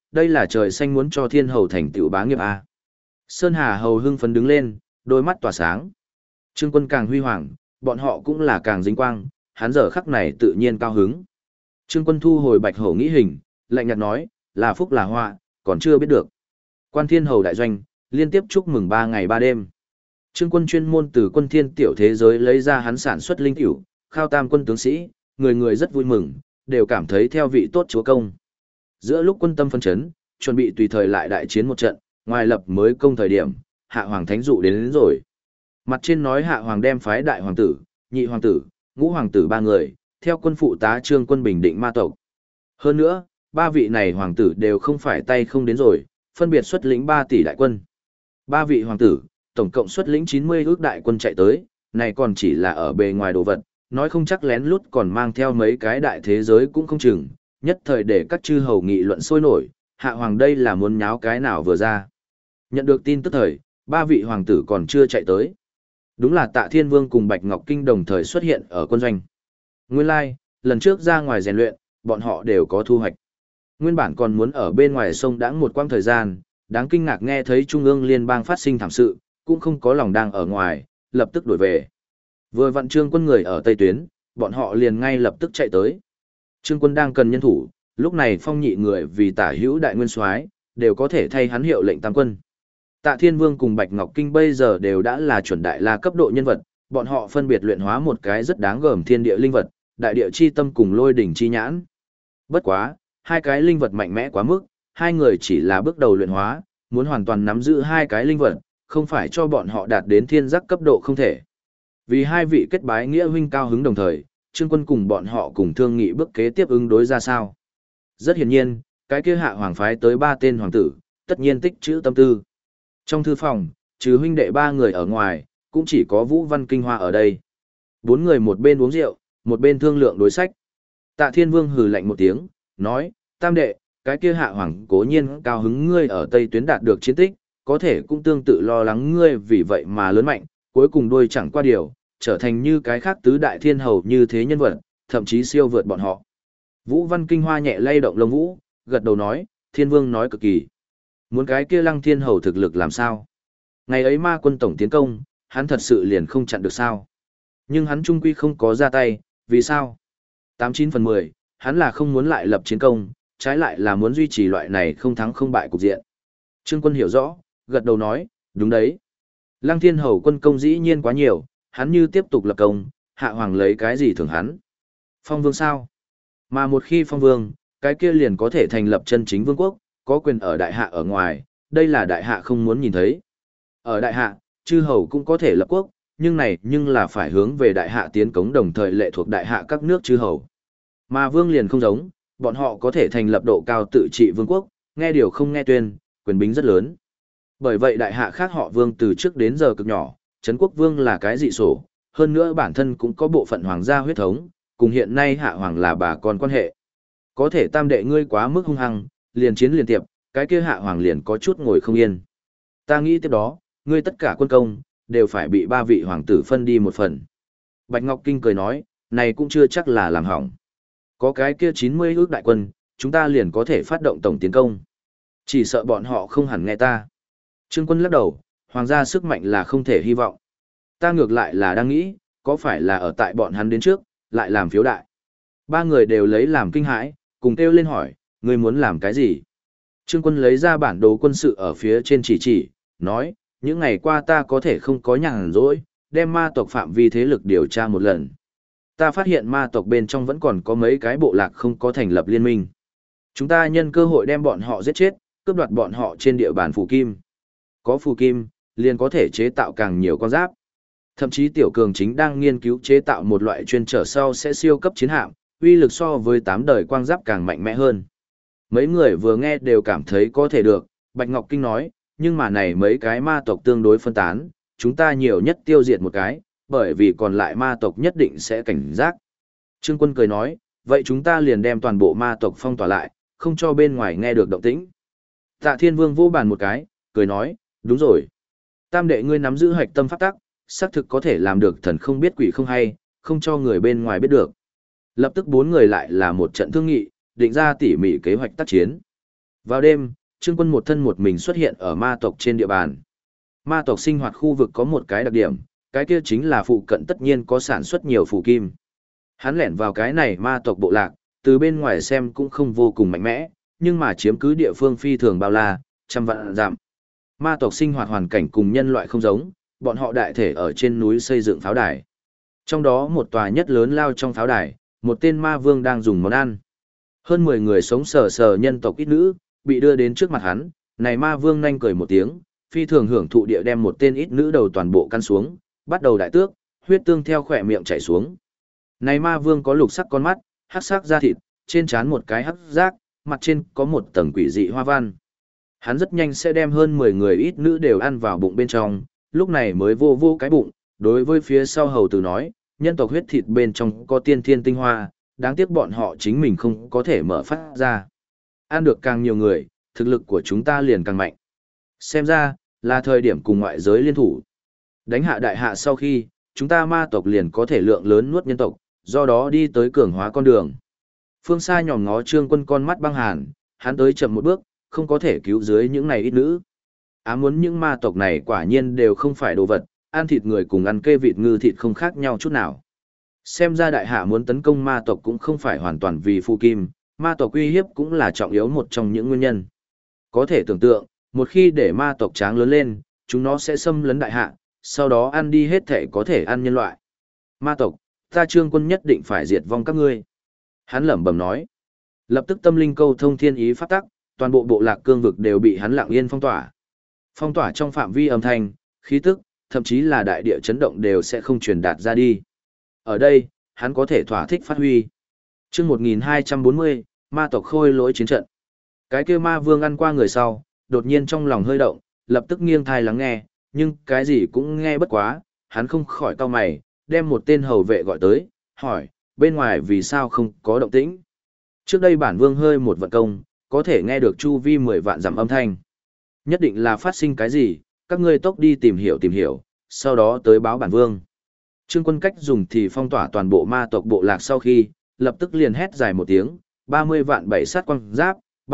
đây là trời xanh muốn cho thiên hầu thành tựu bá nghiệp a. Sơn Hà hầu hưng phấn đứng lên, đôi mắt tỏa sáng. Trương Quân càng huy hoàng, bọn họ cũng là càng dính quang, hắn giờ khắc này tự nhiên cao hứng. Trương Quân thu hồi Bạch Hổ nghĩ hình, lạnh nhạt nói, là phúc là họa, còn chưa biết được. Quan Thiên Hầu đại doanh, liên tiếp chúc mừng 3 ngày 3 đêm. Trương Quân chuyên môn từ quân thiên tiểu thế giới lấy ra hắn sản xuất linh tiểu, khao tam quân tướng sĩ, người người rất vui mừng, đều cảm thấy theo vị tốt chúa công. Giữa lúc quân tâm phân chấn, chuẩn bị tùy thời lại đại chiến một trận, ngoài lập mới công thời điểm, Hạ Hoàng Thánh dụ đến rồi. Mặt trên nói Hạ Hoàng đem phái đại hoàng tử, nhị hoàng tử, ngũ hoàng tử 3 người, theo quân phụ tá Trương Quân bình định ma tộc. Hơn nữa, 3 vị này hoàng tử đều không phải tay không đến rồi, phân biệt xuất lĩnh 3 tỷ đại quân. 3 vị hoàng tử, tổng cộng xuất lĩnh 90 ước đại quân chạy tới, này còn chỉ là ở bề ngoài đồ vật, nói không chắc lén lút còn mang theo mấy cái đại thế giới cũng không chừng, nhất thời để các chư hầu nghị luận sôi nổi, Hạ Hoàng đây là muốn nháo cái nào vừa ra. Nhận được tin tức thời, 3 vị hoàng tử còn chưa chạy tới. Đúng là Tạ Thiên Vương cùng Bạch Ngọc Kinh đồng thời xuất hiện ở quân doanh. Nguyên lai, lần trước ra ngoài rèn luyện, bọn họ đều có thu hoạch. Nguyên bản còn muốn ở bên ngoài sông đãng một quãng thời gian, đáng kinh ngạc nghe thấy Trung ương Liên bang phát sinh thảm sự, cũng không có lòng đang ở ngoài, lập tức đổi về. Vừa vặn Trương Quân người ở Tây Tuyến, bọn họ liền ngay lập tức chạy tới. Trương Quân đang cần nhân thủ, lúc này Phong Nhị người vì tả hữu đại nguyên soái, đều có thể thay hắn hiệu lệnh tam quân. Tạ Thiên Vương cùng Bạch Ngọc Kinh bây giờ đều đã là chuẩn đại la cấp độ nhân vật, bọn họ phân biệt luyện hóa một cái rất đáng gờm thiên địa linh vật, đại địa chi tâm cùng lôi đỉnh chi nhãn. Bất quá, hai cái linh vật mạnh mẽ quá mức, hai người chỉ là bước đầu luyện hóa, muốn hoàn toàn nắm giữ hai cái linh vật, không phải cho bọn họ đạt đến thiên giác cấp độ không thể. Vì hai vị kết bái nghĩa huynh cao hứng đồng thời, Trương Quân cùng bọn họ cùng thương nghị bước kế tiếp ứng đối ra sao. Rất hiển nhiên, cái kia Hạ Hoàng phái tới 3 tên hoàng tử, tất nhiên tích trữ tâm tư. Trong thư phòng, trừ huynh đệ 3 người ở ngoài, cũng chỉ có Vũ Văn Kinh Hoa ở đây. 4 người một bên uống rượu, một bên thương lượng đối sách. Tạ Thiên Vương hừ lạnh một tiếng, nói, tam đệ, cái kia Hạ Hoàng cố nhiên cao hứng ngươi ở Tây Tuyến đạt được chiến tích, có thể cũng tương tự lo lắng ngươi vì vậy mà lớn mạnh, cuối cùng đuôi chẳng qua điều, trở thành như cái khác tứ đại thiên hầu như thế nhân vật, thậm chí siêu vượt bọn họ. Vũ Văn Kinh Hoa nhẹ lay động lông vũ, gật đầu nói, Thiên Vương nói cực kỳ. Muốn cái kia Lăng Thiên Hầu thực lực làm sao? Ngày ấy ma quân tổng tiến công, hắn thật sự liền không chặn được sao? Nhưng hắn trung quy không có ra tay, vì sao? 89/10, hắn là không muốn lại lập chiến công, trái lại là muốn duy trì loại này không thắng không bại cục diện. Trương Quân hiểu rõ, gật đầu nói, đúng đấy. Lăng Thiên Hầu quân công dĩ nhiên quá nhiều, hắn như tiếp tục lập công, Hạ Hoàng lấy cái gì thưởng hắn? Phong vương sao? Mà một khi phong vương, cái kia liền có thể thành lập chân chính vương quốc, có quyền ở đại hạ ở ngoài, đây là đại hạ không muốn nhìn thấy. Ở đại hạ, chư hầu cũng có thể lập quốc, nhưng là phải hướng về đại hạ tiến cống đồng thời lệ thuộc đại hạ các nước chư hầu. Mà vương liền không giống, bọn họ có thể thành lập độ cao tự trị vương quốc, nghe điều không nghe tuyên, quyền bính rất lớn. Bởi vậy đại hạ khác họ vương từ trước đến giờ cực nhỏ, Trấn quốc vương là cái dị sổ, hơn nữa bản thân cũng có bộ phận hoàng gia huyết thống, cùng hiện nay Hạ Hoàng là bà con quan hệ. Có thể tam đệ ngươi quá mức hung hăng, liền chiến liền tiệp, cái kia Hạ Hoàng liền có chút ngồi không yên. Ta nghĩ tiếp đó, ngươi tất cả quân công, đều phải bị 3 vị hoàng tử phân đi một phần. Bạch Ngọc Kinh cười nói, này cũng chưa chắc là làm hỏng. Có cái kia 90 ước đại quân, chúng ta liền có thể phát động tổng tiến công. Chỉ sợ bọn họ không hẳn nghe ta. Trương Quân lắc đầu, hoàng gia sức mạnh là không thể hy vọng. Ta ngược lại là đang nghĩ, có phải là ở tại bọn hắn đến trước, lại làm phiếu đại. 3 người đều lấy làm kinh hãi, cùng kêu lên hỏi, ngươi muốn làm cái gì? Trương Quân lấy ra bản đồ quân sự ở phía trên chỉ, nói, những ngày qua ta có thể không có nhàn rỗi, đem ma tộc phạm vi thế lực điều tra một lần. Ta phát hiện ma tộc bên trong vẫn còn có mấy cái bộ lạc không có thành lập liên minh. Chúng ta nhân cơ hội đem bọn họ giết chết, cướp đoạt bọn họ trên địa bàn phù kim. Có phù kim, liền có thể chế tạo càng nhiều con giáp. Thậm chí Tiểu Cường chính đang nghiên cứu chế tạo một loại chuyên trở sau sẽ siêu cấp chiến hạm, uy lực so với 8 đời quang giáp càng mạnh mẽ hơn. Mấy người vừa nghe đều cảm thấy có thể được, Bạch Ngọc Kinh nói, nhưng mà này mấy cái ma tộc tương đối phân tán, chúng ta nhiều nhất tiêu diệt một cái, bởi vì còn lại ma tộc nhất định sẽ cảnh giác. Trương Quân cười nói, vậy chúng ta liền đem toàn bộ ma tộc phong tỏa lại, không cho bên ngoài nghe được động tĩnh. Tạ Thiên Vương vô bàn một cái, cười nói, đúng rồi. Tam đệ ngươi nắm giữ hạch tâm pháp tắc, xác thực có thể làm được thần không biết quỷ không hay, không cho người bên ngoài biết được. Lập tức 4 người lại là một trận thương nghị, định ra tỉ mỉ kế hoạch tác chiến. Vào đêm, Trương Quân một thân một mình xuất hiện ở ma tộc trên địa bàn. Ma tộc sinh hoạt khu vực có một cái đặc điểm, cái kia chính là phụ cận tất nhiên có sản xuất nhiều phù kim. Hắn lẻn vào cái này ma tộc bộ lạc, từ bên ngoài xem cũng không vô cùng mạnh mẽ, nhưng mà chiếm cứ địa phương phi thường bao la, trăm vạn dặm. Ma tộc sinh hoạt hoàn cảnh cùng nhân loại không giống, bọn họ đại thể ở trên núi xây dựng pháo đài. Trong đó một tòa nhất lớn lao trong pháo đài, một tên ma vương đang dùng món ăn. Hơn 10 người sống sờ sờ nhân tộc ít nữ, bị đưa đến trước mặt hắn, này ma vương nhanh cười một tiếng, phi thường hưởng thụ địa đem một tên ít nữ đầu toàn bộ căn xuống, bắt đầu đại tước, huyết tương theo khỏe miệng chảy xuống. Này ma vương có lục sắc con mắt, hắc sắc da thịt, trên trán một cái hắc giác, mặt trên có một tầng quỷ dị hoa văn. Hắn rất nhanh sẽ đem hơn 10 người ít nữ đều ăn vào bụng bên trong, lúc này mới vô vô cái bụng, đối với phía sau hầu tử nói, nhân tộc huyết thịt bên trong có tiên thiên tinh hoa, đáng tiếc bọn họ chính mình không có thể mở phát ra. Ăn được càng nhiều người, thực lực của chúng ta liền càng mạnh. Xem ra, là thời điểm cùng ngoại giới liên thủ. Đánh hạ đại hạ sau khi, chúng ta ma tộc liền có thể lượng lớn nuốt nhân tộc, do đó đi tới cường hóa con đường. Phương xa nhòm ngó Trương Quân con mắt băng hàn, hắn tới chậm một bước, không có thể cứu dưới những này ít nữ. Muốn những ma tộc này quả nhiên đều không phải đồ vật, ăn thịt người cùng ăn kê vịt ngư thịt không khác nhau chút nào. Xem ra đại hạ muốn tấn công ma tộc cũng không phải hoàn toàn vì phụ kim, ma tộc uy hiếp cũng là trọng yếu một trong những nguyên nhân. Có thể tưởng tượng, một khi để ma tộc tráng lớn lên, chúng nó sẽ xâm lấn đại hạ, sau đó ăn đi hết thể có thể ăn nhân loại. Ma tộc, ta Trương Quân nhất định phải diệt vong các ngươi. Hắn lẩm bẩm nói. Lập tức tâm linh câu thông thiên ý pháp tắc, toàn bộ bộ lạc cương vực đều bị hắn lặng yên phong tỏa. Phong tỏa trong phạm vi âm thanh, khí tức, thậm chí là đại địa chấn động đều sẽ không truyền đạt ra đi. Ở đây, hắn có thể thỏa thích phát huy. Chương 1240, ma tộc khôi lỗi chiến trận. Cái kia ma vương ăn qua người sau, đột nhiên trong lòng hơi động, lập tức nghiêng thai lắng nghe, nhưng cái gì cũng nghe bất quá, hắn không khỏi cau mày, đem một tên hầu vệ gọi tới, hỏi, bên ngoài vì sao không có động tĩnh. Trước đây bản vương hơi một vận công, có thể nghe được chu vi 10 vạn dặm âm thanh. Nhất định là phát sinh cái gì, các ngươi tốc đi tìm hiểu, sau đó tới báo bản vương. Trương Quân cách dùng thì phong tỏa toàn bộ ma tộc bộ lạc sau khi, lập tức liền hét dài một tiếng, 30 vạn 7 sát quang giáp,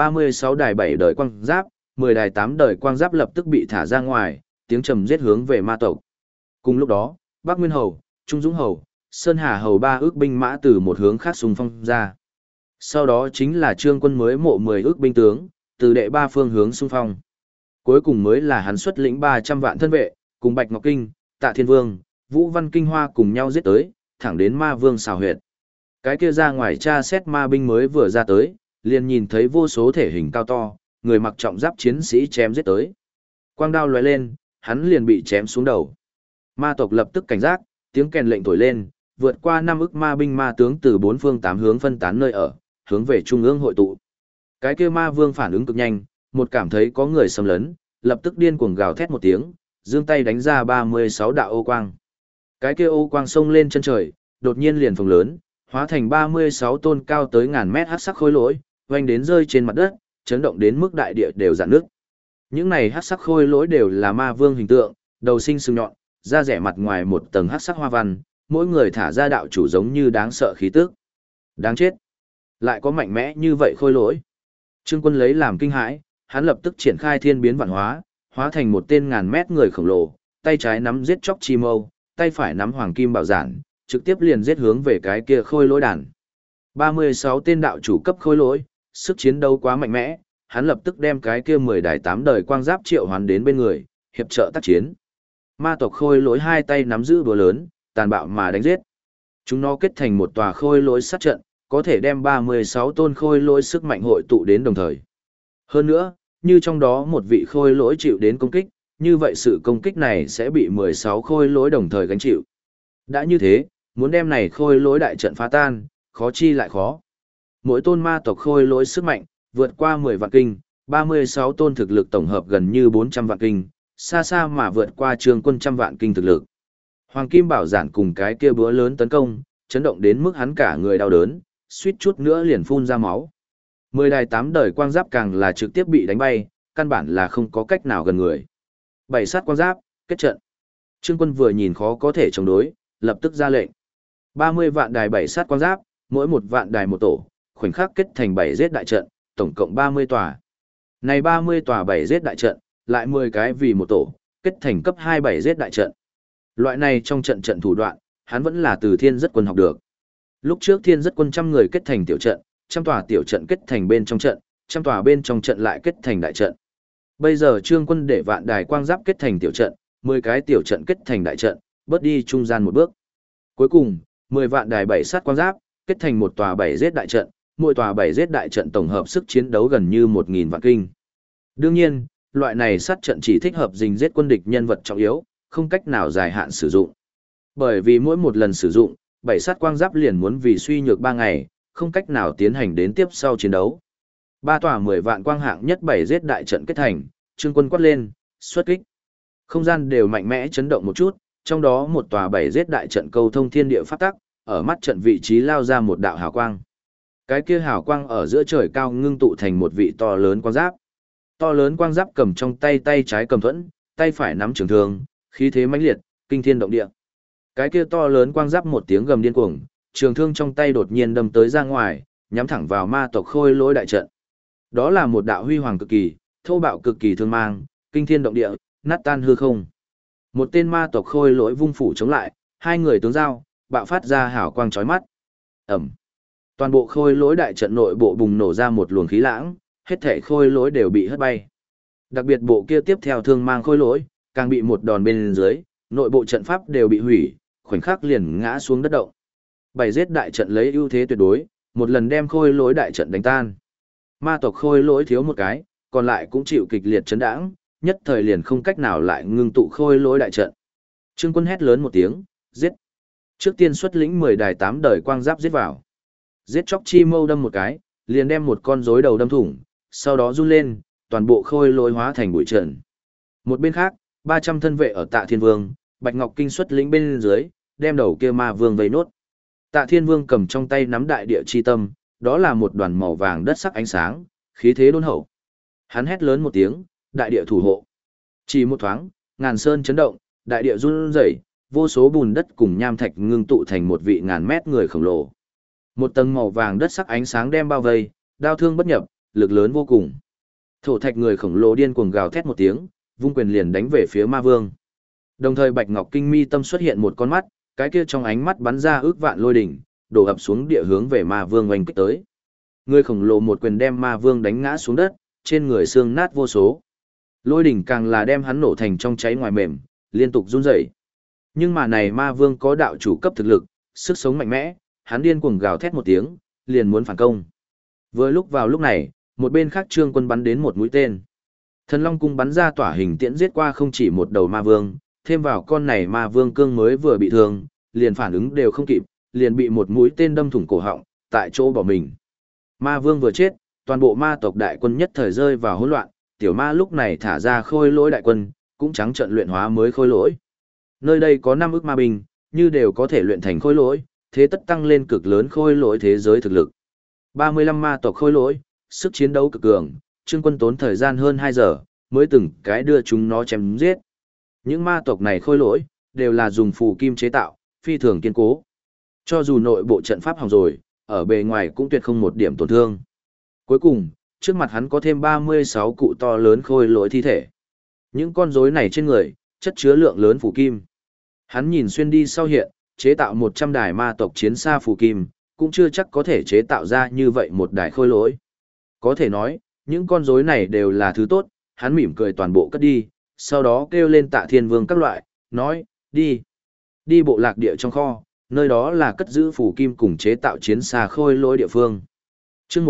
36 đài 7 đời quang giáp, 10 đài 8 đời quang giáp lập tức bị thả ra ngoài, tiếng trầm giết hướng về ma tộc. Cùng lúc đó, Bắc Nguyên Hầu, Trung Dũng Hầu, Sơn Hà Hầu ba ước binh mã từ một hướng khác xung phong ra. Sau đó chính là Trương Quân mới mộ 10 ước binh tướng, từ đệ ba phương hướng xung phong. Cuối cùng mới là hắn xuất lĩnh 300 vạn thân vệ, cùng Bạch Ngọc Kinh, Tạ Thiên Vương, Vũ Văn Kinh Hoa cùng nhau giết tới, thẳng đến ma vương xào huyệt. Cái kia ra ngoài tra xét ma binh mới vừa ra tới, liền nhìn thấy vô số thể hình cao to, người mặc trọng giáp chiến sĩ chém giết tới. Quang đao lóe lên, hắn liền bị chém xuống đầu. Ma tộc lập tức cảnh giác, tiếng kèn lệnh thổi lên, vượt qua 5 ức ma binh ma tướng từ 4 phương 8 hướng phân tán nơi ở, hướng về trung ương hội tụ. Cái kia ma vương phản ứng cực nhanh, một cảm thấy có người xâm lấn, lập tức điên cuồng gào thét một tiếng, giương tay đánh ra 36 đạo ô quang. Cái kia ô quang xông lên chân trời, đột nhiên liền phồng lớn, hóa thành 36 tôn cao tới ngàn mét hắc sắc khối lỗi, vành đến rơi trên mặt đất, chấn động đến mức đại địa đều rạn nước. Những này hắc sắc khôi lỗi đều là ma vương hình tượng, đầu sinh sừng nhọn, da rẻ mặt ngoài một tầng hắc sắc hoa văn, mỗi người thả ra đạo chủ giống như đáng sợ khí tức. Đáng chết! Lại có mạnh mẽ như vậy khôi lỗi. Trương Quân lấy làm kinh hãi, hắn lập tức triển khai thiên biến vạn hóa, hóa thành một tên ngàn mét người khổng lồ, tay trái nắm giết chóc chi mâu, tay phải nắm hoàng kim bảo giản, trực tiếp liền giết hướng về cái kia khôi lỗi đàn. 36 tên đạo chủ cấp khôi lỗi, sức chiến đấu quá mạnh mẽ, hắn lập tức đem cái kia 10 đài 8 đời quang giáp triệu hoán đến bên người, hiệp trợ tác chiến. Ma tộc khôi lỗi hai tay nắm giữ búa lớn, tàn bạo mà đánh giết. Chúng nó kết thành một tòa khôi lỗi sát trận, có thể đem 36 tôn khôi lỗi sức mạnh hội tụ đến đồng thời. Hơn nữa, như trong đó một vị khôi lỗi chịu đến công kích, như vậy sự công kích này sẽ bị 16 khôi lỗi đồng thời gánh chịu. Đã như thế, muốn đem này khôi lỗi đại trận phá tan, khó chi lại khó. Mỗi tôn ma tộc khôi lỗi sức mạnh, vượt qua 10 vạn kinh, 36 tôn thực lực tổng hợp gần như 400 vạn kinh, xa xa mà vượt qua Trương Quân trăm vạn kinh thực lực. Hoàng Kim Bảo Giản cùng cái kia búa lớn tấn công, chấn động đến mức hắn cả người đau đớn, suýt chút nữa liền phun ra máu. 10 đài 8 đời quang giáp càng là trực tiếp bị đánh bay, căn bản là không có cách nào gần người. 7 sát quang giáp, kết trận. Trương Quân vừa nhìn khó có thể chống đối, lập tức ra lệnh. 30 vạn đài 7 sát quang giáp, mỗi một vạn đài một tổ, khoảnh khắc kết thành 7 giết đại trận, tổng cộng 30 tòa. Này 30 tòa 7 giết đại trận, lại 10 cái vì một tổ, kết thành cấp 27 giết đại trận. Loại này trong trận thủ đoạn, hắn vẫn là từ Thiên Rất Quân học được. Lúc trước Thiên Rất Quân trăm người kết thành tiểu trận, trăm tòa tiểu trận kết thành bên trong trận, trăm tòa bên trong trận lại kết thành đại trận. Bây giờ Trương Quân để vạn đài quang giáp kết thành tiểu trận, 10 cái tiểu trận kết thành đại trận, bớt đi trung gian một bước. Cuối cùng, 10 vạn đài 7 sát quang giáp, kết thành một tòa 7 giết đại trận, mỗi tòa 7 giết đại trận tổng hợp sức chiến đấu gần như 1000 vạn kinh. Đương nhiên, loại này sát trận chỉ thích hợp dình giết quân địch nhân vật trọng yếu, không cách nào dài hạn sử dụng. Bởi vì mỗi một lần sử dụng, 7 sát quang giáp liền muốn vì suy nhược 3 ngày, không cách nào tiến hành đến tiếp sau chiến đấu. Ba tòa 10 vạn quang hạng nhất 7 giết đại trận kết thành, Trương Quân quát lên, xuất kích. Không gian đều mạnh mẽ chấn động một chút, trong đó một tòa 7 giết đại trận câu thông thiên địa pháp tắc, ở mắt trận vị trí lao ra một đạo hào quang. Cái kia hào quang ở giữa trời cao ngưng tụ thành một vị to lớn quang giáp. To lớn quang giáp cầm trong tay tay trái cầm thuẫn, tay phải nắm trường thương, khí thế mãnh liệt, kinh thiên động địa. Cái kia to lớn quang giáp một tiếng gầm điên cuồng, trường thương trong tay đột nhiên đâm tới ra ngoài, nhắm thẳng vào ma tộc Khôi Lỗi đại trận. Đó là một đạo huy hoàng cực kỳ, thô bạo cực kỳ thương mang, kinh thiên động địa, nát tan hư không. Một tên ma tộc Khôi Lỗi vung phủ chống lại, hai người tướng giao, bạo phát ra hào quang chói mắt. Ầm. Toàn bộ Khôi Lỗi đại trận nội bộ bùng nổ ra một luồng khí lãng, hết thảy Khôi Lỗi đều bị hất bay. Đặc biệt bộ kia tiếp theo thương mang Khôi Lỗi, càng bị một đòn bên dưới, nội bộ trận pháp đều bị hủy, khoảnh khắc liền ngã xuống đất động. Bảy giết đại trận lấy ưu thế tuyệt đối, một lần đem Khôi Lỗi đại trận đánh tan. Ma tộc Khôi Lỗi thiếu một cái, còn lại cũng chịu kịch liệt chấn đãng, nhất thời liền không cách nào lại ngưng tụ Khôi Lỗi đại trận. Trương Quân hét lớn một tiếng, giết. Trước tiên xuất lĩnh 10 đài 8 đời quang giáp giết vào. Giết chóc chi mâu đâm một cái, liền đem một con rối đầu đâm thủng, sau đó run lên, toàn bộ Khôi Lỗi hóa thành bụi trần. Một bên khác, 300 thân vệ ở Tạ Thiên Vương, Bạch Ngọc Kinh xuất lĩnh bên dưới, đem đầu kia ma vương vây nốt. Tạ Thiên Vương cầm trong tay nắm đại địa chi tâm, đó là một đoàn màu vàng đất sắc ánh sáng, khí thế đôn hậu. Hắn hét lớn một tiếng, đại địa thủ hộ. Chỉ một thoáng, ngàn sơn chấn động, đại địa run rẩy, vô số bùn đất cùng nham thạch ngưng tụ thành một vị ngàn mét người khổng lồ. Một tầng màu vàng đất sắc ánh sáng đem bao vây, đao thương bất nhập, lực lớn vô cùng. Thổ thạch người khổng lồ điên cuồng gào thét một tiếng, vung quyền liền đánh về phía ma vương. Đồng thời Bạch Ngọc Kinh mi tâm xuất hiện một con mắt, cái kia trong ánh mắt bắn ra ước vạn lôi đỉnh, đổ ập xuống địa hướng về ma vương oanh kích tới. Người khổng lồ một quyền đem ma vương đánh ngã xuống đất, trên người xương nát vô số. Lôi đỉnh càng là đem hắn nổ thành trong cháy ngoài mềm, liên tục run rẩy. Nhưng mà này ma vương có đạo chủ cấp thực lực, sức sống mạnh mẽ, hắn điên cuồng gào thét một tiếng, liền muốn phản công. Vừa lúc vào lúc này, một bên khác Trương Quân bắn đến một mũi tên. Thần Long cung bắn ra tỏa hình tiễn giết qua không chỉ một đầu ma vương, thêm vào con này ma vương cương mới vừa bị thương, liền phản ứng đều không kịp, liền bị một mũi tên đâm thủng cổ họng, tại chỗ bỏ mình. Ma vương vừa chết, toàn bộ ma tộc đại quân nhất thời rơi vào hỗn loạn, tiểu ma lúc này thả ra Khôi Lỗi đại quân, cũng trắng trận luyện hóa mới Khôi Lỗi. Nơi đây có 5 ức ma binh, như đều có thể luyện thành Khôi Lỗi, thế tất tăng lên cực lớn Khôi Lỗi thế giới thực lực. 35 ma tộc Khôi Lỗi, sức chiến đấu cực cường, Trương Quân tốn thời gian hơn 2 giờ, mới từng cái đưa chúng nó chém giết. Những ma tộc này Khôi Lỗi, đều là dùng phù kim chế tạo, phi thường kiên cố. Cho dù nội bộ trận pháp hỏng rồi, ở bề ngoài cũng tuyệt không một điểm tổn thương. Cuối cùng, trước mặt hắn có thêm 36 cụ to lớn Khôi Lỗi thi thể. Những con rối này trên người, chất chứa lượng lớn phù kim. Hắn nhìn xuyên đi sau hiện, chế tạo 100 đài ma tộc chiến xa phù kim, cũng chưa chắc có thể chế tạo ra như vậy một đài Khôi Lỗi. Có thể nói, những con rối này đều là thứ tốt, hắn mỉm cười toàn bộ cất đi, sau đó kêu lên Tạ Thiên Vương các loại, nói, đi. Đi bộ lạc địa trong kho, nơi đó là cất giữ phù kim cùng chế tạo chiến xa Khôi Lỗi địa phương. Chương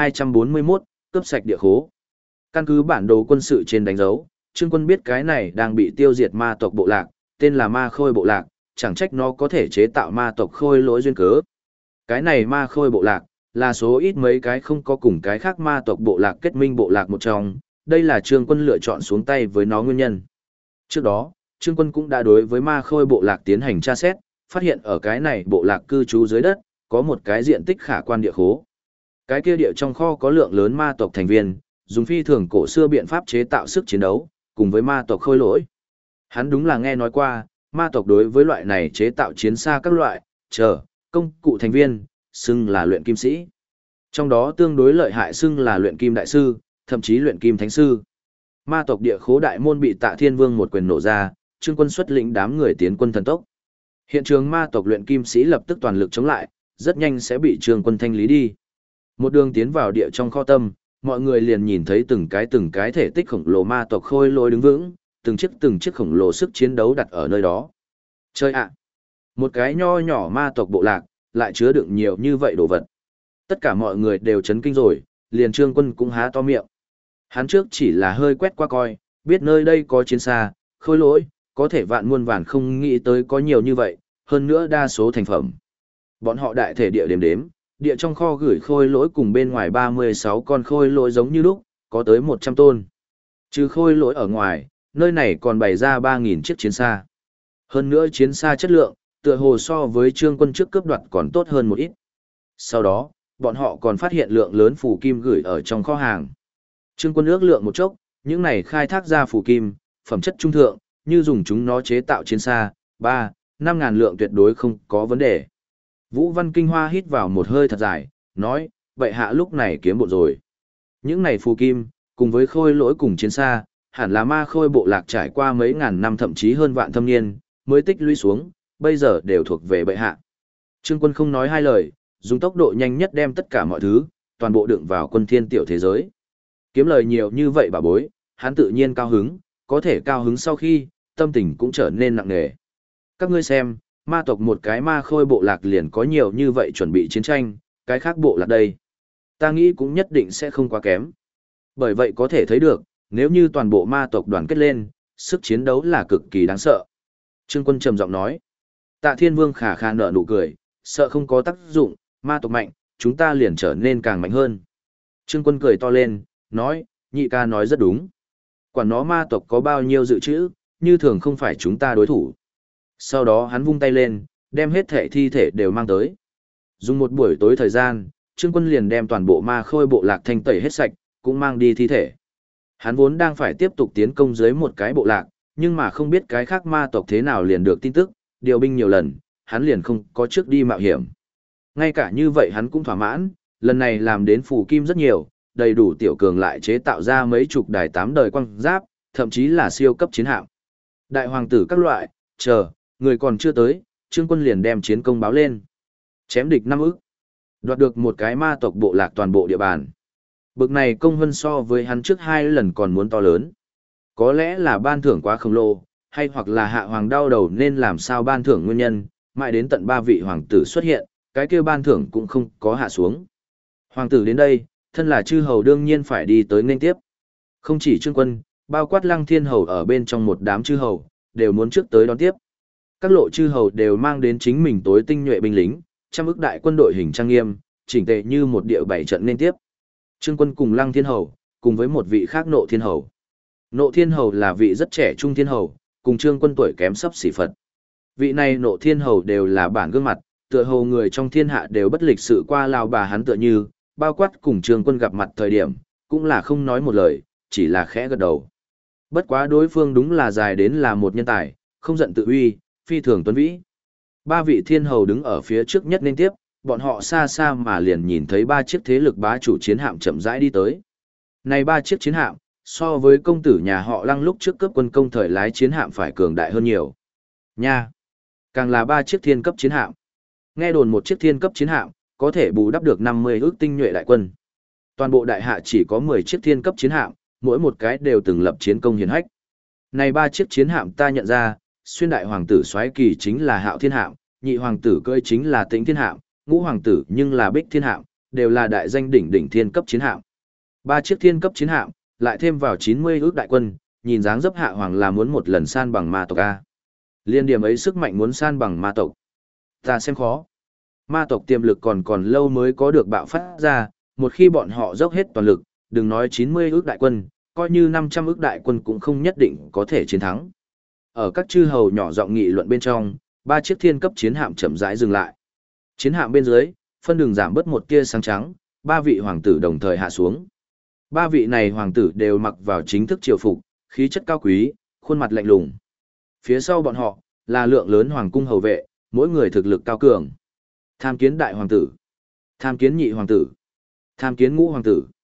1241, cướp sạch địa khố. Căn cứ bản đồ quân sự trên đánh dấu, Trương Quân biết cái này đang bị tiêu diệt ma tộc bộ lạc, tên là Ma Khôi bộ lạc, chẳng trách nó có thể chế tạo ma tộc Khôi Lỗi duyên cớ. Cái này Ma Khôi bộ lạc, là số ít mấy cái không có cùng cái khác ma tộc bộ lạc kết minh bộ lạc một trong, đây là Trương Quân lựa chọn xuống tay với nó nguyên nhân. Trước đó, Trương Quân cũng đã đối với Ma Khôi bộ lạc tiến hành tra xét, phát hiện ở cái này bộ lạc cư trú dưới đất, có một cái diện tích khả quan địa khố. Cái kia địa trong kho có lượng lớn ma tộc thành viên, dùng phi thường cổ xưa biện pháp chế tạo sức chiến đấu, cùng với ma tộc Khôi Lỗi. Hắn đúng là nghe nói qua, ma tộc đối với loại này chế tạo chiến xa các loại, công cụ thành viên, xưng là luyện kim sĩ. Trong đó tương đối lợi hại xưng là luyện kim đại sư, thậm chí luyện kim thánh sư. Ma tộc địa khố đại môn bị Tạ Thiên Vương một quyền nổ ra, Trương Quân xuất lĩnh đám người tiến quân thần tốc. Hiện trường ma tộc luyện kim sĩ lập tức toàn lực chống lại, rất nhanh sẽ bị Trương Quân thanh lý đi. Một đường tiến vào địa trong kho tâm, mọi người liền nhìn thấy từng cái thể tích khổng lồ ma tộc khôi lỗi đứng vững, từng chiếc khổng lồ sức chiến đấu đặt ở nơi đó. Chơi ạ! Một cái nho nhỏ ma tộc bộ lạc, lại chứa đựng nhiều như vậy đồ vật. Tất cả mọi người đều chấn kinh rồi, liền Trương Quân cũng há to miệng. Hắn trước chỉ là hơi quét qua coi, biết nơi đây có chiến xa, khôi lỗi, có thể vạn muôn vàn không nghĩ tới có nhiều như vậy, hơn nữa đa số thành phẩm. Bọn họ đại thể địa đếm, địa trong kho gửi khôi lỗi cùng bên ngoài 36 con khôi lỗi giống như lúc, có tới 100 tôn. Trừ khôi lỗi ở ngoài, nơi này còn bày ra 3.000 chiếc chiến xa. Hơn nữa chiến xa chất lượng, tựa hồ so với Trương Quân trước cướp đoạt còn tốt hơn một ít. Sau đó, bọn họ còn phát hiện lượng lớn phù kim gửi ở trong kho hàng. Trương Quân ước lượng một chốc, những này khai thác ra phù kim, phẩm chất trung thượng, như dùng chúng nó chế tạo chiến xa, 5 ngàn lượng tuyệt đối không có vấn đề. Vũ Văn Kinh Hoa hít vào một hơi thật dài, nói, vậy hạ lúc này kiếm bộ rồi. Những này phù kim, cùng với khôi lỗi cùng chiến xa, hẳn là ma khôi bộ lạc trải qua mấy ngàn năm thậm chí hơn vạn thâm niên, mới tích lũy xuống, bây giờ đều thuộc về bệ hạ. Trương Quân không nói hai lời, dùng tốc độ nhanh nhất đem tất cả mọi thứ, toàn bộ đựng vào quân thiên tiểu thế giới. Kiếm lời nhiều như vậy bà bối, hắn tự nhiên cao hứng, có thể cao hứng sau khi, tâm tình cũng trở nên nặng nề. Các ngươi xem, ma tộc một cái ma khôi bộ lạc liền có nhiều như vậy chuẩn bị chiến tranh, cái khác bộ lạc đây. Ta nghĩ cũng nhất định sẽ không quá kém. Bởi vậy có thể thấy được, nếu như toàn bộ ma tộc đoàn kết lên, sức chiến đấu là cực kỳ đáng sợ. Trương Quân trầm giọng nói. Tạ Thiên Vương khả khả nở nụ cười, sợ không có tác dụng, ma tộc mạnh, chúng ta liền trở nên càng mạnh hơn. Trương Quân cười to lên, nói, nhị ca nói rất đúng. Quản nó ma tộc có bao nhiêu dự trữ, như thường không phải chúng ta đối thủ. Sau đó hắn vung tay lên, đem hết thể thi thể đều mang tới. Dùng một buổi tối thời gian, Trương Quân liền đem toàn bộ ma khôi bộ lạc thanh tẩy hết sạch, cũng mang đi thi thể. Hắn vốn đang phải tiếp tục tiến công dưới một cái bộ lạc, nhưng mà không biết cái khác ma tộc thế nào liền được tin tức, điều binh nhiều lần, hắn liền không có trước đi mạo hiểm. Ngay cả như vậy hắn cũng thỏa mãn, lần này làm đến phù kim rất nhiều, đầy đủ tiểu cường lại chế tạo ra mấy chục đài 8 đời quang giáp, thậm chí là siêu cấp chiến hạm. Đại hoàng tử các loại, chờ, người còn chưa tới, Trương Quân liền đem chiến công báo lên. Chém địch 5 ức, đoạt được một cái ma tộc bộ lạc toàn bộ địa bàn. Bực này công hơn so với hắn trước 2 lần còn muốn to lớn. Có lẽ là ban thưởng quá khổng lồ, hay hoặc là hạ hoàng đau đầu nên làm sao ban thưởng nguyên nhân, mãi đến tận 3 vị hoàng tử xuất hiện, cái kia ban thưởng cũng không có hạ xuống. Hoàng tử đến đây, thân là chư hầu đương nhiên phải đi tới nên tiếp. Không chỉ Trương Quân, bao quát Lăng Thiên hầu ở bên trong một đám chư hầu, đều muốn trước tới đón tiếp. Các lộ chư hầu đều mang đến chính mình tối tinh nhuệ binh lính, trăm ức đại quân đội hình trang nghiêm, chỉnh tề như một địa bảy trận nên tiếp. Trương Quân cùng Lăng Thiên hầu, cùng với một vị khác Nộ Thiên hầu. Nộ Thiên hầu là vị rất trẻ trung thiên hầu, cùng Trương Quân tuổi kém sấp xỉ Phật. Vị này Nộ Thiên hầu đều là bản gương mặt, tựa hồ người trong thiên hạ đều bất lịch sự qua lao bà hắn tựa như, bao quát cùng Trương Quân gặp mặt thời điểm, cũng là không nói một lời, chỉ là khẽ gật đầu. Bất quá đối phương đúng là dài đến là một nhân tài, không giận tự uy, phi thường tuấn vĩ. 3 vị thiên hầu đứng ở phía trước nhất nên tiếp, bọn họ xa xa mà liền nhìn thấy 3 chiếc thế lực bá chủ chiến hạm chậm rãi đi tới. Này 3 chiếc chiến hạm, so với công tử nhà họ Lăng lúc trước cướp quân công thời lái chiến hạm phải cường đại hơn nhiều. Nha! Càng là 3 chiếc thiên cấp chiến hạm. Nghe đồn một chiếc thiên cấp chiến hạm, có thể bù đắp được 50 ước tinh nhuệ đại quân. Toàn bộ đại hạ chỉ có 10 chiếc thiên cấp chiến hạm, mỗi một cái đều từng lập chiến công hiển hách. Này 3 chiếc chiến hạm ta nhận ra, xuyên đại hoàng tử soái kỳ chính là Hạo Thiên hạm, nhị hoàng tử cưỡi chính là Tĩnh Thiên hạm, ngũ hoàng tử nhưng là Bích Thiên hạm, đều là đại danh đỉnh đỉnh thiên cấp chiến hạm. 3 chiếc thiên cấp chiến hạm, lại thêm vào 90 ước đại quân, nhìn dáng dấp hạ hoàng là muốn một lần san bằng ma tộc a. Liên điểm ấy sức mạnh muốn san bằng ma tộc. Ta xem khó. Ma tộc tiềm lực còn lâu mới có được bạo phát ra, một khi bọn họ dốc hết toàn lực, đừng nói 90 ước đại quân, coi như 500 ước đại quân cũng không nhất định có thể chiến thắng. Ở các chư hầu nhỏ giọng nghị luận bên trong, 3 chiếc thiên cấp chiến hạm chậm rãi dừng lại. Chiến hạm bên dưới, phân đường giảm bớt một tia sáng trắng, 3 vị hoàng tử đồng thời hạ xuống. 3 vị này hoàng tử đều mặc vào chính thức triều phục, khí chất cao quý, khuôn mặt lạnh lùng. Phía sau bọn họ là lượng lớn hoàng cung hầu vệ, mỗi người thực lực cao cường. Tham kiến đại hoàng tử, tham kiến nhị hoàng tử, tham kiến ngũ hoàng tử.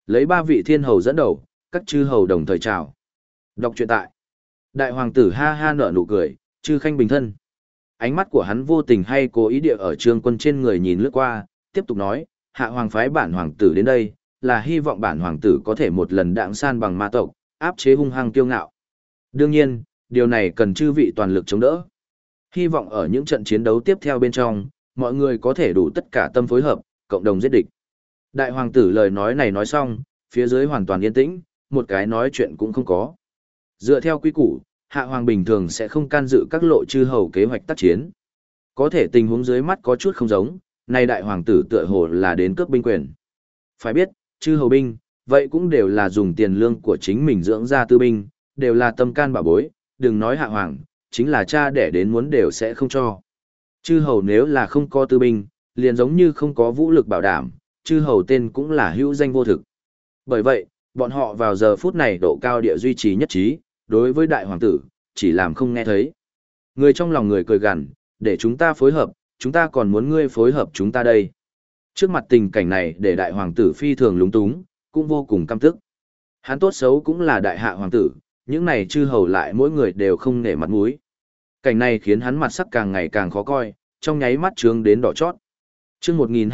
Lấy 3 vị thiên hầu dẫn đầu, các chư hầu đồng thời chào. Đọc truyện tại. Đại hoàng tử ha ha nở nụ cười, chư khanh bình thân. Ánh mắt của hắn vô tình hay cố ý địa ở Trương Quân trên người nhìn lướt qua, tiếp tục nói, hạ hoàng phái bản hoàng tử đến đây, là hy vọng bản hoàng tử có thể một lần đặng san bằng ma tộc, áp chế hung hăng kiêu ngạo. Đương nhiên, điều này cần chư vị toàn lực chống đỡ. Hy vọng ở những trận chiến đấu tiếp theo bên trong, mọi người có thể đủ tất cả tâm phối hợp, cộng đồng giết địch. Đại hoàng tử lời nói này nói xong, phía dưới hoàn toàn yên tĩnh, một cái nói chuyện cũng không có. Dựa theo quy củ, hạ hoàng bình thường sẽ không can dự các lộ chư hầu kế hoạch tác chiến. Có thể tình huống dưới mắt có chút không giống, nay đại hoàng tử tựa hồ là đến cướp binh quyền. Phải biết, chư hầu binh, vậy cũng đều là dùng tiền lương của chính mình dưỡng ra tư binh, đều là tâm can bảo bối, đừng nói hạ hoàng, chính là cha đẻ đến muốn đều sẽ không cho. Chư hầu nếu là không có tư binh, liền giống như không có vũ lực bảo đảm, chư hầu tên cũng là hữu danh vô thực. Bởi vậy, bọn họ vào giờ phút này độ cao địa duy trì nhất trí, đối với đại hoàng tử, chỉ làm không nghe thấy. Người trong lòng người cười gằn, để chúng ta phối hợp, chúng ta còn muốn ngươi phối hợp chúng ta đây. Trước mặt tình cảnh này để đại hoàng tử phi thường lúng túng, cũng vô cùng căm tức. Hắn tốt xấu cũng là đại hạ hoàng tử, những này chư hầu lại mỗi người đều không nể mặt mũi. Cảnh này khiến hắn mặt sắc càng ngày càng khó coi, trong nháy mắt trướng đến đỏ chót. Chương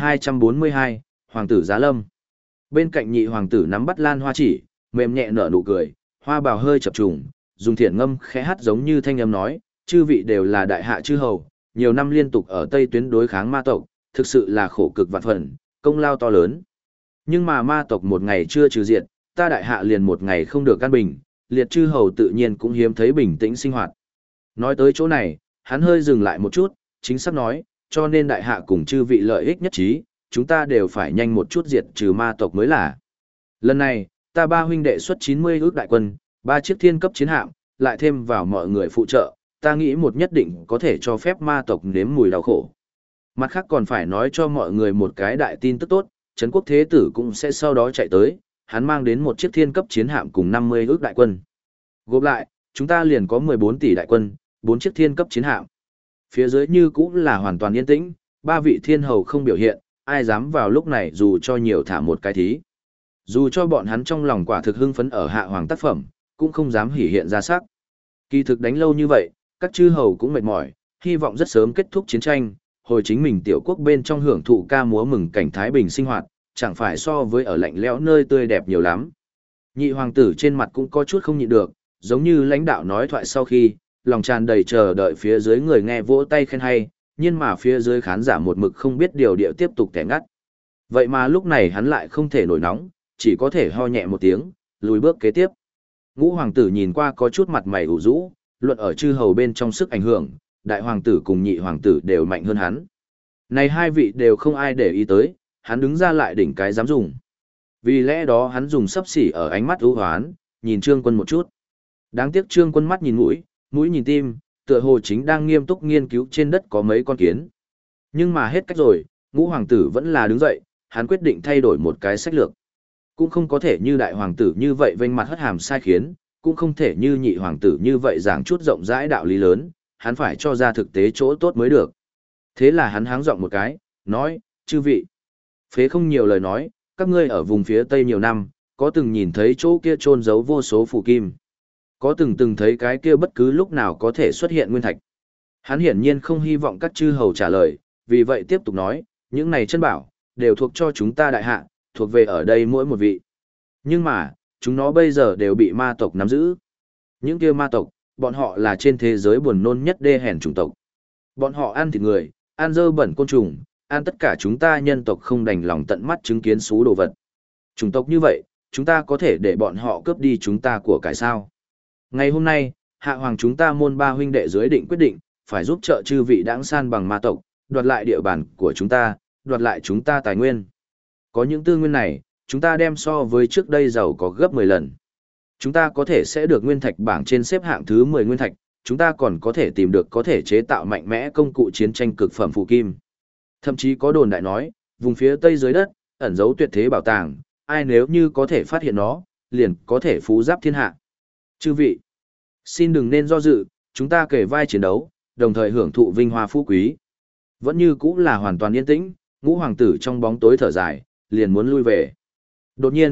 1242, Hoàng tử Giá Lâm. Bên cạnh nhị hoàng tử nắm bắt lan hoa chỉ, mềm nhẹ nở nụ cười, hoa bào hơi chập trùng, dùng thiện ngâm khẽ hát giống như thanh âm nói, chư vị đều là đại hạ chư hầu, nhiều năm liên tục ở Tây tuyến đối kháng ma tộc, thực sự là khổ cực vạn phần, công lao to lớn. Nhưng mà ma tộc một ngày chưa trừ diệt, ta đại hạ liền một ngày không được căn bình, liệt chư hầu tự nhiên cũng hiếm thấy bình tĩnh sinh hoạt. Nói tới chỗ này, hắn hơi dừng lại một chút, chính xác nói, cho nên đại hạ cùng chư vị lợi ích nhất trí, chúng ta đều phải nhanh một chút diệt trừ ma tộc mới là. Lần này, ta 3 huynh đệ xuất 90 ước đại quân, 3 chiếc thiên cấp chiến hạm, lại thêm vào mọi người phụ trợ, ta nghĩ một nhất định có thể cho phép ma tộc nếm mùi đau khổ. Mặt khác còn phải nói cho mọi người một cái đại tin tức tốt, Trấn Quốc Thế Tử cũng sẽ sau đó chạy tới, hắn mang đến một chiếc thiên cấp chiến hạm cùng 50 ước đại quân. Gộp lại, chúng ta liền có 14 tỷ đại quân, 4 chiếc thiên cấp chiến hạm. Phía dưới như cũng là hoàn toàn yên tĩnh, 3 vị thiên hầu không biểu hiện, ai dám vào lúc này dù cho nhiều thả một cái thí. Dù cho bọn hắn trong lòng quả thực hưng phấn ở hạ hoàng tác phẩm, cũng không dám hỉ hiện ra sắc. Kỳ thực đánh lâu như vậy, các chư hầu cũng mệt mỏi, hy vọng rất sớm kết thúc chiến tranh, hồi chính mình tiểu quốc bên trong hưởng thụ ca múa mừng cảnh thái bình sinh hoạt, chẳng phải so với ở lạnh lẽo nơi tươi đẹp nhiều lắm. Nhị hoàng tử trên mặt cũng có chút không nhịn được, giống như lãnh đạo nói thoại sau khi, lòng tràn đầy chờ đợi phía dưới người nghe vỗ tay khen hay, nhưng mà phía dưới khán giả một mực không biết điều địa tiếp tục kẻ ngắt. Vậy mà lúc này hắn lại không thể nổi nóng, chỉ có thể ho nhẹ một tiếng, lùi bước kế tiếp. Ngũ hoàng tử nhìn qua có chút mặt mày ủ rũ, luận ở chư hầu bên trong sức ảnh hưởng, đại hoàng tử cùng nhị hoàng tử đều mạnh hơn hắn. Này hai vị đều không ai để ý tới, hắn đứng ra lại đỉnh cái dám dùng. Vì lẽ đó hắn dùng sấp xỉ ở ánh mắt ưu hoán, nhìn Trương Quân một chút. Đáng tiếc Trương Quân mắt nhìn mũi, mũi nhìn tim, tựa hồ chính đang nghiêm túc nghiên cứu trên đất có mấy con kiến. Nhưng mà hết cách rồi, ngũ hoàng tử vẫn là đứng dậy, hắn quyết định thay đổi một cái sách lược. Cũng không có thể như đại hoàng tử như vậy vênh mặt hất hàm sai khiến, cũng không thể như nhị hoàng tử như vậy giảng chút rộng rãi đạo lý lớn, hắn phải cho ra thực tế chỗ tốt mới được. Thế là hắn háng giọng một cái, nói, chư vị. Phế không nhiều lời nói, các ngươi ở vùng phía tây nhiều năm, có từng nhìn thấy chỗ kia chôn giấu vô số phù kim. Có từng thấy cái kia bất cứ lúc nào có thể xuất hiện nguyên thạch. Hắn hiển nhiên không hy vọng các chư hầu trả lời, vì vậy tiếp tục nói, những này chân bảo, đều thuộc cho chúng ta đại hạ, thuộc về ở đây mỗi một vị. Nhưng mà, chúng nó bây giờ đều bị ma tộc nắm giữ. Những kia ma tộc, bọn họ là trên thế giới buồn nôn nhất đê hèn chủng tộc. Bọn họ ăn thịt người, ăn dơ bẩn côn trùng, ăn tất cả chúng ta nhân tộc không đành lòng tận mắt chứng kiến xú đồ vật. Chủng tộc như vậy, chúng ta có thể để bọn họ cướp đi chúng ta của cải sao. Ngày hôm nay, hạ hoàng chúng ta môn 3 huynh đệ dưới định quyết định, phải giúp trợ chư vị đãng san bằng ma tộc, đoạt lại địa bàn của chúng ta, đoạt lại chúng ta tài nguyên. Có những tư nguyên này, chúng ta đem so với trước đây giàu có gấp 10 lần. Chúng ta có thể sẽ được nguyên thạch bảng trên xếp hạng thứ 10 nguyên thạch, chúng ta còn có thể tìm được có thể chế tạo mạnh mẽ công cụ chiến tranh cực phẩm phù kim. Thậm chí có đồn đại nói, vùng phía tây dưới đất, ẩn giấu tuyệt thế bảo tàng, ai nếu như có thể phát hiện nó, liền có thể phú giáp thiên hạ. Chư vị, xin đừng nên do dự, chúng ta kể vai chiến đấu, đồng thời hưởng thụ vinh hoa phú quý. Vẫn như cũng là hoàn toàn yên tĩnh, ngũ hoàng tử trong bóng tối thở dài, liền muốn lui về. Đột nhiên,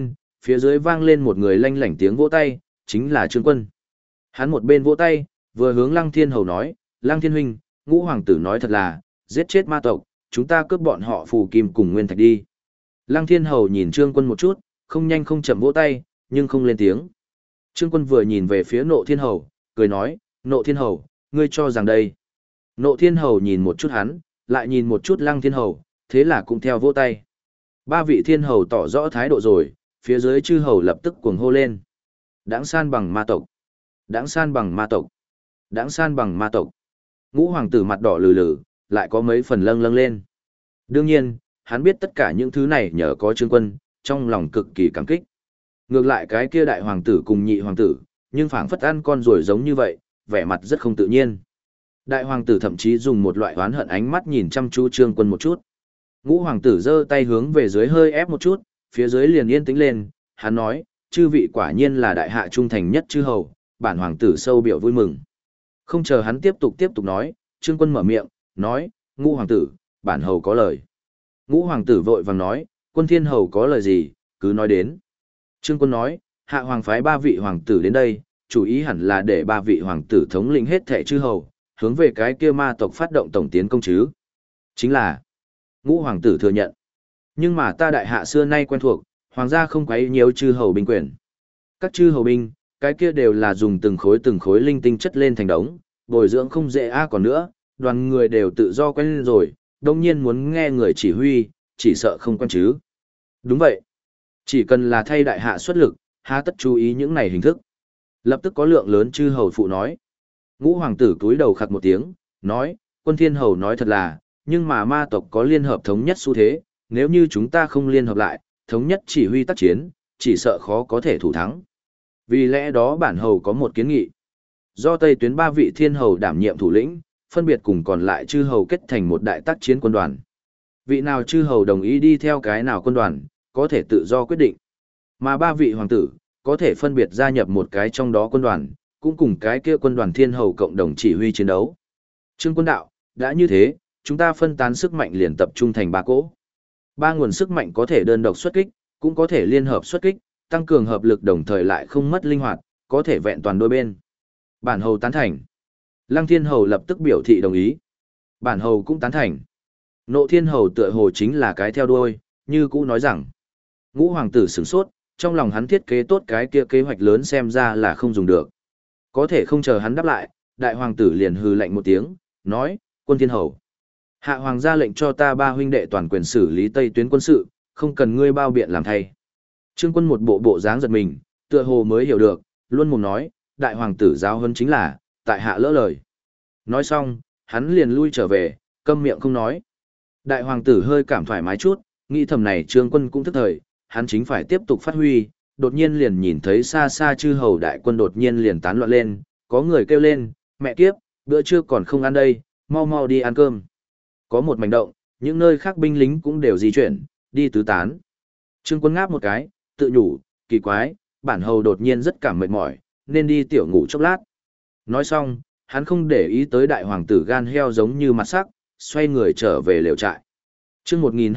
phía dưới vang lên một người lanh lảnh tiếng vỗ tay, chính là Trương Quân. Hắn một bên vỗ tay, vừa hướng Lăng Thiên Hầu nói, Lăng Thiên huynh, Ngũ hoàng tử nói thật là, giết chết ma tộc, chúng ta cướp bọn họ phù kim cùng nguyên thạch đi. Lăng Thiên Hầu nhìn Trương Quân một chút, không nhanh không chậm vỗ tay, nhưng không lên tiếng. Trương Quân vừa nhìn về phía Nộ Thiên Hầu, cười nói, Nộ Thiên Hầu, ngươi cho rằng đây. Nộ Thiên Hầu nhìn một chút hắn, lại nhìn một chút Lăng Thiên Hầu, thế là cũng theo vỗ tay. Ba vị Thiên Hầu tỏ rõ thái độ rồi, phía dưới chư hầu lập tức cuồng hô lên. Đãng san bằng ma tộc. Đãng san bằng ma tộc. Đãng san bằng ma tộc. Ngũ hoàng tử mặt đỏ lừ lừ, lại có mấy phần lâng lâng lên. Đương nhiên, hắn biết tất cả những thứ này nhờ có Trương Quân, trong lòng cực kỳ cảm kích. Ngược lại cái kia đại hoàng tử cùng nhị hoàng tử, nhưng phảng phất ăn con rồi giống như vậy, vẻ mặt rất không tự nhiên. Đại hoàng tử thậm chí dùng một loại oán hận ánh mắt nhìn chăm chú Trương Quân một chút. Ngũ hoàng tử giơ tay hướng về dưới hơi ép một chút, phía dưới liền yên tĩnh lên, hắn nói, chư vị quả nhiên là đại hạ trung thành nhất chư hầu, bản hoàng tử sâu biểu vui mừng. Không chờ hắn tiếp tục nói, Trương Quân mở miệng, nói, Ngũ hoàng tử, bản hầu có lời. Ngũ hoàng tử vội vàng nói, Quân Thiên hầu có lời gì, cứ nói đến. Trương Quân nói, hạ hoàng phái ba vị hoàng tử đến đây, chủ ý hẳn là để ba vị hoàng tử thống lĩnh hết thệ chư hầu, hướng về cái kia ma tộc phát động tổng tiến công chứ. Chính là, Ngũ hoàng tử thừa nhận. Nhưng mà ta đại hạ xưa nay quen thuộc, hoàng gia không quấy nhiều chư hầu binh quyền. Các chư hầu binh, cái kia đều là dùng từng khối linh tinh chất lên thành đống, bồi dưỡng không dễ còn nữa, đoàn người đều tự do quen lên rồi, đồng nhiên muốn nghe người chỉ huy, chỉ sợ không quen chứ. Đúng vậy. Chỉ cần là thay đại hạ xuất lực, há tất chú ý những này hình thức. Lập tức có lượng lớn chư hầu phụ nói. Ngũ hoàng tử cúi đầu khặt một tiếng, nói, Quân Thiên hầu nói thật là, nhưng mà ma tộc có liên hợp thống nhất xu thế, nếu như chúng ta không liên hợp lại, thống nhất chỉ huy tác chiến, chỉ sợ khó có thể thủ thắng. Vì lẽ đó bản hầu có một kiến nghị. Do Tây tuyến ba vị thiên hầu đảm nhiệm thủ lĩnh, phân biệt cùng còn lại chư hầu kết thành một đại tác chiến quân đoàn. Vị nào chư hầu đồng ý đi theo cái nào quân đoàn, có thể tự do quyết định. Mà ba vị hoàng tử, có thể phân biệt gia nhập một cái trong đó quân đoàn, cũng cùng cái kia quân đoàn thiên hầu cộng đồng chỉ huy chiến đấu. Trương Quân đạo, đã như thế, chúng ta phân tán sức mạnh liền tập trung thành ba cỗ. Ba nguồn sức mạnh có thể đơn độc xuất kích, cũng có thể liên hợp xuất kích, tăng cường hợp lực đồng thời lại không mất linh hoạt, có thể vẹn toàn đôi bên. Bản hầu tán thành. Lăng Thiên hầu lập tức biểu thị đồng ý. Bản hầu cũng tán thành. Nộ Thiên hầu tựa hồ chính là cái theo đuôi, như cũ nói rằng. Ngũ hoàng tử sửng sốt, trong lòng hắn thiết kế tốt cái kia kế hoạch lớn xem ra là không dùng được. Có thể không chờ hắn đáp lại, đại hoàng tử liền hừ lạnh một tiếng, nói, Quân Thiên hầu. Hạ hoàng ra lệnh cho ta ba huynh đệ toàn quyền xử lý Tây tuyến quân sự, không cần ngươi bao biện làm thay. Trương Quân một bộ dáng giật mình, tựa hồ mới hiểu được, luôn mồm nói, đại hoàng tử giáo huấn chính là, tại hạ lỡ lời. Nói xong, hắn liền lui trở về, câm miệng không nói. Đại hoàng tử hơi cảm thoải mái chút, nghĩ thầm này Trương Quân cũng thức thời, hắn chính phải tiếp tục phát huy, đột nhiên liền nhìn thấy xa xa chư hầu đại quân đột nhiên liền tán loạn lên, có người kêu lên, mẹ kiếp, bữa trưa còn không ăn đây, mau mau đi ăn cơm. Có một mảnh động, những nơi khác binh lính cũng đều di chuyển, đi tứ tán. Trương Quân ngáp một cái, tự nhủ, kỳ quái, bản hầu đột nhiên rất cảm mệt mỏi, nên đi tiểu ngủ chốc lát. Nói xong, hắn không để ý tới đại hoàng tử gan heo giống như mặt sắc, xoay người trở về lều trại. Chương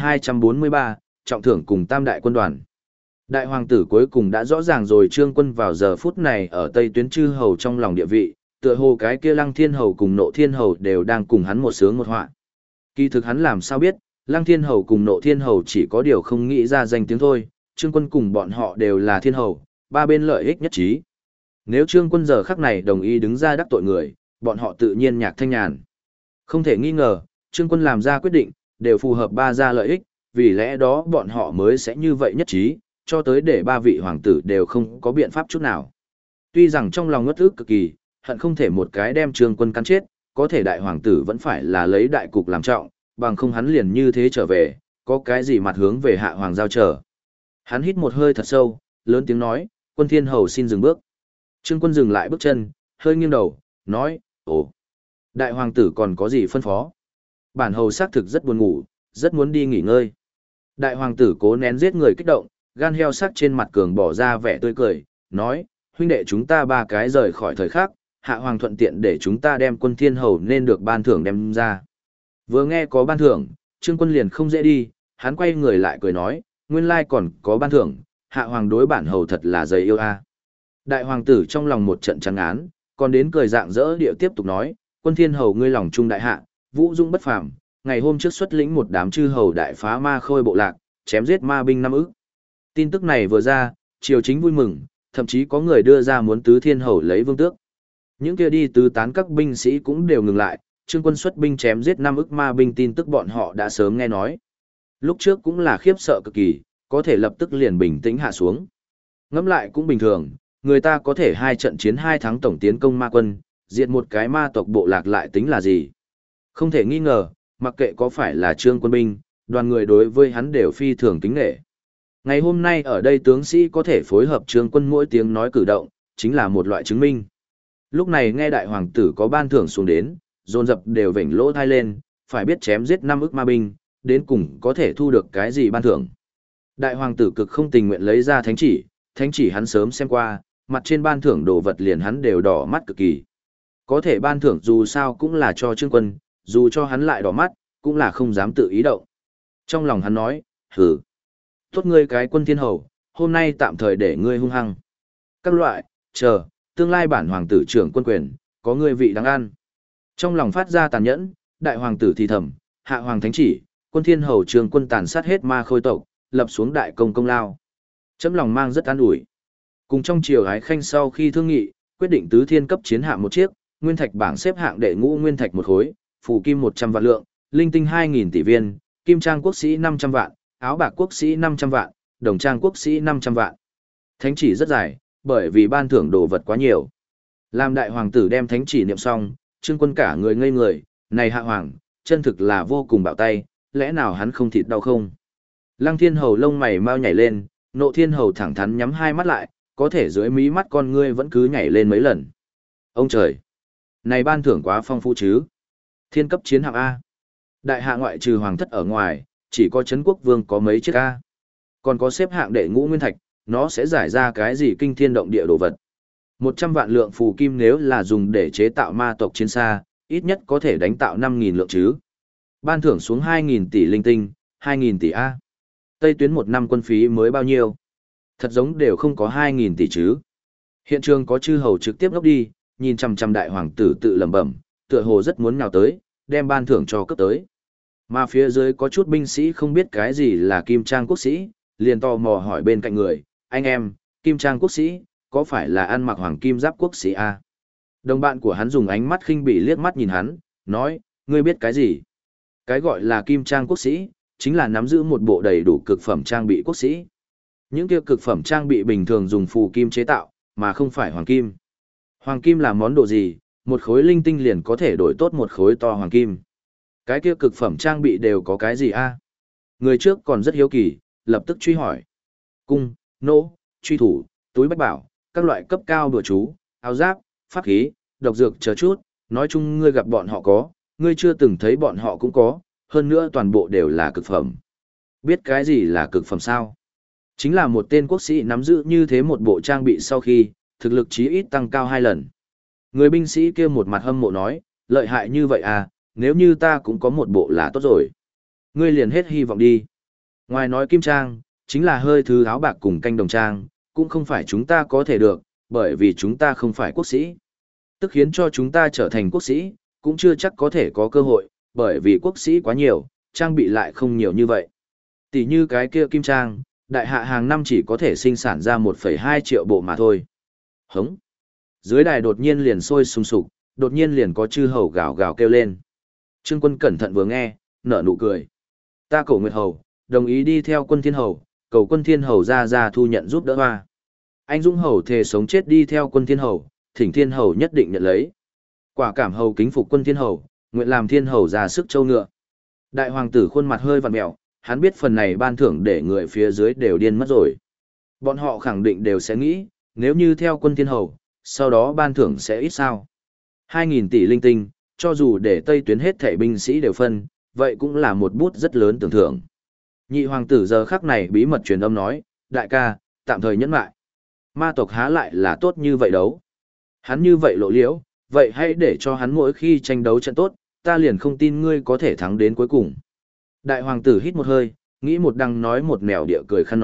1243, trọng thưởng cùng tam đại quân đoàn. Đại hoàng tử cuối cùng đã rõ ràng rồi Trương Quân vào giờ phút này ở Tây tuyến chư hầu trong lòng địa vị, tựa hồ cái kia Lăng Thiên hầu cùng Nộ Thiên hầu đều đang cùng hắn một sướng một họa. Kỳ thực hắn làm sao biết, Lăng Thiên hầu cùng Nộ Thiên hầu chỉ có điều không nghĩ ra danh tiếng thôi, Trương Quân cùng bọn họ đều là thiên hầu, ba bên lợi ích nhất trí. Nếu Trương Quân giờ khắc này đồng ý đứng ra đắc tội người, bọn họ tự nhiên nhạc thanh nhàn. Không thể nghi ngờ, Trương Quân làm ra quyết định, đều phù hợp ba gia lợi ích, vì lẽ đó bọn họ mới sẽ như vậy nhất trí, cho tới để ba vị hoàng tử đều không có biện pháp chút nào. Tuy rằng trong lòng ngất ức cực kỳ, hận không thể một cái đem Trương Quân cắn chết, có thể đại hoàng tử vẫn phải là lấy đại cục làm trọng, bằng không hắn liền như thế trở về, có cái gì mặt hướng về hạ hoàng giao trở. Hắn hít một hơi thật sâu, lớn tiếng nói, Quân Thiên hầu xin dừng bước. Trương Quân dừng lại bước chân, hơi nghiêng đầu, nói, ồ, đại hoàng tử còn có gì phân phó? Bản hầu xác thực rất buồn ngủ, rất muốn đi nghỉ ngơi. Đại hoàng tử cố nén giết người kích động, gan heo sắc trên mặt cường bỏ ra vẻ tươi cười, nói, huynh đệ chúng ta ba cái rời khỏi thời khắc, hạ hoàng thuận tiện để chúng ta đem Quân Thiên hầu nên được ban thưởng đem ra. Vừa nghe có ban thưởng, Trương Quân liền không dễ đi, hắn quay người lại cười nói, nguyên lai còn có ban thưởng, hạ hoàng đối bản hầu thật là dày yêu a. Đại hoàng tử trong lòng một trận trắng án, còn đến cười rạng rỡ địa tiếp tục nói, quân thiên hầu ngươi lòng trung đại hạ, vũ dũng bất phàm, ngày hôm trước xuất lĩnh một đám chư hầu đại phá ma khôi bộ lạc, chém giết ma binh 5 ức. Tin tức này vừa ra, triều chính vui mừng, thậm chí có người đưa ra muốn tứ thiên hầu lấy vương tước. Những kia đi tứ tán các binh sĩ cũng đều ngừng lại, Trương Quân xuất binh chém giết 5 ức ma binh tin tức bọn họ đã sớm nghe nói. Lúc trước cũng là khiếp sợ cực kỳ, có thể lập tức liền bình tĩnh hạ xuống. Ngẫm lại cũng bình thường, người ta có thể 2 trận chiến 2 thắng tổng tiến công ma quân, diệt một cái ma tộc bộ lạc lại tính là gì. Không thể nghi ngờ, mặc kệ có phải là Trương Quân binh, đoàn người đối với hắn đều phi thường kính nể. Ngày hôm nay ở đây tướng sĩ có thể phối hợp Trương Quân mỗi tiếng nói cử động, chính là một loại chứng minh. Lúc này nghe đại hoàng tử có ban thưởng xuống đến, dồn dập đều vểnh lỗ thai lên, phải biết chém giết 5 ức ma binh, đến cùng có thể thu được cái gì ban thưởng. Đại hoàng tử cực không tình nguyện lấy ra thánh chỉ hắn sớm xem qua, mặt trên ban thưởng đồ vật liền hắn đều đỏ mắt cực kỳ. Có thể ban thưởng dù sao cũng là cho Trương Quân, dù cho hắn lại đỏ mắt, cũng là không dám tự ý động. Trong lòng hắn nói, hừ, tốt ngươi cái quân thiên hầu, hôm nay tạm thời để ngươi hung hăng. Các loại, chờ, tương lai bản hoàng tử trưởng quân quyền, có ngươi vị đáng ăn. Trong lòng phát ra tàn nhẫn, đại hoàng tử thì thầm, hạ hoàng thánh chỉ, quân thiên hầu Trương Quân tàn sát hết ma khôi tộc, lập xuống đại công công lao. Chấm lòng mang rất an ủi. Cùng trong triều ái khanh sau khi thương nghị, quyết định tứ thiên cấp chiến hạm một chiếc, nguyên thạch bảng xếp hạng đệ ngũ nguyên thạch một khối, phù kim 100 vạn lượng, linh tinh 2.000 tỷ viên, kim trang quốc sĩ 500 vạn, áo bạc quốc sĩ 500 vạn, đồng trang quốc sĩ 500 vạn. Thánh chỉ rất dài, bởi vì ban thưởng đồ vật quá nhiều. Làm đại hoàng tử đem thánh chỉ niệm xong, Trương Quân cả người ngây người, này hạ hoàng, chân thực là vô cùng bạo tay, lẽ nào hắn không thịt đau không? Lăng Thiên Hầu lông mày mau nhảy lên, Nộ Thiên Hầu thẳng thắn nhắm 2 mắt lại, có thể dưới mí mắt con ngươi vẫn cứ nhảy lên mấy lần. Ông trời! Này ban thưởng quá phong phú chứ? Thiên cấp chiến hạm A. Đại hạ ngoại trừ hoàng thất ở ngoài, chỉ có Trấn Quốc Vương có mấy chiếc A. Còn có xếp hạng đệ ngũ nguyên thạch, nó sẽ giải ra cái gì kinh thiên động địa đồ vật. 100 vạn lượng phù kim nếu là dùng để chế tạo ma tộc chiến xa, ít nhất có thể đánh tạo 5.000 lượng chứ. Ban thưởng xuống 2.000 tỷ linh tinh, 2.000 tỷ A. Tây tuyến một năm quân phí mới bao nhiêu? Thật giống đều không có 2.000 tỷ chứ. Hiện trường có chư hầu trực tiếp ngốc đi, nhìn chằm chằm đại hoàng tử tự lẩm bẩm, tựa hồ rất muốn nhào tới, đem ban thưởng cho cấp tới. Mà phía dưới có chút binh sĩ không biết cái gì là kim trang quốc sĩ, liền tò mò hỏi bên cạnh người, anh em, kim trang quốc sĩ, có phải là ăn mặc hoàng kim giáp quốc sĩ à? Đồng bạn của hắn dùng ánh mắt khinh bỉ liếc mắt nhìn hắn, nói, ngươi biết cái gì? Cái gọi là kim trang quốc sĩ, chính là nắm giữ một bộ đầy đủ cực phẩm trang bị quốc sĩ. Những kia cực phẩm trang bị bình thường dùng phù kim chế tạo, mà không phải hoàng kim. Hoàng kim là món đồ gì? Một khối linh tinh liền có thể đổi tốt một khối to hoàng kim. Cái kia cực phẩm trang bị đều có cái gì a? Người trước còn rất hiếu kỳ, lập tức truy hỏi. Cung, nỗ, truy thủ, túi bách bảo, các loại cấp cao đùa chú, áo giáp, pháp khí, độc dược chờ chút, nói chung ngươi gặp bọn họ có, ngươi chưa từng thấy bọn họ cũng có, hơn nữa toàn bộ đều là cực phẩm. Biết cái gì là cực phẩm sao? Chính là một tên quốc sĩ nắm giữ như thế một bộ trang bị sau khi, thực lực chí ít tăng cao 2 lần. Người binh sĩ kia một mặt hâm mộ nói, lợi hại như vậy à, nếu như ta cũng có một bộ là tốt rồi. Ngươi liền hết hy vọng đi. Ngoài nói kim trang, chính là hơi thứ áo bạc cùng canh đồng trang, cũng không phải chúng ta có thể được, bởi vì chúng ta không phải quốc sĩ. Tức khiến cho chúng ta trở thành quốc sĩ, cũng chưa chắc có thể có cơ hội, bởi vì quốc sĩ quá nhiều, trang bị lại không nhiều như vậy. Tỷ như cái kia kim trang, đại hạ hàng năm chỉ có thể sinh sản ra 1,2 triệu bộ mà thôi. Hống! Dưới đài đột nhiên liền sôi sùng sục, đột nhiên liền có chư hầu gào gào kêu lên. Trương Quân cẩn thận vừa nghe, nở nụ cười. Ta Cổ Nguyệt Hầu, đồng ý đi theo Quân Thiên Hầu, cầu Quân Thiên Hầu ra thu nhận giúp đỡ hoa. Anh Dũng Hầu thề sống chết đi theo Quân Thiên Hầu, Thỉnh Thiên Hầu nhất định nhận lấy. Quả Cảm Hầu kính phục Quân Thiên Hầu, nguyện làm Thiên Hầu ra sức châu ngựa. Đại hoàng tử khuôn mặt hơi vặn mẹo, hắn biết phần này ban thưởng để người phía dưới đều điên mất rồi. Bọn họ khẳng định đều sẽ nghĩ, nếu như theo Quân Thiên Hầu, sau đó ban thưởng sẽ ít sao. 2.000 tỷ linh tinh, cho dù để Tây tuyến hết thảy binh sĩ đều phân, vậy cũng là một bút rất lớn tưởng thưởng. Nhị hoàng tử giờ khắc này bí mật truyền âm nói, đại ca, tạm thời nhẫn lại. Ma tộc há lại là tốt như vậy đấu. Hắn như vậy lộ liễu, vậy hãy để cho hắn mỗi khi tranh đấu trận tốt, ta liền không tin ngươi có thể thắng đến cuối cùng. Đại hoàng tử hít một hơi, nghĩ một đằng nói một mèo địa cười khăn nói,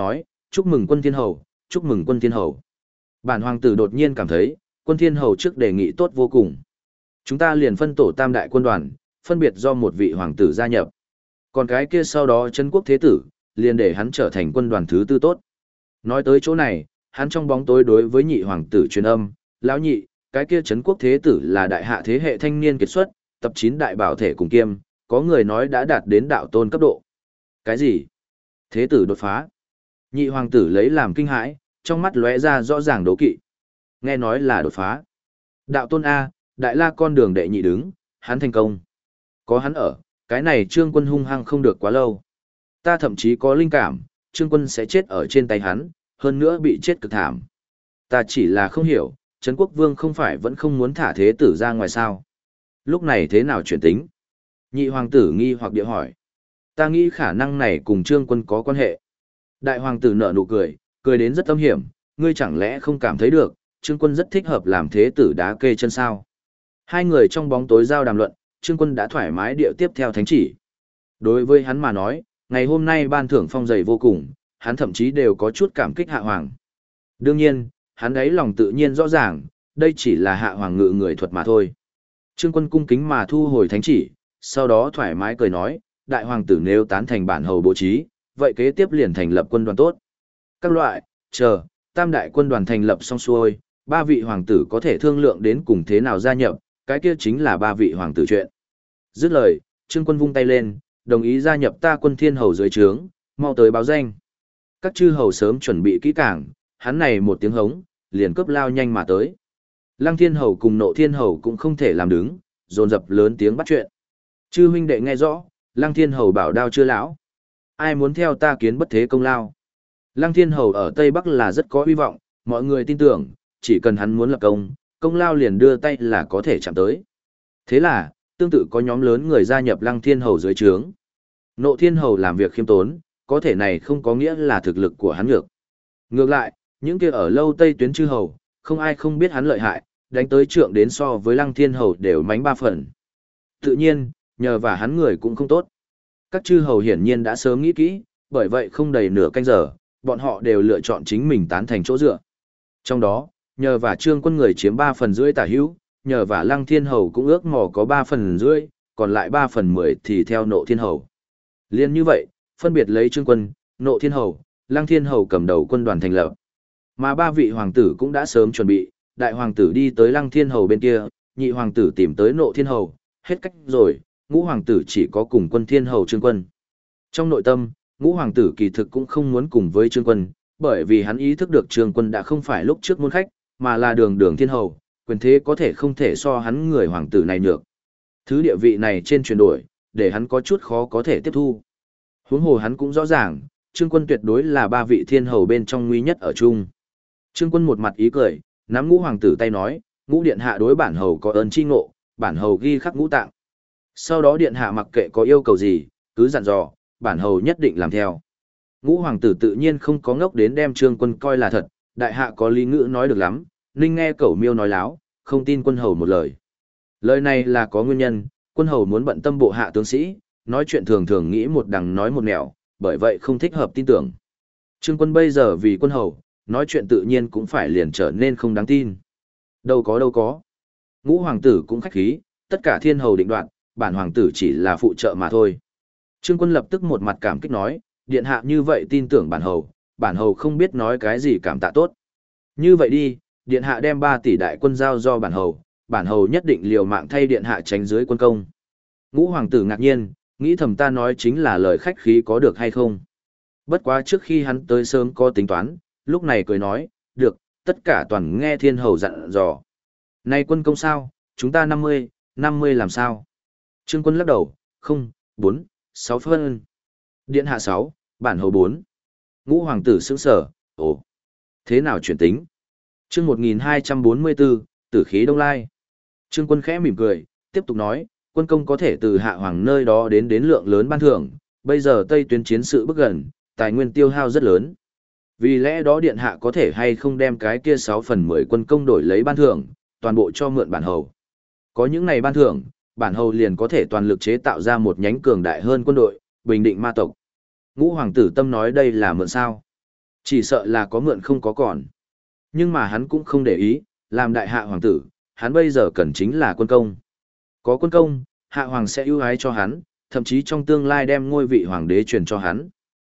chúc mừng quân thiên hầu, chúc mừng quân thiên hầu. Bản hoàng tử đột nhiên cảm thấy, quân thiên hầu trước đề nghị tốt vô cùng. Chúng ta liền phân tổ tam đại quân đoàn, phân biệt do một vị hoàng tử gia nhập. Còn cái kia sau đó Trấn quốc thế tử, liền để hắn trở thành quân đoàn thứ tư tốt. Nói tới chỗ này, hắn trong bóng tối đối với nhị hoàng tử truyền âm, lão nhị, cái kia Trấn quốc thế tử là đại hạ thế hệ thanh niên kiệt xuất, tập 9 đại bảo thể cùng kiêm, có người nói đã đạt đến đạo tôn cấp độ. Cái gì? Thế tử đột phá? Nhị hoàng tử lấy làm kinh hãi, trong mắt lóe ra rõ ràng đố kỵ. Nghe nói là đột phá. Đạo tôn A, đại la con đường đệ nhị đứng, hắn thành công. Có hắn ở, cái này Trương Quân hung hăng không được quá lâu. Ta thậm chí có linh cảm, Trương Quân sẽ chết ở trên tay hắn, hơn nữa bị chết cực thảm. Ta chỉ là không hiểu, Trấn Quốc Vương không phải vẫn không muốn thả thế tử ra ngoài sao. Lúc này thế nào chuyển tính? Nhị hoàng tử nghi hoặc địa hỏi. Ta nghĩ khả năng này cùng Trương Quân có quan hệ. Đại hoàng tử nở nụ cười, cười đến rất âm hiểm, ngươi chẳng lẽ không cảm thấy được, Trương Quân rất thích hợp làm thế tử đá kê chân sao. Hai người trong bóng tối giao đàm luận, Trương Quân đã thoải mái điệu tiếp theo thánh chỉ. Đối với hắn mà nói, ngày hôm nay ban thưởng phong dày vô cùng, hắn thậm chí đều có chút cảm kích hạ hoàng. Đương nhiên, hắn ấy lòng tự nhiên rõ ràng, đây chỉ là hạ hoàng ngự người thuật mà thôi. Trương Quân cung kính mà thu hồi thánh chỉ, sau đó thoải mái cười nói, đại hoàng tử nếu tán thành bản hầu bố trí, vậy kế tiếp liền thành lập quân đoàn tốt. Các loại, chờ, tam đại quân đoàn thành lập xong xuôi, ba vị hoàng tử có thể thương lượng đến cùng thế nào gia nhập, cái kia chính là ba vị hoàng tử chuyện. Dứt lời, Trương Quân vung tay lên, đồng ý gia nhập ta quân thiên hầu dưới trướng, mau tới báo danh. Các chư hầu sớm chuẩn bị kỹ càng, hắn này một tiếng hống, liền cướp lao nhanh mà tới. Lăng Thiên hầu cùng Nộ Thiên hầu cũng không thể làm đứng, dồn dập lớn tiếng bắt chuyện. Chư huynh đệ nghe rõ, Lăng Thiên hầu bảo đao chưa lão. Ai muốn theo ta kiến bất thế công lao? Lăng Thiên hầu ở Tây Bắc là rất có hy vọng, mọi người tin tưởng, chỉ cần hắn muốn lập công, công lao liền đưa tay là có thể chạm tới. Thế là, tương tự có nhóm lớn người gia nhập Lăng Thiên hầu dưới trướng. Nộ Thiên hầu làm việc khiêm tốn, có thể này không có nghĩa là thực lực của hắn nhược. Ngược lại, những kia ở lâu Tây tuyến chư hầu, không ai không biết hắn lợi hại, đánh tới trượng đến so với Lăng Thiên hầu đều mánh 3 phần. Tự nhiên, nhờ và hắn người cũng không tốt. Các chư hầu hiển nhiên đã sớm nghĩ kỹ, bởi vậy không đầy nửa canh giờ, bọn họ đều lựa chọn chính mình tán thành chỗ dựa. Trong đó, nhờ và Trương Quân người chiếm 3 phần rưỡi tả hữu, nhờ và Lăng Thiên hầu cũng ước mò có 3 phần rưỡi, còn lại 3 phần 10 thì theo Nộ Thiên hầu. Liên như vậy, phân biệt lấy Trương Quân, Nộ Thiên hầu, Lăng Thiên hầu cầm đầu quân đoàn thành lập. Mà ba vị hoàng tử cũng đã sớm chuẩn bị, đại hoàng tử đi tới Lăng Thiên hầu bên kia, nhị hoàng tử tìm tới Nộ Thiên hầu, hết cách rồi, ngũ hoàng tử chỉ có cùng quân Thiên hầu Trương Quân. Trong nội tâm, ngũ hoàng tử kỳ thực cũng không muốn cùng với Trương Quân, bởi vì hắn ý thức được Trương Quân đã không phải lúc trước môn khách, mà là đường thiên hầu, quyền thế có thể không thể so hắn người hoàng tử này nhược. Thứ địa vị này trên chuyển đổi, để hắn có chút khó có thể tiếp thu. Huống hồ hắn cũng rõ ràng, Trương Quân tuyệt đối là ba vị thiên hầu bên trong nguy nhất ở chung. Trương Quân một mặt ý cười, nắm ngũ hoàng tử tay nói, ngũ điện hạ đối bản hầu có ơn chi ngộ, bản hầu ghi khắc ngũ tạng. Sau đó điện hạ mặc kệ có yêu cầu gì, cứ dặn dò, bản hầu nhất định làm theo. Ngũ hoàng tử tự nhiên không có ngốc đến đem Trương Quân coi là thật, đại hạ có lý ngữ nói được lắm, ninh nghe cẩu miêu nói láo, không tin quân hầu một lời. Lời này là có nguyên nhân, quân hầu muốn bận tâm bộ hạ tướng sĩ, nói chuyện thường thường nghĩ một đằng nói một nẻo, bởi vậy không thích hợp tin tưởng. Trương Quân bây giờ vì quân hầu, nói chuyện tự nhiên cũng phải liền trở nên không đáng tin. Đâu có. Ngũ hoàng tử cũng khách khí, tất cả thiên hầu định đoạt, bản hoàng tử chỉ là phụ trợ mà thôi. Trương Quân lập tức một mặt cảm kích nói, điện hạ như vậy tin tưởng bản hầu không biết nói cái gì cảm tạ tốt. Như vậy đi, điện hạ đem 3 tỷ đại quân giao do bản hầu nhất định liều mạng thay điện hạ tránh dưới quân công. Ngũ hoàng tử ngạc nhiên, nghĩ thầm ta nói chính là lời khách khí có được hay không. Bất quá trước khi hắn tới sớm có tính toán, lúc này cười nói, được, tất cả toàn nghe thiên hầu dặn dò. Này quân công sao, chúng ta 50 làm sao? Trương Quân lắc đầu, không, 4, 6 phân. Điện hạ 6, bản hầu 4. Ngũ hoàng tử sững sở, ồ, thế nào chuyển tính? Chương 1244, tử khí đông lai. Trương Quân khẽ mỉm cười, tiếp tục nói, quân công có thể từ hạ hoàng nơi đó đến lượng lớn ban thưởng, bây giờ Tây tuyến chiến sự bước gần, tài nguyên tiêu hao rất lớn. Vì lẽ đó điện hạ có thể hay không đem cái kia 6 phần 10 quân công đổi lấy ban thưởng, toàn bộ cho mượn bản hầu. Có những này ban thưởng, bản hầu liền có thể toàn lực chế tạo ra một nhánh cường đại hơn quân đội, bình định ma tộc. Ngũ hoàng tử tâm nói đây là mượn sao. Chỉ sợ là có mượn không có còn. Nhưng mà hắn cũng không để ý, làm đại hạ hoàng tử, hắn bây giờ cần chính là quân công. Có quân công, hạ hoàng sẽ ưu ái cho hắn, thậm chí trong tương lai đem ngôi vị hoàng đế truyền cho hắn.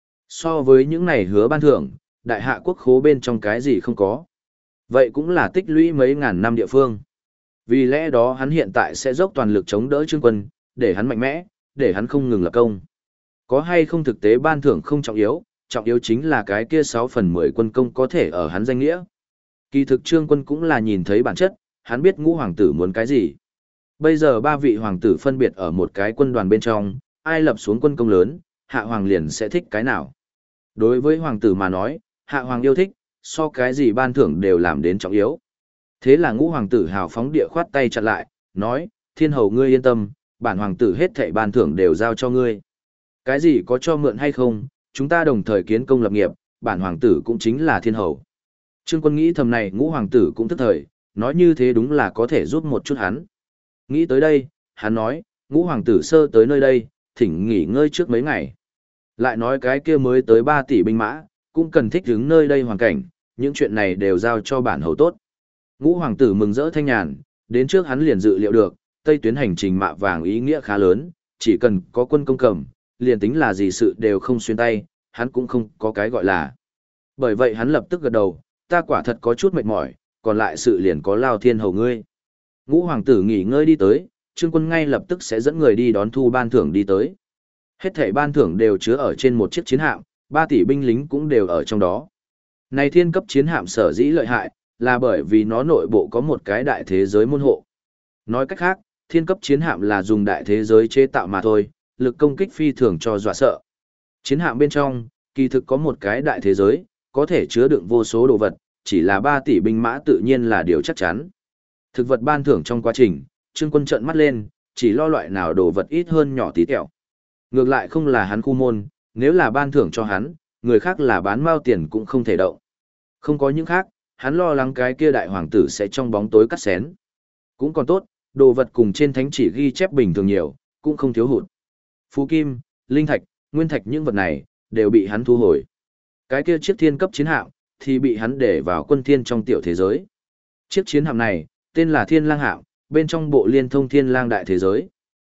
So với những này hứa ban thưởng, đại hạ quốc khố bên trong cái gì không có. Vậy cũng là tích lũy mấy ngàn năm địa phương. Vì lẽ đó hắn hiện tại sẽ dốc toàn lực chống đỡ Trương Quân, để hắn mạnh mẽ, để hắn không ngừng lập công. Có hay không thực tế ban thưởng không trọng yếu chính là cái kia 6/10 quân công có thể ở hắn danh nghĩa. Kỳ thực Trương Quân cũng là nhìn thấy bản chất, hắn biết ngũ hoàng tử muốn cái gì. Bây giờ ba vị hoàng tử phân biệt ở một cái quân đoàn bên trong, ai lập xuống quân công lớn, hạ hoàng liền sẽ thích cái nào. Đối với hoàng tử mà nói, hạ hoàng yêu thích, so cái gì ban thưởng đều làm đến trọng yếu. Thế là ngũ hoàng tử hào phóng địa khoát tay chặn lại, nói, thiên hầu ngươi yên tâm, bản hoàng tử hết thảy ban thưởng đều giao cho ngươi. Cái gì có cho mượn hay không, chúng ta đồng thời kiến công lập nghiệp, bản hoàng tử cũng chính là thiên hầu. Trương Quân nghĩ thầm này ngũ hoàng tử cũng tức thời, nói như thế đúng là có thể giúp một chút hắn. Nghĩ tới đây, hắn nói, ngũ hoàng tử sơ tới nơi đây, thỉnh nghỉ ngơi trước mấy ngày. Lại nói cái kia mới tới 3 tỷ binh mã, cũng cần thích ứng nơi đây hoàn cảnh, những chuyện này đều giao cho bản hầu tốt. Ngũ hoàng tử mừng rỡ thanh nhàn, đến trước hắn liền dự liệu được, Tây tuyến hành trình mạ vàng ý nghĩa khá lớn, chỉ cần có quân công cầm, liền tính là gì sự đều không xuyên tay, hắn cũng không có cái gọi là. Bởi vậy hắn lập tức gật đầu, ta quả thật có chút mệt mỏi, còn lại sự liền có lao thiên hầu ngươi. Ngũ hoàng tử nghỉ ngơi đi tới, Trương Quân ngay lập tức sẽ dẫn người đi đón thu ban thưởng đi tới. Hết thảy ban thưởng đều chứa ở trên một chiếc chiến hạm, 3 tỷ binh lính cũng đều ở trong đó. Này thiên cấp chiến hạm sở dĩ lợi hại, là bởi vì nó nội bộ có một cái đại thế giới môn hộ. Nói cách khác, thiên cấp chiến hạm là dùng đại thế giới chế tạo mà thôi, lực công kích phi thường cho dọa sợ. Chiến hạm bên trong, kỳ thực có một cái đại thế giới, có thể chứa đựng vô số đồ vật, chỉ là 3 tỷ binh mã tự nhiên là điều chắc chắn. Thực vật ban thưởng trong quá trình, Trương Quân trợn mắt lên, chỉ lo loại nào đồ vật ít hơn nhỏ tí tẹo. Ngược lại không là hắn khu môn, nếu là ban thưởng cho hắn, người khác là bán mao tiền cũng không thể động. Không có những khác, hắn lo lắng cái kia đại hoàng tử sẽ trong bóng tối cắt xén. Cũng còn tốt, đồ vật cùng trên thánh chỉ ghi chép bình thường nhiều, cũng không thiếu hụt. Phú kim, linh thạch, nguyên thạch những vật này, đều bị hắn thu hồi. Cái kia chiếc thiên cấp chiến hạm, thì bị hắn để vào quân thiên trong tiểu thế giới. Chiếc chiến hạm này, tên là Thiên Lang hạm, bên trong bộ liên thông Thiên Lang đại thế giới.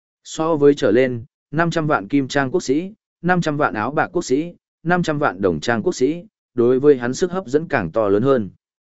So với trở lên, 500 vạn kim trang quốc sĩ, 500 vạn áo bạc quốc sĩ, 500 vạn đồng trang quốc sĩ, đối với hắn sức hấp dẫn càng to lớn hơn.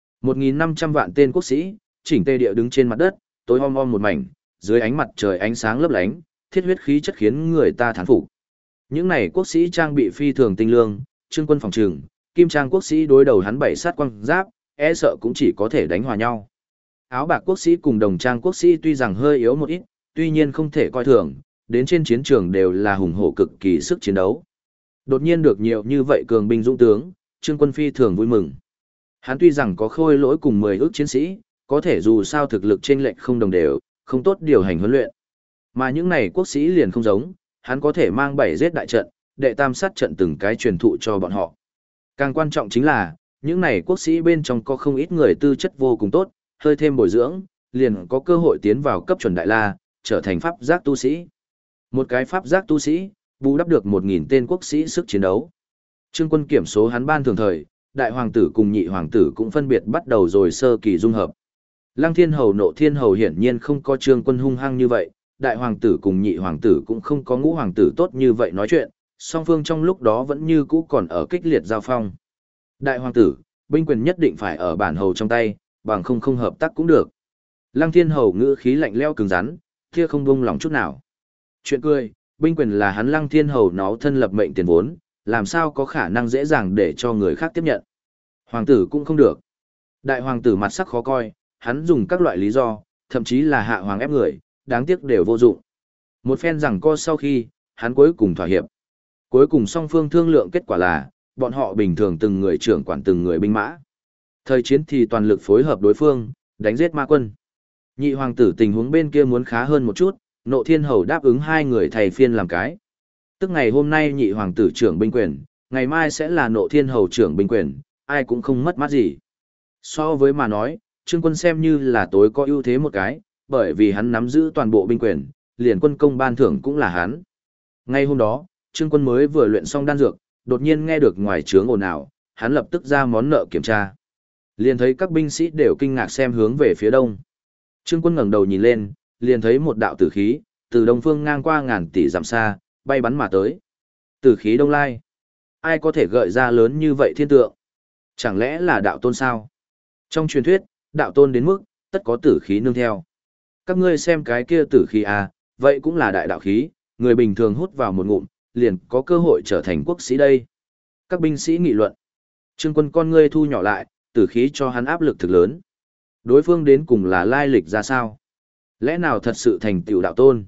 1.500 vạn tên quốc sĩ, chỉnh tề địa đứng trên mặt đất, tối om om một mảnh, dưới ánh mặt trời ánh sáng lấp lánh, thiết huyết khí chất khiến người ta thán phục. Những này quốc sĩ trang bị phi thường tinh lương, Trương Quân phòng trừng, kim trang quốc sĩ đối đầu hắn 7 sát quang giáp, e sợ cũng chỉ có thể đánh hòa nhau. Áo bạc quốc sĩ cùng đồng trang quốc sĩ tuy rằng hơi yếu một ít, tuy nhiên không thể coi thường, đến trên chiến trường đều là hùng hổ cực kỳ sức chiến đấu. Đột nhiên được nhiều như vậy cường binh dũng tướng, Trương Quân phi thường vui mừng. Hắn tuy rằng có khôi lỗi cùng 10 ước chiến sĩ, có thể dù sao thực lực chênh lệch không đồng đều, không tốt điều hành huấn luyện. Mà những này quốc sĩ liền không giống, hắn có thể mang 7 giết đại trận, đệ tam sát trận từng cái truyền thụ cho bọn họ. Càng quan trọng chính là, những này quốc sĩ bên trong có không ít người tư chất vô cùng tốt, hơi thêm bồi dưỡng, liền có cơ hội tiến vào cấp chuẩn đại la, trở thành pháp giác tu sĩ. Một cái pháp giác tu sĩ, bù đắp được 1.000 tên quốc sĩ sức chiến đấu. Trương Quân kiểm số hắn ban thường thời, đại hoàng tử cùng nhị hoàng tử cũng phân biệt bắt đầu rồi sơ kỳ dung hợp. Lăng Thiên Hầu Nộ Thiên Hầu hiển nhiên không có Trương Quân hung hăng như vậy, đại hoàng tử cùng nhị hoàng tử cũng không có ngũ hoàng tử tốt như vậy nói chuyện, song phương trong lúc đó vẫn như cũ còn ở kích liệt giao phong. Đại hoàng tử, binh quyền nhất định phải ở bản hầu trong tay, bằng không hợp tác cũng được. Lăng Thiên Hầu ngữ khí lạnh lẽo cứng rắn, kia không buông lòng chút nào. Chuyện cười, binh quyền là hắn Lăng Thiên Hầu nó thân lập mệnh tiền vốn, làm sao có khả năng dễ dàng để cho người khác tiếp nhận. Hoàng tử cũng không được. Đại hoàng tử mặt sắc khó coi, hắn dùng các loại lý do, thậm chí là hạ hoàng ép người, đáng tiếc đều vô dụng. Một phen rằng co sau khi, hắn cuối cùng thỏa hiệp. Cuối cùng song phương thương lượng kết quả là, bọn họ bình thường từng người trưởng quản từng người binh mã. Thời chiến thì toàn lực phối hợp đối phương, đánh giết ma quân. Nhị hoàng tử tình huống bên kia muốn khá hơn một chút, Nộ Thiên Hầu đáp ứng 2 người thầy phiên làm cái. Tức ngày hôm nay nhị hoàng tử trưởng binh quyền, ngày mai sẽ là Nộ Thiên Hầu trưởng binh quyền, ai cũng không mất mát gì. So với mà nói, Trương Quân xem như là tối có ưu thế một cái, bởi vì hắn nắm giữ toàn bộ binh quyền, liền quân công ban thưởng cũng là hắn. Ngay hôm đó, Trương Quân mới vừa luyện xong đan dược, đột nhiên nghe được ngoài trướng ồn ào, hắn lập tức ra món nợ kiểm tra. Liền thấy các binh sĩ đều kinh ngạc xem hướng về phía đông. Trương Quân ngẩng đầu nhìn lên, liền thấy một đạo tử khí, từ đông phương ngang qua ngàn tỷ dặm xa, bay bắn mà tới. Tử khí đông lai. Ai có thể gợi ra lớn như vậy thiên tượng? Chẳng lẽ là đạo tôn sao? Trong truyền thuyết, đạo tôn đến mức, tất có tử khí nương theo. Các ngươi xem cái kia tử khí à, vậy cũng là đại đạo khí, người bình thường hút vào một ngụm, liền có cơ hội trở thành quốc sĩ đây. Các binh sĩ nghị luận. Trương Quân con ngươi thu nhỏ lại, tử khí cho hắn áp lực thực lớn. Đối phương đến cùng là lai lịch ra sao? Lẽ nào thật sự thành tựu đạo tôn?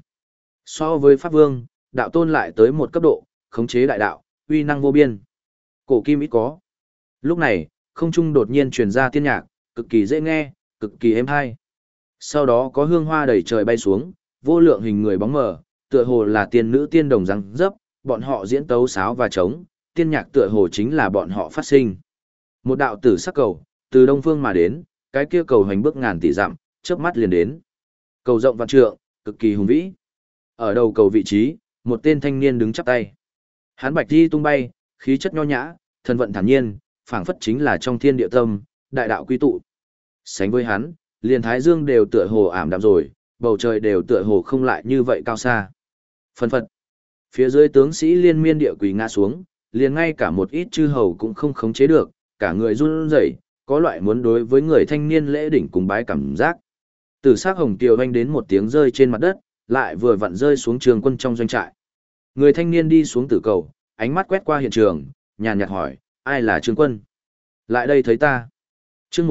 So với Pháp Vương, đạo tôn lại tới một cấp độ, khống chế đại đạo, uy năng vô biên. Cổ kim ít có. Lúc này, không trung đột nhiên truyền ra tiên nhạc, cực kỳ dễ nghe, cực kỳ êm hay. Sau đó có hương hoa đầy trời bay xuống, vô lượng hình người bóng mờ, tựa hồ là tiên nữ tiên đồng răng dấp, bọn họ diễn tấu sáo và trống, tiên nhạc tựa hồ chính là bọn họ phát sinh. Một đạo tử sắc cầu, từ đông phương mà đến, cái kia cầu hành bước ngàn tỷ dặm, chớp mắt liền đến. Cầu rộng vạn trượng, cực kỳ hùng vĩ. Ở đầu cầu vị trí, một tên thanh niên đứng chắp tay. Hắn bạch đi tung bay, khí chất nho nhã, thân vận thản nhiên, phảng phất chính là trong thiên địa tâm, đại đạo quy tụ. Sánh với hắn, liền thái dương đều tựa hồ ảm đạm rồi, bầu trời đều tựa hồ không lại như vậy cao xa. Phân phật. Phía dưới tướng sĩ liên miên địa quỳ ngã xuống, liền ngay cả một ít chư hầu cũng không khống chế được, cả người run rẩy, có loại muốn đối với người thanh niên lễ đỉnh cùng bái cảm giác. Tử sắc hồng kiều vang đến một tiếng rơi trên mặt đất, lại vừa vặn rơi xuống Trường Quân trong doanh trại. Người thanh niên đi xuống tử cầu, ánh mắt quét qua hiện trường, nhàn nhạt hỏi, ai là Trương Quân? Lại đây thấy ta. Chương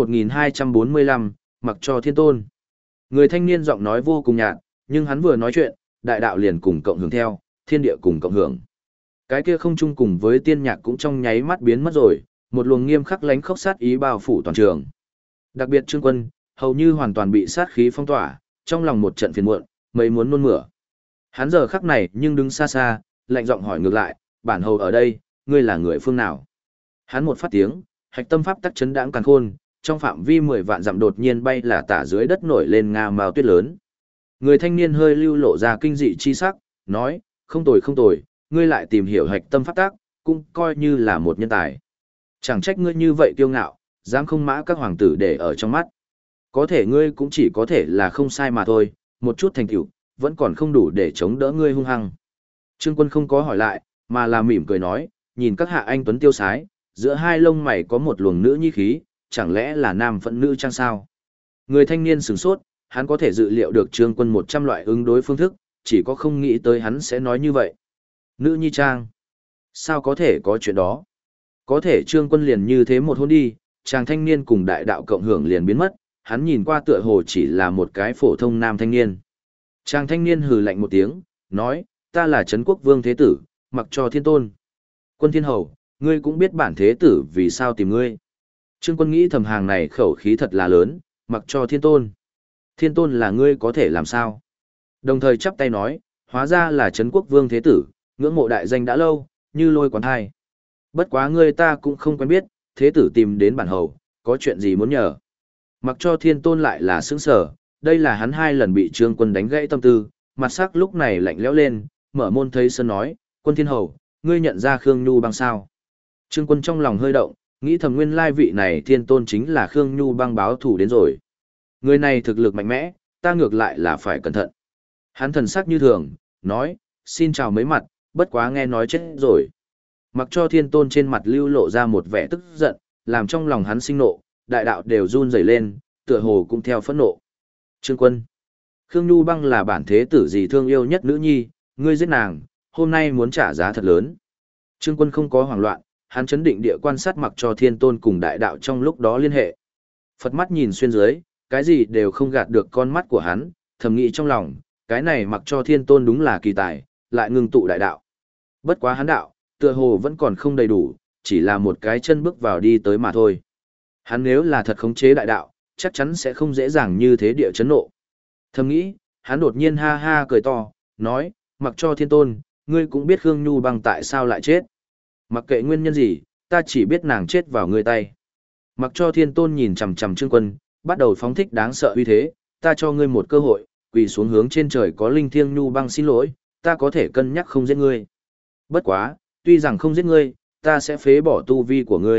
1245, mặc cho thiên tôn. Người thanh niên giọng nói vô cùng nhạt, nhưng hắn vừa nói chuyện, đại đạo liền cùng cộng hưởng theo, thiên địa cùng cộng hưởng. Cái kia không chung cùng với tiên nhạc cũng trong nháy mắt biến mất rồi, một luồng nghiêm khắc lánh khốc sát ý bao phủ toàn trường. Đặc biệt Trương Quân, hầu như hoàn toàn bị sát khí phong tỏa, trong lòng một trận phiền muộn, mấy muốn nôn mửa. Hắn giờ khắc này nhưng đứng xa xa, lạnh giọng hỏi ngược lại, bản hầu ở đây, ngươi là người phương nào? Hắn một phát tiếng, hạch tâm pháp tắc chấn đãng càn khôn, trong phạm vi 10 vạn dặm đột nhiên bay là tả dưới đất nổi lên nga mao tuyết lớn. Người thanh niên hơi lưu lộ ra kinh dị chi sắc, nói, không tồi không tồi, ngươi lại tìm hiểu hạch tâm pháp tắc, cũng coi như là một nhân tài. Chẳng trách ngươi như vậy kiêu ngạo, dám không mã các hoàng tử để ở trong mắt. Có thể ngươi cũng chỉ có thể là không sai mà thôi, một chút thành tựu vẫn còn không đủ để chống đỡ ngươi hung hăng. Trương Quân không có hỏi lại, mà là mỉm cười nói, nhìn các hạ anh tuấn tiêu sái, giữa hai lông mày có một luồng nữ nhi khí, chẳng lẽ là nam phận nữ chăng sao? Người thanh niên sửng sốt, hắn có thể dự liệu được Trương Quân 100 loại ứng đối phương thức, chỉ có không nghĩ tới hắn sẽ nói như vậy. Nữ nhi trang? Sao có thể có chuyện đó? Có thể Trương Quân liền như thế một hôn đi, chàng thanh niên cùng đại đạo cộng hưởng liền biến mất, hắn nhìn qua tựa hồ chỉ là một cái phổ thông nam thanh niên. Chàng thanh niên hừ lạnh một tiếng, nói, ta là Trấn Quốc Vương Thế Tử, mặc cho thiên tôn. Quân Thiên Hầu, ngươi cũng biết bản Thế Tử vì sao tìm ngươi. Trương Quân nghĩ thầm hàng này khẩu khí thật là lớn, mặc cho thiên tôn. Thiên tôn là ngươi có thể làm sao? Đồng thời chắp tay nói, hóa ra là Trấn Quốc Vương Thế Tử, ngưỡng mộ đại danh đã lâu, như lôi quán thai. Bất quá ngươi ta cũng không quen biết, Thế Tử tìm đến bản hầu, có chuyện gì muốn nhờ. Mặc cho thiên tôn lại là sững sở, đây là hắn 2 lần bị Trương Quân đánh gãy tâm tư, mặt sắc lúc này lạnh lẽo lên, mở môn thấy sân nói, Quân Thiên Hầu, ngươi nhận ra Khương Nhu Băng sao? Trương Quân trong lòng hơi động, nghĩ thầm nguyên lai vị này thiên tôn chính là Khương Nhu Băng báo thủ đến rồi. Người này thực lực mạnh mẽ, ta ngược lại là phải cẩn thận. Hắn thần sắc như thường, nói, xin chào mấy mặt, bất quá nghe nói chết rồi. Mặc cho thiên tôn trên mặt lưu lộ ra một vẻ tức giận, làm trong lòng hắn sinh nộ, đại đạo đều run rẩy lên, tựa hồ cũng theo phẫn nộ. Trương Quân, Khương Nhu Băng là bản Thế Tử gì thương yêu nhất nữ nhi, ngươi giết nàng, hôm nay muốn trả giá thật lớn. Trương Quân không có hoảng loạn, hắn chấn định địa quan sát mặc cho thiên tôn cùng đại đạo trong lúc đó liên hệ. Phật mắt nhìn xuyên dưới, cái gì đều không gạt được con mắt của hắn, thầm nghĩ trong lòng, cái này mặc cho thiên tôn đúng là kỳ tài, lại ngưng tụ đại đạo. Bất quá hắn đạo, tựa hồ vẫn còn không đầy đủ, chỉ là một cái chân bước vào đi tới mà thôi. Hắn nếu là thật khống chế đại đạo, chắc chắn sẽ không dễ dàng như thế địa chấn nộ. Thầm nghĩ, hắn đột nhiên ha ha cười to, nói, mặc cho thiên tôn, ngươi cũng biết Khương Nhu Băng tại sao lại chết. Mặc kệ nguyên nhân gì, ta chỉ biết nàng chết vào ngươi tay. Mặc cho thiên tôn nhìn chằm chằm Trương Quân, bắt đầu phóng thích đáng sợ uy thế, ta cho ngươi một cơ hội, quỳ xuống hướng trên trời có linh thiêng Nhu Băng xin lỗi, ta có thể cân nhắc không giết ngươi. Bất quá, tuy rằng không giết ngươi, ta sẽ phế bỏ tu vi của ngươi,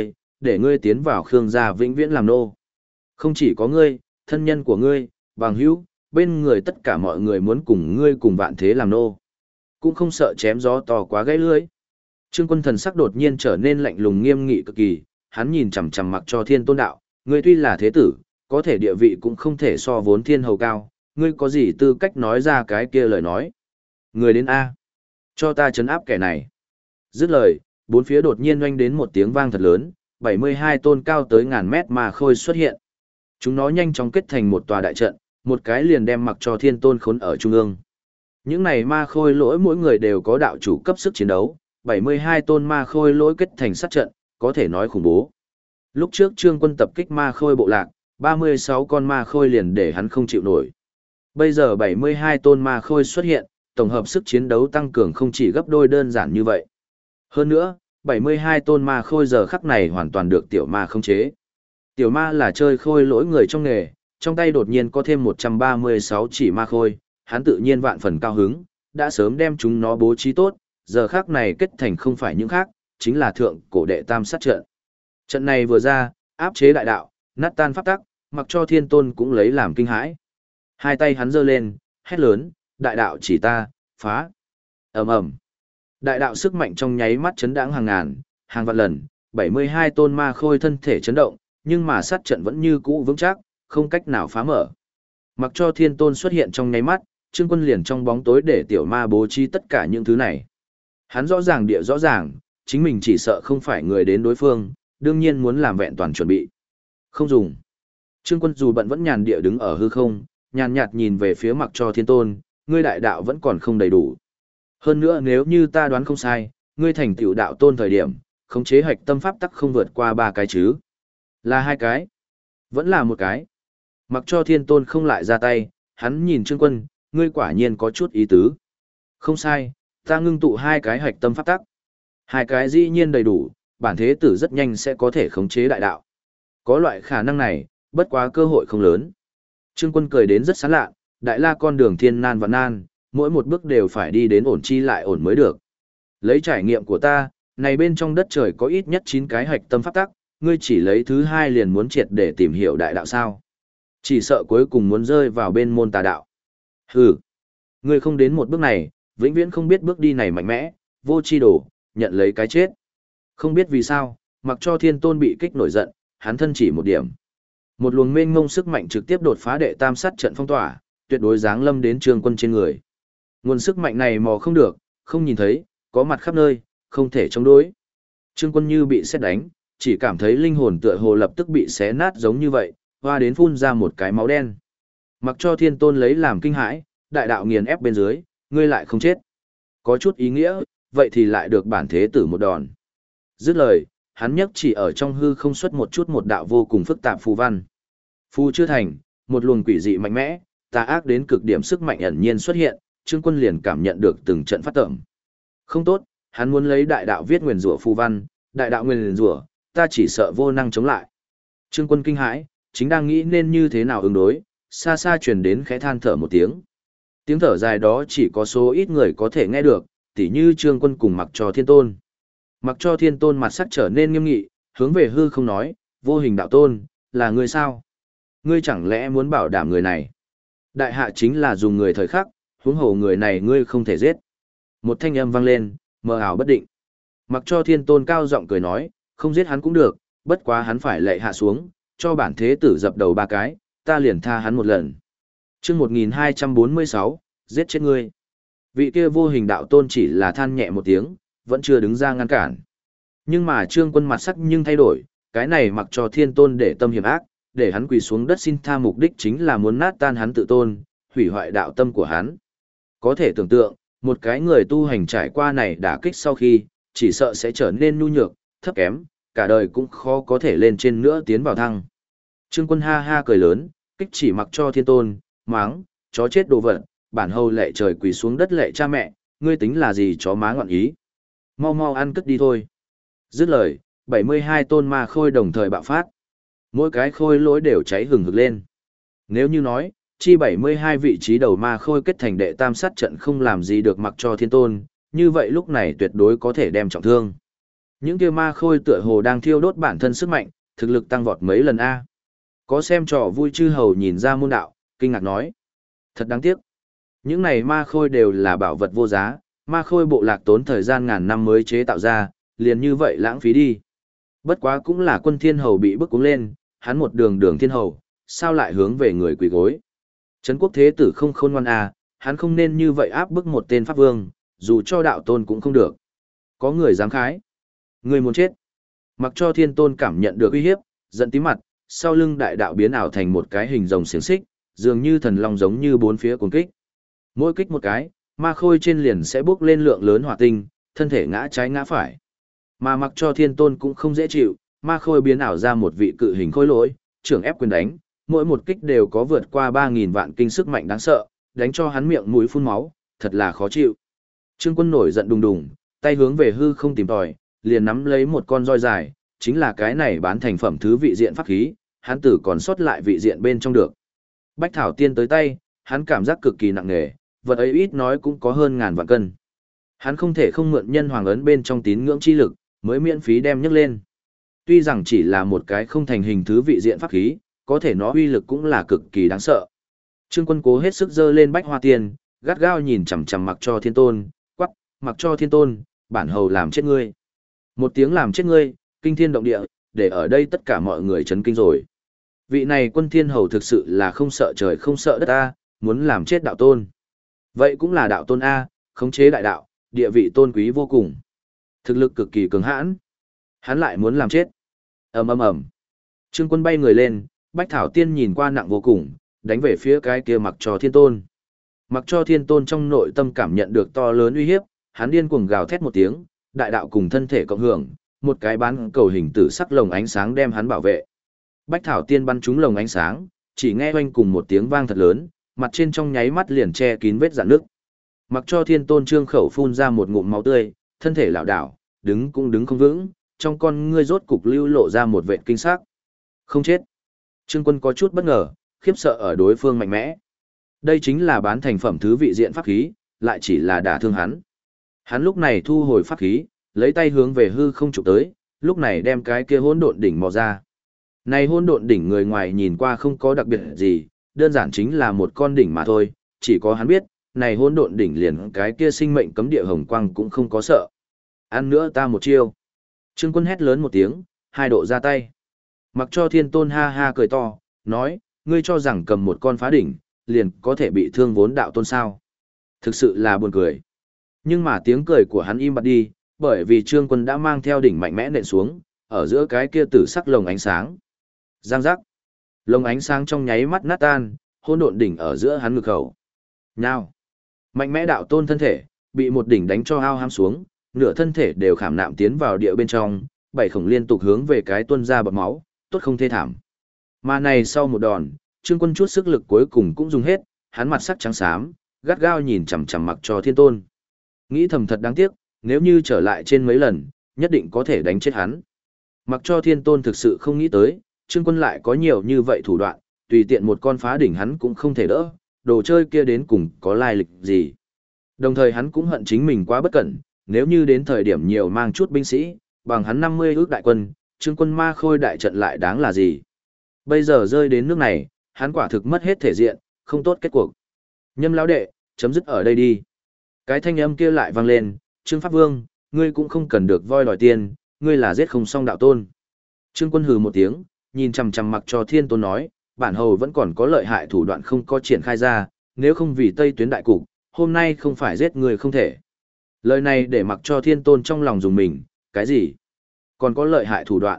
để ngươi tiến vào Khương gia vĩnh viễn làm nô. Không chỉ có ngươi, thân nhân của ngươi, bằng hữu, bên người tất cả mọi người muốn cùng ngươi cùng vạn thế làm nô. Cũng không sợ chém gió to quá gãy lưỡi. Trương Quân thần sắc đột nhiên trở nên lạnh lùng nghiêm nghị cực kỳ, hắn nhìn chằm chằm Mặc Cho Thiên Tôn đạo, ngươi tuy là thế tử, có thể địa vị cũng không thể so vốn thiên hầu cao, ngươi có gì tư cách nói ra cái kia lời nói. Người đến A. Cho ta trấn áp kẻ này. Dứt lời, bốn phía đột nhiên oanh đến một tiếng vang thật lớn, 72 tôn cao tới ngàn mét ma khôi xuất hiện. Chúng nó nhanh chóng kết thành một tòa đại trận, một cái liền đem Mặc Cho Thiên Tôn khốn ở trung ương. Những này ma khôi lỗi mỗi người đều có đạo chủ cấp sức chiến đấu, 72 tôn ma khôi lỗi kết thành sát trận, có thể nói khủng bố. Lúc trước Trương Quân tập kích ma khôi bộ lạc, 36 con ma khôi liền để hắn không chịu nổi. Bây giờ 72 tôn ma khôi xuất hiện, tổng hợp sức chiến đấu tăng cường không chỉ gấp đôi đơn giản như vậy. Hơn nữa, 72 tôn ma khôi giờ khắc này hoàn toàn được tiểu ma khống chế. Tiểu ma là chơi khôi lỗi người trong nghề, trong tay đột nhiên có thêm 136 chỉ ma khôi, hắn tự nhiên vạn phần cao hứng, đã sớm đem chúng nó bố trí tốt, giờ khắc này kết thành không phải những khác, chính là thượng cổ đệ tam sát trận. Trận này vừa ra, áp chế đại đạo, nát tan pháp tắc, Mặc Cho Thiên Tôn cũng lấy làm kinh hãi. Hai tay hắn giơ lên, hét lớn, đại đạo chỉ ta, phá. Ầm ầm. Đại đạo sức mạnh trong nháy mắt chấn đãng hàng ngàn, hàng vạn lần, 72 tôn ma khôi thân thể chấn động, nhưng mà sát trận vẫn như cũ vững chắc, không cách nào phá mở. Mặc Cho Thiên Tôn xuất hiện trong nháy mắt, Trương Quân liền trong bóng tối để tiểu ma bố trí tất cả những thứ này. Hắn rõ ràng địa rõ ràng, chính mình chỉ sợ không phải người đến đối phương, đương nhiên muốn làm vẹn toàn chuẩn bị. Không dùng. Trương Quân dù bận vẫn nhàn địa đứng ở hư không, nhàn nhạt nhìn về phía Mặc Cho Thiên Tôn, ngươi đại đạo vẫn còn không đầy đủ. Hơn nữa nếu như ta đoán không sai, ngươi thành tiểu đạo tôn thời điểm, khống chế hạch tâm pháp tắc không vượt qua 3 cái chứ. Là 2 cái. Vẫn là 1 cái. Mặc Cho Thiên Tôn không lại ra tay, hắn nhìn Trương Quân, ngươi quả nhiên có chút ý tứ. Không sai, ta ngưng tụ 2 cái hạch tâm pháp tắc. 2 cái dĩ nhiên đầy đủ, bản thế tử rất nhanh sẽ có thể khống chế đại đạo. Có loại khả năng này, bất quá cơ hội không lớn. Trương Quân cười đến rất sán lạ, đại la con đường thiên nan và nan, mỗi một bước đều phải đi đến ổn chi lại ổn mới được. Lấy trải nghiệm của ta, này bên trong đất trời có ít nhất 9 cái hạch tâm pháp tắc, ngươi chỉ lấy thứ 2 liền muốn triệt để tìm hiểu đại đạo sao. Chỉ sợ cuối cùng muốn rơi vào bên môn tà đạo. Hừ, ngươi không đến một bước này, vĩnh viễn không biết bước đi này mạnh mẽ, vô chi đổ, nhận lấy cái chết. Không biết vì sao, Mặc Cho Thiên Tôn bị kích nổi giận, hắn thân chỉ một điểm. Một luồng mênh mông sức mạnh trực tiếp đột phá đệ tam sát trận phong tỏa, tuyệt đối giáng lâm đến Trương Quân trên người. Nguồn sức mạnh này mò không được, không nhìn thấy, có mặt khắp nơi, không thể chống đối. Trương Quân như bị sét đánh, chỉ cảm thấy linh hồn tựa hồ lập tức bị xé nát giống như vậy, hoa đến phun ra một cái máu đen. Mặc Cho Thiên Tôn lấy làm kinh hãi, đại đạo nghiền ép bên dưới, ngươi lại không chết. Có chút ý nghĩa, vậy thì lại được bản thế tử một đòn. Dứt lời, hắn nhấc chỉ ở trong hư không xuất một chút một đạo vô cùng phức tạp phù văn. Phù chưa thành, một luồng quỷ dị mạnh mẽ, tà ác đến cực điểm sức mạnh ẩn nhiên xuất hiện, Trương Quân liền cảm nhận được từng trận phát tởm. Không tốt, hắn muốn lấy đại đạo viết nguyền rủa phù văn, đại đạo nguyền rủa, ta chỉ sợ vô năng chống lại. Trương Quân kinh hãi, chính đang nghĩ nên như thế nào ứng đối, xa xa truyền đến khẽ than thở một tiếng. Tiếng thở dài đó chỉ có số ít người có thể nghe được, tỉ như Trương Quân cùng Mặc Cho Thiên Tôn. Mặc Cho Thiên Tôn mặt sắc trở nên nghiêm nghị, hướng về hư không nói, vô hình đạo tôn, là ngươi sao? Ngươi chẳng lẽ muốn bảo đảm người này? Đại hạ chính là dùng người thời khắc, huống hồ người này ngươi không thể giết. Một thanh âm vang lên, mờ ảo bất định. Mặc Cho Thiên Tôn cao giọng cười nói, không giết hắn cũng được, bất quá hắn phải lệ hạ xuống, cho bản thế tử dập đầu 3 cái, ta liền tha hắn một lần. Chương 1246, giết chết ngươi. Vị kia vô hình đạo tôn chỉ là than nhẹ một tiếng, vẫn chưa đứng ra ngăn cản. Nhưng mà Trương Quân mặt sắc nhưng thay đổi, cái này Mặc Cho Thiên Tôn để tâm hiểm ác, để hắn quỳ xuống đất xin tha mục đích chính là muốn nát tan hắn tự tôn, hủy hoại đạo tâm của hắn. Có thể tưởng tượng, một cái người tu hành trải qua này đả kích sau khi, chỉ sợ sẽ trở nên nhu nhược, thấp kém, cả đời cũng khó có thể lên trên nữa tiến vào thăng. Trương Quân ha ha cười lớn, kích chỉ Mặc Cho Thiên Tôn, máng, chó chết đồ vật, bản hầu lệ trời quỳ xuống đất lệ cha mẹ, ngươi tính là gì chó má ngọn ý. Mau mau ăn cất đi thôi. Dứt lời, 72 tôn ma khôi đồng thời bạo phát. Mỗi cái khôi lỗi đều cháy hừng hực lên. Nếu như nói, chi 72 vị trí đầu ma khôi kết thành đệ tam sát trận không làm gì được Mặc Cho Thiên Tôn, như vậy lúc này tuyệt đối có thể đem trọng thương. Những kia ma khôi tựa hồ đang thiêu đốt bản thân sức mạnh, thực lực tăng vọt mấy lần A. Có xem trò vui chư hầu nhìn ra môn đạo, kinh ngạc nói. Thật đáng tiếc. Những này ma khôi đều là bảo vật vô giá, ma khôi bộ lạc tốn thời gian ngàn năm mới chế tạo ra, liền như vậy lãng phí đi. Bất quá cũng là quân thiên hầu bị bức cuống lên, hắn một đường thiên hầu, sao lại hướng về người quỳ gối. Trấn quốc thế tử không khôn ngoan à, hắn không nên như vậy áp bức một tên pháp vương, dù cho đạo tôn cũng không được. Có người dám khái. Người muốn chết. Mặc cho thiên tôn cảm nhận được uy hiếp, giận tím mặt, sau lưng đại đạo biến ảo thành một cái hình rồng xiềng xích, dường như thần long giống như bốn phía cuốn kích. Mỗi kích một cái, ma khôi trên liền sẽ bước lên lượng lớn hỏa tinh, thân thể ngã trái ngã phải. Mà mặc cho thiên tôn cũng không dễ chịu, ma khôi biến ảo ra một vị cự hình khôi lỗi, trưởng ép quyền đánh, mỗi một kích đều có vượt qua 3.000 vạn kinh sức mạnh đáng sợ, đánh cho hắn miệng mũi phun máu, thật là khó chịu. Trương Quân nổi giận đùng đùng, tay hướng về hư không tìm tòi, liền nắm lấy một con roi dài, chính là cái này bán thành phẩm thứ vị diện pháp khí, hắn tử còn sót lại vị diện bên trong được. Bách Thảo Tiên tới tay, hắn cảm giác cực kỳ nặng nề, vật ấy ít nói cũng có hơn ngàn vạn cân. Hắn không thể không mượn nhân hoàng ấn bên trong tín ngưỡng chi lực, mới miễn phí đem nhấc lên. Tuy rằng chỉ là một cái không thành hình thứ vị diện pháp khí, có thể nó uy lực cũng là cực kỳ đáng sợ. Trương Quân cố hết sức giơ lên Bách Hoa Tiên, gắt gao nhìn chằm chằm Mặc cho Thiên Tôn, quắc, Mặc cho Thiên Tôn, bản hầu làm chết ngươi. Một tiếng làm chết ngươi, kinh thiên động địa, để ở đây tất cả mọi người chấn kinh rồi. Vị này Quân Thiên Hầu thực sự là không sợ trời không sợ đất a, muốn làm chết đạo tôn. Vậy cũng là đạo tôn a, khống chế đại đạo, địa vị tôn quý vô cùng. Thực lực cực kỳ cường hãn. Hắn lại muốn làm chết. Ầm ầm ầm. Trương Quân bay người lên, Bách Thảo Tiên nhìn qua nặng vô cùng, đánh về phía cái kia Mặc cho Thiên Tôn. Mặc cho Thiên Tôn trong nội tâm cảm nhận được to lớn uy hiếp, hắn điên cuồng gào thét một tiếng, đại đạo cùng thân thể cộng hưởng, một cái bán cầu hình tử sắc lồng ánh sáng đem hắn bảo vệ. Bách Thảo Tiên bắn trúng lồng ánh sáng, chỉ nghe oanh cùng một tiếng vang thật lớn, mặt trên trong nháy mắt liền che kín vết rạn nước. Mặc cho Thiên Tôn trương khẩu phun ra một ngụm máu tươi, thân thể lảo đảo, đứng cũng đứng không vững, trong con ngươi rốt cục lưu lộ ra một vệt kinh sắc. Không chết. Trương Quân có chút bất ngờ, khiếp sợ ở đối phương mạnh mẽ. Đây chính là bán thành phẩm thứ vị diện pháp khí, lại chỉ là đả thương hắn. Hắn lúc này thu hồi pháp khí, lấy tay hướng về hư không chụp tới, lúc này đem cái kia hỗn độn đỉnh mò ra. Này hỗn độn đỉnh người ngoài nhìn qua không có đặc biệt gì, đơn giản chính là một con đỉnh mà thôi, chỉ có hắn biết, này hỗn độn đỉnh liền cái kia sinh mệnh cấm địa hồng quang cũng không có sợ. Ăn nữa ta một chiêu. Trương Quân hét lớn một tiếng, hai độ ra tay. Mặc cho Thiên Tôn ha ha cười to, nói, ngươi cho rằng cầm một con phá đỉnh, liền có thể bị thương vốn đạo tôn sao. Thực sự là buồn cười. Nhưng mà tiếng cười của hắn im bặt đi, bởi vì Trương Quân đã mang theo đỉnh mạnh mẽ nện xuống, ở giữa cái kia tử sắc lồng ánh sáng. Giang giác. Lồng ánh sáng trong nháy mắt nát tan, hỗn độn đỉnh ở giữa hắn ngực khẩu. Nhao. Mạnh mẽ đạo tôn thân thể, bị một đỉnh đánh cho ao ham xuống, nửa thân thể đều khảm nạm tiến vào địa bên trong, bảy khổng liên tục hướng về cái tuôn ra bọt máu, tốt không thê thảm. Mà này sau một đòn, Trương Quân chút sức lực cuối cùng cũng dùng hết, hắn mặt sắc trắng xám, gắt gao nhìn chằm chằm Mặc cho Thiên Tôn. Nghĩ thầm thật đáng tiếc, nếu như trở lại trên mấy lần, nhất định có thể đánh chết hắn. Mặc cho Thiên Tôn thực sự không nghĩ tới, Trương Quân lại có nhiều như vậy thủ đoạn, tùy tiện một con phá đỉnh hắn cũng không thể đỡ, đồ chơi kia đến cùng có lai lịch gì. Đồng thời hắn cũng hận chính mình quá bất cẩn, nếu như đến thời điểm nhiều mang chút binh sĩ, bằng hắn 50 ước đại quân, Trương Quân ma khôi đại trận lại đáng là gì. Bây giờ rơi đến nước này, hắn quả thực mất hết thể diện, không tốt kết cuộc. Nhâm lão đệ, chấm dứt ở đây đi. Cái thanh âm kia lại vang lên, Trương Pháp Vương, ngươi cũng không cần được voi đòi tiền, ngươi là giết không xong đạo tôn. Trương Quân hừ một tiếng, nhìn chằm chằm Mặc cho Thiên Tôn nói, bản hầu vẫn còn có lợi hại thủ đoạn không có triển khai ra, nếu không vì Tây tuyến đại cục, hôm nay không phải giết người không thể. Lời này để Mặc cho Thiên Tôn trong lòng dùng mình, cái gì? Còn có lợi hại thủ đoạn.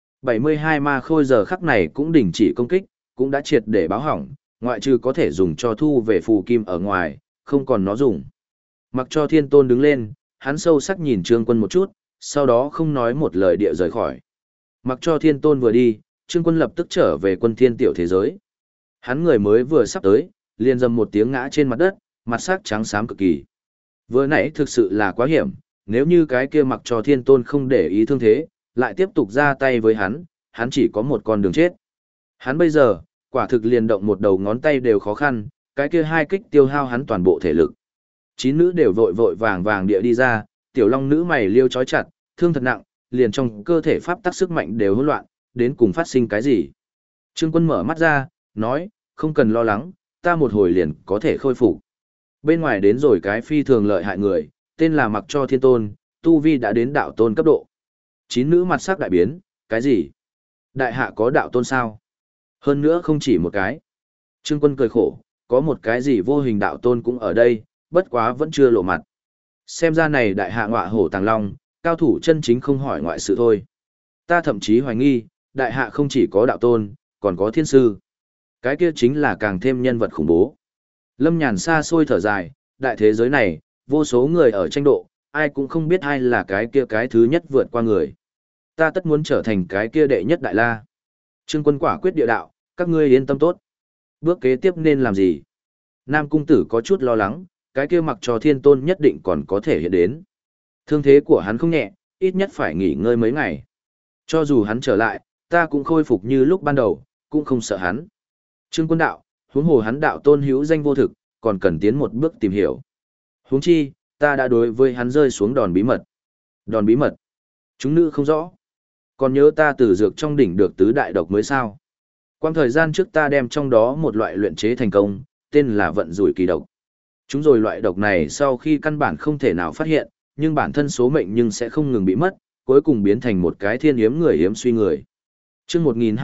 72 ma khôi giờ khắc này cũng đình chỉ công kích, cũng đã triệt để báo hỏng, ngoại trừ có thể dùng cho thu về phù kim ở ngoài, không còn nó dùng. Mặc cho Thiên Tôn đứng lên, hắn sâu sắc nhìn Trương Quân một chút, sau đó không nói một lời địa rời khỏi. Mặc cho Thiên Tôn vừa đi, Trương Quân lập tức trở về Quân Thiên tiểu thế giới. Hắn người mới vừa sắp tới, liền dầm một tiếng ngã trên mặt đất, mặt sắc trắng xám cực kỳ. Vừa nãy thực sự là quá hiểm, nếu như cái kia Mặc cho Thiên Tôn không để ý thương thế, lại tiếp tục ra tay với hắn chỉ có một con đường chết. Hắn bây giờ, quả thực liền động một đầu ngón tay đều khó khăn, cái kia hai kích tiêu hao hắn toàn bộ thể lực. Chín nữ đều vội vội vàng vàng địa đi ra, tiểu long nữ mày liêu chói chặt, thương thật nặng, liền trong cơ thể pháp tắc sức mạnh đều hỗn loạn, đến cùng phát sinh cái gì. Trương Quân mở mắt ra, nói, không cần lo lắng, ta một hồi liền có thể khôi phục. Bên ngoài đến rồi cái phi thường lợi hại người, tên là Mặc Cho Thiên Tôn, tu vi đã đến đạo tôn cấp độ. Chín nữ mặt sắc đại biến, cái gì? Đại hạ có đạo tôn sao? Hơn nữa không chỉ một cái. Trương Quân cười khổ, có một cái gì vô hình đạo tôn cũng ở đây, bất quá vẫn chưa lộ mặt. Xem ra này đại hạ ngọa hổ tàng long, cao thủ chân chính không hỏi ngoại sự thôi. Ta thậm chí hoài nghi, đại hạ không chỉ có đạo tôn, còn có thiên sư. Cái kia chính là càng thêm nhân vật khủng bố. Lâm Nhàn xa xôi thở dài, đại thế giới này, vô số người ở tranh độ, ai cũng không biết ai là cái kia cái thứ nhất vượt qua người. Ta tất muốn trở thành cái kia đệ nhất đại la. Trương Quân quả quyết địa đạo, các ngươi yên tâm tốt. Bước kế tiếp nên làm gì? Nam Cung Tử có chút lo lắng, cái kia Mặc Cho Thiên Tôn nhất định còn có thể hiện đến. Thương thế của hắn không nhẹ, ít nhất phải nghỉ ngơi mấy ngày. Cho dù hắn trở lại, ta cũng khôi phục như lúc ban đầu, cũng không sợ hắn. Trương Quân đạo, huống hồ hắn đạo tôn hữu danh vô thực, còn cần tiến một bước tìm hiểu. Huống chi, ta đã đối với hắn rơi xuống đòn bí mật. Đòn bí mật? Chúng nữ không rõ. Còn nhớ ta từ dược trong đỉnh được tứ đại độc mới sao? Quang thời gian trước ta đem trong đó một loại luyện chế thành công, tên là vận rủi kỳ độc. Chúng rồi loại độc này sau khi căn bản không thể nào phát hiện, nhưng bản thân số mệnh nhưng sẽ không ngừng bị mất, cuối cùng biến thành một cái thiên hiếm người hiếm suy người. Chương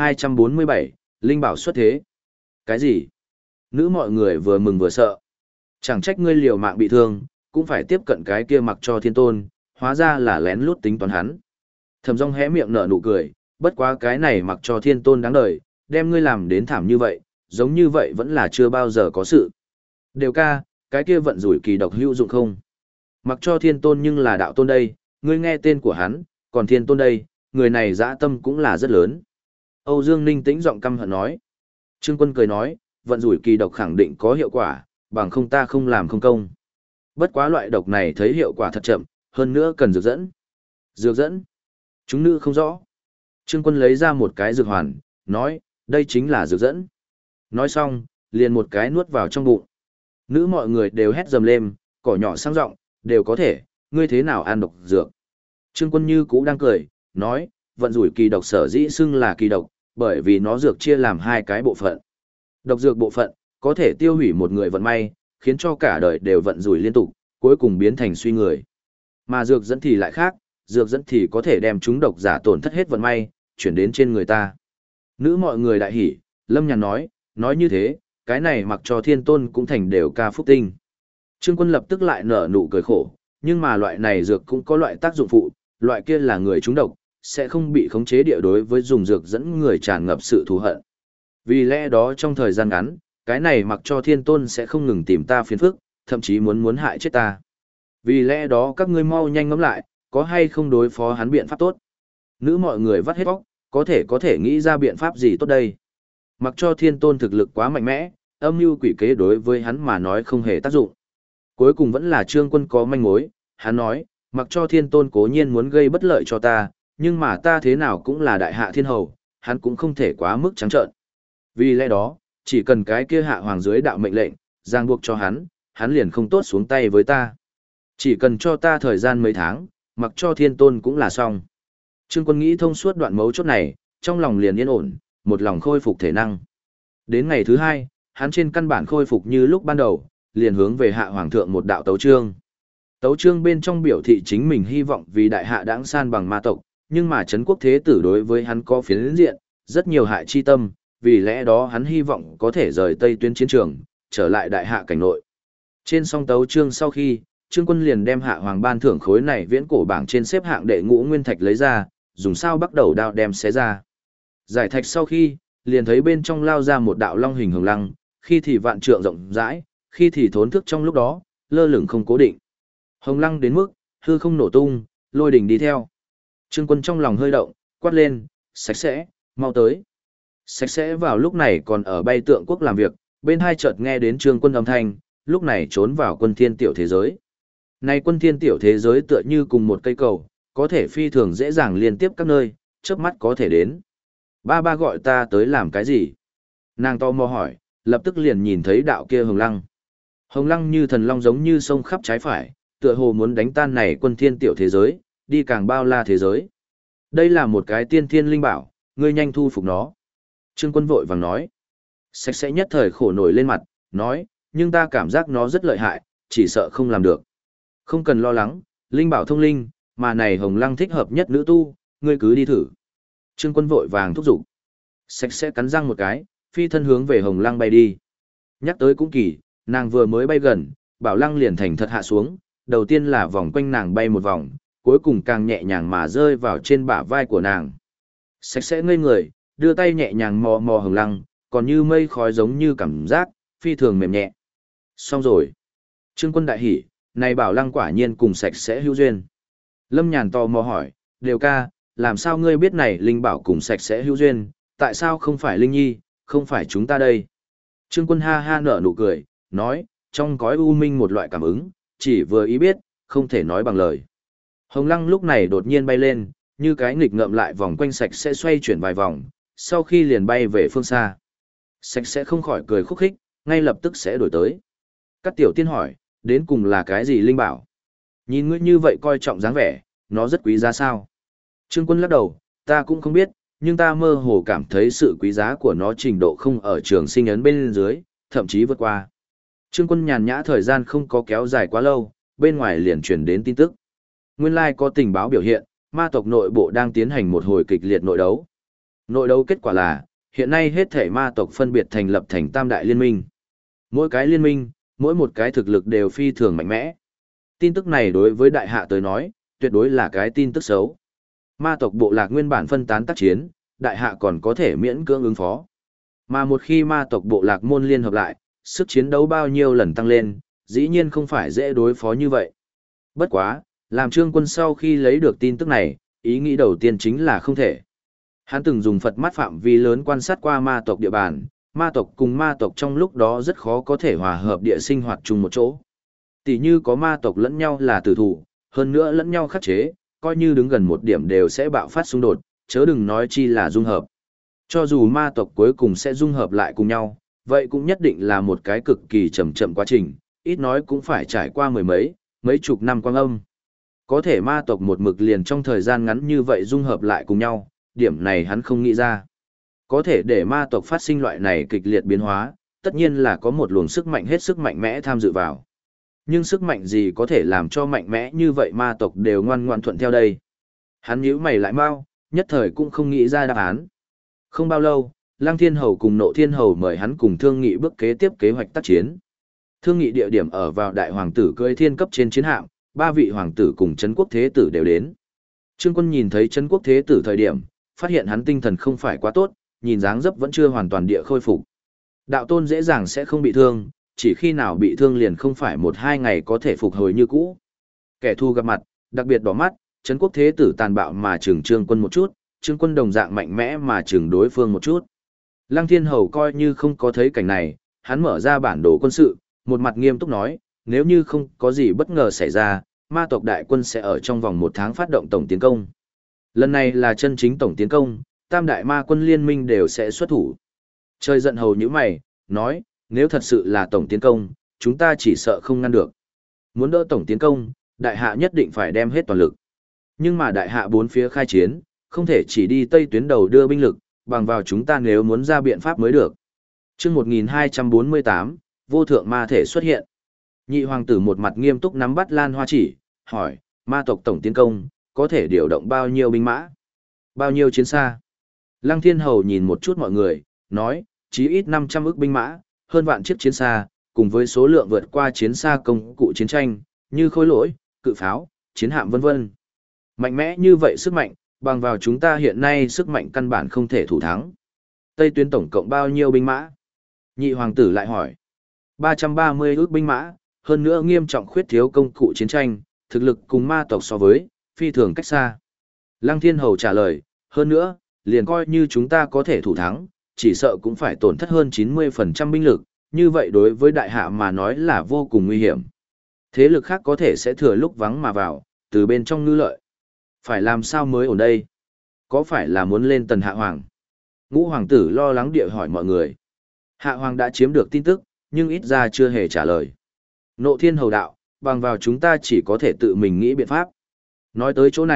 1247, Linh bảo xuất thế. Cái gì? Nữ mọi người vừa mừng vừa sợ. Chẳng trách ngươi liều mạng bị thương, cũng phải tiếp cận cái kia Mặc Cho Thiên Tôn, hóa ra là lén lút tính toán hắn. Thẩm Dung hé miệng nở nụ cười, bất quá cái này Mặc Cho Thiên Tôn đáng đời, đem ngươi làm đến thảm như vậy, giống như vậy vẫn là chưa bao giờ có sự. Đều ca, cái kia vận rủi kỳ độc hữu dụng không? Mặc Cho Thiên Tôn nhưng là đạo tôn đây, ngươi nghe tên của hắn, còn Thiên Tôn đây, người này dã tâm cũng là rất lớn. Âu Dương Ninh tĩnh giọng căm hận nói. Trương Quân cười nói, vận rủi kỳ độc khẳng định có hiệu quả, bằng không ta không làm không công. Bất quá loại độc này thấy hiệu quả thật chậm, hơn nữa cần dược dẫn. Dược dẫn? Chúng nữ không rõ. Trương Quân lấy ra một cái dược hoàn, nói, đây chính là dược dẫn. Nói xong, liền một cái nuốt vào trong bụng. Nữ mọi người đều hét dầm lên, cỏ nhỏ sang rộng, đều có thể, ngươi thế nào ăn độc dược. Trương Quân như cũ đang cười, nói, vận rủi kỳ độc sở dĩ xưng là kỳ độc, bởi vì nó dược chia làm hai cái bộ phận. Độc dược bộ phận, có thể tiêu hủy một người vận may, khiến cho cả đời đều vận rủi liên tục, cuối cùng biến thành suy người. Mà dược dẫn thì lại khác, dược dẫn thì có thể đem chúng độc giả tổn thất hết vận may, chuyển đến trên người ta. Nữ mọi người đại hỉ, Lâm Nhàn nói như thế, cái này Mặc Cho Thiên Tôn cũng thành đều ca phúc tinh. Trương Quân lập tức lại nở nụ cười khổ, nhưng mà loại này dược cũng có loại tác dụng phụ, loại kia là người trúng độc, sẽ không bị khống chế địa đối với dùng dược dẫn người tràn ngập sự thù hận. Vì lẽ đó trong thời gian ngắn, cái này Mặc Cho Thiên Tôn sẽ không ngừng tìm ta phiền phức, thậm chí muốn hại chết ta. Vì lẽ đó các ngươi mau nhanh ngẫm lại, có hay không đối phó hắn biện pháp tốt. Nữ mọi người vắt hết bóc, có thể nghĩ ra biện pháp gì tốt đây. Mặc Cho Thiên Tôn thực lực quá mạnh mẽ, âm mưu quỷ kế đối với hắn mà nói không hề tác dụng. Cuối cùng vẫn là Trương Quân có manh mối, hắn nói, Mặc Cho Thiên Tôn cố nhiên muốn gây bất lợi cho ta, nhưng mà ta thế nào cũng là đại hạ thiên hầu, hắn cũng không thể quá mức trắng trợn. Vì lẽ đó, chỉ cần cái kia hạ hoàng dưới đạo mệnh lệnh, giang buộc cho hắn liền không tốt xuống tay với ta. Chỉ cần cho ta thời gian mấy tháng, Mặc Cho Thiên Tôn cũng là xong. Trương Quân nghĩ thông suốt đoạn mấu chốt này, trong lòng liền yên ổn, một lòng khôi phục thể năng. Đến ngày thứ hai, hắn trên căn bản khôi phục như lúc ban đầu, liền hướng về hạ hoàng thượng một đạo tấu chương. Tấu chương bên trong biểu thị chính mình hy vọng vì đại hạ đãng san bằng ma tộc, nhưng mà Trấn Quốc Thế Tử đối với hắn có phiến diện, rất nhiều hại chi tâm, vì lẽ đó hắn hy vọng có thể rời Tây tuyến chiến trường, trở lại đại hạ cảnh nội. Trên song tấu chương sau khi, Trương Quân liền đem hạ hoàng ban thưởng khối này viễn cổ bảng trên xếp hạng đệ ngũ nguyên thạch lấy ra, dùng sao bắt đầu đao đem xé ra. Giải thạch sau khi, liền thấy bên trong lao ra một đạo long hình hồng lăng, khi thì vạn trượng rộng rãi, khi thì thốn thức trong lúc đó, lơ lửng không cố định. Hồng lăng đến mức, hư không nổ tung, lôi đỉnh đi theo. Trương Quân trong lòng hơi động, quát lên, sạch sẽ, mau tới. Sạch sẽ vào lúc này còn ở bay tượng quốc làm việc, bên hai chợt nghe đến Trương Quân âm thanh, lúc này trốn vào quân thiên tiểu thế giới. Này quân thiên tiểu thế giới tựa như cùng một cây cầu, có thể phi thường dễ dàng liên tiếp các nơi, chớp mắt có thể đến. Ba gọi ta tới làm cái gì? Nàng to mò hỏi, lập tức liền nhìn thấy đạo kia hồng lăng. Hồng lăng như thần long giống như sông khắp trái phải, tựa hồ muốn đánh tan này quân thiên tiểu thế giới, đi càng bao la thế giới. Đây là một cái tiên thiên linh bảo, ngươi nhanh thu phục nó. Trương Quân vội vàng nói. Sạch sẽ nhất thời khổ nổi lên mặt, nói, nhưng ta cảm giác nó rất lợi hại, chỉ sợ không làm được. Không cần lo lắng, linh bảo thông linh, mà này Hồng Lăng thích hợp nhất nữ tu, ngươi cứ đi thử. Trương Quân vội vàng thúc giục. Sạch sẽ cắn răng một cái, phi thân hướng về Hồng Lăng bay đi. Nhắc tới cũng kỳ, nàng vừa mới bay gần, Bảo Lăng liền thành thật hạ xuống, đầu tiên là vòng quanh nàng bay một vòng, cuối cùng càng nhẹ nhàng mà rơi vào trên bả vai của nàng. Sạch sẽ ngây người, đưa tay nhẹ nhàng mò mò Hồng Lăng, còn như mây khói giống như cảm giác, phi thường mềm nhẹ. Xong rồi. Trương Quân đại hỉ, này Bảo Lăng quả nhiên cùng sạch sẽ hữu duyên. Lâm Nhàn tò mò hỏi, Đều ca, làm sao ngươi biết này linh bảo cùng sạch sẽ hữu duyên, tại sao không phải Linh Nhi, không phải chúng ta đây? Trương Quân ha ha nở nụ cười, nói, trong cõi u minh một loại cảm ứng, chỉ vừa ý biết, không thể nói bằng lời. Hồng Lăng lúc này đột nhiên bay lên, như cái nghịch ngợm lại vòng quanh sạch sẽ xoay chuyển vài vòng, sau khi liền bay về phương xa. Sạch sẽ không khỏi cười khúc khích, ngay lập tức sẽ đổi tới. Các tiểu tiên hỏi, đến cùng là cái gì linh bảo? Nhìn ngươi như vậy coi trọng dáng vẻ, nó rất quý giá sao? Trương Quân lắc đầu, ta cũng không biết, nhưng ta mơ hồ cảm thấy sự quý giá của nó trình độ không ở trường sinh ấn bên dưới, thậm chí vượt qua. Trương Quân nhàn nhã thời gian không có kéo dài quá lâu, bên ngoài liền truyền đến tin tức. Nguyên lai có tình báo biểu hiện, ma tộc nội bộ đang tiến hành một hồi kịch liệt nội đấu. Nội đấu kết quả là, hiện nay hết thể ma tộc phân biệt thành lập thành tam đại liên minh. Mỗi cái liên minh, mỗi một cái thực lực đều phi thường mạnh mẽ. Tin tức này đối với đại hạ tới nói, tuyệt đối là cái tin tức xấu. Ma tộc bộ lạc nguyên bản phân tán tác chiến, đại hạ còn có thể miễn cưỡng ứng phó. Mà một khi ma tộc bộ lạc môn liên hợp lại, sức chiến đấu bao nhiêu lần tăng lên, dĩ nhiên không phải dễ đối phó như vậy. Bất quá, làm Trương Quân sau khi lấy được tin tức này, ý nghĩ đầu tiên chính là không thể. Hắn từng dùng Phật mắt phạm vi lớn quan sát qua ma tộc địa bàn, ma tộc cùng ma tộc trong lúc đó rất khó có thể hòa hợp địa sinh hoạt chung một chỗ. Tỷ như có ma tộc lẫn nhau là tử thủ, hơn nữa lẫn nhau khắc chế, coi như đứng gần một điểm đều sẽ bạo phát xung đột, chớ đừng nói chi là dung hợp. Cho dù ma tộc cuối cùng sẽ dung hợp lại cùng nhau, vậy cũng nhất định là một cái cực kỳ chậm chậm quá trình, ít nói cũng phải trải qua mấy chục năm quang âm. Có thể ma tộc một mực liền trong thời gian ngắn như vậy dung hợp lại cùng nhau, điểm này hắn không nghĩ ra. Có thể để ma tộc phát sinh loại này kịch liệt biến hóa, tất nhiên là có một luồng sức mạnh hết sức mạnh mẽ tham dự vào. Nhưng sức mạnh gì có thể làm cho mạnh mẽ như vậy ma tộc đều ngoan ngoan thuận theo đây? Hắn nhíu mày lại mau, nhất thời cũng không nghĩ ra đáp án. Không bao lâu, Lăng Thiên Hầu cùng Nộ Thiên Hầu mời hắn cùng thương nghị bước kế tiếp kế hoạch tác chiến. Thương nghị địa điểm ở vào đại hoàng tử cưỡi thiên cấp trên chiến hạm, ba vị hoàng tử cùng Trấn Quốc Thế Tử đều đến. Trương Quân nhìn thấy Trấn Quốc Thế Tử thời điểm, phát hiện hắn tinh thần không phải quá tốt, nhìn dáng dấp vẫn chưa hoàn toàn địa khôi phục. Đạo tôn dễ dàng sẽ không bị thương, chỉ khi nào bị thương liền không phải 1-2 ngày có thể phục hồi như cũ. Kẻ thù gặp mặt, đặc biệt đỏ mắt, Trấn Quốc Thế Tử tàn bạo mà trừng Trương Quân một chút, Trương Quân đồng dạng mạnh mẽ mà trừng đối phương một chút. Lăng Thiên Hầu coi như không có thấy cảnh này, hắn mở ra bản đồ quân sự, một mặt nghiêm túc nói, nếu như không có gì bất ngờ xảy ra, ma tộc đại quân sẽ ở trong vòng 1 tháng phát động tổng tiến công. Lần này là chân chính tổng tiến công, tam đại ma quân liên minh đều sẽ xuất thủ. Trời giận hầu như mày, nói, nếu thật sự là tổng tiến công, chúng ta chỉ sợ không ngăn được. Muốn đỡ tổng tiến công, đại hạ nhất định phải đem hết toàn lực. Nhưng mà đại hạ bốn phía khai chiến, không thể chỉ đi tây tuyến đầu đưa binh lực, bằng vào chúng ta nếu muốn ra biện pháp mới được. Chương 1248, vô thượng ma thể xuất hiện. Nhị hoàng tử một mặt nghiêm túc nắm bắt lan hoa chỉ, hỏi, ma tộc tổng tiến công, có thể điều động bao nhiêu binh mã? Bao nhiêu chiến xa? Lăng Thiên Hầu nhìn một chút mọi người, nói, chí ít 500 ức binh mã, hơn vạn chiếc chiến xa, cùng với số lượng vượt qua chiến xa công cụ chiến tranh, như khối lỗi, cự pháo, chiến hạm vân vân. Mạnh mẽ như vậy sức mạnh, bằng vào chúng ta hiện nay sức mạnh căn bản không thể thủ thắng. Tây tuyến tổng cộng bao nhiêu binh mã? Nhị hoàng tử lại hỏi. 330 ức binh mã, hơn nữa nghiêm trọng khuyết thiếu công cụ chiến tranh, thực lực cùng ma tộc so với, phi thường cách xa. Lăng Thiên Hầu trả lời, hơn nữa, liền coi như chúng ta có thể thủ thắng, chỉ sợ cũng phải tổn thất hơn 90% binh lực, như vậy đối với đại hạ mà nói là vô cùng nguy hiểm. Thế lực khác có thể sẽ thừa lúc vắng mà vào, từ bên trong ngư lợi. Phải làm sao mới ổn đây? Có phải là muốn lên tần hạ hoàng? Ngũ hoàng tử lo lắng địa hỏi mọi người. Hạ hoàng đã chiếm được tin tức, nhưng ít ra chưa hề trả lời. Nộ Thiên Hầu đạo, bằng vào chúng ta chỉ có thể tự mình nghĩ biện pháp. Nói tới chỗ này,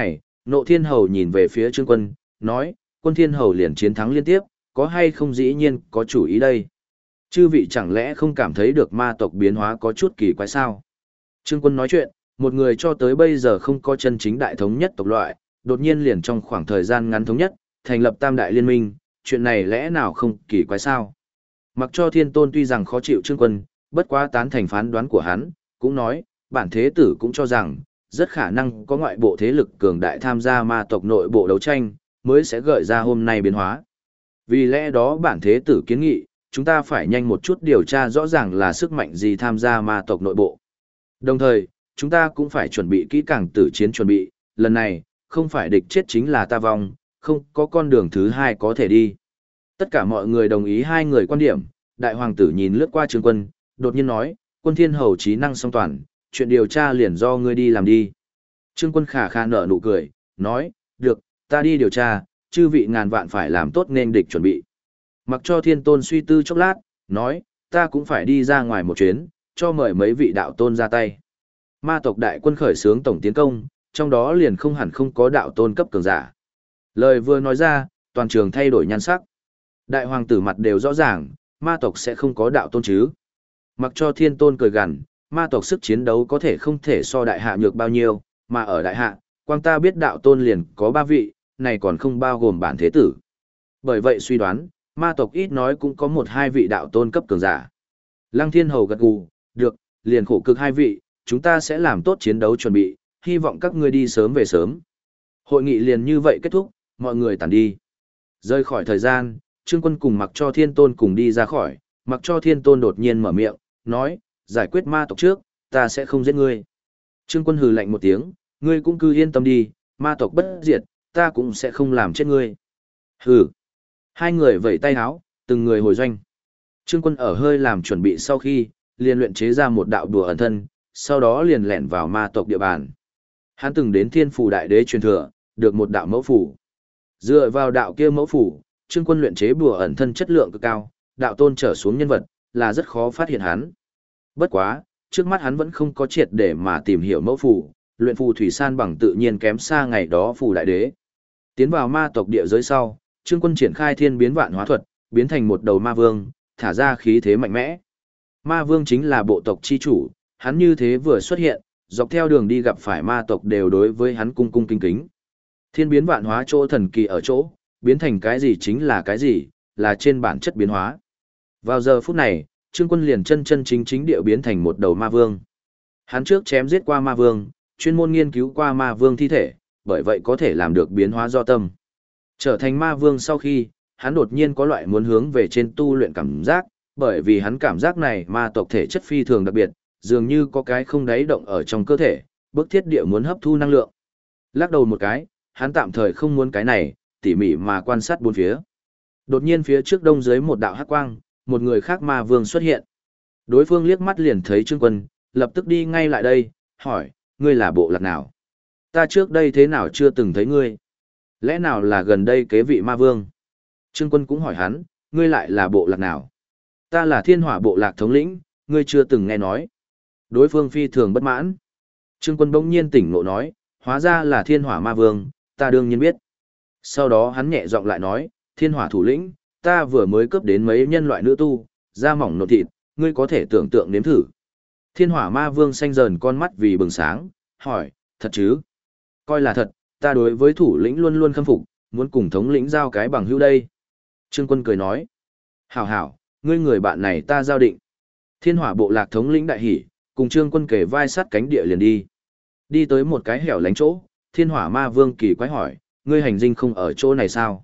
Nộ Thiên Hầu nhìn về phía Trương Quân, nói, Quân Thiên Hầu liền chiến thắng liên tiếp, có hay không dĩ nhiên có chủ ý đây. Chư vị chẳng lẽ không cảm thấy được ma tộc biến hóa có chút kỳ quái sao? Trương Quân nói chuyện, một người cho tới bây giờ không có chân chính đại thống nhất tộc loại, đột nhiên liền trong khoảng thời gian ngắn thống nhất, thành lập tam đại liên minh, chuyện này lẽ nào không kỳ quái sao? Mặc cho Thiên Tôn tuy rằng khó chịu Trương Quân, bất quá tán thành phán đoán của hắn, cũng nói, bản thế tử cũng cho rằng, rất khả năng có ngoại bộ thế lực cường đại tham gia ma tộc nội bộ đấu tranh, mới sẽ gợi ra hôm nay biến hóa. Vì lẽ đó bản thế tử kiến nghị, chúng ta phải nhanh một chút điều tra rõ ràng là sức mạnh gì tham gia ma tộc nội bộ. Đồng thời, chúng ta cũng phải chuẩn bị kỹ càng tử chiến chuẩn bị, lần này, không phải địch chết chính là ta vong, không có con đường thứ hai có thể đi. Tất cả mọi người đồng ý hai người quan điểm, đại hoàng tử nhìn lướt qua Trương Quân, đột nhiên nói, Quân Thiên Hầu trí năng song toàn, chuyện điều tra liền do ngươi đi làm đi. Trương Quân khả khả nở nụ cười, nói, được, ta đi điều tra, chư vị ngàn vạn phải làm tốt nên địch chuẩn bị. Mặc cho Thiên Tôn suy tư chốc lát, nói, ta cũng phải đi ra ngoài một chuyến, cho mời mấy vị đạo tôn ra tay. Ma tộc đại quân khởi xướng tổng tiến công, trong đó liền không hẳn không có đạo tôn cấp cường giả. Lời vừa nói ra, toàn trường thay đổi nhan sắc. Đại hoàng tử mặt đều rõ ràng, ma tộc sẽ không có đạo tôn chứ. Mặc cho Thiên Tôn cười gằn, ma tộc sức chiến đấu có thể không thể so đại hạ nhược bao nhiêu, mà ở đại hạ, quang ta biết đạo tôn liền có 3 vị, này còn không bao gồm bản thế tử. Bởi vậy suy đoán, ma tộc ít nói cũng có 1-2 vị đạo tôn cấp cường giả. Lăng Thiên Hầu gật gù, được, liền khổ cực 2 vị, chúng ta sẽ làm tốt chiến đấu chuẩn bị, hy vọng các ngươi đi sớm về sớm. Hội nghị liền như vậy kết thúc, mọi người tản đi. Rơi khỏi thời gian, Trương Quân cùng Mặc cho Thiên Tôn cùng đi ra khỏi, Mặc cho Thiên Tôn đột nhiên mở miệng, nói, giải quyết ma tộc trước, ta sẽ không giết ngươi. Trương Quân hừ lạnh một tiếng, ngươi cũng cứ yên tâm đi, ma tộc bất diệt, ta cũng sẽ không làm chết ngươi. Hừ. Hai người vẫy tay háo, từng người hồi doanh. Trương Quân ở hơi làm chuẩn bị sau khi, liền luyện chế ra một đạo đùa ẩn thân, sau đó liền lẻn vào ma tộc địa bàn. Hắn từng đến Thiên Phủ Đại Đế truyền thừa, được một đạo mẫu phủ. Dựa vào đạo kia mẫu phủ, Trương Quân luyện chế bùa ẩn thân chất lượng cực cao, đạo tôn trở xuống nhân vật, là rất khó phát hiện hắn. Bất quá, trước mắt hắn vẫn không có triệt để mà tìm hiểu mẫu phủ, luyện phù thủy san bằng tự nhiên kém xa ngày đó phù đại đế. Tiến vào ma tộc địa giới sau, Trương Quân triển khai thiên biến vạn hóa thuật, biến thành một đầu ma vương, thả ra khí thế mạnh mẽ. Ma vương chính là bộ tộc chi chủ, hắn như thế vừa xuất hiện, dọc theo đường đi gặp phải ma tộc đều đối với hắn cung cung kính kính. Thiên biến vạn hóa chỗ thần kỳ ở chỗ, biến thành cái gì chính là cái gì, là trên bản chất biến hóa. Vào giờ phút này, Trương Quân liền chân chân chính chính địa biến thành một đầu ma vương. Hắn trước chém giết qua ma vương, chuyên môn nghiên cứu qua ma vương thi thể, bởi vậy có thể làm được biến hóa do tâm. Trở thành ma vương sau khi, hắn đột nhiên có loại muốn hướng về trên tu luyện cảm giác, bởi vì hắn cảm giác này ma tộc thể chất phi thường đặc biệt, dường như có cái không đáy động ở trong cơ thể, bức thiết địa muốn hấp thu năng lượng. Lắc đầu một cái, hắn tạm thời không muốn cái này, tỉ mỉ mà quan sát bốn phía. Đột nhiên phía trước đông dưới một đạo hắc quang, một người khác ma vương xuất hiện. Đối phương liếc mắt liền thấy Trương Quân, lập tức đi ngay lại đây, hỏi, ngươi là bộ lạc nào? Ta trước đây thế nào chưa từng thấy ngươi? Lẽ nào là gần đây kế vị ma vương? Trương Quân cũng hỏi hắn, ngươi lại là bộ lạc nào? Ta là Thiên Hỏa bộ lạc thống lĩnh, ngươi chưa từng nghe nói. Đối phương phi thường bất mãn. Trương Quân bỗng nhiên tỉnh ngộ nói, hóa ra là Thiên Hỏa ma vương, ta đương nhiên biết. Sau đó hắn nhẹ giọng lại nói, Thiên Hỏa thủ lĩnh, ta vừa mới cướp đến mấy nhân loại nữ tu, da mỏng nộn thịt, ngươi có thể tưởng tượng nếm thử. Thiên Hỏa ma vương xanh dờn con mắt vì bừng sáng, hỏi, thật chứ? Coi là thật, ta đối với thủ lĩnh luôn luôn khâm phục, muốn cùng thống lĩnh giao cái bằng hữu đây. Trương Quân cười nói, hảo hảo, ngươi người bạn này ta giao định. Thiên Hỏa bộ lạc thống lĩnh đại hỉ, cùng Trương Quân kể vai sát cánh địa liền đi. Đi tới một cái hẻo lánh chỗ, Thiên Hỏa ma vương kỳ quái hỏi, ngươi hành dinh không ở chỗ này sao?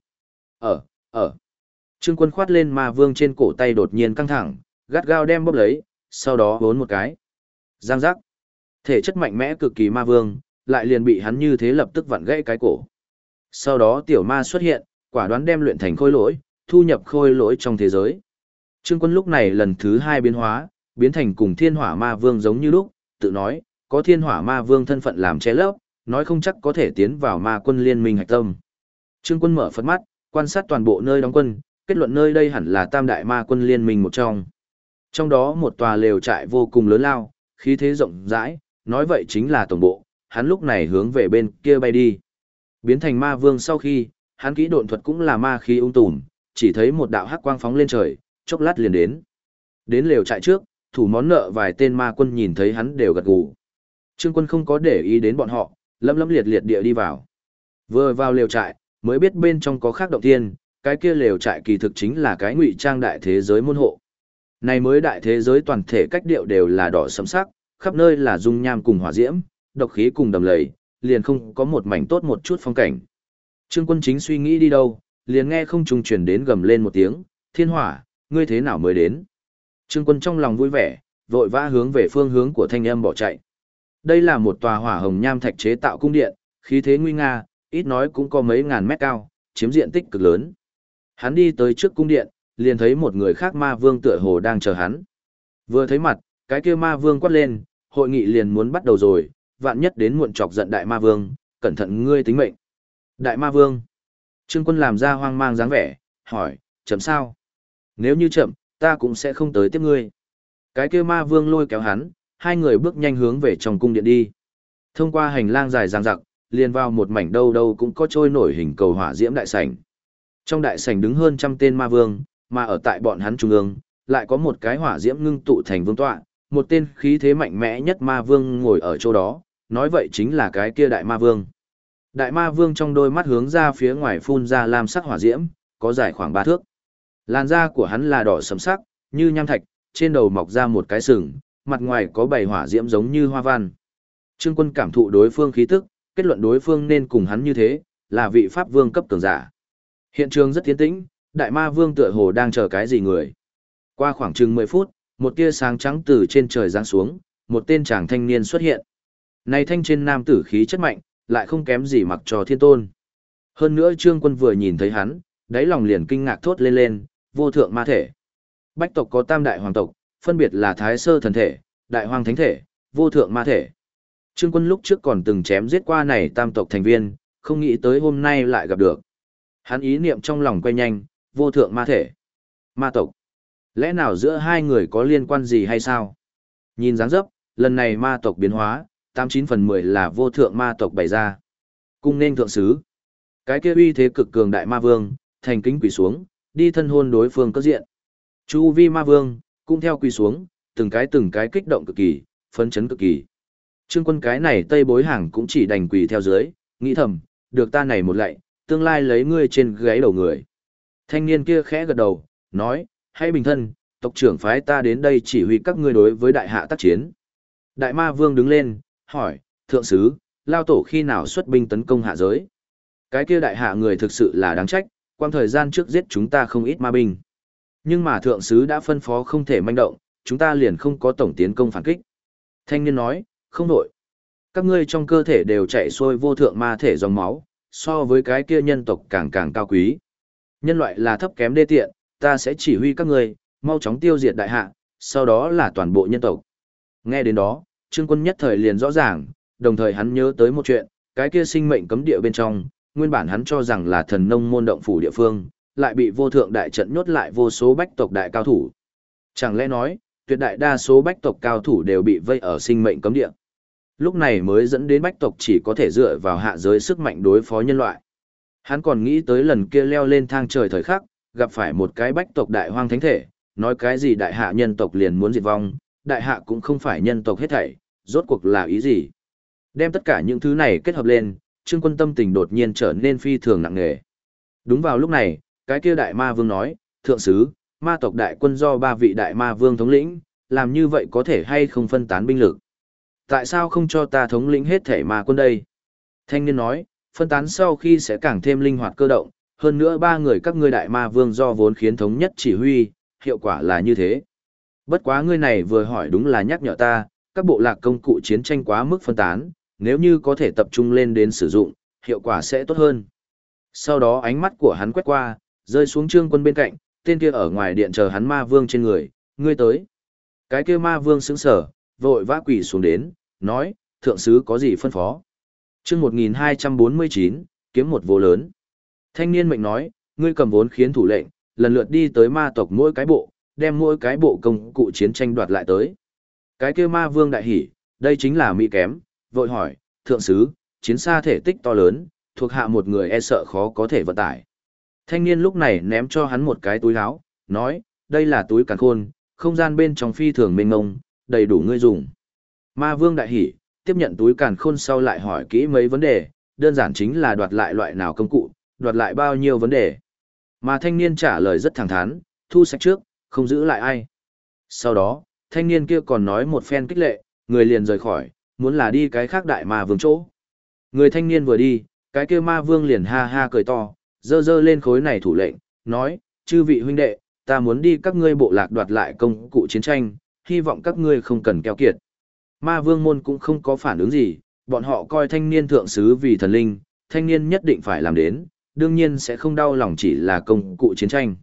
Ở. Trương Quân khoát lên ma vương trên cổ tay đột nhiên căng thẳng, gắt gao đem bóp lấy, sau đó vốn một cái. Giang giác. Thể chất mạnh mẽ cực kỳ ma vương, lại liền bị hắn như thế lập tức vặn gãy cái cổ. Sau đó tiểu ma xuất hiện, quả đoán đem luyện thành khôi lỗi, thu nhập khôi lỗi trong thế giới. Trương Quân lúc này lần thứ 2 biến hóa, biến thành cùng Thiên Hỏa ma vương giống như lúc, tự nói, có Thiên Hỏa ma vương thân phận làm che lấp, nói không chắc có thể tiến vào ma quân liên minh hạch tâm. Trương Quân mở phật mắt, quan sát toàn bộ nơi đóng quân, kết luận nơi đây hẳn là tam đại ma quân liên minh một trong. Trong đó một tòa lều trại vô cùng lớn lao, khí thế rộng rãi, nói vậy chính là tổng bộ, hắn lúc này hướng về bên kia bay đi. Biến thành ma vương sau khi, hắn kỹ độn thuật cũng là ma khí ung tùm, chỉ thấy một đạo hắc quang phóng lên trời, chốc lát liền đến. Đến lều trại trước, thủ món nợ vài tên ma quân nhìn thấy hắn đều gật gù. Trương Quân không có để ý đến bọn họ, lấm lấm liệt liệt địa đi vào. Vừa vào lều trại, mới biết bên trong có khác động thiên, cái kia lều trại kỳ thực chính là cái ngụy trang đại thế giới môn hộ. Này mới đại thế giới toàn thể cách điệu đều là đỏ sẫm sắc, khắp nơi là dung nham cùng hỏa diễm, độc khí cùng đầm lầy, liền không có một mảnh tốt một chút phong cảnh. Trương Quân chính suy nghĩ đi đâu, liền nghe không trung truyền đến gầm lên một tiếng, "Thiên Hỏa, ngươi thế nào mới đến?" Trương Quân trong lòng vui vẻ, vội vã hướng về phương hướng của thanh âm bỏ chạy. Đây là một tòa hỏa hồng nham thạch chế tạo cung điện, khí thế nguy nga, ít nói cũng có mấy ngàn mét cao, chiếm diện tích cực lớn. Hắn đi tới trước cung điện, liền thấy một người khác ma vương tựa hồ đang chờ hắn. Vừa thấy mặt, cái kia ma vương quát lên, hội nghị liền muốn bắt đầu rồi, vạn nhất đến muộn chọc giận đại ma vương, cẩn thận ngươi tính mệnh. Đại ma vương. Trương Quân làm ra hoang mang dáng vẻ, hỏi, chậm sao? Nếu như chậm, ta cũng sẽ không tới tiếp ngươi. Cái kia ma vương lôi kéo hắn, hai người bước nhanh hướng về trong cung điện đi. Thông qua hành lang dài dằng dặc, liền vào một mảnh đâu đâu cũng có trôi nổi hình cầu hỏa diễm đại sảnh. Trong đại sảnh đứng hơn trăm tên ma vương, mà ở tại bọn hắn trung ương, lại có một cái hỏa diễm ngưng tụ thành vương tọa, một tên khí thế mạnh mẽ nhất ma vương ngồi ở chỗ đó, nói vậy chính là cái kia đại ma vương. Đại ma vương trong đôi mắt hướng ra phía ngoài phun ra lam sắc hỏa diễm, có dài khoảng 3 thước. Làn da của hắn là đỏ sẫm sắc, như nham thạch, trên đầu mọc ra một cái sừng, mặt ngoài có 7 hỏa diễm giống như hoa văn. Trương Quân cảm thụ đối phương khí tức, kết luận đối phương nên cùng hắn như thế, là vị pháp vương cấp cường giả. Hiện trường rất tiến tĩnh, đại ma vương tựa hồ đang chờ cái gì người. Qua khoảng chừng 10 phút, một tia sáng trắng từ trên trời giáng xuống, một tên chàng thanh niên xuất hiện. Này thanh trên nam tử khí chất mạnh, lại không kém gì mặc cho thiên tôn. Hơn nữa Trương Quân vừa nhìn thấy hắn, đáy lòng liền kinh ngạc thốt lên lên, vô thượng ma thể. Bách tộc có tam đại hoàng tộc, phân biệt là Thái Sơ thần thể, Đại Hoang thánh thể, vô thượng ma thể. Trương Quân lúc trước còn từng chém giết qua này tam tộc thành viên, không nghĩ tới hôm nay lại gặp được. Hắn ý niệm trong lòng quay nhanh, vô thượng ma thể, ma tộc. Lẽ nào giữa hai người có liên quan gì hay sao? Nhìn dáng dấp, lần này ma tộc biến hóa, 89 phần 10 là vô thượng ma tộc bày ra. Cung nên thượng sứ. Cái kia uy thế cực cường đại ma vương, thành kính quỳ xuống, đi thân hôn đối phương cất diện. Chu vi ma vương, cũng theo quỳ xuống, từng cái kích động cực kỳ, phấn chấn cực kỳ. Trương Quân cái này tây bối hàng cũng chỉ đành quỳ theo dưới, nghĩ thầm, được ta này một lạy, tương lai lấy ngươi trên gáy đầu người. Thanh niên kia khẽ gật đầu, nói, hãy bình thân, tộc trưởng phái ta đến đây chỉ huy các ngươi đối với đại hạ tác chiến. Đại ma vương đứng lên, hỏi, thượng sứ, lao tổ khi nào xuất binh tấn công hạ giới? Cái kia đại hạ người thực sự là đáng trách, quang thời gian trước giết chúng ta không ít ma binh. Nhưng mà thượng sứ đã phân phó không thể manh động, chúng ta liền không có tổng tiến công phản kích. Thanh niên nói, không đổi. Các ngươi trong cơ thể đều chạy xuôi vô thượng ma thể dòng máu, so với cái kia nhân tộc càng càng cao quý. Nhân loại là thấp kém đê tiện, ta sẽ chỉ huy các ngươi, mau chóng tiêu diệt đại hạ, sau đó là toàn bộ nhân tộc. Nghe đến đó, Trương Quân nhất thời liền rõ ràng, đồng thời hắn nhớ tới một chuyện, cái kia sinh mệnh cấm địa bên trong, nguyên bản hắn cho rằng là thần nông môn động phủ địa phương, lại bị vô thượng đại trận nhốt lại vô số bách tộc đại cao thủ. Chẳng lẽ nói, tuyệt đại đa số bách tộc cao thủ đều bị vây ở sinh mệnh cấm địa. Lúc này mới dẫn đến bách tộc chỉ có thể dựa vào hạ giới sức mạnh đối phó nhân loại. Hắn còn nghĩ tới lần kia leo lên thang trời thời khắc, gặp phải một cái bách tộc đại hoang thánh thể, nói cái gì đại hạ nhân tộc liền muốn diệt vong, đại hạ cũng không phải nhân tộc hết thảy, rốt cuộc là ý gì. Đem tất cả những thứ này kết hợp lên, Trương Quân tâm tình đột nhiên trở nên phi thường nặng nề. Đúng vào lúc này, cái kia đại ma vương nói, thượng sứ, ma tộc đại quân do 3 vị đại ma vương thống lĩnh, làm như vậy có thể hay không phân tán binh lực? Tại sao không cho ta thống lĩnh hết thể ma quân đây? Thanh niên nói, phân tán sau khi sẽ càng thêm linh hoạt cơ động, hơn nữa 3 người các ngươi đại ma vương do vốn khiến thống nhất chỉ huy, hiệu quả là như thế. Bất quá ngươi này vừa hỏi đúng là nhắc nhở ta, các bộ lạc công cụ chiến tranh quá mức phân tán, nếu như có thể tập trung lên đến sử dụng, hiệu quả sẽ tốt hơn. Sau đó ánh mắt của hắn quét qua, rơi xuống Trương Quân bên cạnh, tên kia ở ngoài điện chờ hắn ma vương trên người, ngươi tới. Cái kia ma vương sững sờ, vội vã quỳ xuống đến, nói, thượng sứ có gì phân phó. Chương 1249, kiếm một vô lớn. Thanh niên mệnh nói, ngươi cầm vốn khiến thủ lệnh, lần lượt đi tới ma tộc mỗi cái bộ, đem mỗi cái bộ công cụ chiến tranh đoạt lại tới. Cái kia ma vương đại hỉ, đây chính là mỹ kém, vội hỏi, thượng sứ, chiến xa thể tích to lớn, thuộc hạ một người e sợ khó có thể vận tải. Thanh niên lúc này ném cho hắn một cái túi áo, nói, đây là túi càn khôn, không gian bên trong phi thường mênh mông, đầy đủ ngươi dùng. Ma Vương đại hỉ, tiếp nhận túi càn khôn sau lại hỏi kỹ mấy vấn đề, đơn giản chính là đoạt lại loại nào công cụ, đoạt lại bao nhiêu vấn đề. Mà thanh niên trả lời rất thẳng thắn, thu sạch trước, không giữ lại ai. Sau đó, thanh niên kia còn nói một phen kích lệ, người liền rời khỏi, muốn là đi cái khác đại ma vương chỗ. Người thanh niên vừa đi, cái kia ma vương liền ha ha cười to, dơ dơ lên khối này thủ lệnh, nói, chư vị huynh đệ, ta muốn đi các ngươi bộ lạc đoạt lại công cụ chiến tranh, hy vọng các ngươi không cần keo kiệt. Ma vương môn cũng không có phản ứng gì, bọn họ coi thanh niên thượng sứ vì thần linh, thanh niên nhất định phải làm đến, đương nhiên sẽ không đau lòng chỉ là công cụ chiến tranh.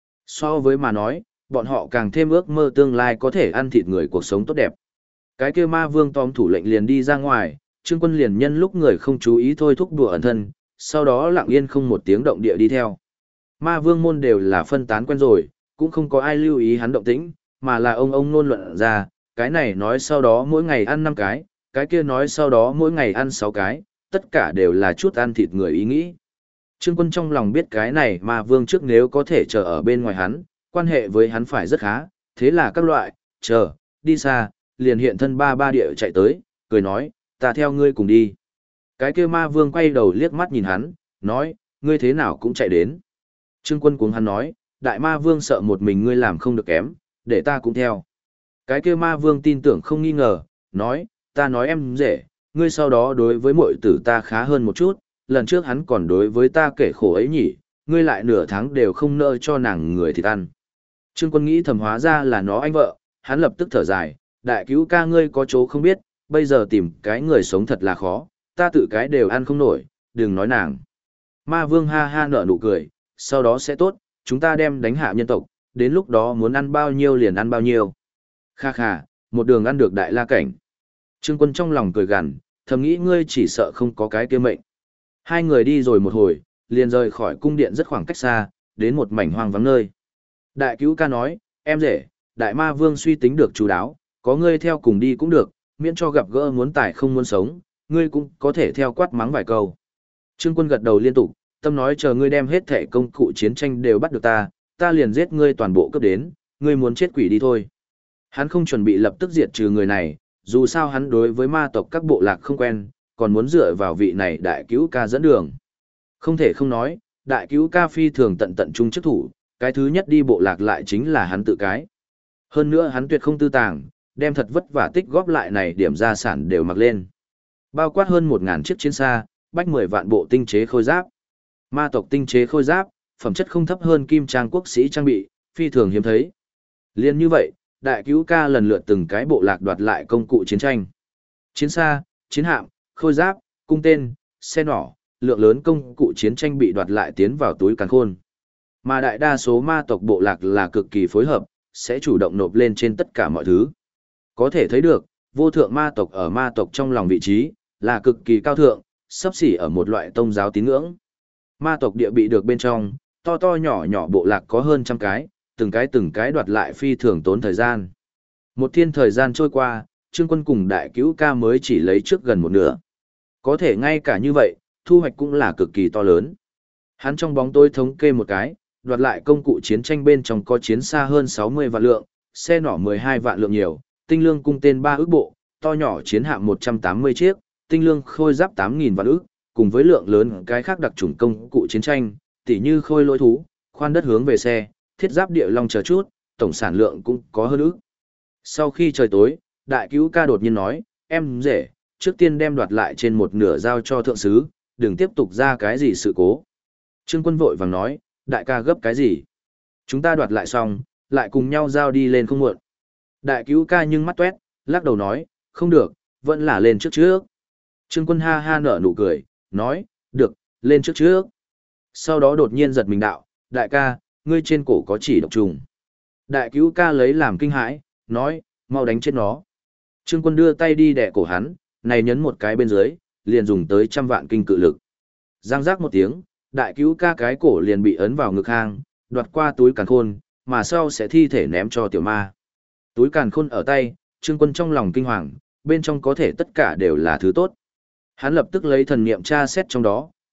So với mà nói, bọn họ càng thêm ước mơ tương lai có thể ăn thịt người cuộc sống tốt đẹp. Cái kia ma vương tóm thủ lệnh liền đi ra ngoài, Trương Quân liền nhân lúc người không chú ý thôi thúc đùa ẩn thân, sau đó lặng yên không một tiếng động địa đi theo. Ma vương môn đều là phân tán quen rồi, cũng không có ai lưu ý hắn động tĩnh, mà là ông nôn luận ra, cái này nói sau đó mỗi ngày ăn 5 cái kia nói sau đó mỗi ngày ăn 6 cái, tất cả đều là chút ăn thịt người ý nghĩ. Trương Quân trong lòng biết cái này ma vương trước nếu có thể chờ ở bên ngoài hắn, quan hệ với hắn phải rất khá, thế là các loại, chờ, đi xa, liền hiện thân ba địa chạy tới, cười nói, ta theo ngươi cùng đi. Cái kia ma vương quay đầu liếc mắt nhìn hắn, nói, ngươi thế nào cũng chạy đến. Trương Quân cuống hắn nói, đại ma vương sợ một mình ngươi làm không được kém, để ta cũng theo. Cái kia ma vương tin tưởng không nghi ngờ, nói, ta nói em dễ, ngươi sau đó đối với muội tử ta khá hơn một chút, lần trước hắn còn đối với ta kể khổ ấy nhỉ, ngươi lại nửa tháng đều không nỡ cho nàng người thịt ăn. Trương Quân nghĩ thầm hóa ra là nó anh vợ, hắn lập tức thở dài, đại cứu ca ngươi có chỗ không biết, bây giờ tìm cái người sống thật là khó, ta tự cái đều ăn không nổi, đừng nói nàng. Ma vương ha ha nở nụ cười, sau đó sẽ tốt, chúng ta đem đánh hạ nhân tộc, đến lúc đó muốn ăn bao nhiêu liền ăn bao nhiêu. Kha kha, một đường ăn được đại la cảnh. Trương Quân trong lòng cười gằn, thầm nghĩ ngươi chỉ sợ không có cái kia mệnh. Hai người đi rồi một hồi, liền rời khỏi cung điện rất khoảng cách xa, đến một mảnh hoang vắng nơi. Đại cứu ca nói, em rể, đại ma vương suy tính được chú đáo, có ngươi theo cùng đi cũng được, miễn cho gặp gỡ muốn tải không muốn sống, ngươi cũng có thể theo quát mắng vài câu. Trương Quân gật đầu liên tục, tâm nói chờ ngươi đem hết thể công cụ chiến tranh đều bắt được ta liền giết ngươi toàn bộ cấp đến, ngươi muốn chết quỷ đi thôi. Hắn không chuẩn bị lập tức diệt trừ người này, dù sao hắn đối với ma tộc các bộ lạc không quen, còn muốn dựa vào vị này đại cứu ca dẫn đường. Không thể không nói, đại cứu ca phi thường tận tận trung chức thủ, cái thứ nhất đi bộ lạc lại chính là hắn tự cái. Hơn nữa hắn tuyệt không tư tàng, đem thật vất vả tích góp lại này điểm gia sản đều mặc lên. Bao quát hơn 1.000 chiếc chiến xa, bách 10 vạn bộ tinh chế khôi giáp. Ma tộc tinh chế khôi giáp, phẩm chất không thấp hơn kim trang quốc sĩ trang bị, phi thường hiếm thấy. Liên như vậy, đại cứu ca lần lượt từng cái bộ lạc đoạt lại công cụ chiến tranh. Chiến xa, chiến hạm, khôi giáp, cung tên, xe nỏ, lượng lớn công cụ chiến tranh bị đoạt lại tiến vào túi càn khôn. Mà đại đa số ma tộc bộ lạc là cực kỳ phối hợp, sẽ chủ động nộp lên trên tất cả mọi thứ. Có thể thấy được, vô thượng ma tộc ở ma tộc trong lòng vị trí, là cực kỳ cao thượng, sắp xỉ ở một loại tôn giáo tín ngưỡng. Ma tộc địa bị được bên trong, to to nhỏ nhỏ bộ lạc có hơn trăm cái, từng cái đoạt lại phi thường tốn thời gian. Một thiên thời gian trôi qua, Trương Quân cùng đại cứu ca mới chỉ lấy trước gần một nửa. Có thể ngay cả như vậy, thu hoạch cũng là cực kỳ to lớn. Hắn trong bóng tối thống kê một cái, đoạt lại công cụ chiến tranh bên trong có chiến xa hơn 60 vạn lượng, xe nỏ 12 vạn lượng nhiều, tinh lương cung tên 3 ức bộ, to nhỏ chiến hạm 180 chiếc, tinh lương khôi giáp 8.000 vạn ức, cùng với lượng lớn cái khác đặc chủng công cụ chiến tranh, tỉ như khôi lỗi thú, khoan đất hướng về xe, thiết giáp địa long chờ chút, tổng sản lượng cũng có hơn ức. Sau khi trời tối, đại cứu ca đột nhiên nói, em rể, trước tiên đem đoạt lại trên một nửa giao cho thượng sứ, đừng tiếp tục ra cái gì sự cố. Trương Quân vội vàng nói, đại ca gấp cái gì? Chúng ta đoạt lại xong, lại cùng nhau giao đi lên không muộn. Đại cứu ca nhưng mắt tuét, lắc đầu nói, không được, vẫn là lên trước trước. Trương Quân ha ha nở nụ cười, nói, được, lên trước trước. Sau đó đột nhiên giật mình đạo, đại ca, ngươi trên cổ có chỉ độc trùng. Đại cứu ca lấy làm kinh hãi, nói, mau đánh chết nó. Trương Quân đưa tay đi đẻ cổ hắn, này nhấn một cái bên dưới, liền dùng tới 100 vạn kinh cự lực. Giang giác một tiếng, đại cứu ca cái cổ liền bị ấn vào ngực hang, đoạt qua túi càn khôn, mà sau sẽ thi thể ném cho tiểu ma. Túi càn khôn ở tay, Trương Quân trong lòng kinh hoàng, bên trong có thể tất cả đều là thứ tốt. Hắn lập tức lấy thần niệm tra xét trong đó,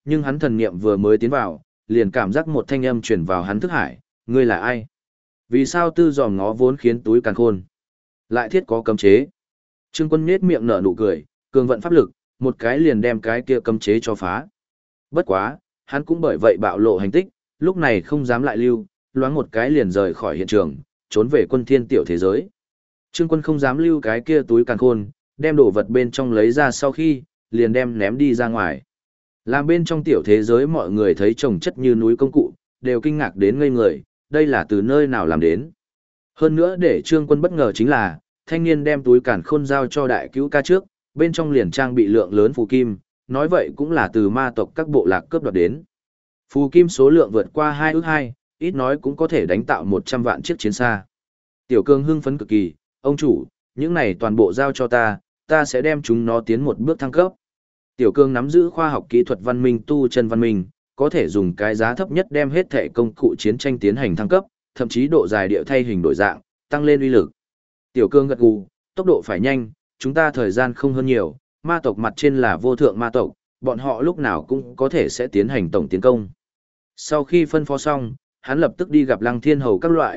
nhưng hắn thần niệm vừa mới tiến vào, liền cảm giác một thanh âm truyền vào hắn thức hải, ngươi là ai? Vì sao tư dòm ngó vốn khiến túi càn khôn? Lại thiết có cấm chế. Trương Quân nhếch miệng nở nụ cười, cường vận pháp lực, một cái liền đem cái kia cấm chế cho phá. Bất quá, hắn cũng bởi vậy bạo lộ hành tích, lúc này không dám lại lưu, loáng một cái liền rời khỏi hiện trường, trốn về Quân Thiên tiểu thế giới. Trương Quân không dám lưu cái kia túi càn khôn, đem đồ vật bên trong lấy ra sau khi, liền đem ném đi ra ngoài. Làm bên trong tiểu thế giới mọi người thấy chồng chất như núi công cụ, đều kinh ngạc đến ngây người, đây là từ nơi nào làm đến. Hơn nữa để Trương Quân bất ngờ chính là, thanh niên đem túi càn khôn giao cho đại cứu ca trước, bên trong liền trang bị lượng lớn phù kim, nói vậy cũng là từ ma tộc các bộ lạc cướp đoạt đến. Phù kim số lượng vượt qua 2 ước 2, ít nói cũng có thể đánh tạo 100 vạn chiếc chiến xa. Tiểu Cương hưng phấn cực kỳ, ông chủ, những này toàn bộ giao cho ta sẽ đem chúng nó tiến một bước thăng cấp. Tiểu Cương nắm giữ khoa học kỹ thuật văn minh tu chân văn minh, có thể dùng cái giá thấp nhất đem hết thể công cụ chiến tranh tiến hành thăng cấp, thậm chí độ dài địa thay hình đổi dạng, tăng lên uy lực. Tiểu Cương gật gù, tốc độ phải nhanh, chúng ta thời gian không hơn nhiều, ma tộc mặt trên là vô thượng ma tộc, bọn họ lúc nào cũng có thể sẽ tiến hành tổng tiến công. Sau khi phân phó xong, hắn lập tức đi gặp Lăng Thiên Hầu các loại,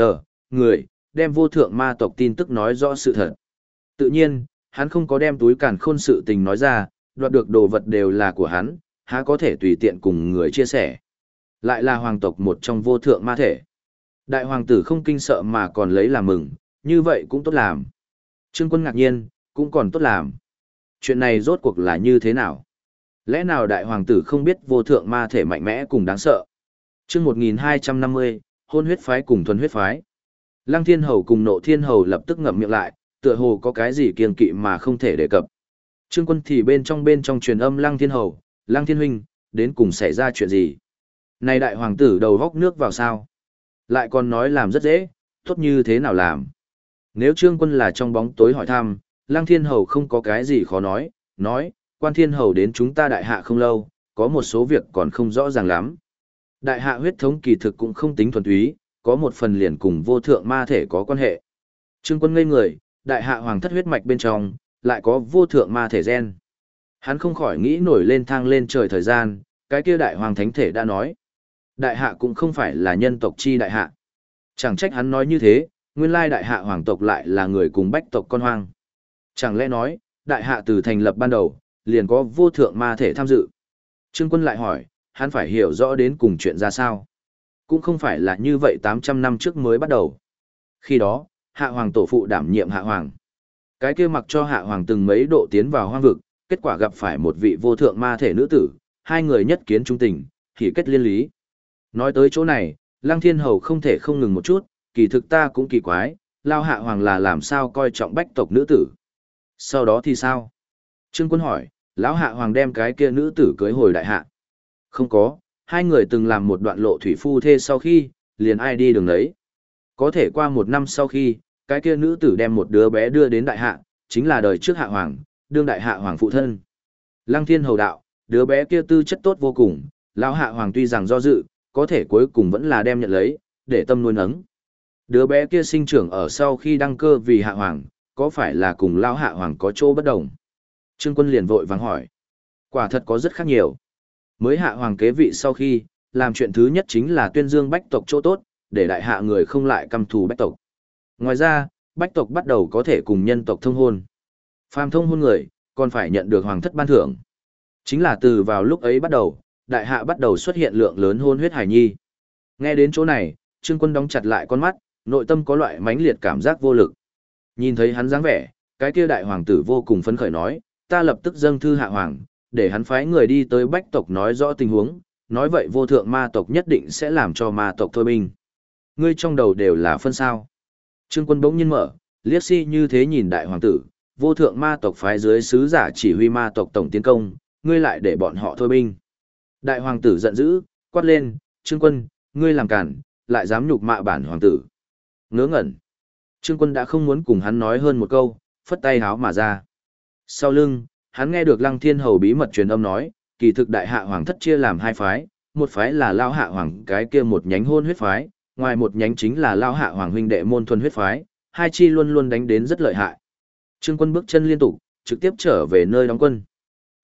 người, đem vô thượng ma tộc tin tức nói rõ sự thật. Tự nhiên, hắn không có đem túi càn khôn sự tình nói ra, đoạt được đồ vật đều là của hắn, há có thể tùy tiện cùng người chia sẻ. Lại là hoàng tộc một trong vô thượng ma thể. Đại hoàng tử không kinh sợ mà còn lấy làm mừng, như vậy cũng tốt làm. Trương Quân ngạc nhiên, cũng còn tốt làm. Chuyện này rốt cuộc là như thế nào? Lẽ nào đại hoàng tử không biết vô thượng ma thể mạnh mẽ cùng đáng sợ? Chương 1250, hôn huyết phái cùng thuần huyết phái. Lăng Thiên Hầu cùng Nộ Thiên Hầu lập tức ngậm miệng lại, tựa hồ có cái gì kiêng kỵ mà không thể đề cập. Trương Quân thì bên trong truyền âm Lăng Thiên Hầu, Lăng Thiên Huynh, đến cùng xảy ra chuyện gì? Này đại hoàng tử đầu góc nước vào sao? Lại còn nói làm rất dễ, tốt như thế nào làm? Nếu Trương Quân là trong bóng tối hỏi thăm, Lăng Thiên Hầu không có cái gì khó nói, Quan Thiên Hầu đến chúng ta đại hạ không lâu, có một số việc còn không rõ ràng lắm. Đại hạ huyết thống kỳ thực cũng không tính thuần túy, có một phần liền cùng vô thượng ma thể có quan hệ. Trương Quân ngây người, đại hạ hoàng thất huyết mạch bên trong, lại có vô thượng ma thể gen. Hắn không khỏi nghĩ nổi lên thang lên trời thời gian, cái kia đại hoàng thánh thể đã nói. Đại hạ cũng không phải là nhân tộc chi đại hạ. Chẳng trách hắn nói như thế, nguyên lai đại hạ hoàng tộc lại là người cùng bách tộc con hoang. Chẳng lẽ nói, đại hạ từ thành lập ban đầu, liền có vô thượng ma thể tham dự. Trương Quân lại hỏi, hắn phải hiểu rõ đến cùng chuyện ra sao. Cũng không phải là như vậy 800 năm trước mới bắt đầu. Khi đó, hạ hoàng tổ phụ đảm nhiệm hạ hoàng. Cái kia mặc cho hạ hoàng từng mấy độ tiến vào hoang vực, kết quả gặp phải một vị vô thượng ma thể nữ tử, hai người nhất kiến trung tình, thì kết liên lý. Nói tới chỗ này, Lăng Thiên Hầu không thể không ngừng một chút, kỳ thực ta cũng kỳ quái, lao hạ hoàng là làm sao coi trọng bách tộc nữ tử. Sau đó thì sao? Trương Quân hỏi, lão hạ hoàng đem cái kia nữ tử cưới hồi đại hạ. Không có, hai người từng làm một đoạn lộ thủy phu thê sau khi, liền ai đi đường đấy. Có thể qua một năm sau khi, cái kia nữ tử đem một đứa bé đưa đến đại hạ, chính là đời trước hạ hoàng, đương đại hạ hoàng phụ thân. Lăng Thiên Hầu đạo, đứa bé kia tư chất tốt vô cùng, lão hạ hoàng tuy rằng do dự, có thể cuối cùng vẫn là đem nhận lấy, để tâm nuôi nấng. Đứa bé kia sinh trưởng ở sau khi đăng cơ vì hạ hoàng, có phải là cùng lão hạ hoàng có chỗ bất đồng? Trương Quân liền vội vàng hỏi. Quả thật có rất khác nhiều. Mới hạ hoàng kế vị sau khi, làm chuyện thứ nhất chính là tuyên dương bách tộc chỗ tốt, để đại hạ người không lại căm thù bách tộc. Ngoài ra, bách tộc bắt đầu có thể cùng nhân tộc thông hôn. Phàm thông hôn người, còn phải nhận được hoàng thất ban thưởng. Chính là từ vào lúc ấy bắt đầu, đại hạ bắt đầu xuất hiện lượng lớn hôn huyết hải nhi. Nghe đến chỗ này, Trương Quân đóng chặt lại con mắt, nội tâm có loại mãnh liệt cảm giác vô lực. Nhìn thấy hắn dáng vẻ, cái kia đại hoàng tử vô cùng phấn khởi nói, ta lập tức dâng thư hạ hoàng, để hắn phái người đi tới bách tộc nói rõ tình huống, nói vậy vô thượng ma tộc nhất định sẽ làm cho ma tộc thôi binh. Ngươi trong đầu đều là phân sao. Trương Quân bỗng nhiên mở, liếc si như thế nhìn đại hoàng tử, vô thượng ma tộc phái dưới sứ giả chỉ huy ma tộc tổng tiến công, ngươi lại để bọn họ thôi binh. Đại hoàng tử giận dữ, quát lên, Trương Quân, ngươi làm cản, lại dám nhục mạ bản hoàng tử. Ngớ ngẩn. Trương Quân đã không muốn cùng hắn nói hơn một câu, phất tay háo mà ra. Sau lưng, hắn nghe được Lăng Thiên Hầu bí mật truyền âm nói, kỳ thực đại hạ hoàng thất chia làm hai phái, một phái là lao hạ hoàng cái kia một nhánh hôn huyết phái, ngoài một nhánh chính là lao hạ hoàng huynh đệ môn thuần huyết phái, hai chi luôn luôn đánh đến rất lợi hại. Trương Quân bước chân liên tục, trực tiếp trở về nơi đóng quân.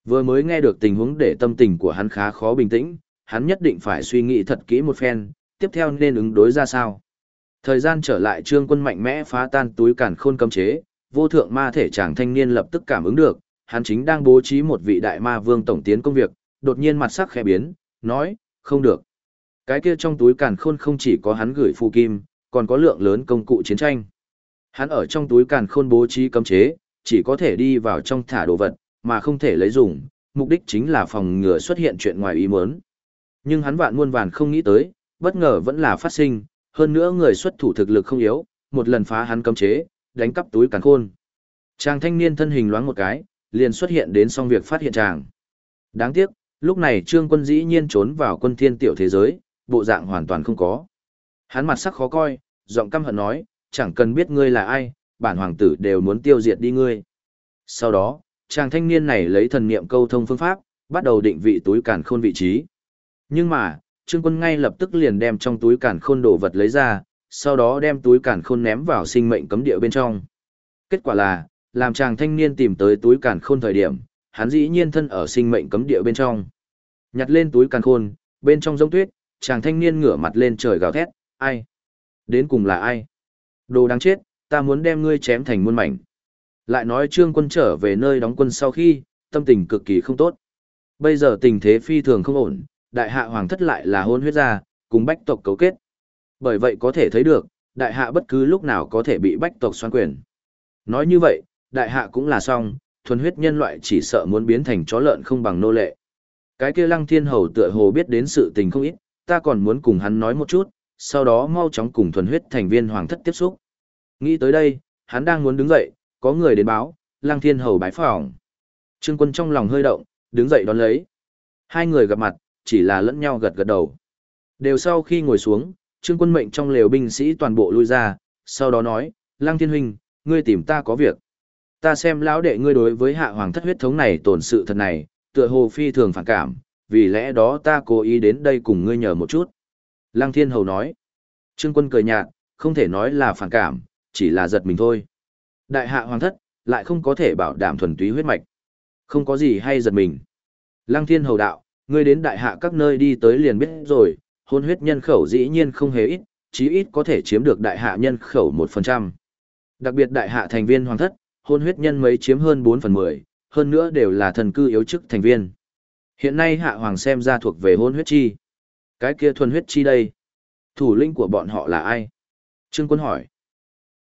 Vừa mới nghe được tình huống để tâm tình của hắn khá khó bình tĩnh, hắn nhất định phải suy nghĩ thật kỹ một phen, tiếp theo nên ứng đối ra sao. Thời gian trở lại Trương Quân mạnh mẽ phá tan túi càn khôn cấm chế, vô thượng ma thể chàng thanh niên lập tức cảm ứng được, hắn chính đang bố trí một vị đại ma vương tổng tiến công việc, đột nhiên mặt sắc khẽ biến, nói, không được. Cái kia trong túi càn khôn không chỉ có hắn gửi phù kim, còn có lượng lớn công cụ chiến tranh. Hắn ở trong túi càn khôn bố trí cấm chế, chỉ có thể đi vào trong thả đồ vật, mà không thể lấy dùng, mục đích chính là phòng ngừa xuất hiện chuyện ngoài ý muốn. Nhưng hắn vạn muôn vàn không nghĩ tới, bất ngờ vẫn là phát sinh, hơn nữa người xuất thủ thực lực không yếu, một lần phá hắn cấm chế, đánh cắp túi càn khôn. Chàng thanh niên thân hình loáng một cái, liền xuất hiện đến xong việc phát hiện chàng. Đáng tiếc, lúc này Trương Quân dĩ nhiên trốn vào quân thiên tiểu thế giới, bộ dạng hoàn toàn không có. Hắn mặt sắc khó coi, giọng căm hận nói, chẳng cần biết ngươi là ai, bản hoàng tử đều muốn tiêu diệt đi ngươi. Sau đó, chàng thanh niên này lấy thần niệm câu thông phương pháp, bắt đầu định vị túi càn khôn vị trí. Nhưng mà, Trương Quân ngay lập tức liền đem trong túi càn khôn đồ vật lấy ra, sau đó đem túi càn khôn ném vào sinh mệnh cấm địa bên trong. Kết quả là, làm chàng thanh niên tìm tới túi càn khôn thời điểm, hắn dĩ nhiên thân ở sinh mệnh cấm địa bên trong. Nhặt lên túi càn khôn, bên trong giống tuyết, chàng thanh niên ngửa mặt lên trời gào thét, ai? Đến cùng là ai? Đồ đáng chết, ta muốn đem ngươi chém thành muôn mảnh. Lại nói Trương Quân trở về nơi đóng quân sau khi, tâm tình cực kỳ không tốt. Bây giờ tình thế phi thường không ổn, đại hạ hoàng thất lại là hôn huyết gia, cùng bách tộc cấu kết. Bởi vậy có thể thấy được, đại hạ bất cứ lúc nào có thể bị bách tộc xoán quyền. Nói như vậy, đại hạ cũng là xong, thuần huyết nhân loại chỉ sợ muốn biến thành chó lợn không bằng nô lệ. Cái kia Lăng Thiên Hầu tựa hồ biết đến sự tình không ít, ta còn muốn cùng hắn nói một chút, sau đó mau chóng cùng thuần huyết thành viên hoàng thất tiếp xúc. Nghĩ tới đây, hắn đang muốn đứng dậy, có người đến báo, Lăng Thiên Hầu bái phỏng. Trương Quân trong lòng hơi động, đứng dậy đón lấy. Hai người gặp mặt, chỉ là lẫn nhau gật gật đầu. Đều sau khi ngồi xuống, Trương Quân mệnh trong lều binh sĩ toàn bộ lui ra, sau đó nói, Lăng Thiên Huynh, ngươi tìm ta có việc. Ta xem lão đệ ngươi đối với hạ hoàng thất huyết thống này tổn sự thật này, tựa hồ phi thường phản cảm, vì lẽ đó ta cố ý đến đây cùng ngươi nhờ một chút. Lăng Thiên Hầu nói. Trương Quân cười nhạt, không thể nói là phản cảm, chỉ là giật mình thôi. Đại hạ hoàng thất, lại không có thể bảo đảm thuần túy huyết mạch. Không có gì hay giật mình. Lăng Thiên Hầu đạo, ngươi đến đại hạ các nơi đi tới liền biết rồi, hôn huyết nhân khẩu dĩ nhiên không hề ít, chí ít có thể chiếm được đại hạ nhân khẩu 1%. Đặc biệt đại hạ thành viên hoàng thất, hôn huyết nhân mấy chiếm hơn 4/10, hơn nữa đều là thần cư yếu chức thành viên. Hiện nay hạ hoàng xem ra thuộc về hôn huyết chi. Cái kia thuần huyết chi đây. Thủ lĩnh của bọn họ là ai? Trương Quân hỏi.